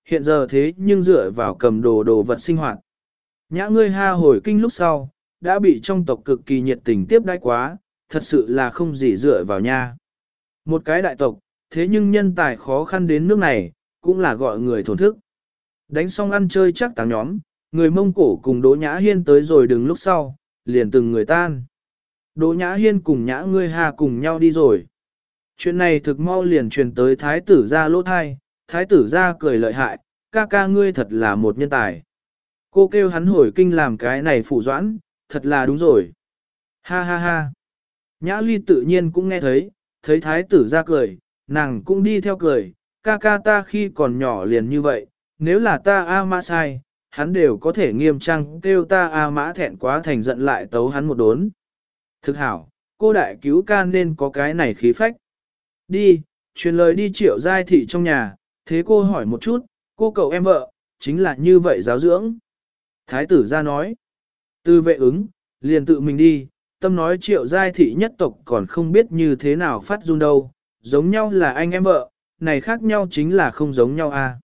hiện giờ thế nhưng dựa vào cầm đồ vật sinh hoạt. Nhã ngươi ha hồi kinh lúc sau, đã bị trong tộc cực kỳ nhiệt tình tiếp đãi quá, thật sự là không gì dựa vào nha. Một cái đại tộc, thế nhưng nhân tài khó khăn đến nước này, cũng là gọi người thổn thức. Đánh xong ăn chơi chắc táng nhóm, người Mông Cổ cùng Đỗ Nhã Hiên tới rồi đứng lúc sau, liền từng người tan. Đỗ Nhã Hiên cùng Nhã ngươi ha cùng nhau đi rồi. Chuyện này thực mau liền truyền tới thái tử gia lỗ thai, thái tử gia cười lợi hại, ca ca ngươi thật là một nhân tài. Cô kêu hắn hồi kinh làm cái này phụ doãn, thật là đúng rồi. Ha ha ha. Nhã Ly tự nhiên cũng nghe thấy, thấy thái tử gia cười, nàng cũng đi theo cười, ca ca ta khi còn nhỏ liền như vậy, nếu là ta A Mã sai, hắn đều có thể nghiêm trang kêu ta A Mã thẹn quá thành giận lại tấu hắn một đốn. Thực hảo, cô đại cứu ca nên có cái này khí phách. Đi, truyền lời đi Triệu Giai Thị trong nhà, thế cô hỏi một chút, cô cậu em vợ, chính là như vậy giáo dưỡng. Thái tử ra nói, Từ Vệ ứng, liền tự mình đi, tâm nói Triệu Giai Thị nhất tộc còn không biết như thế nào phát run đâu, giống nhau là anh em vợ, này khác nhau chính là không giống nhau a.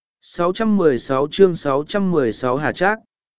616 chương 616 Hà Trác.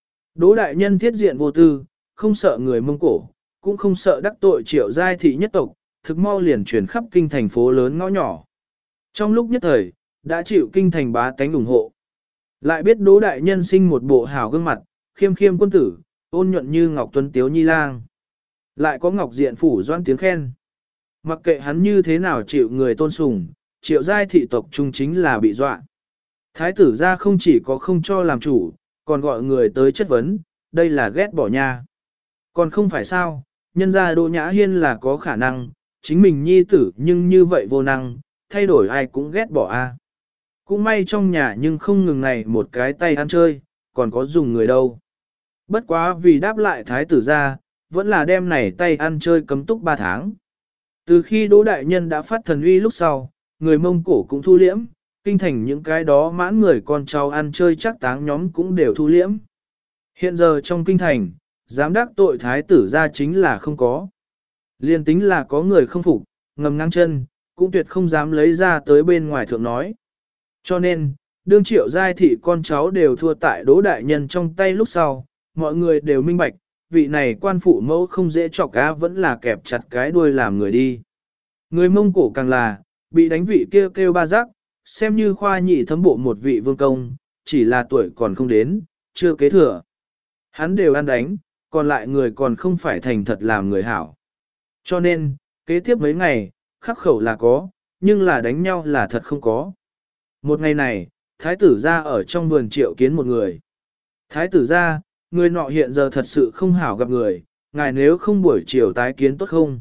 Đỗ đại nhân thiết diện vô tư, không sợ người Mông Cổ, cũng không sợ đắc tội Triệu Giai Thị nhất tộc, thực mau liền truyền khắp kinh thành phố lớn ngõ nhỏ. Trong lúc nhất thời, đã chịu kinh thành bá tánh ủng hộ. Lại biết Đỗ đại nhân sinh một bộ hảo gương mặt, khiêm khiêm quân tử, ôn nhuận như ngọc tuấn tiếu nhi lang. Lại có ngọc diện phủ doan tiếng khen. Mặc kệ hắn như thế nào chịu người tôn sùng, Triệu Giai Thị tộc trung chính là bị dọa. Thái tử ra không chỉ có không cho làm chủ, còn gọi người tới chất vấn, đây là ghét bỏ nha. Còn không phải sao, nhân ra Đỗ Nhã Hiên là có khả năng, chính mình nhi tử nhưng như vậy vô năng, thay đổi ai cũng ghét bỏ a. Cũng may trong nhà nhưng không ngừng này một cái tay ăn chơi, còn có dùng người đâu. Bất quá vì đáp lại thái tử ra, vẫn là đem này tay ăn chơi cấm túc 3 tháng. Từ khi Đỗ đại nhân đã phát thần uy lúc sau, người Mông Cổ cũng thu liễm, kinh thành những cái đó mãn người con cháu ăn chơi chắc táng nhóm cũng đều thu liễm. Hiện giờ trong kinh thành, dám đắc tội thái tử ra chính là không có. Liên tính là có người không phục, ngầm ngang chân, cũng tuyệt không dám lấy ra tới bên ngoài thượng nói. Cho nên, đương Triệu Giai Thị con cháu đều thua tại Đỗ đại nhân trong tay lúc sau, mọi người đều minh bạch, vị này quan phụ mẫu không dễ chọc á vẫn là kẹp chặt cái đuôi làm người đi. Người Mông Cổ càng là, bị đánh vị kia kêu ba giác, xem như khoa nhị thấm bộ một vị vương công, chỉ là tuổi còn không đến, chưa kế thừa. Hắn đều ăn đánh, còn lại người còn không phải thành thật làm người hảo. Cho nên, kế tiếp mấy ngày, khắc khẩu là có, nhưng là đánh nhau là thật không có. Một ngày này, thái tử ra ở trong vườn triệu kiến một người. Thái tử ra, người nọ hiện giờ thật sự không hảo gặp người, ngài nếu không buổi chiều tái kiến tốt không?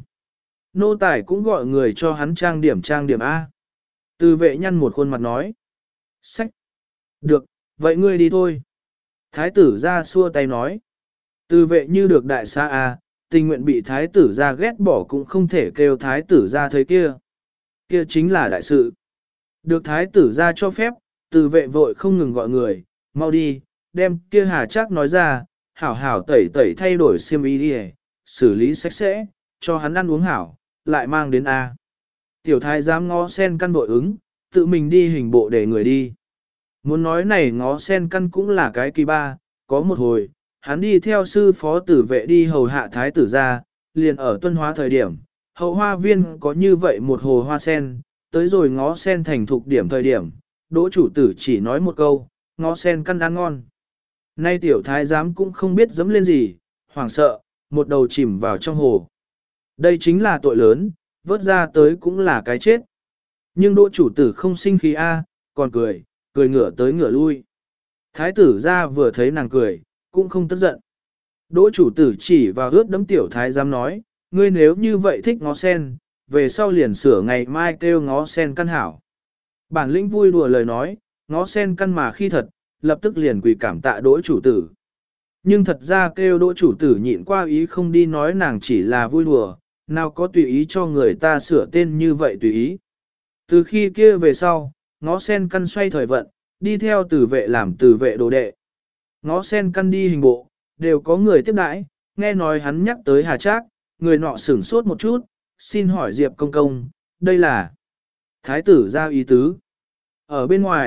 Nô tài cũng gọi người cho hắn trang điểm A. Từ Vệ nhăn một khuôn mặt nói. Sách. Được, vậy ngươi đi thôi. Thái tử ra xua tay nói. Từ Vệ như được đại xa A, tình nguyện bị thái tử ra ghét bỏ cũng không thể kêu thái tử ra thấy kia. Kia chính là đại sự. Được thái tử ra cho phép, Từ Vệ vội không ngừng gọi người, mau đi, đem kia Hà Trác nói ra, hảo hảo tẩy tẩy thay đổi xiêm y đi, xử lý sạch sẽ, cho hắn ăn uống hảo, lại mang đến A. Tiểu thái dám ngó sen căn vội ứng, tự mình đi hình bộ để người đi. Muốn nói này ngó sen căn cũng là cái kỳ ba, có một hồi, hắn đi theo sư phó tử vệ đi hầu hạ thái tử ra, liền ở tuân hóa thời điểm, hậu hoa viên có như vậy một hồ hoa sen, tới rồi ngó sen thành thục điểm thời điểm, đỗ chủ tử chỉ nói một câu, ngó sen căn ăn ngon. Nay tiểu thái giám cũng không biết dẫm lên gì, hoảng sợ, một đầu chìm vào trong hồ. Đây chính là tội lớn, vớt ra tới cũng là cái chết. Nhưng đỗ chủ tử không sinh khí a, còn cười, cười ngửa tới ngửa lui. Thái tử ra vừa thấy nàng cười, cũng không tức giận. Đỗ chủ tử chỉ vào ướt đấm tiểu thái giám nói, ngươi nếu như vậy thích ngó sen, về sau liền sửa ngày mai kêu ngó sen căn hảo. Bản lĩnh vui đùa lời nói, ngó sen căn mà khi thật, lập tức liền quỳ cảm tạ đỗ chủ tử. Nhưng thật ra kêu đỗ chủ tử nhịn qua ý không đi nói nàng chỉ là vui đùa, nào có tùy ý cho người ta sửa tên như vậy tùy ý. Từ khi kia về sau, ngó sen căn xoay thời vận, đi theo tử vệ làm tử vệ đồ đệ. Ngó sen căn đi hình bộ, đều có người tiếp đãi, nghe nói hắn nhắc tới Hà Trác, người nọ sửng sốt một chút, xin hỏi Diệp công công, đây là thái tử ra ý tứ. Ở bên ngoài,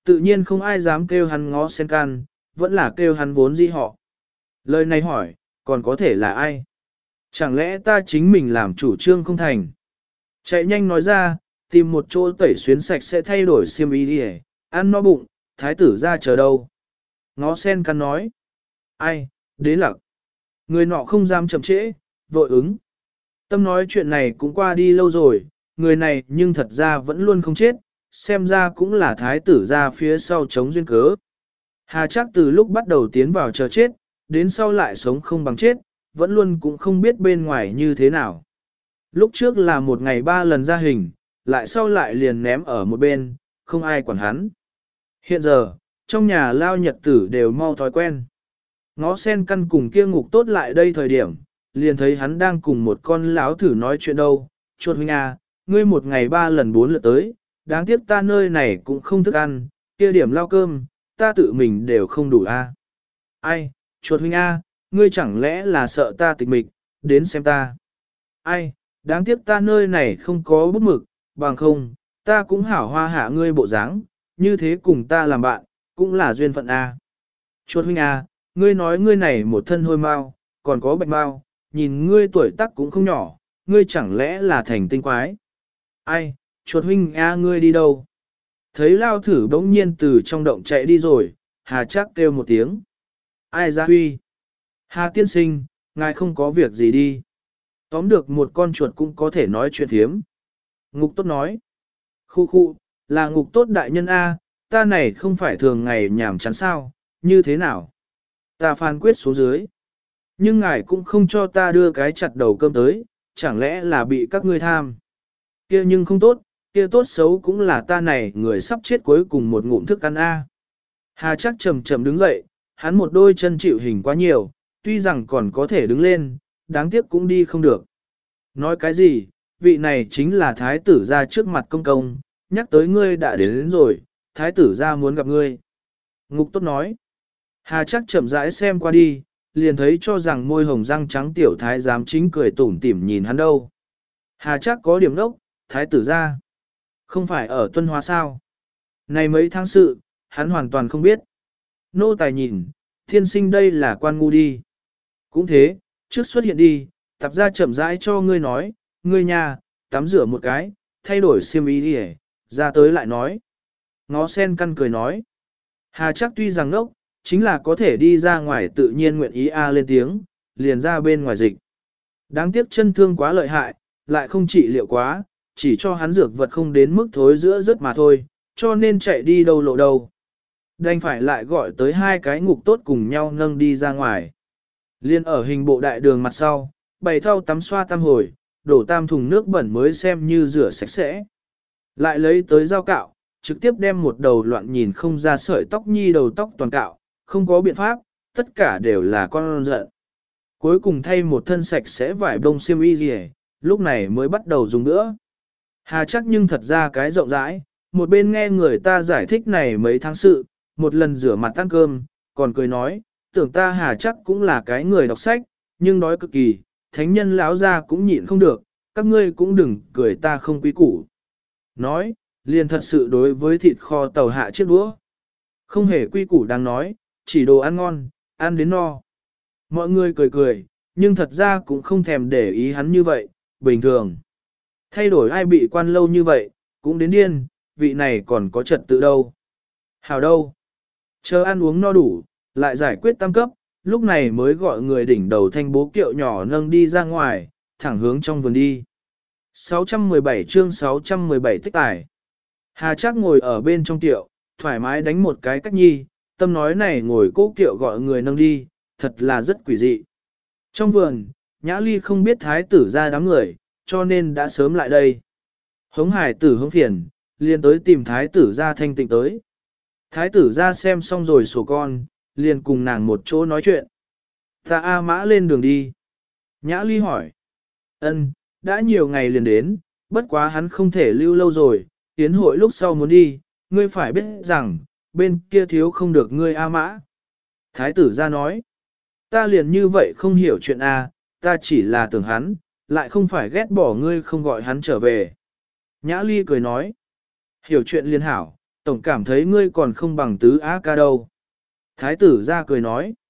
tự nhiên không ai dám kêu hắn ngó sen can, vẫn là kêu hắn vốn dĩ họ. Lời này hỏi, còn có thể là ai? Chẳng lẽ ta chính mình làm chủ trương không thành? Chạy nhanh nói ra, tìm một chỗ tẩy xuyến sạch sẽ thay đổi xiêm y đi, ăn no bụng, thái tử ra chờ đâu. Ngó sen căn nói. Ai, đế lặc. Người nọ không dám chậm trễ, vội ứng. Tâm nói chuyện này cũng qua đi lâu rồi, người này nhưng thật ra vẫn luôn không chết, xem ra cũng là thái tử ra phía sau chống duyên cớ. Hà chắc từ lúc bắt đầu tiến vào chờ chết, đến sau lại sống không bằng chết, vẫn luôn cũng không biết bên ngoài như thế nào. Lúc trước là một ngày 3 lần ra hình, lại sau lại liền ném ở một bên, không ai quản hắn. Hiện giờ, trong nhà lao nhật tử đều mau thói quen. Ngó sen căn cùng kia ngục tốt lại đây thời điểm, liền thấy hắn đang cùng một con láo thử nói chuyện đâu. Chuột huynh à, ngươi một ngày 3 lần 4 lượt tới, đáng tiếc ta nơi này cũng không thức ăn, kia điểm lao cơm, ta tự mình đều không đủ a. Ai, chuột huynh a, ngươi chẳng lẽ là sợ ta tịch mịch, đến xem ta. Ai, đáng tiếc ta nơi này không có bút mực, bằng không, ta cũng hảo hoa hạ ngươi bộ dáng, như thế cùng ta làm bạn, cũng là duyên phận a. Chuột huynh a, ngươi nói ngươi này một thân hôi mau, còn có bạch mau, nhìn ngươi tuổi tác cũng không nhỏ, ngươi chẳng lẽ là thành tinh quái. Ai, chuột huynh a ngươi đi đâu? Thấy lao thử bỗng nhiên từ trong động chạy đi rồi, Hà chắc kêu một tiếng. Ai ra huy? Hà tiên sinh, ngài không có việc gì đi. Tóm được một con chuột cũng có thể nói chuyện thiếm. Ngục tốt nói. Khu khu, là ngục tốt đại nhân A, ta này không phải thường ngày nhảm chán sao, như thế nào? Ta phán quyết xuống dưới. Nhưng ngài cũng không cho ta đưa cái chặt đầu cơm tới, chẳng lẽ là bị các ngươi tham? Kia nhưng không tốt, kia tốt xấu cũng là ta này người sắp chết cuối cùng một ngụm thức ăn A. Hà chắc chậm chậm đứng dậy, hắn một đôi chân chịu hình quá nhiều, tuy rằng còn có thể đứng lên, đáng tiếc cũng đi không được. Nói cái gì, vị này chính là thái tử ra trước mặt công công, nhắc tới ngươi đã đến rồi, thái tử ra muốn gặp ngươi. Ngục tốt nói, Hà chắc chậm rãi xem qua đi, liền thấy cho rằng môi hồng răng trắng tiểu thái giám chính cười tủm tỉm nhìn hắn đâu. Hà chắc có điểm đốc, thái tử ra. Không phải ở Tuân Hóa sao? Này mấy tháng sự, hắn hoàn toàn không biết. Nô tài nhìn, thiên sinh đây là quan ngu đi. Cũng thế, trước xuất hiện đi, tạp ra chậm rãi cho ngươi nói, ngươi nhà, tắm rửa một cái, thay đổi xiêm y đi ra tới lại nói. Ngó sen căn cười nói. Hà chắc tuy rằng nốc, chính là có thể đi ra ngoài tự nhiên nguyện ý a lên tiếng, liền ra bên ngoài dịch. Đáng tiếc chân thương quá lợi hại, lại không trị liệu quá, chỉ cho hắn dược vật không đến mức thối giữa rất mà thôi, cho nên chạy đi đâu lộ đâu. Đành phải lại gọi tới 2 cái ngục tốt cùng nhau nâng đi ra ngoài. Liên ở hình bộ đại đường mặt sau, bày thau tắm xoa tam hồi, đổ tam thùng nước bẩn mới xem như rửa sạch sẽ. Lại lấy tới dao cạo, trực tiếp đem một đầu loạn nhìn không ra sợi tóc nhi đầu tóc toàn cạo, không có biện pháp, tất cả đều là con giận. Cuối cùng thay một thân sạch sẽ vải bông xiêm y gì, lúc này mới bắt đầu dùng nữa. Hà chắc nhưng thật ra cái rộng rãi, một bên nghe người ta giải thích này mấy tháng sự, một lần rửa mặt ăn cơm, còn cười nói, tưởng ta Hà chắc cũng là cái người đọc sách, nhưng đói cực kỳ, thánh nhân lão ra cũng nhịn không được, các ngươi cũng đừng cười ta không quý củ. Nói, liền thật sự đối với thịt kho tàu hạ chiếc đũa. Không hề quy củ đang nói, chỉ đồ ăn ngon, ăn đến no. Mọi người cười cười, nhưng thật ra cũng không thèm để ý hắn như vậy, bình thường. Thay đổi ai bị quan lâu như vậy, cũng đến điên, vị này còn có trật tự đâu. Hào đâu? Chờ ăn uống no đủ, lại giải quyết tam cấp, lúc này mới gọi người đỉnh đầu thanh bố kiệu nhỏ nâng đi ra ngoài, thẳng hướng trong vườn đi. 617 chương 617 tích tải. Hà Trác ngồi ở bên trong tiệu, thoải mái đánh một cái cách nhi, tâm nói này ngồi cố kiệu gọi người nâng đi, thật là rất quỷ dị. Trong vườn, Nhã Ly không biết thái tử ra đám người, cho nên đã sớm lại đây. Hống hải tử hống phiền, liền tới tìm thái tử ra thanh tịnh tới. Thái tử ra xem xong rồi sổ con, liền cùng nàng một chỗ nói chuyện. Ta A Mã lên đường đi. Nhã Ly hỏi. Ân, đã nhiều ngày liền đến, bất quá hắn không thể lưu lâu rồi, tiến hội lúc sau muốn đi, ngươi phải biết rằng, bên kia thiếu không được ngươi A Mã. Thái tử ra nói. Ta liền như vậy không hiểu chuyện A, ta chỉ là tưởng hắn, lại không phải ghét bỏ ngươi không gọi hắn trở về. Nhã Ly cười nói. Hiểu chuyện liên hảo, Tổng cảm thấy ngươi còn không bằng tứ á ca đâu. Thái tử ra cười nói.